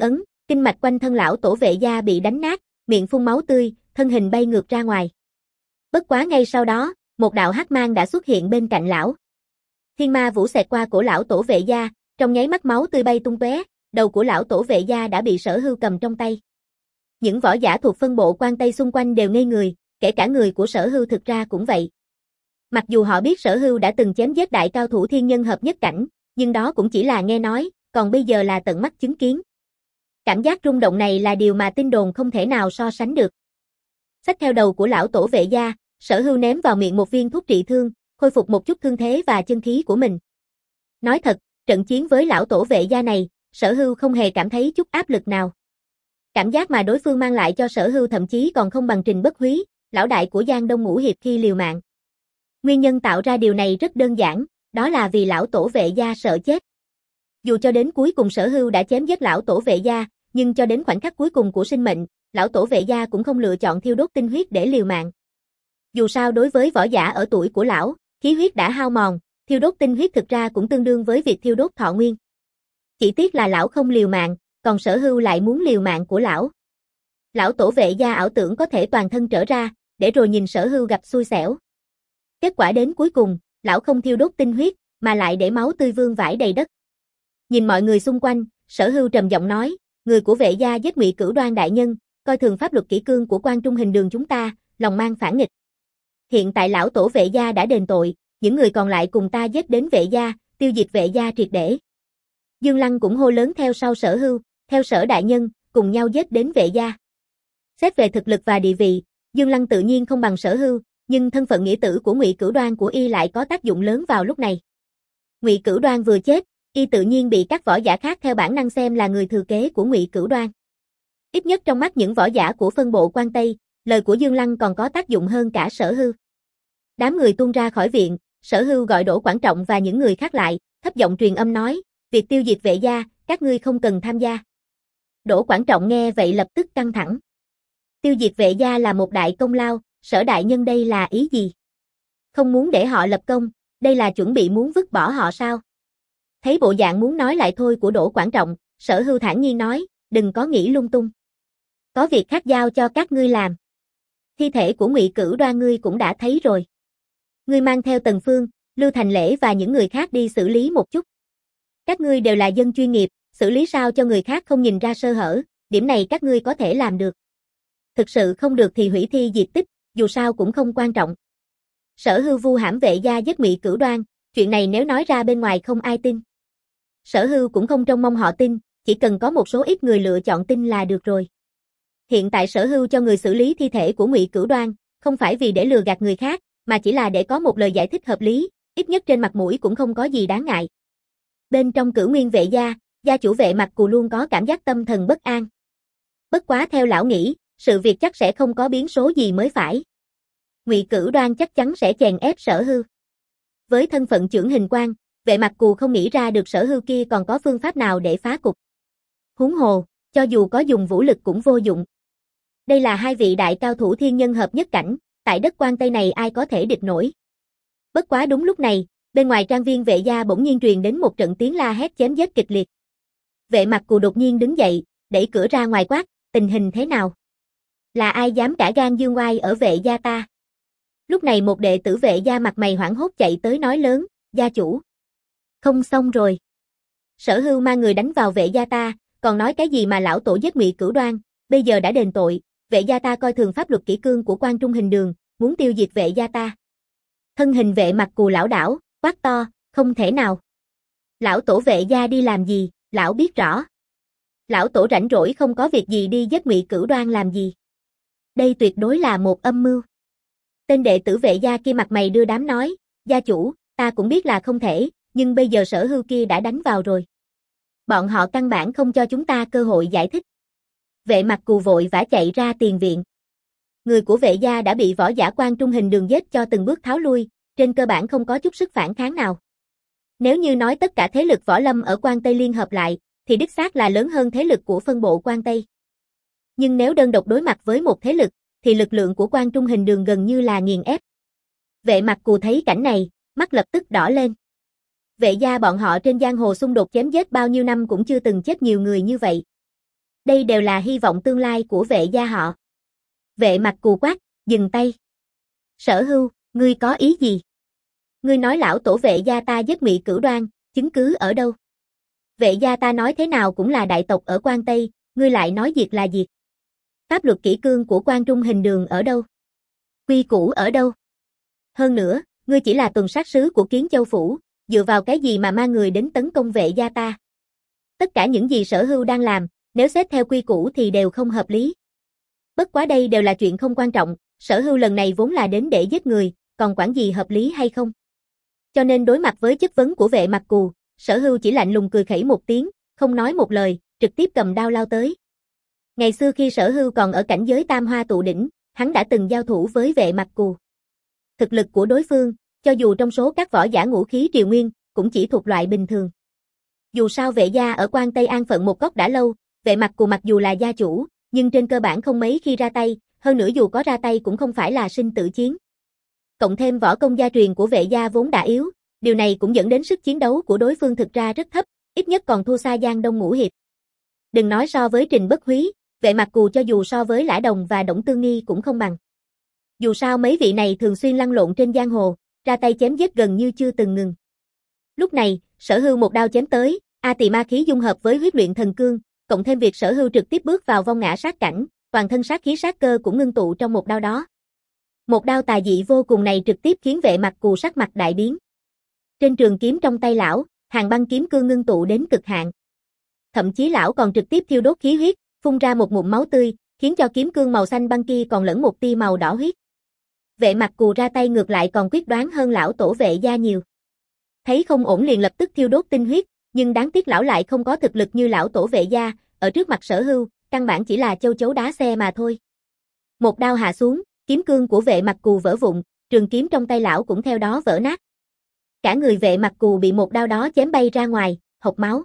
Kinh mạch quanh thân lão tổ Vệ gia bị đánh nát, miệng phun máu tươi, thân hình bay ngược ra ngoài. Bất quá ngay sau đó, một đạo hắc mang đã xuất hiện bên cạnh lão. Thiên ma vũ xẹt qua cổ lão tổ Vệ gia, trong nháy mắt máu tươi bay tung tóe, đầu của lão tổ Vệ gia đã bị Sở Hưu cầm trong tay. Những võ giả thuộc phân bộ Quan Tây xung quanh đều ngây người, kể cả người của Sở Hưu thực ra cũng vậy. Mặc dù họ biết Sở Hưu đã từng chém giết đại cao thủ thiên nhân hợp nhất cảnh, nhưng đó cũng chỉ là nghe nói, còn bây giờ là tận mắt chứng kiến. Cảm giác rung động này là điều mà tin đồn không thể nào so sánh được. Xách theo đầu của lão tổ Vệ gia, Sở Hưu ném vào miệng một viên thuốc trị thương, khôi phục một chút thương thế và chân khí của mình. Nói thật, trận chiến với lão tổ Vệ gia này, Sở Hưu không hề cảm thấy chút áp lực nào. Cảm giác mà đối phương mang lại cho Sở Hưu thậm chí còn không bằng Trình Bất Húy, lão đại của Giang Đông Ngũ Hiệp khi liều mạng. Nguyên nhân tạo ra điều này rất đơn giản, đó là vì lão tổ Vệ gia sợ chết. Dù cho đến cuối cùng Sở Hưu đã chém giết lão tổ Vệ gia, nhưng cho đến khoảnh khắc cuối cùng của sinh mệnh, lão tổ Vệ gia cũng không lựa chọn thiêu đốt tinh huyết để liều mạng. Dù sao đối với võ giả ở tuổi của lão, khí huyết đã hao mòn, thiêu đốt tinh huyết thực ra cũng tương đương với việc thiêu đốt thọ nguyên. Chỉ tiếc là lão không liều mạng, còn Sở Hưu lại muốn liều mạng của lão. Lão tổ Vệ gia ảo tưởng có thể toàn thân trở ra, để rồi nhìn Sở Hưu gặp xui xẻo. Kết quả đến cuối cùng, lão không thiêu đốt tinh huyết, mà lại để máu tươi vương vãi đầy đất. Nhìn mọi người xung quanh, Sở Hưu trầm giọng nói, người của Vệ gia giết Ngụy Cửu Đoan đại nhân, coi thường pháp luật kỷ cương của Quan Trung Hình Đường chúng ta, lòng mang phản nghịch. Hiện tại lão tổ Vệ gia đã đền tội, những người còn lại cùng ta giết đến Vệ gia, tiêu diệt Vệ gia triệt để. Dương Lăng cũng hô lớn theo sau Sở Hưu, theo Sở đại nhân, cùng nhau giết đến Vệ gia. Xét về thực lực và địa vị, Dương Lăng tự nhiên không bằng Sở Hưu, nhưng thân phận nghĩa tử của Ngụy Cửu Đoan của y lại có tác dụng lớn vào lúc này. Ngụy Cửu Đoan vừa chết, y tự nhiên bị các võ giả khác theo bản năng xem là người thừa kế của Ngụy Cửu Đoan. Ít nhất trong mắt những võ giả của phân bộ Quan Tây, lời của Dương Lăng còn có tác dụng hơn cả Sở Hưu. Đám người tuôn ra khỏi viện, Sở Hưu gọi Đỗ Quảng Trọng và những người khác lại, thấp giọng truyền âm nói, việc tiêu diệt Vệ gia, các ngươi không cần tham gia. Đỗ Quảng Trọng nghe vậy lập tức căng thẳng. Tiêu diệt Vệ gia là một đại công lao, Sở đại nhân đây là ý gì? Không muốn để họ lập công, đây là chuẩn bị muốn vứt bỏ họ sao? Thấy bộ dạng muốn nói lại thôi của Đỗ Quảng Trọng, Sở Hưu thản nhiên nói, đừng có nghĩ lung tung. Có việc khác giao cho các ngươi làm. Thi thể của Ngụy Cửu Đoan ngươi cũng đã thấy rồi. Ngươi mang theo Tần Phương, Lưu Thành Lễ và những người khác đi xử lý một chút. Các ngươi đều là dân chuyên nghiệp, xử lý sao cho người khác không nhìn ra sơ hở, điểm này các ngươi có thể làm được. Thực sự không được thì hủy thi diệt tích, dù sao cũng không quan trọng. Sở Hưu vu hãm Vệ gia giết Ngụy Cửu Đoan, chuyện này nếu nói ra bên ngoài không ai tin. Sở Hưu cũng không trông mong họ tin, chỉ cần có một số ít người lựa chọn tin là được rồi. Hiện tại Sở Hưu cho người xử lý thi thể của Ngụy Cửu Đoan, không phải vì để lừa gạt người khác, mà chỉ là để có một lời giải thích hợp lý, ít nhất trên mặt mũi cũng không có gì đáng ngại. Bên trong Cửu Nguyên Vệ gia, gia chủ Vệ Mặc Cù luôn có cảm giác tâm thần bất an. Bất quá theo lão nghĩ, sự việc chắc sẽ không có biến số gì mới phải. Ngụy Cửu Đoan chắc chắn sẽ chèn ép Sở Hưu. Với thân phận trưởng hình quan, Vệ Mặc Cù không nghĩ ra được Sở Hưu kia còn có phương pháp nào để phá cục. Huống hồ, cho dù có dùng vũ lực cũng vô dụng. Đây là hai vị đại cao thủ thiên nhân hợp nhất cảnh, tại đất Quan Tây này ai có thể địch nổi. Bất quá đúng lúc này, bên ngoài trang viên Vệ gia bỗng nhiên truyền đến một trận tiếng la hét chém giết kịch liệt. Vệ Mặc Cù đột nhiên đứng dậy, đẩy cửa ra ngoài quát, tình hình thế nào? Là ai dám cả gan dương oai ở Vệ gia ta? Lúc này một đệ tử Vệ gia mặt mày hoảng hốt chạy tới nói lớn, gia chủ. Không xong rồi. Sở Hưu mang người đánh vào Vệ gia ta, còn nói cái gì mà lão tổ giết Ngụy Cửu Đoan, bây giờ đã đền tội, Vệ gia ta coi thường pháp luật kỷ cương của Quan Trung Hình Đường, muốn tiêu diệt Vệ gia ta. Thân hình Vệ Mặc Cù lão đảo, quát to, không thể nào. Lão tổ Vệ gia đi làm gì, lão biết rõ. Lão tổ rảnh rỗi không có việc gì đi giết Ngụy Cửu Đoan làm gì. Đây tuyệt đối là một âm mưu. Tên đệ tử Vệ gia kia mặt mày đưa đám nói, gia chủ, ta cũng biết là không thể, nhưng bây giờ Sở Hưu kia đã đánh vào rồi. Bọn họ căn bản không cho chúng ta cơ hội giải thích. Vệ Mặc Cù vội vã chạy ra tiền viện. Người của Vệ gia đã bị võ giả Quan Trung Hình Đường giết cho từng bước tháo lui, trên cơ bản không có chút sức phản kháng nào. Nếu như nói tất cả thế lực võ lâm ở Quan Tây liên hợp lại, thì đích xác là lớn hơn thế lực của phân bộ Quan Tây. Nhưng nếu đơn độc đối mặt với một thế lực, thì lực lượng của Quan Trung Hình Đường gần như là nghiền ép. Vệ Mặc Cù thấy cảnh này, mắt lập tức đỏ lên. Vệ gia bọn họ trên giang hồ xung đột chém giết bao nhiêu năm cũng chưa từng chết nhiều người như vậy. Đây đều là hy vọng tương lai của vệ gia họ. Vệ Mặc Cù quát, dừng tay. Sở Hưu, ngươi có ý gì? Ngươi nói lão tổ vệ gia ta giết Ngụy Cửu Đoan, chứng cứ ở đâu? Vệ gia ta nói thế nào cũng là đại tộc ở Quan Tây, ngươi lại nói diệt là diệt. Pháp luật kỷ cương của Quan Trung Hình Đường ở đâu? Quy củ ở đâu? Hơn nữa, ngươi chỉ là tuần sát sứ của Kiến Châu Phủ, dựa vào cái gì mà mang người đến tấn công vệ gia ta? Tất cả những gì Sở Hưu đang làm, nếu xếp theo quy củ thì đều không hợp lý. Bất quá đây đều là chuyện không quan trọng, Sở Hưu lần này vốn là đến để giết người, còn quản gì hợp lý hay không. Cho nên đối mặt với chất vấn của vệ Mặc Cù, Sở Hưu chỉ lạnh lùng cười khẩy một tiếng, không nói một lời, trực tiếp cầm đao lao tới. Ngày xưa khi Sở Hưu còn ở cảnh giới Tam Hoa Tụ Đỉnh, hắn đã từng giao thủ với vệ Mặc Cù. Thực lực của đối phương, cho dù trong số các võ giả ngũ khí triều nguyên, cũng chỉ thuộc loại bình thường. Dù sao vệ gia ở Quan Tây an phận một góc đã lâu, vệ Mặc Cù mặc dù là gia chủ, nhưng trên cơ bản không mấy khi ra tay, hơn nữa dù có ra tay cũng không phải là sinh tử chiến. Cộng thêm võ công gia truyền của vệ gia vốn đã yếu, điều này cũng dẫn đến sức chiến đấu của đối phương thực ra rất thấp, ít nhất còn thua xa Giang Đông Ngũ Hiệp. Đừng nói so với Trình Bất Húy, vệ Mặc Cù cho dù so với Lã Đồng và Đổng Tương Nghi cũng không bằng. Dù sao mấy vị này thường xuyên lăn lộn trên giang hồ, ra tay chém giết gần như chưa từng ngừng. Lúc này, Sở Hưu một đao chém tới, A Tỳ ma khí dung hợp với huyết luyện thần cương, cộng thêm việc Sở Hưu trực tiếp bước vào vong ngã sát cảnh, toàn thân sát khí sát cơ cũng ngưng tụ trong một đao đó. Một đao tà dị vô cùng này trực tiếp khiến vệ Mặc Cù sắc mặt đại biến. Trên trường kiếm trong tay lão, hàng băng kiếm cương ngưng tụ đến cực hạn. Thậm chí lão còn trực tiếp thiêu đốt khí huyết, phun ra một ngụm máu tươi, khiến cho kiếm cương màu xanh băng kia còn lẫn một tia màu đỏ huyết. Vệ Mặc Cù ra tay ngược lại còn quyết đoán hơn lão tổ vệ gia nhiều. Thấy không ổn liền lập tức thiêu đốt tinh huyết, nhưng đáng tiếc lão lại không có thực lực như lão tổ vệ gia, ở trước mặt Sở Hưu, căn bản chỉ là châu chấu đá xe mà thôi. Một đao hạ xuống, kiếm cương của vệ Mặc Cù vỡ vụn, trường kiếm trong tay lão cũng theo đó vỡ nát. Cả người vệ Mặc Cù bị một đao đó chém bay ra ngoài, hộc máu.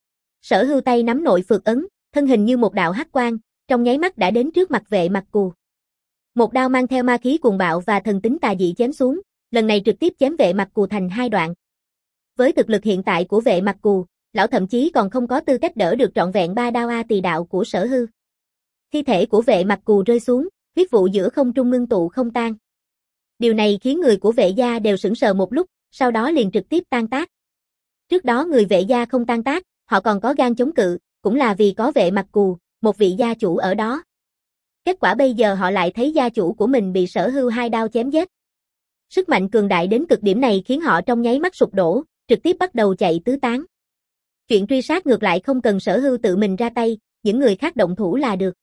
Sở Hưu tay nắm nội phược ấn, thân hình như một đạo hắc quang, trong nháy mắt đã đến trước mặt vệ Mặc Cù. Một đao mang theo ma khí cuồng bạo và thần tính tà dị chém xuống, lần này trực tiếp chém vệ Mặc Cù thành hai đoạn. Với thực lực hiện tại của vệ Mặc Cù, lão thậm chí còn không có tư cách đỡ được trọn vẹn ba đao A Tỳ đạo của Sở Hưu. Thi thể của vệ Mặc Cù rơi xuống, huyết vụ giữa không trung ngưng tụ không tan. Điều này khiến người của vệ gia đều sững sờ một lúc, sau đó liền trực tiếp tan tác. Trước đó người vệ gia không tan tác, họ còn có gan chống cự, cũng là vì có vệ Mặc Cù, một vị gia chủ ở đó. Kết quả bây giờ họ lại thấy gia chủ của mình bị Sở Hưu hai đao chém giết. Sức mạnh cường đại đến cực điểm này khiến họ trong nháy mắt sụp đổ, trực tiếp bắt đầu chạy tứ tán. Chuyện truy sát ngược lại không cần Sở Hưu tự mình ra tay, những người khác động thủ là được.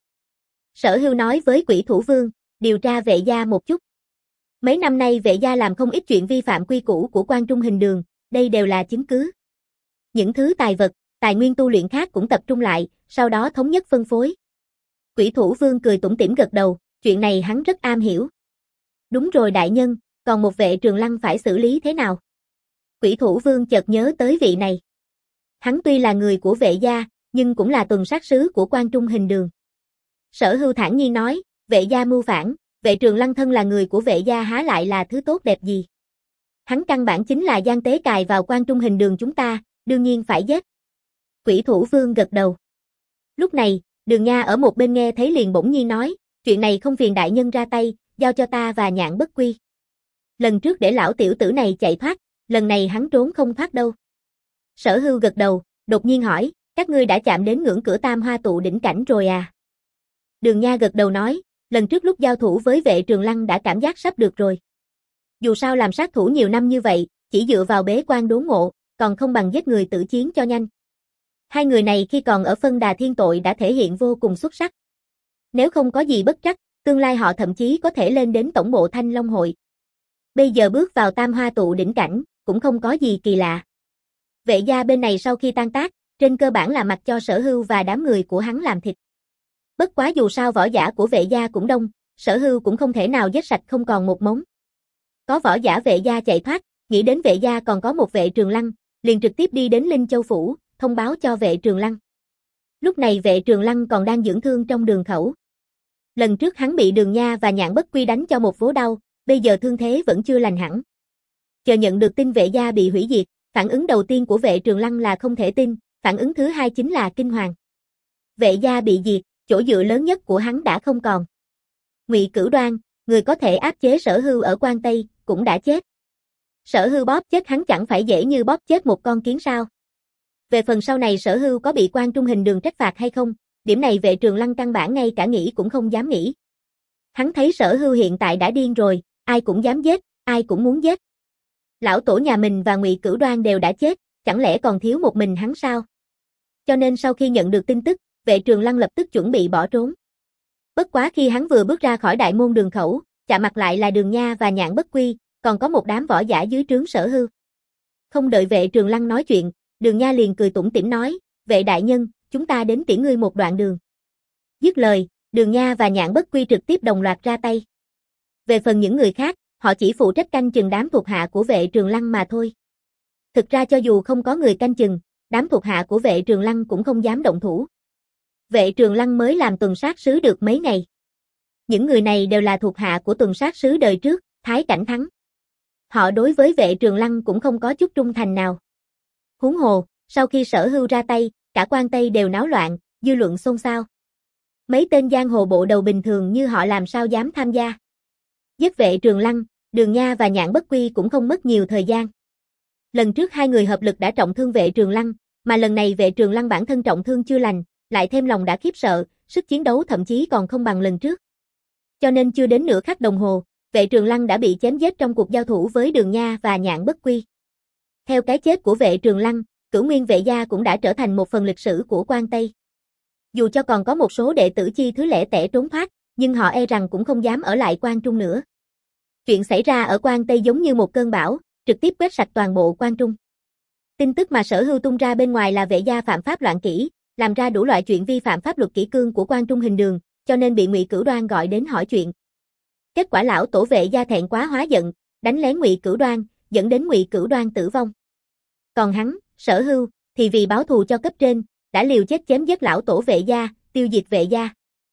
Sở Hưu nói với Quỷ Thủ Vương, điều tra vệ gia một chút. Mấy năm nay vệ gia làm không ít chuyện vi phạm quy củ của Quan Trung Hình Đường, đây đều là chứng cứ. Những thứ tài vật, tài nguyên tu luyện khác cũng tập trung lại, sau đó thống nhất phân phối. Quỷ Thủ Vương cười tủm tỉm gật đầu, chuyện này hắn rất am hiểu. Đúng rồi đại nhân, còn một vệ Trường Lăng phải xử lý thế nào? Quỷ Thủ Vương chợt nhớ tới vị này. Hắn tuy là người của vệ gia, nhưng cũng là tuần sát sứ của Quan Trung Hình Đường. Sở Hưu thản nhiên nói, vệ gia mưu phản, vệ Trường Lăng thân là người của vệ gia há lại là thứ tốt đẹp gì. Hắn căn bản chính là gian tế cài vào Quan Trung Hình Đường chúng ta, đương nhiên phải giết. Quỷ Thủ Vương gật đầu. Lúc này, Đường Nha ở một bên nghe thấy liền bỗng nhiên nói, chuyện này không phiền đại nhân ra tay, giao cho ta và Nhạn Bất Quy. Lần trước để lão tiểu tử này chạy thoát, lần này hắn trốn không thoát đâu. Sở Hưu gật đầu, đột nhiên hỏi, các ngươi đã chạm đến ngưỡng cửa Tam Hoa Tụ đỉnh cảnh rồi à? Đường Nha gật đầu nói, lần trước lúc giao thủ với vệ Trường Lăng đã cảm giác sắp được rồi. Dù sao làm sát thủ nhiều năm như vậy, chỉ dựa vào bế quan đốn ngộ, còn không bằng giết người tử chiến cho nhanh. Hai người này khi còn ở phân đà thiên tội đã thể hiện vô cùng xuất sắc. Nếu không có gì bất trắc, tương lai họ thậm chí có thể lên đến tổng bộ Thanh Long Hội. Bây giờ bước vào Tam Hoa Tụ đỉnh cảnh, cũng không có gì kỳ lạ. Vệ gia bên này sau khi tan tác, trên cơ bản là mặc cho Sở Hưu và đám người của hắn làm thịt. Bất quá dù sao võ giả của vệ gia cũng đông, Sở Hưu cũng không thể nào giết sạch không còn một mống. Có võ giả vệ gia chạy thoát, nghĩ đến vệ gia còn có một vệ Trường Lăng, liền trực tiếp đi đến Linh Châu Phủ, thông báo cho vệ Trường Lăng. Lúc này vệ Trường Lăng còn đang dưỡng thương trong đường khẩu. Lần trước hắn bị Đường Nha và Nhạn Bất Quy đánh cho một vố đau, bây giờ thương thế vẫn chưa lành hẳn. Chờ nhận được tin vệ gia bị hủy diệt, phản ứng đầu tiên của vệ Trường Lăng là không thể tin, phản ứng thứ hai chính là kinh hoàng. Vệ gia bị diệt, chỗ dựa lớn nhất của hắn đã không còn. Ngụy Cửu Đoan, người có thể áp chế Sở Hưu ở Quan Tây, cũng đã chết. Sở Hưu bóp chết hắn chẳng phải dễ như bóp chết một con kiến sao. Về phần sau này Sở Hưu có bị Quan Trung Hình Đường trách phạt hay không, điểm này Vệ Trường Lăng căn bản ngay cả nghĩ cũng không dám nghĩ. Hắn thấy Sở Hưu hiện tại đã điên rồi, ai cũng dám giết, ai cũng muốn giết. Lão tổ nhà mình và Ngụy Cửu Đoan đều đã chết, chẳng lẽ còn thiếu một mình hắn sao? Cho nên sau khi nhận được tin tức, Vệ Trường Lăng lập tức chuẩn bị bỏ trốn. Bất quá khi hắn vừa bước ra khỏi đại môn đường khẩu, chạm mặt lại là Đường Nha và Nhạn Bất Quy, còn có một đám võ giả dưới trướng Sở Hưu. Không đợi Vệ Trường Lăng nói chuyện, Đường Nha liền cười tủm tỉm nói, Vệ đại nhân, chúng ta đến tiễn ngươi một đoạn đường. Dứt lời, Đường Nha và Nhạn Bất Quy trực tiếp đồng loạt ra tay. Về phần những người khác, họ chỉ phụ trách canh chừng đám thuộc hạ của Vệ Trường Lăng mà thôi. Thực ra cho dù không có người canh chừng, đám thuộc hạ của Vệ Trường Lăng cũng không dám động thủ. Vệ Trường Lăng mới làm tuần sát sứ được mấy ngày. Những người này đều là thuộc hạ của tuần sát sứ đời trước, Thái Cảnh Thắng. Họ đối với Vệ Trường Lăng cũng không có chút trung thành nào. Huống hồ, sau khi Sở Hưu ra tay, cả Quan Tây đều náo loạn, dư luận xôn xao. Mấy tên giang hồ bộ đầu bình thường như họ làm sao dám tham gia. Giết Vệ Trường Lăng, Đường Nha và Nhạn Bất Quy cũng không mất nhiều thời gian. Lần trước hai người hợp lực đã trọng thương Vệ Trường Lăng, mà lần này Vệ Trường Lăng bản thân trọng thương chưa lành, lại thêm lòng đã khiếp sợ, sức chiến đấu thậm chí còn không bằng lần trước. Cho nên chưa đến nửa khắc đồng hồ, Vệ Trường Lăng đã bị chém giết trong cuộc giao thủ với Đường Nha và Nhạn Bất Quy. Theo cái chết của Vệ Trường Lăng, Cửu Nguyên Vệ gia cũng đã trở thành một phần lịch sử của Quan Tây. Dù cho còn có một số đệ tử chi thứ lẻ tẻ trốn thoát, nhưng họ e rằng cũng không dám ở lại Quan Trung nữa. Chuyện xảy ra ở Quan Tây giống như một cơn bão, trực tiếp quét sạch toàn bộ Quan Trung. Tin tức mà Sở Hưu tung ra bên ngoài là Vệ gia phạm pháp loạn kỷ, làm ra đủ loại chuyện vi phạm pháp luật kỷ cương của Quan Trung Hình Đường, cho nên bị Ngụy Cửu Đoan gọi đến hỏi chuyện. Kết quả lão tổ Vệ gia thẹn quá hóa giận, đánh lén Ngụy Cửu Đoan, dẫn đến Ngụy Cửu Đoan tử vong. Còn hắn, Sở Hưu, thì vì báo thù cho cấp trên, đã liều chết chém giết lão tổ Vệ gia, tiêu diệt Vệ gia.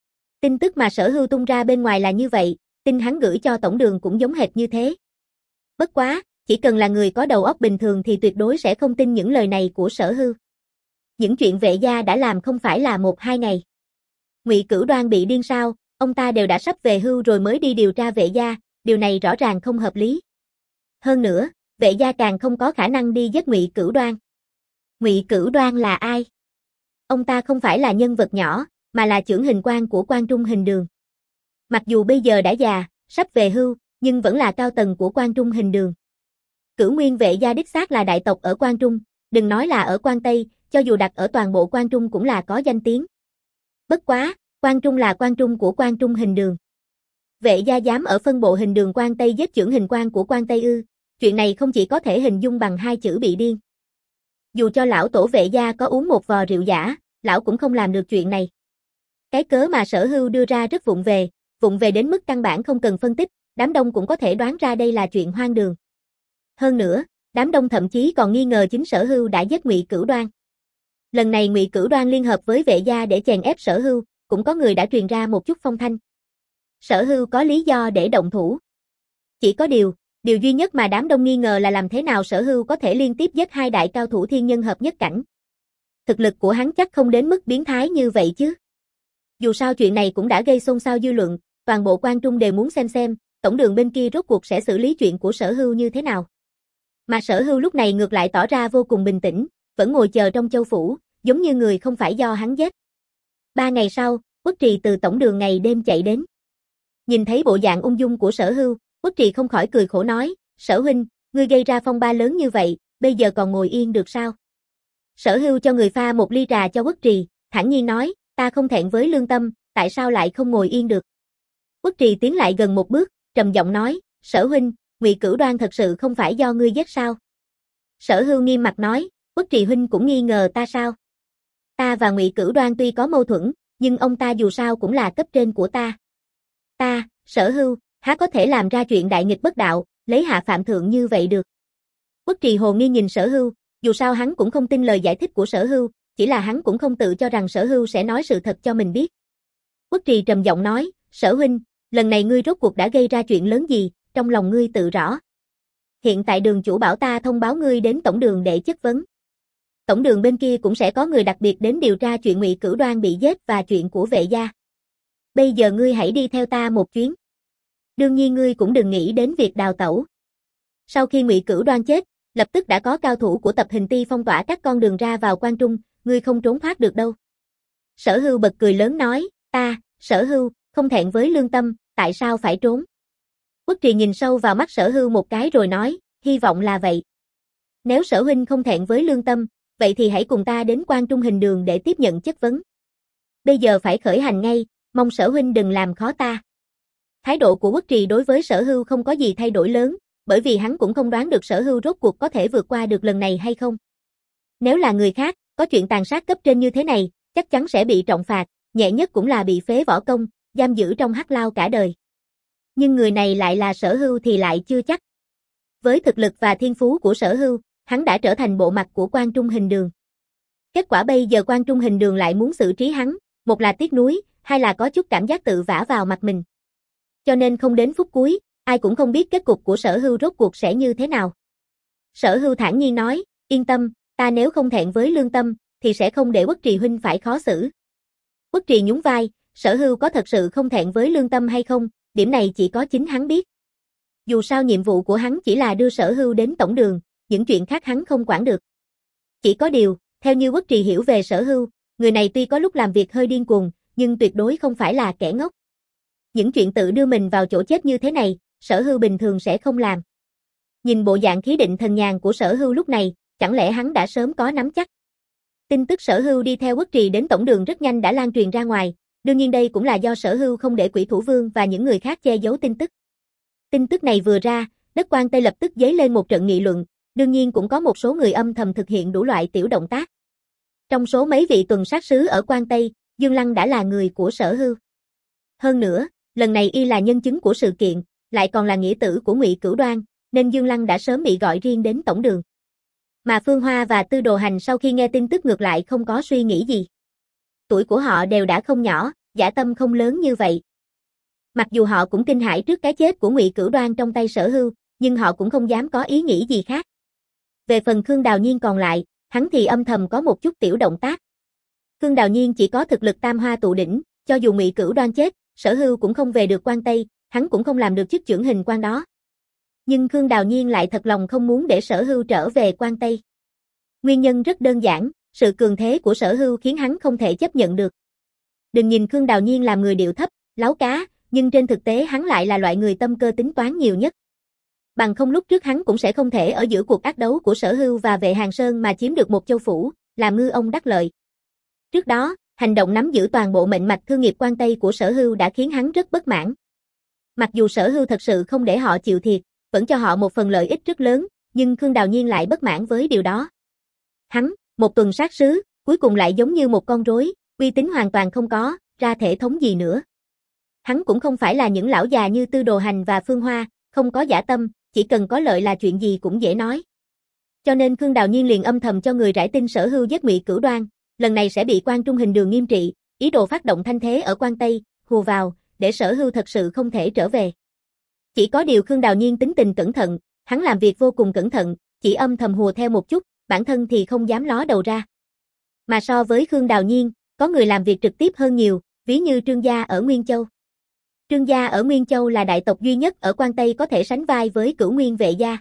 Tin tức mà Sở Hưu tung ra bên ngoài là như vậy, tin hắn gửi cho tổng đường cũng giống hệt như thế. Bất quá, chỉ cần là người có đầu óc bình thường thì tuyệt đối sẽ không tin những lời này của Sở Hưu. Những chuyện Vệ gia đã làm không phải là một hai ngày. Ngụy Cửu Đoan bị điên sao, ông ta đều đã sắp về hưu rồi mới đi điều tra Vệ gia, điều này rõ ràng không hợp lý. Hơn nữa, Vệ gia càng không có khả năng đi giết Ngụy Cửu Đoan. Ngụy Cửu Đoan là ai? Ông ta không phải là nhân vật nhỏ, mà là chưởng hình quan của Quan Trung Hình Đường. Mặc dù bây giờ đã già, sắp về hưu, nhưng vẫn là cao tầng của Quan Trung Hình Đường. Cửu Nguyên Vệ gia đích xác là đại tộc ở Quan Trung, đừng nói là ở Quan Tây, cho dù đặt ở toàn bộ Quan Trung cũng là có danh tiếng. Bất quá, Quan Trung là Quan Trung của Quan Trung Hình Đường. Vệ gia dám ở phân bộ Hình Đường Quan Tây giết chưởng hình quan của Quan Tây ư, chuyện này không chỉ có thể hình dung bằng hai chữ bị điên. Dù cho lão tổ Vệ gia có uống một vò rượu giả, lão cũng không làm được chuyện này. Cái cớ mà Sở Hưu đưa ra rất vụng về, vụng về đến mức căn bản không cần phân tích, đám đông cũng có thể đoán ra đây là chuyện hoang đường. Hơn nữa, đám đông thậm chí còn nghi ngờ chính Sở Hưu đã giết Ngụy Cửu Đoan. Lần này Ngụy Cửu Đoan liên hợp với Vệ gia để chèn ép Sở Hưu, cũng có người đã truyền ra một chút phong thanh. Sở Hưu có lý do để động thủ. Chỉ có điều, điều duy nhất mà đám đông nghi ngờ là làm thế nào Sở Hưu có thể liên tiếp giết hai đại cao thủ thiên nhân hợp nhất cảnh. Thực lực của hắn chắc không đến mức biến thái như vậy chứ. Dù sao chuyện này cũng đã gây xôn xao dư luận, toàn bộ Quan Trung đều muốn xem xem, tổng đường bên kia rốt cuộc sẽ xử lý chuyện của Sở Hưu như thế nào. Mà Sở Hưu lúc này ngược lại tỏ ra vô cùng bình tĩnh, vẫn ngồi chờ trong châu phủ, giống như người không phải do hắn giết. Ba ngày sau, Uất Trì từ tổng đường ngày đêm chạy đến. Nhìn thấy bộ dạng ung dung của Sở Hưu, Uất Trì không khỏi cười khổ nói, Sở huynh, ngươi gây ra phong ba lớn như vậy, bây giờ còn ngồi yên được sao? Sở Hưu cho người pha một ly trà cho Uất Trì, thản nhiên nói, ta không thẹn với lương tâm, tại sao lại không ngồi yên được? Uất Trì tiến lại gần một bước, trầm giọng nói, Sở huynh, Ngụy Cửu Đoan thật sự không phải do ngươi giết sao? Sở Hưu nghiêm mặt nói, Uất Trì huynh cũng nghi ngờ ta sao? Ta và Ngụy Cửu Đoan tuy có mâu thuẫn, nhưng ông ta dù sao cũng là cấp trên của ta. Ta, Sở Hưu, há có thể làm ra chuyện đại nghịch bất đạo, lấy hạ phạm thượng như vậy được. Uất Trì hồ nghi nhìn Sở Hưu, dù sao hắn cũng không tin lời giải thích của Sở Hưu, chỉ là hắn cũng không tự cho rằng Sở Hưu sẽ nói sự thật cho mình biết. Uất Trì trầm giọng nói, Sở huynh, lần này ngươi rốt cuộc đã gây ra chuyện lớn gì, trong lòng ngươi tự rõ. Hiện tại đường chủ bảo ta thông báo ngươi đến tổng đường để chất vấn. Tổng đường bên kia cũng sẽ có người đặc biệt đến điều tra chuyện Ngụy Cửu Đoan bị giết và chuyện của Vệ gia. Bây giờ ngươi hãy đi theo ta một chuyến. Đương nhiên ngươi cũng đừng nghĩ đến việc đào tẩu. Sau khi Ngụy Cửu Đoan chết, lập tức đã có cao thủ của Tập Hình Ti phong tỏa các con đường ra vào Quan Trung, ngươi không trốn thoát được đâu. Sở Hưu bật cười lớn nói, ta, Sở Hưu, không thẹn với lương tâm, tại sao phải trốn? Uất Trì nhìn sâu vào mắt Sở Hưu một cái rồi nói, hy vọng là vậy. Nếu Sở huynh không thẹn với lương tâm, vậy thì hãy cùng ta đến Quan Trung Hình Đường để tiếp nhận chất vấn. Bây giờ phải khởi hành ngay, mong Sở huynh đừng làm khó ta. Thái độ của Uất Trì đối với Sở Hưu không có gì thay đổi lớn, bởi vì hắn cũng không đoán được Sở Hưu rốt cuộc có thể vượt qua được lần này hay không. Nếu là người khác, có chuyện tàn sát cấp trên như thế này, chắc chắn sẽ bị trọng phạt, nhẹ nhất cũng là bị phế võ công, giam giữ trong hắc lao cả đời. Nhưng người này lại là Sở Hưu thì lại chưa chắc. Với thực lực và thiên phú của Sở Hưu, hắn đã trở thành bộ mặt của Quan Trung Hình Đường. Kết quả bây giờ Quan Trung Hình Đường lại muốn xử trí hắn, một là tiếc nuối, hai là có chút cảm giác tự vả vào mặt mình. Cho nên không đến phút cuối, ai cũng không biết kết cục của Sở Hưu rốt cuộc sẽ như thế nào. Sở Hưu thản nhiên nói, yên tâm, ta nếu không thẹn với lương tâm, thì sẽ không để Uất Trì huynh phải khó xử. Uất Trì nhún vai, Sở Hưu có thật sự không thẹn với lương tâm hay không, điểm này chỉ có chính hắn biết. Dù sao nhiệm vụ của hắn chỉ là đưa Sở Hưu đến tổng đường, những chuyện khác hắn không quản được. Chỉ có điều, theo như Uất Trì hiểu về Sở Hưu, người này tuy có lúc làm việc hơi điên cuồng, nhưng tuyệt đối không phải là kẻ ngốc. Những chuyện tự đưa mình vào chỗ chết như thế này, Sở Hưu bình thường sẽ không làm. Nhìn bộ dạng khí định thần nhàn của Sở Hưu lúc này, chẳng lẽ hắn đã sớm có nắm chắc. Tin tức Sở Hưu đi theo Uất Trì đến tổng đường rất nhanh đã lan truyền ra ngoài, đương nhiên đây cũng là do Sở Hưu không để Quỷ Thủ Vương và những người khác che giấu tin tức. Tin tức này vừa ra, đất Quan Tây lập tức dấy lên một trận nghị luận, đương nhiên cũng có một số người âm thầm thực hiện đủ loại tiểu động tác. Trong số mấy vị tuần sát sứ ở Quan Tây, Dương Lăng đã là người của Sở Hưu. Hơn nữa, lần này y là nhân chứng của sự kiện, lại còn là nghĩa tử của Ngụy Cửu Đoan, nên Dương Lăng đã sớm bị gọi riêng đến tổng đường. Mà Phương Hoa và Tư Đồ Hành sau khi nghe tin tức ngược lại không có suy nghĩ gì. Tuổi của họ đều đã không nhỏ, dã tâm không lớn như vậy. Mặc dù họ cũng kinh hãi trước cái chết của Ngụy Cửu Đoan trong tay Sở Hưu, nhưng họ cũng không dám có ý nghĩ gì khác. Về phần Khương Đào Nhiên còn lại, hắn thì âm thầm có một chút tiểu động tác. Khương Đào Nhiên chỉ có thực lực tam hoa tụ đỉnh, cho dù Ngụy Cửu Đoan chết, Sở Hưu cũng không về được Quan Tây, hắn cũng không làm được chức trưởng hình quan đó. Nhưng Khương Đào Nhiên lại thật lòng không muốn để Sở Hưu trở về Quan Tây. Nguyên nhân rất đơn giản, sự cường thế của Sở Hưu khiến hắn không thể chấp nhận được. Đừng nhìn Khương Đào Nhiên làm người điệu thấp, láo cá, nhưng trên thực tế hắn lại là loại người tâm cơ tính toán nhiều nhất. Bằng không lúc trước hắn cũng sẽ không thể ở giữa cuộc ác đấu của Sở Hưu và Vệ Hàng Sơn mà chiếm được một châu phủ, làm ngư ông đắc lợi. Trước đó, hành động nắm giữ toàn bộ mệnh mạch thương nghiệp Quan Tây của Sở Hưu đã khiến hắn rất bất mãn. Mặc dù Sở Hưu thật sự không để họ chịu thiệt, vẫn cho họ một phần lợi ích rất lớn, nhưng Khương Đào Nhiên lại bất mãn với điều đó. Hắn, một tuần sát sứ, cuối cùng lại giống như một con rối, uy tín hoàn toàn không có, ra thể thống gì nữa. Hắn cũng không phải là những lão già như Tư Đồ Hành và Phương Hoa, không có dã tâm, chỉ cần có lợi là chuyện gì cũng dễ nói. Cho nên Khương Đào Nhiên liền âm thầm cho người rải tin Sở Hưu giết Ngụy Cửu Đoan, lần này sẽ bị Quan Trung Hình Đường nghiêm trị, ý đồ phát động thanh thế ở Quan Tây, hùa vào, để Sở Hưu thật sự không thể trở về. Chỉ có điều Khương Đào Nhiên tính tình cẩn thận, hắn làm việc vô cùng cẩn thận, chỉ âm thầm hùa theo một chút, bản thân thì không dám ló đầu ra. Mà so với Khương Đào Nhiên, có người làm việc trực tiếp hơn nhiều, ví như Trương gia ở Nguyên Châu. Trương gia ở Nguyên Châu là đại tộc duy nhất ở Quan Tây có thể sánh vai với Cửu Nguyên Vệ gia.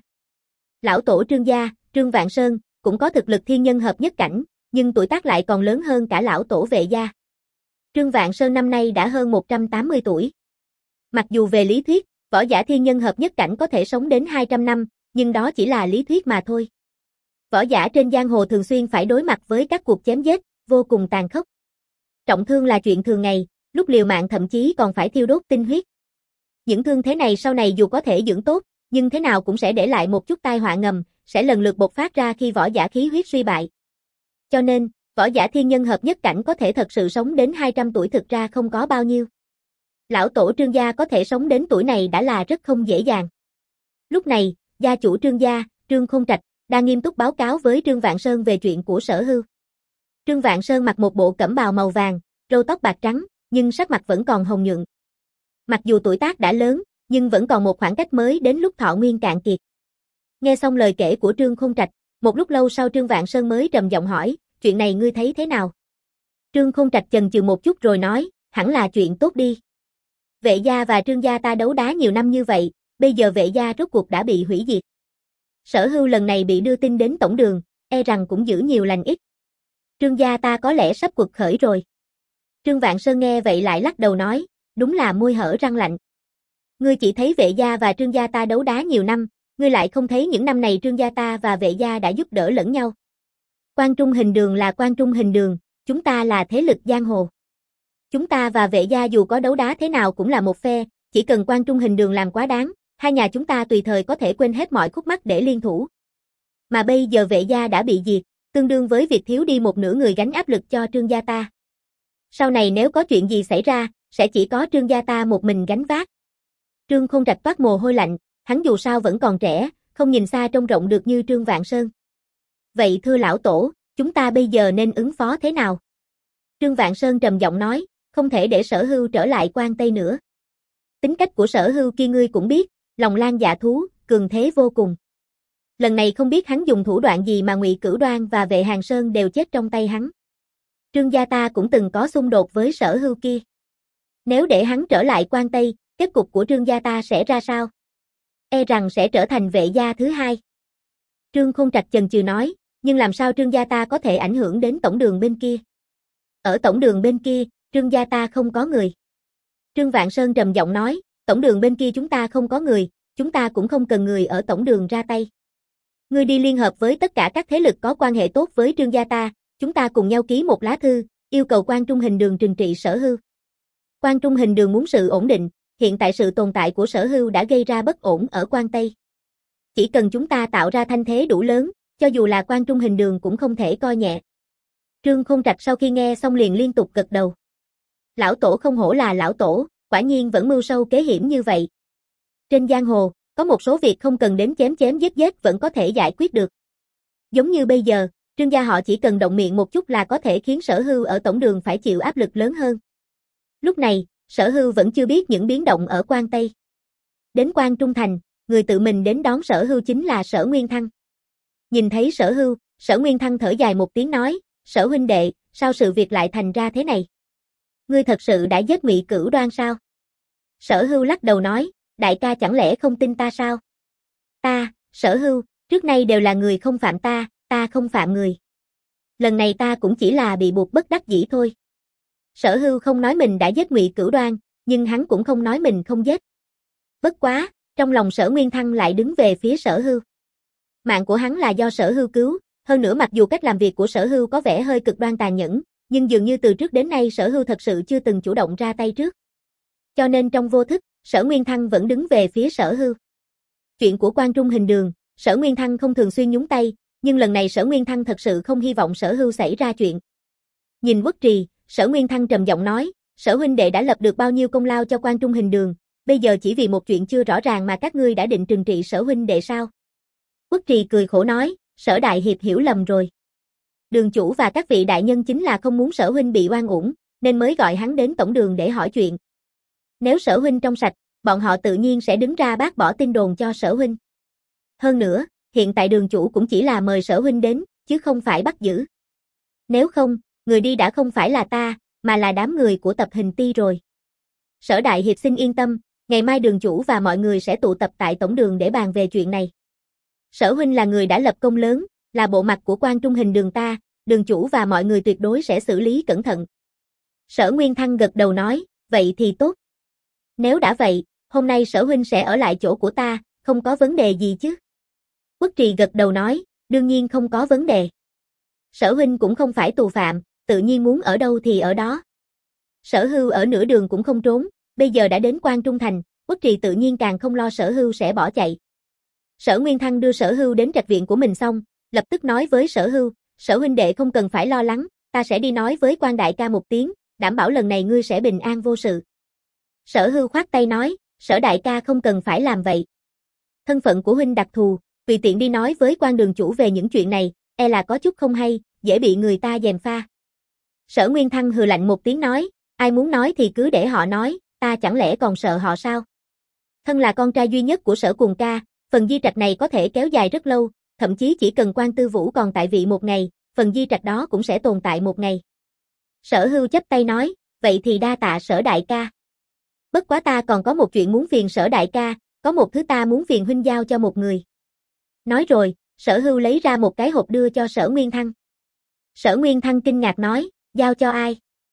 Lão tổ Trương gia, Trương Vạn Sơn, cũng có thực lực thiên nhân hợp nhất cảnh, nhưng tuổi tác lại còn lớn hơn cả lão tổ Vệ gia. Trương Vạn Sơn năm nay đã hơn một trăm tám mươi tuổi. Mặc dù về lý thuyết, võ giả thiên nhân hợp nhất cảnh có thể sống đến hai trăm năm, nhưng đó chỉ là lý thuyết mà thôi. Võ giả trên giang hồ thường xuyên phải đối mặt với các cuộc chém giết, vô cùng tàn khốc. Trọng thương là chuyện thường ngày, lúc liều mạng thậm chí còn phải thiêu đốt tinh huyết. Những thương thế này sau này dù có thể dưỡng tốt, nhưng thế nào cũng sẽ để lại một chút tai họa ngầm, sẽ lần lượt bộc phát ra khi võ giả khí huyết suy bại. Cho nên, võ giả thiên nhân hợp nhất cảnh có thể thật sự sống đến hai trăm tuổi thực ra không có bao nhiêu. Lão tổ Trương gia có thể sống đến tuổi này đã là rất không dễ dàng. Lúc này, gia chủ Trương gia, Trương Khôn Trạch, đang nghiêm túc báo cáo với Trương Vạn Sơn về chuyện của Sở Hưu. Trương Vạn Sơn mặc một bộ cẩm bào màu vàng, râu tóc bạc trắng, nhưng sắc mặt vẫn còn hồng nhuận. Mặc dù tuổi tác đã lớn, nhưng vẫn còn một khoảng cách mới đến lúc thọ nguyên cạn kiệt. Nghe xong lời kể của Trương Khôn Trạch, Một lúc lâu sau Trương Vạn Sơn mới trầm giọng hỏi, chuyện này ngươi thấy thế nào? Trương Khôn Trạch chần chừ một chút rồi nói, hẳn là chuyện tốt đi. Vệ gia và Trương gia ta đấu đá nhiều năm như vậy, bây giờ vệ gia rốt cuộc đã bị hủy diệt. Sở Hưu lần này bị đưa tin đến tổng đường, e rằng cũng giữ nhiều lành ít. Trương gia ta có lẽ sắp quật khởi rồi. Trương Vạn Sơn nghe vậy lại lắc đầu nói, đúng là môi hở răng lạnh. Ngươi chỉ thấy vệ gia và Trương gia ta đấu đá nhiều năm, ngươi lại không thấy những năm này Trương gia ta và vệ gia đã giúp đỡ lẫn nhau. Quan Trung Hình Đường là Quan Trung Hình Đường, chúng ta là thế lực giang hồ. Chúng ta và vệ gia dù có đấu đá thế nào cũng là một phe, chỉ cần Quan Trung Hình Đường làm quá đáng, hai nhà chúng ta tùy thời có thể quên hết mọi khúc mắc để liên thủ. Mà bây giờ vệ gia đã bị diệt, tương đương với việc thiếu đi một nửa người gánh áp lực cho Trương gia ta. Sau này nếu có chuyện gì xảy ra, sẽ chỉ có Trương gia ta một mình gánh vác. Trương Khôn Trạch toát mồ hôi lạnh, hắn dù sao vẫn còn trẻ, không nhìn xa trông rộng được như Trương Vạn Sơn. Vậy thưa lão tổ, chúng ta bây giờ nên ứng phó thế nào? Trương Vạn Sơn trầm giọng nói, không thể để Sở Hưu trở lại Quan Tây nữa. Tính cách của Sở Hưu kia ngươi cũng biết, lòng lang dạ thú, cường thế vô cùng. Lần này không biết hắn dùng thủ đoạn gì mà Ngụy Cửu Đoan và Vệ Hàng Sơn đều chết trong tay hắn. Trương gia ta cũng từng có xung đột với Sở Hưu kia. Nếu để hắn trở lại Quan Tây, kết cục của Trương gia ta sẽ ra sao? E rằng sẽ trở thành vệ gia thứ hai. Trương Khôn Trạch chần chừ nói, nhưng làm sao Trương gia ta có thể ảnh hưởng đến tổng đường bên kia? Ở tổng đường bên kia, Trương gia ta không có người. Trương Vạn Sơn trầm giọng nói, tổng đường bên kia chúng ta không có người, chúng ta cũng không cần người ở tổng đường ra tay. Ngươi đi liên hợp với tất cả các thế lực có quan hệ tốt với Trương gia ta, chúng ta cùng nhau ký một lá thư, yêu cầu Quan Trung Hình Đường trừng trị Sở Hưu. Quan Trung Hình Đường muốn sự ổn định, hiện tại sự tồn tại của Sở Hưu đã gây ra bất ổn ở Quan Tây. Chỉ cần chúng ta tạo ra thanh thế đủ lớn, cho dù là Quan Trung Hình Đường cũng không thể coi nhẹ. Trương Khôn Trạch sau khi nghe xong liền liên tục gật đầu. Lão tổ không hổ là lão tổ, quả nhiên vẫn mưu sâu kế hiểm như vậy. Trên giang hồ, có một số việc không cần đến chém chém giết giết vẫn có thể giải quyết được. Giống như bây giờ, Trương gia họ chỉ cần động miệng một chút là có thể khiến Sở Hưu ở tổng đường phải chịu áp lực lớn hơn. Lúc này, Sở Hưu vẫn chưa biết những biến động ở Quan Tây. Đến Quan Trung Thành, người tự mình đến đón Sở Hưu chính là Sở Nguyên Thăng. Nhìn thấy Sở Hưu, Sở Nguyên Thăng thở dài một tiếng nói, Sở huynh đệ, sao sự việc lại thành ra thế này? Ngươi thật sự đã giết Ngụy Cửu Đoan sao? Sở Hưu lắc đầu nói, đại ca chẳng lẽ không tin ta sao? Ta, Sở Hưu, trước nay đều là người không phạm ta, ta không phạm người. Lần này ta cũng chỉ là bị buộc bất đắc dĩ thôi. Sở Hưu không nói mình đã giết Ngụy Cửu Đoan, nhưng hắn cũng không nói mình không giết. Bất quá, trong lòng Sở Nguyên Thăng lại đứng về phía Sở Hưu. Mạng của hắn là do Sở Hưu cứu, hơn nữa mặc dù cách làm việc của Sở Hưu có vẻ hơi cực đoan tàn nhẫn, nhưng dường như từ trước đến nay Sở Hưu thật sự chưa từng chủ động ra tay trước. Cho nên trong vô thức, Sở Nguyên Thăng vẫn đứng về phía Sở Hưu. Chuyện của Quan Trung Hình Đường, Sở Nguyên Thăng không thường xuyên nhúng tay, nhưng lần này Sở Nguyên Thăng thật sự không hy vọng Sở Hưu xảy ra chuyện. Nhìn Quốc Trì, Sở Nguyên Thăng trầm giọng nói, Sở huynh đệ đã lập được bao nhiêu công lao cho Quan Trung Hình Đường, bây giờ chỉ vì một chuyện chưa rõ ràng mà các ngươi đã định trừng trị Sở huynh đệ sao? Quốc Trì cười khổ nói, Sở đại hiệp hiểu lầm rồi. Đường chủ và các vị đại nhân chính là không muốn Sở huynh bị oan uổng, nên mới gọi hắn đến tổng đường để hỏi chuyện. Nếu Sở huynh trong sạch, bọn họ tự nhiên sẽ đứng ra bác bỏ tin đồn cho Sở huynh. Hơn nữa, hiện tại đường chủ cũng chỉ là mời Sở huynh đến, chứ không phải bắt giữ. Nếu không, người đi đã không phải là ta, mà là đám người của tập hình ti rồi. Sở đại hiệp xin yên tâm, ngày mai đường chủ và mọi người sẽ tụ tập tại tổng đường để bàn về chuyện này. Sở huynh là người đã lập công lớn, là bộ mặt của Quan Trung Hình Đường ta, đường chủ và mọi người tuyệt đối sẽ xử lý cẩn thận. Sở Nguyên Thăng gật đầu nói, vậy thì tốt. Nếu đã vậy, hôm nay Sở huynh sẽ ở lại chỗ của ta, không có vấn đề gì chứ? Quốc Trì gật đầu nói, đương nhiên không có vấn đề. Sở huynh cũng không phải tù phạm, tự nhiên muốn ở đâu thì ở đó. Sở Hưu ở nửa đường cũng không trốn, bây giờ đã đến Quan Trung Thành, Quốc Trì tự nhiên càng không lo Sở Hưu sẽ bỏ chạy. Sở Nguyên Thăng đưa Sở Hưu đến trạch viện của mình xong, lập tức nói với Sở Hưu, Sở huynh đệ không cần phải lo lắng, ta sẽ đi nói với Quan đại ca một tiếng, đảm bảo lần này ngươi sẽ bình an vô sự. Sở Hưu khoát tay nói, Sở đại ca không cần phải làm vậy. Thân phận của huynh đặc thù, tùy tiện đi nói với Quan đường chủ về những chuyện này, e là có chút không hay, dễ bị người ta gièm pha. Sở Nguyên Thăng hừ lạnh một tiếng nói, ai muốn nói thì cứ để họ nói, ta chẳng lẽ còn sợ họ sao? Thân là con trai duy nhất của Sở Cuồng ca, phần di trạch này có thể kéo dài rất lâu, thậm chí chỉ cần Quan Tư Vũ còn tại vị một ngày, phần di trạch đó cũng sẽ tồn tại một ngày. Sở Hưu chắp tay nói, vậy thì đa tạ Sở đại ca. Bất quá ta còn có một chuyện muốn phiền Sở đại ca, có một thứ ta muốn phiền huynh giao cho một người. Nói rồi, Sở Hưu lấy ra một cái hộp đưa cho Sở Nguyên Thăng. Sở Nguyên Thăng kinh ngạc nói, giao cho ai?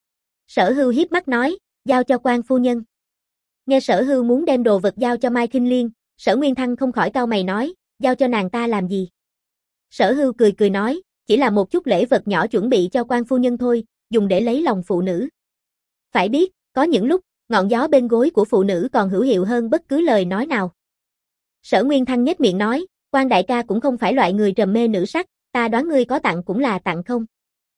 Sở Hưu hiếp mắt nói, giao cho Quan phu nhân. Nghe Sở Hưu muốn đem đồ vật giao cho Mai Khinh Liên, Sở Nguyên Thăng không khỏi cau mày nói, giao cho nàng ta làm gì? Sở Hưu cười cười nói, chỉ là một chút lễ vật nhỏ chuẩn bị cho Quan phu nhân thôi, dùng để lấy lòng phụ nữ. Phải biết, có những lúc, ngọn gió bên gối của phụ nữ còn hữu hiệu hơn bất cứ lời nói nào. Sở Nguyên Thăng nhếch miệng nói, Quan đại ca cũng không phải loại người trầm mê nữ sắc, ta đoán ngươi có tặng cũng là tặng không?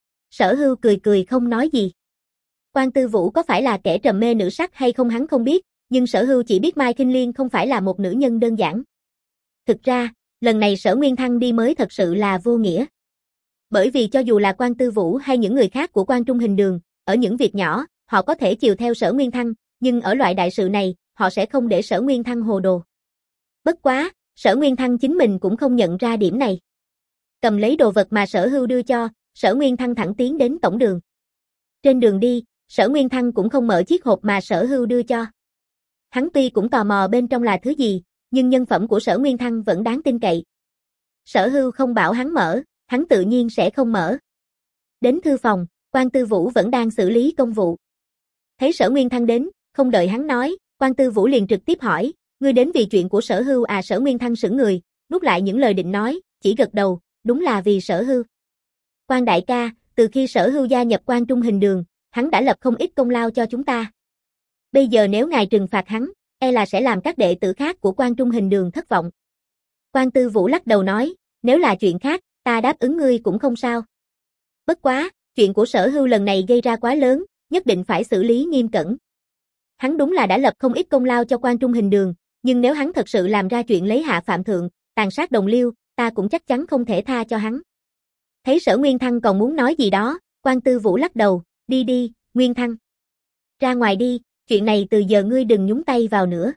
Sở Hưu cười cười không nói gì. Quan Tư Vũ có phải là kẻ trầm mê nữ sắc hay không hắn không biết, nhưng Sở Hưu chỉ biết Mai Khinh Liên không phải là một nữ nhân đơn giản. Thực ra, lần này Sở Nguyên Thăng đi mới thật sự là vô nghĩa. Bởi vì cho dù là Quan Tư Vũ hay những người khác của Quan Trung Hình Đường, ở những việc nhỏ, họ có thể chiều theo Sở Nguyên Thăng, nhưng ở loại đại sự này, họ sẽ không để Sở Nguyên Thăng hồ đồ. Bất quá, Sở Nguyên Thăng chính mình cũng không nhận ra điểm này. Cầm lấy đồ vật mà Sở Hưu đưa cho, Sở Nguyên Thăng thẳng tiến đến tổng đường. Trên đường đi, Sở Nguyên Thăng cũng không mở chiếc hộp mà Sở Hưu đưa cho. Hắn tuy cũng tò mò bên trong là thứ gì, nhưng nhân phẩm của Sở Nguyên Thăng vẫn đáng tin cậy. Sở Hưu không bảo hắn mở, hắn tự nhiên sẽ không mở. Đến thư phòng, Quan Tư Vũ vẫn đang xử lý công vụ. Thấy Sở Nguyên Thăng đến, không đợi hắn nói, Quan Tư Vũ liền trực tiếp hỏi, ngươi đến vì chuyện của Sở Hưu à? Sở Nguyên Thăng sững người, nuốt lại những lời định nói, chỉ gật đầu, đúng là vì Sở Hưu. Quan đại ca, từ khi Sở Hưu gia nhập Quan Trung Hình Đường, hắn đã lập không ít công lao cho chúng ta. Bây giờ nếu ngài trừng phạt hắn, e là sẽ làm các đệ tử khác của Quan Trung Hình Đường thất vọng. Quan Tư Vũ lắc đầu nói, nếu là chuyện khác, ta đáp ứng ngươi cũng không sao. Bất quá, chuyện của Sở Hưu lần này gây ra quá lớn, nhất định phải xử lý nghiêm cẩn. Hắn đúng là đã lập không ít công lao cho Quan Trung Hình Đường, nhưng nếu hắn thật sự làm ra chuyện lấy hạ phạm thượng, tàn sát đồng liêu, ta cũng chắc chắn không thể tha cho hắn. Thấy Sở Nguyên Thăng còn muốn nói gì đó, Quan Tư Vũ lắc đầu, đi đi, Nguyên Thăng. Ra ngoài đi, chuyện này từ giờ ngươi đừng nhúng tay vào nữa.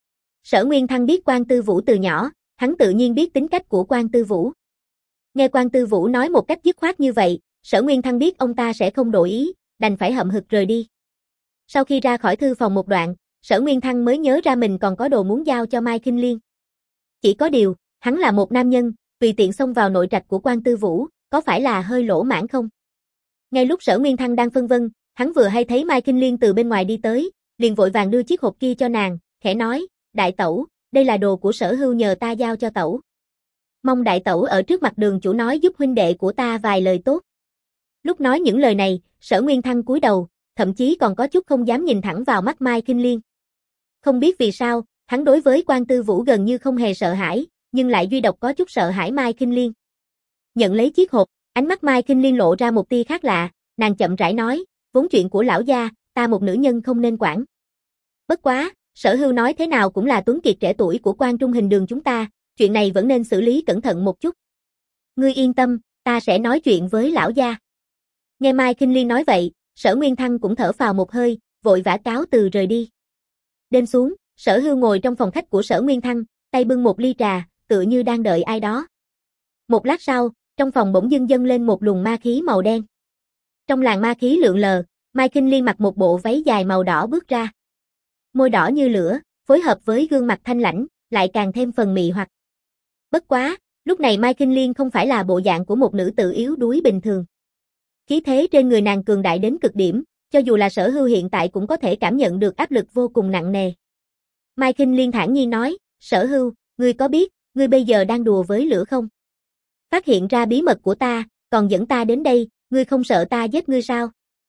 Sở Nguyên Thăng biết Quan Tư Vũ từ nhỏ, hắn tự nhiên biết tính cách của Quan Tư Vũ. Nghe Quan Tư Vũ nói một cách dứt khoát như vậy, Sở Nguyên Thăng biết ông ta sẽ không đổi ý, đành phải hậm hực rời đi. Sau khi ra khỏi thư phòng một đoạn, Sở Nguyên Thăng mới nhớ ra mình còn có đồ muốn giao cho Mai Khinh Liên. Chỉ có điều, hắn là một nam nhân, tùy tiện xông vào nội trạch của Quan Tư Vũ, có phải là hơi lỗ mãng không? Ngay lúc Sở Nguyên Thăng đang phân vân, hắn vừa hay thấy Mai Khinh Liên từ bên ngoài đi tới, liền vội vàng đưa chiếc hộp kia cho nàng, khẽ nói, đại tẩu, đây là đồ của Sở Hưu nhờ ta giao cho tẩu. Mong đại tẩu ở trước mặt đường chủ nói giúp huynh đệ của ta vài lời tốt. Lúc nói những lời này, Sở Nguyên Thăng cúi đầu, thậm chí còn có chút không dám nhìn thẳng vào mắt Mai Khinh Liên. Không biết vì sao, hắn đối với Quan Tư Vũ gần như không hề sợ hãi, nhưng lại duy độc có chút sợ hãi Mai Khinh Liên. Nhận lấy chiếc hộp, ánh mắt Mai Khinh Liên lộ ra một tia khác lạ, nàng chậm rãi nói, vốn chuyện của lão gia, ta một nữ nhân không nên quản. Bất quá, Sở Hưu nói thế nào cũng là tuấn kiệt trẻ tuổi của Quan Trung Hình Đường chúng ta, chuyện này vẫn nên xử lý cẩn thận một chút. Ngươi yên tâm, ta sẽ nói chuyện với lão gia. Nghe Mai Khinh Liên nói vậy, Sở Nguyên Thăng cũng thở phào một hơi, vội vã cáo từ rời đi. Đêm xuống, Sở Hưu ngồi trong phòng khách của Sở Nguyên Thăng, tay bưng một ly trà, tựa như đang đợi ai đó. Một lát sau, trong phòng bỗng dưng dâng lên một luồng ma khí màu đen. Trong làn ma khí lượn lờ, Mai Khinh Liên mặc một bộ váy dài màu đỏ bước ra. Môi đỏ như lửa, phối hợp với gương mặt thanh lãnh, lại càng thêm phần mị hoặc. Bất quá, lúc này Mai Khinh Liên không phải là bộ dạng của một nữ tử yếu đuối bình thường. Khí thế trên người nàng cường đại đến cực điểm, cho dù là Sở Hưu hiện tại cũng có thể cảm nhận được áp lực vô cùng nặng nề. Mai Khinh Liên thản nhiên nói, Sở Hưu, ngươi có biết, ngươi bây giờ đang đùa với lửa không? Phát hiện ra bí mật của ta, còn dẫn ta đến đây, ngươi không sợ ta giết ngươi sao?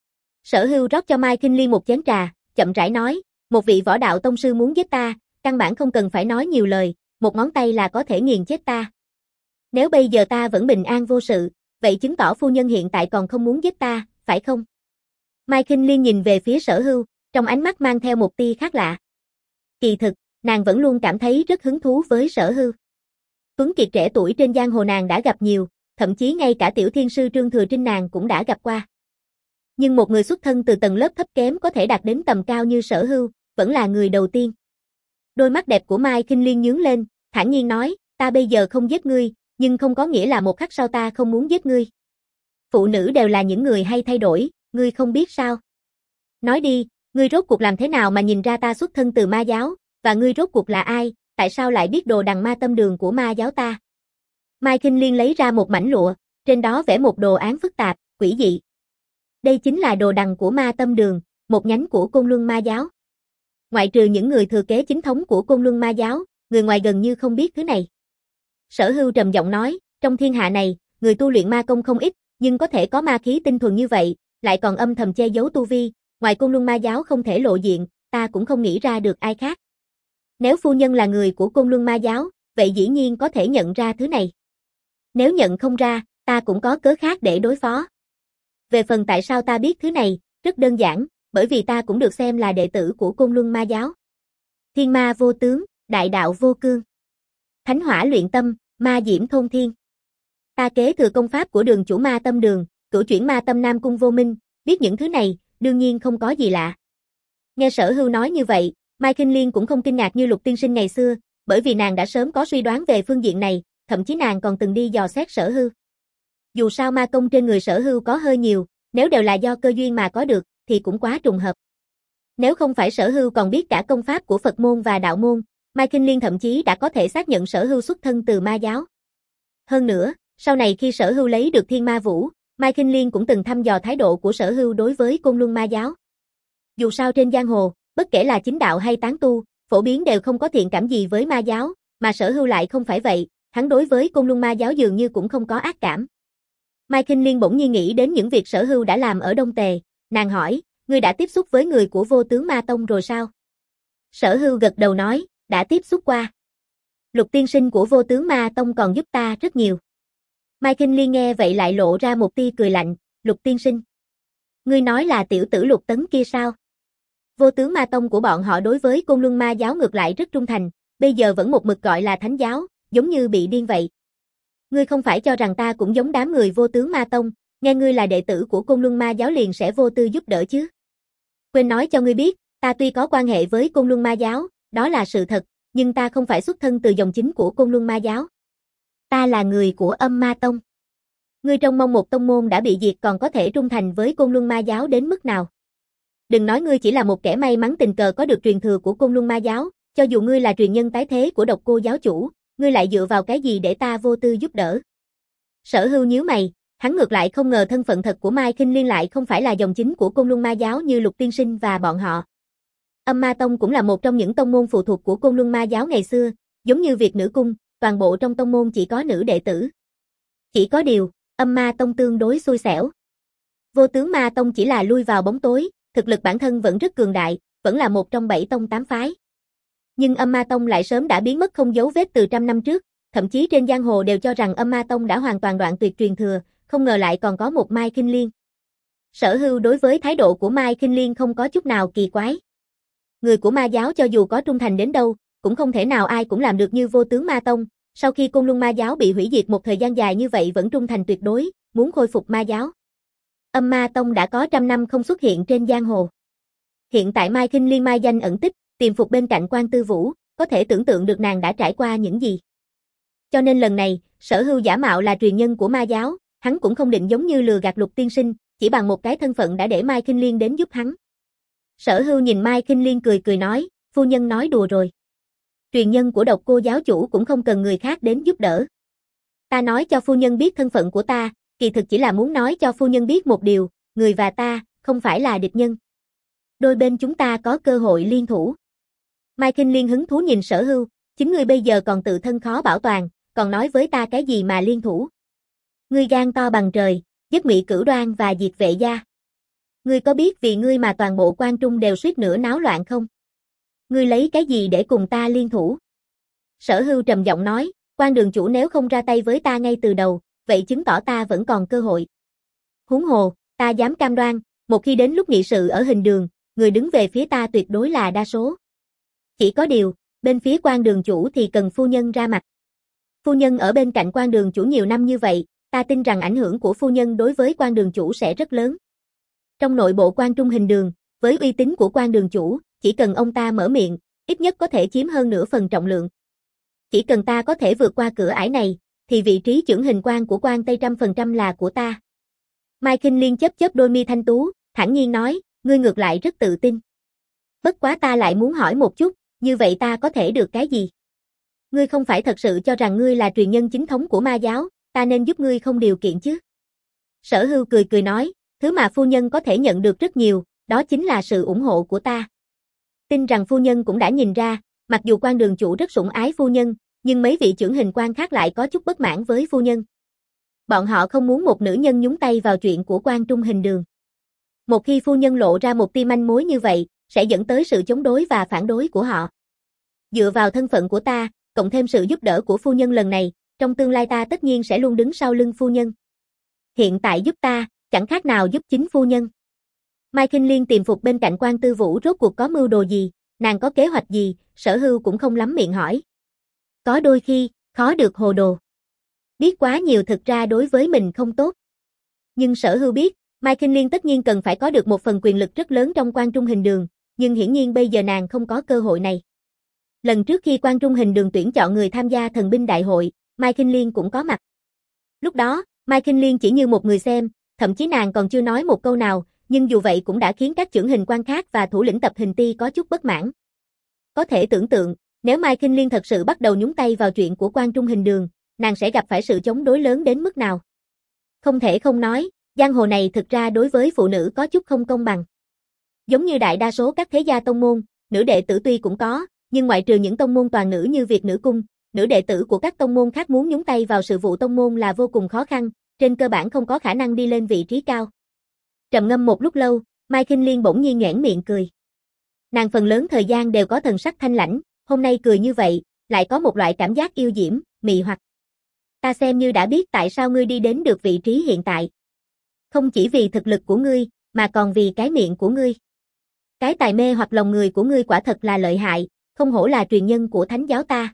Sở Hưu rót cho Mai Khinh Liên một chén trà, chậm rãi nói, một vị võ đạo tông sư muốn giết ta, căn bản không cần phải nói nhiều lời, một ngón tay là có thể nghiền chết ta. Nếu bây giờ ta vẫn bình an vô sự, vậy chứng tỏ phu nhân hiện tại còn không muốn giết ta, phải không? Mai Khinh Liên nhìn về phía Sở Hưu, trong ánh mắt mang theo một tia khác lạ. Kỳ thực, nàng vẫn luôn cảm thấy rất hứng thú với Sở Hưu. Tuấn kiệt trẻ tuổi trên giang hồ nàng đã gặp nhiều, thậm chí ngay cả tiểu thiên sư Trương Thừa Trinh nàng cũng đã gặp qua. Nhưng một người xuất thân từ tầng lớp thấp kém có thể đạt đến tầm cao như Sở Hưu, vẫn là người đầu tiên. Đôi mắt đẹp của Mai Khinh Liên nhướng lên, thản nhiên nói, ta bây giờ không giết ngươi, nhưng không có nghĩa là một khắc sau ta không muốn giết ngươi. Phụ nữ đều là những người hay thay đổi, ngươi không biết sao? Nói đi, ngươi rốt cuộc làm thế nào mà nhìn ra ta xuất thân từ ma giáo, và ngươi rốt cuộc là ai, tại sao lại biết đồ đằng ma tâm đường của ma giáo ta? Mai Kinh Liên lấy ra một mảnh lụa, trên đó vẽ một đồ án phức tạp, quỷ dị. Đây chính là đồ đằng của ma tâm đường, một nhánh của Côn Luân ma giáo. Ngoại trừ những người thừa kế chính thống của Côn Luân ma giáo, người ngoài gần như không biết thứ này. Sở Hưu trầm giọng nói, trong thiên hạ này, người tu luyện ma công không ít, nhưng có thể có ma khí tinh thuần như vậy, lại còn âm thầm che giấu tu vi, ngoài Côn Luân ma giáo không thể lộ diện, ta cũng không nghĩ ra được ai khác. Nếu phu nhân là người của Côn Luân ma giáo, vậy dĩ nhiên có thể nhận ra thứ này. Nếu nhận không ra, ta cũng có cớ khác để đối phó. Về phần tại sao ta biết thứ này, rất đơn giản, bởi vì ta cũng được xem là đệ tử của Côn Luân ma giáo. Thiên ma vô tướng, đại đạo vô cương. Thánh hỏa luyện tâm, ma diễm thôn thiên. Ta kế thừa công pháp của đường chủ ma tâm đường, cửu chuyển ma tâm Nam Cung Vô Minh, biết những thứ này, đương nhiên không có gì lạ. Nghe Sở Hưu nói như vậy, Mai Kinh Liên cũng không kinh ngạc như Lục tiên sinh ngày xưa, bởi vì nàng đã sớm có suy đoán về phương diện này, thậm chí nàng còn từng đi dò xét Sở Hưu. Dù sao ma công trên người Sở Hưu có hơi nhiều, nếu đều là do cơ duyên mà có được, thì cũng quá trùng hợp. Nếu không phải Sở Hưu còn biết cả công pháp của Phật môn và đạo môn, Mai Kinh Liên thậm chí đã có thể xác nhận Sở Hưu xuất thân từ ma giáo. Hơn nữa, sau này khi Sở Hưu lấy được Thiên Ma Vũ, Mai Kinh Liên cũng từng thăm dò thái độ của Sở Hưu đối với Côn Luân ma giáo. Dù sao trên giang hồ, bất kể là chính đạo hay tán tu, phổ biến đều không có thiện cảm gì với ma giáo, mà Sở Hưu lại không phải vậy, hắn đối với Côn Luân ma giáo dường như cũng không có ác cảm. Mai Kinh Liên bỗng nhiên nghĩ đến những việc Sở Hưu đã làm ở Đông Tề, nàng hỏi, ngươi đã tiếp xúc với người của Vô Tướng Ma Tông rồi sao? Sở Hưu gật đầu nói, đã tiếp xúc qua. Lục tiên sinh của Vô Tướng Ma Tông còn giúp ta rất nhiều. Mai Kinh Liên nghe vậy lại lộ ra một tia cười lạnh, Lục tiên sinh. Ngươi nói là tiểu tử Lục Tấn kia sao? Vô Tướng Ma Tông của bọn họ đối với Côn Luân ma giáo ngược lại rất trung thành, bây giờ vẫn một mực gọi là thánh giáo, giống như bị điên vậy. Ngươi không phải cho rằng ta cũng giống đám người Vô Tướng Ma Tông, nghe ngươi là đệ tử của Côn Luân ma giáo liền sẽ vô tư giúp đỡ chứ? Quên nói cho ngươi biết, ta tuy có quan hệ với Côn Luân ma giáo, đó là sự thật, nhưng ta không phải xuất thân từ dòng chính của Côn Luân ma giáo. Ta là người của Âm Ma Tông. Ngươi trông mong một tông môn đã bị diệt còn có thể trung thành với Côn Luân ma giáo đến mức nào? Đừng nói ngươi chỉ là một kẻ may mắn tình cờ có được truyền thừa của Côn Luân ma giáo, cho dù ngươi là truyền nhân tái thế của Độc Cô giáo chủ, ngươi lại dựa vào cái gì để ta vô tư giúp đỡ? Sở Hưu nhíu mày, hắn ngược lại không ngờ thân phận thật của Mai Kinh Liên lại không phải là dòng chính của Côn Luân ma giáo như Lục tiên sinh và bọn họ. Âm Ma Tông cũng là một trong những tông môn phụ thuộc của Côn Luân ma giáo ngày xưa, giống như Việt Nữ Cung, toàn bộ trong tông môn chỉ có nữ đệ tử. Chỉ có điều, Âm Ma Tông tương đối xui xẻo. Vô Tướng Ma Tông chỉ là lui vào bóng tối, thực lực bản thân vẫn rất cường đại, vẫn là một trong bảy tông tám phái. Nhưng Âm Ma Tông lại sớm đã biến mất không dấu vết từ trăm năm trước, thậm chí trên giang hồ đều cho rằng Âm Ma Tông đã hoàn toàn đoạn tuyệt truyền thừa, không ngờ lại còn có một Mai Kinh Liên. Sở Hưu đối với thái độ của Mai Kinh Liên không có chút nào kỳ quái. Người của ma giáo cho dù có trung thành đến đâu, cũng không thể nào ai cũng làm được như Vô Tướng Ma Tông, sau khi Côn Luân ma giáo bị hủy diệt một thời gian dài như vậy vẫn trung thành tuyệt đối, muốn khôi phục ma giáo. Âm Ma Tông đã có trăm năm không xuất hiện trên giang hồ. Hiện tại Mai Kinh Liên mai danh ẩn tích, tiềm phục bên cạnh Quan Tư Vũ, có thể tưởng tượng được nàng đã trải qua những gì. Cho nên lần này, Sở Hưu giả mạo là truyền nhân của ma giáo, hắn cũng không định giống như lừa gạt Lục tiên sinh, chỉ bằng một cái thân phận đã để Mai Kinh Liên đến giúp hắn. Sở Hưu nhìn Mai Kinh Liên cười cười nói, phu nhân nói đùa rồi. Truyền nhân của Độc Cô giáo chủ cũng không cần người khác đến giúp đỡ. Ta nói cho phu nhân biết thân phận của ta, kỳ thực chỉ là muốn nói cho phu nhân biết một điều, người và ta, không phải là địch nhân. Đôi bên chúng ta có cơ hội liên thủ. Mai Kinh Liên hứng thú nhìn Sở Hưu, chính ngươi bây giờ còn tự thân khó bảo toàn, còn nói với ta cái gì mà liên thủ. Ngươi gan to bằng trời, giết Ngụy Cửu Đoan và diệt Vệ gia. Ngươi có biết vì ngươi mà toàn bộ Quan Trung đều suýt nữa náo loạn không? Ngươi lấy cái gì để cùng ta liên thủ? Sở Hưu trầm giọng nói, Quan đường chủ nếu không ra tay với ta ngay từ đầu, vậy chứng tỏ ta vẫn còn cơ hội. Huống hồ, ta dám cam đoan, một khi đến lúc nghị sự ở hình đường, người đứng về phía ta tuyệt đối là đa số. Chỉ có điều, bên phía Quan đường chủ thì cần phu nhân ra mặt. Phu nhân ở bên cạnh Quan đường chủ nhiều năm như vậy, ta tin rằng ảnh hưởng của phu nhân đối với Quan đường chủ sẽ rất lớn. Trong nội bộ Quan Trung hình đường, với uy tín của Quan đường chủ, chỉ cần ông ta mở miệng, ít nhất có thể chiếm hơn nửa phần trọng lượng. Chỉ cần ta có thể vượt qua cửa ải này, thì vị trí chưởng hình quan của quan Tây trăm phần trăm là của ta. Mai Kinh Liên chớp chớp đôi mi thanh tú, thản nhiên nói, ngươi ngược lại rất tự tin. Bất quá ta lại muốn hỏi một chút, như vậy ta có thể được cái gì? Ngươi không phải thật sự cho rằng ngươi là truyền nhân chính thống của ma giáo, ta nên giúp ngươi không điều kiện chứ? Sở Hưu cười cười nói, thứ mà phu nhân có thể nhận được rất nhiều, đó chính là sự ủng hộ của ta. Tin rằng phu nhân cũng đã nhìn ra, mặc dù quan đường chủ rất sủng ái phu nhân, nhưng mấy vị chưởng hình quan khác lại có chút bất mãn với phu nhân. Bọn họ không muốn một nữ nhân nhúng tay vào chuyện của quan trung hình đường. Một khi phu nhân lộ ra một tia manh mối như vậy, sẽ dẫn tới sự chống đối và phản đối của họ. Dựa vào thân phận của ta, cộng thêm sự giúp đỡ của phu nhân lần này, trong tương lai ta tất nhiên sẽ luôn đứng sau lưng phu nhân. Hiện tại giúp ta, chẳng khác nào giúp chính phu nhân. Mai Kinh Liên tìm phục bên cạnh Quan Tư Vũ rốt cuộc có mưu đồ gì, nàng có kế hoạch gì, Sở Hưu cũng không lắm miệng hỏi. Có đôi khi, khó được hồ đồ. Biết quá nhiều thực ra đối với mình không tốt. Nhưng Sở Hưu biết, Mai Kinh Liên tất nhiên cần phải có được một phần quyền lực rất lớn trong quan trung hình đường, nhưng hiển nhiên bây giờ nàng không có cơ hội này. Lần trước khi quan trung hình đường tuyển chọn người tham gia thần binh đại hội, Mai Kinh Liên cũng có mặt. Lúc đó, Mai Kinh Liên chỉ như một người xem, thậm chí nàng còn chưa nói một câu nào, nhưng dù vậy cũng đã khiến các chưởng hình quan khác và thủ lĩnh tập hình ti có chút bất mãn. Có thể tưởng tượng, nếu Mai Kinh Liên thật sự bắt đầu nhúng tay vào chuyện của quan trung hình đường, nàng sẽ gặp phải sự chống đối lớn đến mức nào. Không thể không nói, giang hồ này thực ra đối với phụ nữ có chút không công bằng. Giống như đại đa số các thế gia tông môn, nữ đệ tử tuy cũng có, nhưng ngoại trừ những tông môn toàn nữ như Việt Nữ Cung, nữ đệ tử của các tông môn khác muốn nhúng tay vào sự vụ tông môn là vô cùng khó khăn, trên cơ bản không có khả năng đi lên vị trí cao. Trầm ngâm một lúc lâu, Mai Kinh Liên bỗng nhiên nhoẻn miệng cười. Nàng phần lớn thời gian đều có thần sắc thanh lãnh, hôm nay cười như vậy, lại có một loại cảm giác yêu diễm, mị hoặc. Ta xem như đã biết tại sao ngươi đi đến được vị trí hiện tại. Không chỉ vì thực lực của ngươi, mà còn vì cái miệng của ngươi. Cái tài mê hoặc lòng người của ngươi quả thật là lợi hại, không hổ là truyền nhân của thánh giáo ta.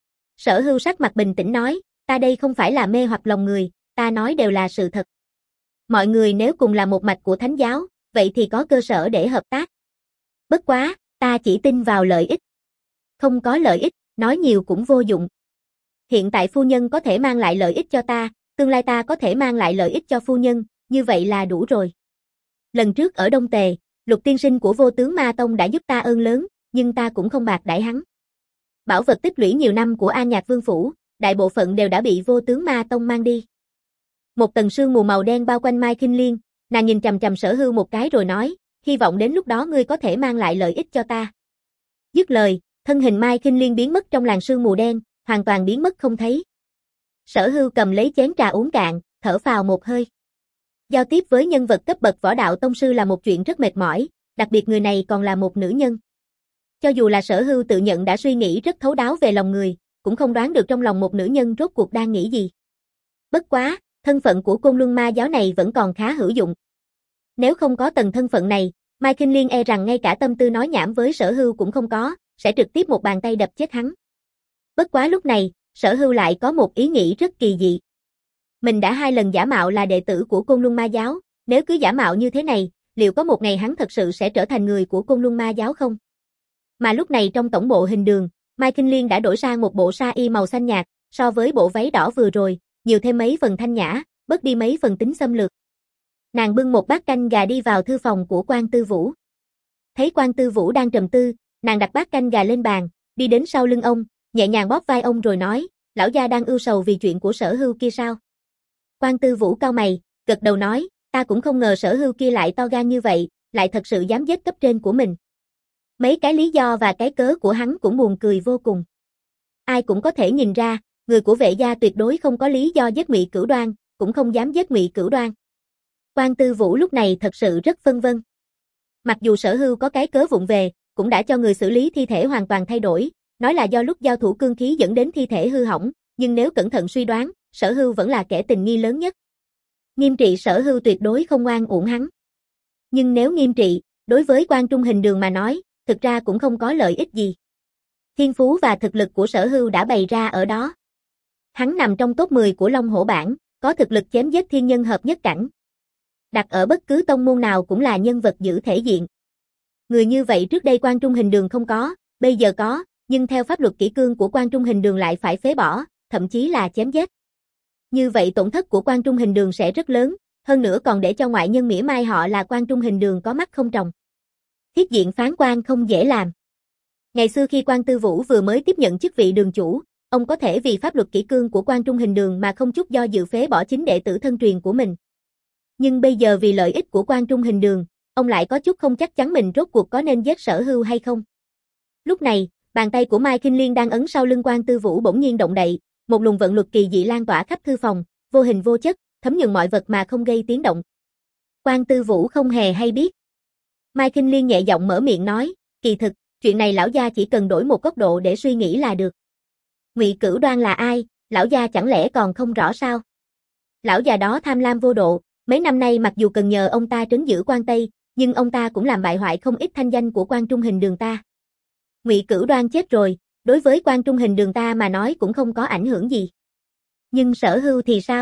Sở Hưu sắc mặt bình tĩnh nói, ta đây không phải là mê hoặc lòng người, ta nói đều là sự thật. Mọi người nếu cùng là một mạch của thánh giáo, vậy thì có cơ sở để hợp tác. Bất quá, ta chỉ tin vào lợi ích. Không có lợi ích, nói nhiều cũng vô dụng. Hiện tại phu nhân có thể mang lại lợi ích cho ta, tương lai ta có thể mang lại lợi ích cho phu nhân, như vậy là đủ rồi. Lần trước ở Đông Tề, Lục tiên sinh của Vô Tướng Ma Tông đã giúp ta ơn lớn, nhưng ta cũng không bạc đãi hắn. Bảo vật tích lũy nhiều năm của An Nhạc Vương Phủ, đại bộ phận đều đã bị Vô Tướng Ma Tông mang đi. Một tầng sương mù màu đen bao quanh Mai Kinh Liên, nàng nhìn chằm chằm Sở Hưu một cái rồi nói, hy vọng đến lúc đó ngươi có thể mang lại lợi ích cho ta. Dứt lời, thân hình Mai Kinh Liên biến mất trong làn sương mù đen, hoàn toàn biến mất không thấy. Sở Hưu cầm lấy chén trà uống cạn, thở phào một hơi. Giao tiếp với nhân vật cấp bậc võ đạo tông sư là một chuyện rất mệt mỏi, đặc biệt người này còn là một nữ nhân. Cho dù là Sở Hưu tự nhận đã suy nghĩ rất thấu đáo về lòng người, cũng không đoán được trong lòng một nữ nhân rốt cuộc đang nghĩ gì. Bất quá, thân phận của Côn Luân Ma giáo này vẫn còn khá hữu dụng. Nếu không có tầng thân phận này, Mai Kinh Liên e rằng ngay cả tâm tư nói nhảm với Sở Hưu cũng không có, sẽ trực tiếp một bàn tay đập chết hắn. Bất quá lúc này, Sở Hưu lại có một ý nghĩ rất kỳ dị. Mình đã hai lần giả mạo là đệ tử của Côn Luân Ma giáo, nếu cứ giả mạo như thế này, liệu có một ngày hắn thật sự sẽ trở thành người của Côn Luân Ma giáo không? Mà lúc này trong tổng bộ hình đường, Mai Kinh Liên đã đổi sang một bộ sa y màu xanh nhạt, so với bộ váy đỏ vừa rồi, nhiều thêm mấy phần thanh nhã, bớt đi mấy phần tính xâm lược. Nàng bưng một bát canh gà đi vào thư phòng của Quan Tư Vũ. Thấy Quan Tư Vũ đang trầm tư, nàng đặt bát canh gà lên bàn, đi đến sau lưng ông, nhẹ nhàng bóp vai ông rồi nói, lão gia đang ưu sầu vì chuyện của Sở Hưu kia sao? Quan Tư Vũ cau mày, gật đầu nói, ta cũng không ngờ Sở Hưu kia lại to gan như vậy, lại thật sự dám giết cấp trên của mình. Mấy cái lý do và cái cớ của hắn cũng buồn cười vô cùng. Ai cũng có thể nhìn ra, người của Vệ gia tuyệt đối không có lý do giết Ngụy Cửu Đoan, cũng không dám giết Ngụy Cửu Đoan. Quan Tư Vũ lúc này thật sự rất phân vân. Mặc dù Sở Hưu có cái cớ vụng về, cũng đã cho người xử lý thi thể hoàn toàn thay đổi, nói là do lúc giao thủ cương khí dẫn đến thi thể hư hỏng, nhưng nếu cẩn thận suy đoán, Sở Hưu vẫn là kẻ tình nghi lớn nhất. Nghiêm trị Sở Hưu tuyệt đối không oan uổng hắn. Nhưng nếu nghiêm trị, đối với Quan Trung hình đường mà nói, thực ra cũng không có lợi ích gì. Thiên phú và thực lực của Sở Hưu đã bày ra ở đó. Hắn nằm trong top mười của Long Hổ bảng, có thực lực chém giết thiên nhân hợp nhất cảnh. Đặt ở bất cứ tông môn nào cũng là nhân vật giữ thể diện. Người như vậy trước đây Quan Trung hình đường không có, bây giờ có, nhưng theo pháp luật kỷ cương của Quan Trung hình đường lại phải phế bỏ, thậm chí là chém giết. Như vậy tổn thất của Quan Trung Hình Đường sẽ rất lớn, hơn nữa còn để cho ngoại nhân mỉa mai họ là Quan Trung Hình Đường có mắt không tròng. Thiết diện phán quan không dễ làm. Ngày xưa khi Quan Tư Vũ vừa mới tiếp nhận chức vị đường chủ, ông có thể vì pháp luật kỷ cương của Quan Trung Hình Đường mà không chút do dự phế bỏ chính đệ tử thân truyền của mình. Nhưng bây giờ vì lợi ích của Quan Trung Hình Đường, ông lại có chút không chắc chắn mình rốt cuộc có nên giết Sở Hưu hay không. Lúc này, bàn tay của Mai Kinh Liên đang ấn sau lưng Quan Tư Vũ bỗng nhiên động đậy, một luồng vận luật kỳ dị lan tỏa khắp thư phòng, vô hình vô chất, thấm nhuần mọi vật mà không gây tiếng động. Quan Tư Vũ không hề hay biết. Mai Kinh Liên nhẹ giọng mở miệng nói, kỳ thực, chuyện này lão gia chỉ cần đổi một góc độ để suy nghĩ là được. Ngụy Cửu Đoan là ai, lão gia chẳng lẽ còn không rõ sao? Lão già đó tham lam vô độ, mấy năm nay mặc dù cần nhờ ông ta trấn giữ Quan Tây, nhưng ông ta cũng làm bại hoại không ít thanh danh của Quan Trung Hình Đường ta. Ngụy Cửu Đoan chết rồi, đối với Quan Trung Hình Đường ta mà nói cũng không có ảnh hưởng gì. Nhưng Sở Hưu thì sao?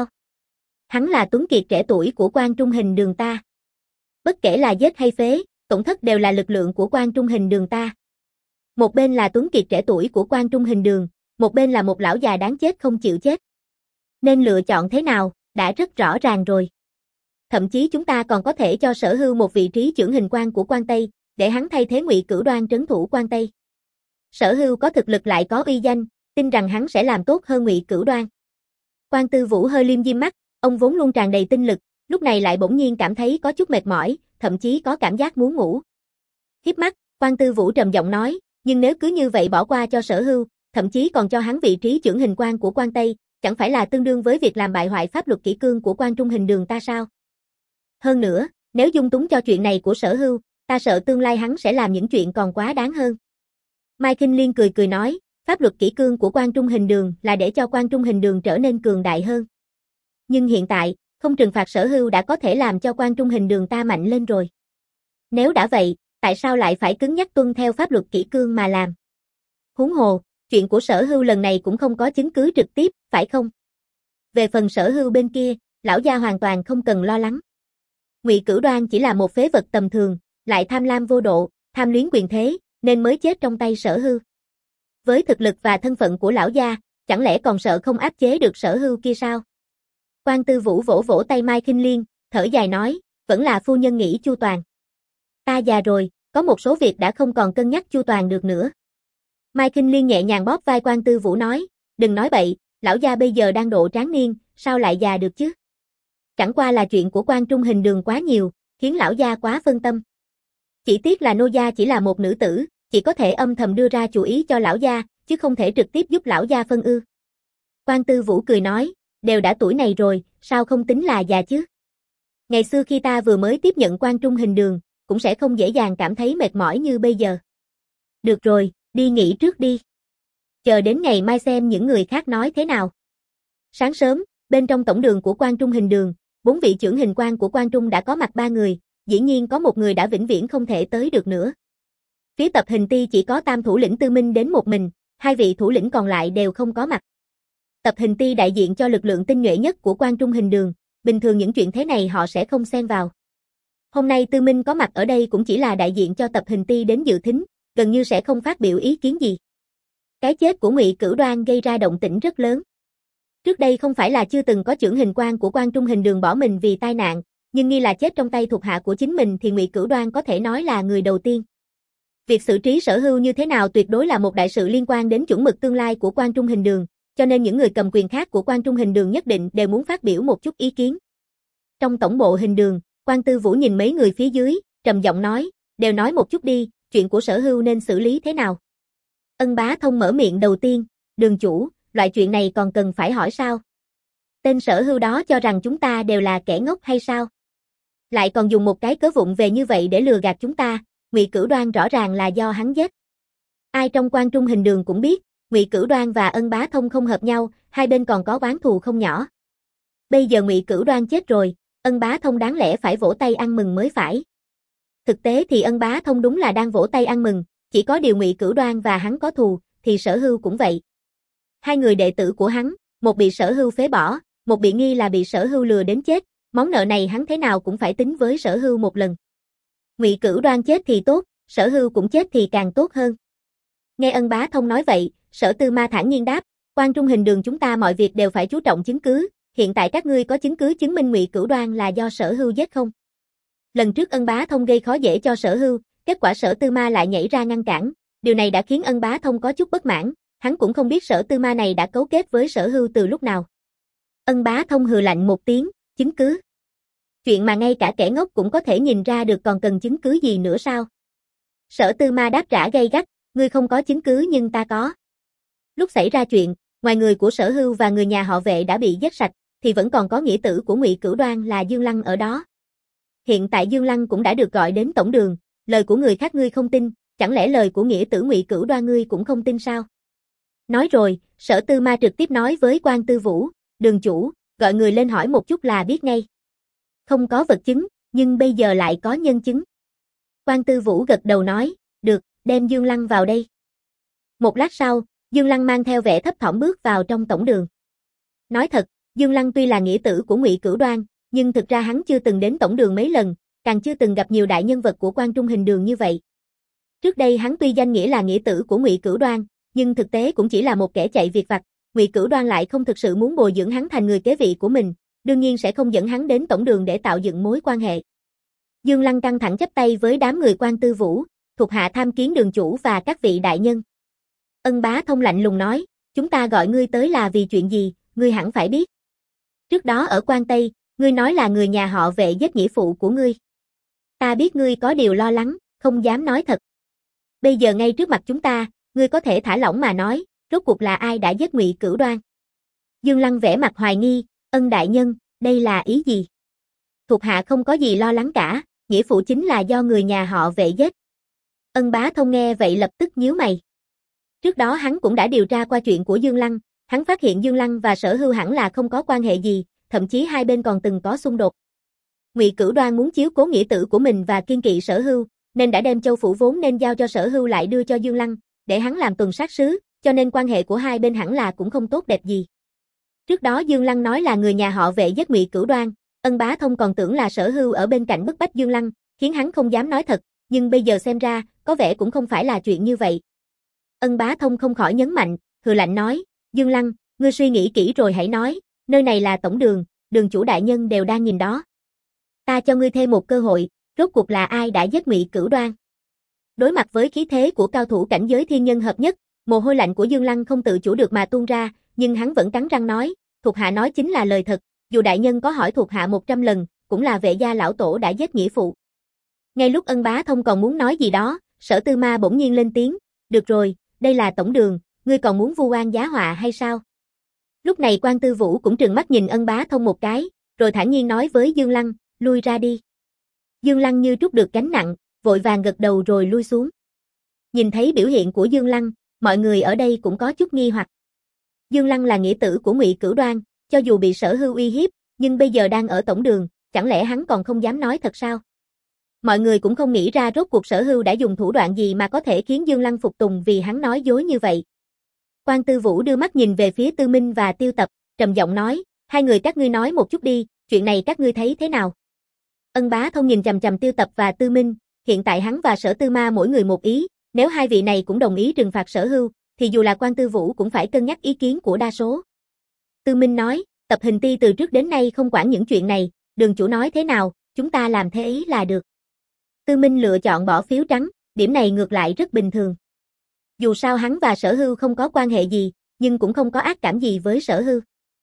Hắn là tuấn kiệt trẻ tuổi của Quan Trung Hình Đường ta. Bất kể là giết hay phế, tổn thất đều là lực lượng của Quan Trung Hình Đường ta. Một bên là tuấn kiệt trẻ tuổi của Quan Trung Hình Đường, một bên là một lão già đáng chết không chịu chết. Nên lựa chọn thế nào, đã rất rõ ràng rồi. Thậm chí chúng ta còn có thể cho Sở Hưu một vị trí chưởng hình quan của Quan Tây, để hắn thay thế Ngụy Cửu Đoan trấn thủ Quan Tây. Sở Hưu có thực lực lại có uy danh, tin rằng hắn sẽ làm tốt hơn Ngụy Cửu Đoan. Quan Tư Vũ hơi liêm diêm mắt, ông vốn luôn tràn đầy tinh lực, lúc này lại bỗng nhiên cảm thấy có chút mệt mỏi, thậm chí có cảm giác muốn ngủ. Híp mắt, Quan Tư Vũ trầm giọng nói, nhưng nếu cứ như vậy bỏ qua cho Sở Hưu, thậm chí còn cho hắn vị trí chưởng hình quan của Quan Tây, chẳng phải là tương đương với việc làm bại hoại pháp luật kỷ cương của Quan Trung Hình Đường ta sao? Hơn nữa, nếu dung túng cho chuyện này của Sở Hưu, ta sợ tương lai hắn sẽ làm những chuyện còn quá đáng hơn. Mai Kinh Liên cười cười nói, pháp luật kỷ cương của Quan Trung Hình Đường là để cho Quan Trung Hình Đường trở nên cường đại hơn. Nhưng hiện tại, không trừng phạt Sở Hưu đã có thể làm cho Quan Trung Hình Đường ta mạnh lên rồi. Nếu đã vậy, tại sao lại phải cứng nhắc tuân theo pháp luật kỷ cương mà làm? Huống hồ, chuyện của Sở Hưu lần này cũng không có chứng cứ trực tiếp, phải không? Về phần Sở Hưu bên kia, lão gia hoàn toàn không cần lo lắng. Ngụy Cửu Đoan chỉ là một phế vật tầm thường, lại tham lam vô độ, tham luyến quyền thế, nên mới chết trong tay Sở Hưu. Với thực lực và thân phận của lão gia, chẳng lẽ còn sợ không áp chế được Sở Hưu kia sao? Quan Tư Vũ vỗ vỗ tay Mai Kinh Liên, thở dài nói, vẫn là phu nhân nghĩ chu toàn. Ta già rồi, có một số việc đã không còn cân nhắc chu toàn được nữa. Mai Kinh Liên nhẹ nhàng bóp vai Quan Tư Vũ nói, đừng nói bậy, lão gia bây giờ đang độ tráng niên, sao lại già được chứ? Chẳng qua là chuyện của Quan Trung Hình Đường quá nhiều, khiến lão gia quá phân tâm. Chỉ tiếc là nô gia chỉ là một nữ tử, chỉ có thể âm thầm đưa ra chủ ý cho lão gia, chứ không thể trực tiếp giúp lão gia phân ư. Quan Tư Vũ cười nói, đều đã tuổi này rồi, sao không tính là già chứ? Ngày xưa khi ta vừa mới tiếp nhận Quan Trung Hình Đường, cũng sẽ không dễ dàng cảm thấy mệt mỏi như bây giờ. Được rồi, đi nghỉ trước đi. Chờ đến ngày mai xem những người khác nói thế nào. Sáng sớm, bên trong tổng đường của Quan Trung Hình Đường, bốn vị chưởng hình quan của Quan Trung đã có mặt ba người, dĩ nhiên có một người đã vĩnh viễn không thể tới được nữa. Phía tập hình ti chỉ có tam thủ lĩnh Tư Minh đến một mình, hai vị thủ lĩnh còn lại đều không có mặt. Tập hình ti đại diện cho lực lượng tinh nhuệ nhất của Quan Trung Hình Đường, bình thường những chuyện thế này họ sẽ không xen vào. Hôm nay Tư Minh có mặt ở đây cũng chỉ là đại diện cho tập hình ti đến dự thính, gần như sẽ không phát biểu ý kiến gì. Cái chết của Ngụy Cửu Đoan gây ra động tĩnh rất lớn. Trước đây không phải là chưa từng có chưởng hình quan của Quan Trung Hình Đường bỏ mình vì tai nạn, nhưng nghi là chết trong tay thuộc hạ của chính mình thì Ngụy Cửu Đoan có thể nói là người đầu tiên. Việc xử trí Sở Hưu như thế nào tuyệt đối là một đại sự liên quan đến chuẩn mực tương lai của Quan Trung Hình Đường, cho nên những người cầm quyền khác của Quan Trung Hình Đường nhất định đều muốn phát biểu một chút ý kiến. Trong tổng bộ Hình Đường, Quan Tư Vũ nhìn mấy người phía dưới, trầm giọng nói, đều nói một chút đi, chuyện của Sở Hưu nên xử lý thế nào? Ân Bá Thông mở miệng đầu tiên, đường chủ, loại chuyện này còn cần phải hỏi sao? Tên Sở Hưu đó cho rằng chúng ta đều là kẻ ngốc hay sao? Lại còn dùng một cái cớ vụng về như vậy để lừa gạt chúng ta, Ngụy Cửu Đoan rõ ràng là do hắn giết. Ai trong Quan Trung Hình Đường cũng biết, Ngụy Cửu Đoan và Ân Bá Thông không hợp nhau, hai bên còn có oán thù không nhỏ. Bây giờ Ngụy Cửu Đoan chết rồi, Ân Bá Thông đáng lẽ phải vỗ tay ăn mừng mới phải. Thực tế thì Ân Bá Thông đúng là đang vỗ tay ăn mừng, chỉ có điều Ngụy Cửu Đoan và hắn có thù, thì Sở Hưu cũng vậy. Hai người đệ tử của hắn, một bị Sở Hưu phế bỏ, một bị nghi là bị Sở Hưu lừa đến chết, món nợ này hắn thế nào cũng phải tính với Sở Hưu một lần. Ngụy Cửu Đoan chết thì tốt, Sở Hưu cũng chết thì càng tốt hơn. Nghe Ân Bá Thông nói vậy, Sở Tư Ma thản nhiên đáp, Quan Trung Hình Đường chúng ta mọi việc đều phải chú trọng chứng cứ, hiện tại các ngươi có chứng cứ chứng minh Ngụy Cửu Đoan là do Sở Hưu giết không? Lần trước Ân Bá Thông gây khó dễ cho Sở Hưu, kết quả Sở Tư Ma lại nhảy ra ngăn cản, điều này đã khiến Ân Bá Thông có chút bất mãn, hắn cũng không biết Sở Tư Ma này đã cấu kết với Sở Hưu từ lúc nào. Ân Bá Thông hừ lạnh một tiếng, chứng cứ? Chuyện mà ngay cả kẻ ngốc cũng có thể nhìn ra được còn cần chứng cứ gì nữa sao? Sở Tư Ma đáp trả gay gắt, ngươi không có chứng cứ nhưng ta có. Lúc xảy ra chuyện, ngoài người của Sở Hưu và người nhà họ Vệ đã bị giết sạch, thì vẫn còn có nghĩa tử của Ngụy Cửu Đoan là Dương Lăng ở đó. Hiện tại Dương Lăng cũng đã được gọi đến tổng đường, lời của người khác ngươi không tin, chẳng lẽ lời của nghĩa tử Ngụy Cửu Đoan ngươi cũng không tin sao? Nói rồi, Sở Tư Ma trực tiếp nói với Quan Tư Vũ, đường chủ, gọi người lên hỏi một chút là biết ngay. Không có vật chứng, nhưng bây giờ lại có nhân chứng. Quan Tư Vũ gật đầu nói, được, đem Dương Lăng vào đây. Một lát sau, Dương Lăng mang theo vẻ thấp thỏm bước vào trong tổng đường. Nói thật, Dương Lăng tuy là nghĩa tử của Ngụy Cửu Đoan, nhưng thực ra hắn chưa từng đến tổng đường mấy lần, càng chưa từng gặp nhiều đại nhân vật của Quan Trung Hình Đường như vậy. Trước đây hắn tuy danh nghĩa là nghĩa tử của Ngụy Cửu Đoan, nhưng thực tế cũng chỉ là một kẻ chạy việc vặt, Ngụy Cửu Đoan lại không thực sự muốn bồi dưỡng hắn thành người kế vị của mình, đương nhiên sẽ không dẫn hắn đến tổng đường để tạo dựng mối quan hệ. Dương Lăng căng thẳng chắp tay với đám người Quan Tư Vũ, thuộc hạ tham kiến đường chủ và các vị đại nhân. Ân Bá Thông lạnh lùng nói, chúng ta gọi ngươi tới là vì chuyện gì, ngươi hẳn phải biết. Trước đó ở Quan Tây, ngươi nói là người nhà họ Vệ giết nghĩa phụ của ngươi. Ta biết ngươi có điều lo lắng, không dám nói thật. Bây giờ ngay trước mặt chúng ta, ngươi có thể thả lỏng mà nói, rốt cuộc là ai đã giết Ngụy Cửu Đoan? Dương Lăng vẻ mặt hoài nghi, Ân đại nhân, đây là ý gì? Thuộc hạ không có gì lo lắng cả, nghĩa phụ chính là do người nhà họ Vệ giết. Ân Bá Thông nghe vậy lập tức nhíu mày. Trước đó hắn cũng đã điều tra qua chuyện của Dương Lăng, hắn phát hiện Dương Lăng và Sở Hưu hẳn là không có quan hệ gì, thậm chí hai bên còn từng có xung đột. Ngụy Cửu Đoan muốn chiếu cố nghĩa tử của mình và kiên kỵ Sở Hưu, nên đã đem châu phủ vốn nên giao cho Sở Hưu lại đưa cho Dương Lăng, để hắn làm tuần sát sứ, cho nên quan hệ của hai bên hẳn là cũng không tốt đẹp gì. Trước đó Dương Lăng nói là người nhà họ Vệ giết Ngụy Cửu Đoan, Ân Bá Thông còn tưởng là Sở Hưu ở bên cạnh bức bách Dương Lăng, khiến hắn không dám nói thật, nhưng bây giờ xem ra, có vẻ cũng không phải là chuyện như vậy. Ân Bá Thông không khỏi nhấn mạnh, hừ lạnh nói, Dương Lăng, ngươi suy nghĩ kỹ rồi hãy nói, nơi này là tổng đường, đường chủ đại nhân đều đang nhìn đó. Ta cho ngươi thêm một cơ hội, rốt cuộc là ai đã giết Ngụy Cửu Đoan? Đối mặt với khí thế của cao thủ cảnh giới thiên nhân hợp nhất, mồ hôi lạnh của Dương Lăng không tự chủ được mà tuôn ra, nhưng hắn vẫn cắn răng nói, thuộc hạ nói chính là lời thật, dù đại nhân có hỏi thuộc hạ một trăm lần, cũng là Vệ gia lão tổ đã giết nghĩa phụ. Ngay lúc Ân Bá Thông còn muốn nói gì đó, Sở Tư Ma bỗng nhiên lên tiếng, được rồi, đây là tổng đường, ngươi còn muốn vu oan giá họa hay sao? Lúc này Quan Tư Vũ cũng trừng mắt nhìn Ân Bá Thông một cái, rồi thản nhiên nói với Dương Lăng, lui ra đi. Dương Lăng như trút được gánh nặng, vội vàng gật đầu rồi lui xuống. Nhìn thấy biểu hiện của Dương Lăng, mọi người ở đây cũng có chút nghi hoặc. Dương Lăng là nghĩa tử của Ngụy Cửu Đoan, cho dù bị Sở Hưu uy hiếp, nhưng bây giờ đang ở tổng đường, chẳng lẽ hắn còn không dám nói thật sao? Mọi người cũng không nghĩ ra rốt cuộc Sở Hưu đã dùng thủ đoạn gì mà có thể khiến Dương Lăng phục tùng vì hắn nói dối như vậy. Quan Tư Vũ đưa mắt nhìn về phía Tư Minh và Tiêu Tập, trầm giọng nói, hai người các ngươi nói một chút đi, chuyện này các ngươi thấy thế nào? Ân Bá Thông nhìn chằm chằm Tiêu Tập và Tư Minh, hiện tại hắn và Sở Tư Ma mỗi người một ý, nếu hai vị này cũng đồng ý trừng phạt Sở Hưu, thì dù là Quan Tư Vũ cũng phải cân nhắc ý kiến của đa số. Tư Minh nói, Tập Hình Ti từ trước đến nay không quản những chuyện này, đường chủ nói thế nào, chúng ta làm thế ý là được. Tư Minh lựa chọn bỏ phiếu trắng, điểm này ngược lại rất bình thường. Dù sao hắn và Sở Hưu không có quan hệ gì, nhưng cũng không có ác cảm gì với Sở Hưu.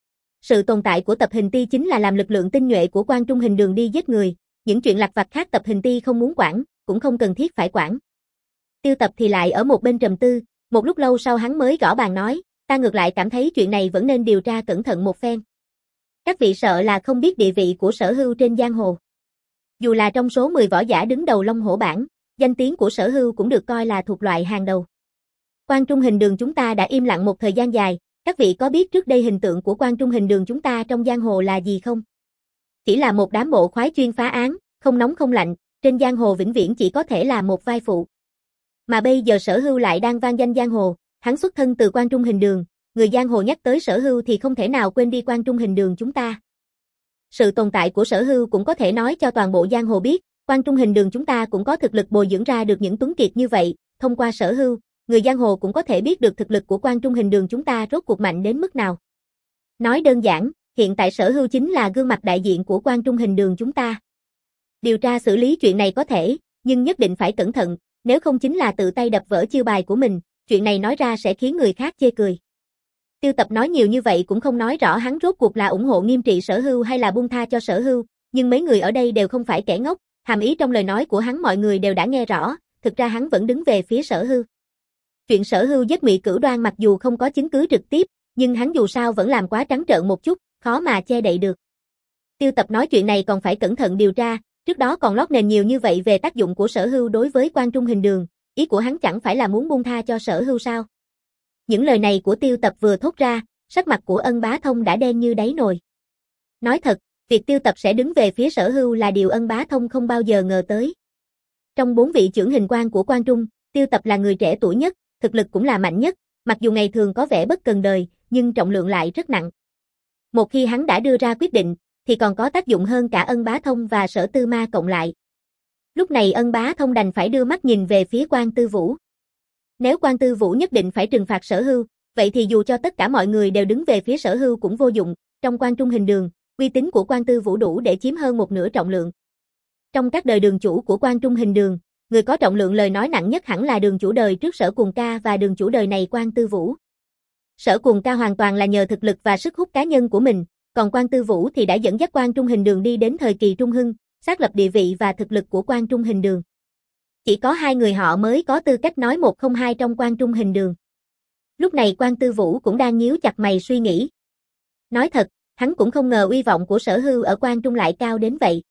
Sự tồn tại của Tập Hình Ti chính là làm lực lượng tinh nhuệ của Quan Trung Hình Đường đi giết người, những chuyện lặt vặt khác Tập Hình Ti không muốn quản, cũng không cần thiết phải quản. Tiêu Tập thì lại ở một bên trầm tư, một lúc lâu sau hắn mới gõ bàn nói, ta ngược lại cảm thấy chuyện này vẫn nên điều tra cẩn thận một phen. Các vị sợ là không biết địa vị của Sở Hưu trên giang hồ. Dù là trong số mười võ giả đứng đầu Long Hổ bảng, danh tiếng của Sở Hưu cũng được coi là thuộc loại hàng đầu. Quan Trung Hình Đường chúng ta đã im lặng một thời gian dài, các vị có biết trước đây hình tượng của Quan Trung Hình Đường chúng ta trong giang hồ là gì không? Chỉ là một đám bộ khoái chuyên phá án, không nóng không lạnh, trên giang hồ vĩnh viễn chỉ có thể là một vai phụ. Mà bây giờ Sở Hưu lại đang vang danh giang hồ, hắn xuất thân từ Quan Trung Hình Đường, người giang hồ nhắc tới Sở Hưu thì không thể nào quên đi Quan Trung Hình Đường chúng ta. Sự tồn tại của Sở Hưu cũng có thể nói cho toàn bộ giang hồ biết, Quan Trung Hình Đường chúng ta cũng có thực lực bồi dưỡng ra được những tuấn kiệt như vậy, thông qua Sở Hưu, người giang hồ cũng có thể biết được thực lực của Quan Trung Hình Đường chúng ta rốt cuộc mạnh đến mức nào. Nói đơn giản, hiện tại Sở Hưu chính là gương mặt đại diện của Quang Trung Hình Đường chúng ta. Điều tra xử lý chuyện này có thể, nhưng nhất định phải cẩn thận, nếu không chính là tự tay đập vỡ chiêu bài của mình, chuyện này nói ra sẽ khiến người khác chê cười. Tiêu Tập nói nhiều như vậy cũng không nói rõ hắn rốt cuộc là ủng hộ nghiêm trị Sở Hưu hay là buông tha cho Sở Hưu, nhưng mấy người ở đây đều không phải kẻ ngốc, hàm ý trong lời nói của hắn mọi người đều đã nghe rõ, thực ra hắn vẫn đứng về phía Sở Hưu. Chuyện Sở Hưu giết Ngụy Cửu Đoan mặc dù không có chứng cứ trực tiếp, nhưng hắn dù sao vẫn làm quá trắng trợn một chút, khó mà che đậy được. Tiêu Tập nói chuyện này còn phải cẩn thận điều tra, trước đó còn lót nền nhiều như vậy về tác dụng của Sở Hưu đối với Quang Trung Hình Đường, ý của hắn chẳng phải là muốn buông tha cho Sở Hưu sao? Những lời này của Tiêu Tập vừa thốt ra, sắc mặt của Ân Bá Thông đã đen như đáy nồi. Nói thật, việc Tiêu Tập sẽ đứng về phía Sở Hưu là điều Ân Bá Thông không bao giờ ngờ tới. Trong bốn vị trưởng hình quan của Quang Trung, Tiêu Tập là người trẻ tuổi nhất, thực lực cũng là mạnh nhất, mặc dù ngày thường có vẻ bất cần đời, nhưng trọng lượng lại rất nặng. Một khi hắn đã đưa ra quyết định, thì còn có tác dụng hơn cả Ân Bá Thông và Sở Tư Ma cộng lại. Lúc này Ân Bá Thông đành phải đưa mắt nhìn về phía Quan Tư Vũ. Nếu Quan Tư Vũ nhất định phải trừng phạt Sở Hưu, vậy thì dù cho tất cả mọi người đều đứng về phía Sở Hưu cũng vô dụng, trong Quang Trung Hình Đường, uy tín của Quan Tư Vũ đủ để chiếm hơn một nửa trọng lượng. Trong các đời đường chủ của Quang Trung Hình Đường, người có trọng lượng lời nói nặng nhất hẳn là đường chủ đời trước Sở Cuồng Ca và đường chủ đời này Quan Tư Vũ. Sở Cuồng Ca hoàn toàn là nhờ thực lực và sức hút cá nhân của mình, còn Quan Tư Vũ thì đã dẫn dắt Quang Trung Hình Đường đi đến thời kỳ trung hưng, xác lập địa vị và thực lực của Quang Trung Hình Đường. Chỉ có hai người họ mới có tư cách nói một không hai trong Quang Trung Hình Đường. Lúc này Quan Tư Vũ cũng đang nhíu chặt mày suy nghĩ. Nói thật, hắn cũng không ngờ uy vọng của Sở Hưu ở Quang Trung lại cao đến vậy.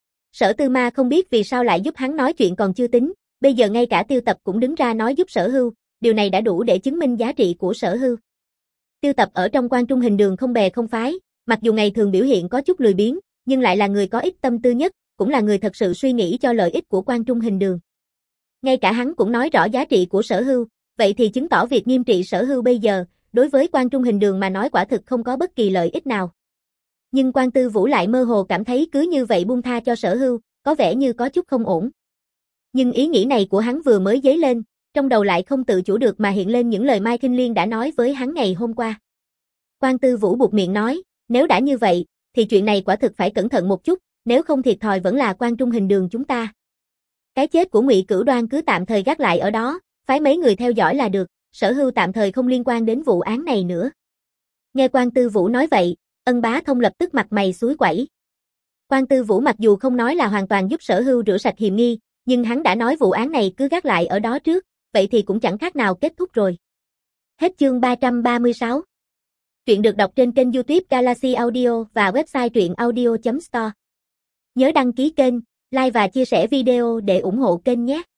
Sở Tư Ma không biết vì sao lại giúp hắn nói chuyện còn chưa tính, bây giờ ngay cả Tiêu Tập cũng đứng ra nói giúp Sở Hưu, điều này đã đủ để chứng minh giá trị của Sở Hưu. Tiêu Tập ở trong Quang Trung Hình Đường không bè không phái, mặc dù ngày thường biểu hiện có chút lười biếng, nhưng lại là người có ít tâm tư nhất, cũng là người thật sự suy nghĩ cho lợi ích của Quang Trung Hình Đường. Ngay cả hắn cũng nói rõ giá trị của Sở Hưu, vậy thì chứng tỏ việc nghiêm trị Sở Hưu bây giờ, đối với Quang Trung Hình Đường mà nói quả thực không có bất kỳ lợi ích nào. Nhưng Quan Tư Vũ lại mơ hồ cảm thấy cứ như vậy buông tha cho Sở Hưu, có vẻ như có chút không ổn. Nhưng ý nghĩ này của hắn vừa mới dấy lên, trong đầu lại không tự chủ được mà hiện lên những lời Mai Kinh Liên đã nói với hắn ngày hôm qua. Quan Tư Vũ buột miệng nói, nếu đã như vậy, thì chuyện này quả thực phải cẩn thận một chút, nếu không thiệt thòi vẫn là Quang Trung Hình Đường chúng ta. Cái chết của Ngụy Cửu Đoan cứ tạm thời gác lại ở đó, phái mấy người theo dõi là được, Sở Hưu tạm thời không liên quan đến vụ án này nữa. Nghe Quan Tư Vũ nói vậy, Ân Bá Thông lập tức mặt mày xúi quẩy. Quan Tư Vũ mặc dù không nói là hoàn toàn giúp Sở Hưu rửa sạch hiềm nghi, nhưng hắn đã nói vụ án này cứ gác lại ở đó trước, vậy thì cũng chẳng khác nào kết thúc rồi. Hết chương ba trăm ba mươi sáu. Truyện được đọc trên kênh YouTube Galaxy Audio và website truyện audio chấm store. Nhớ đăng ký kênh, like và chia sẻ video để ủng hộ kênh nhé.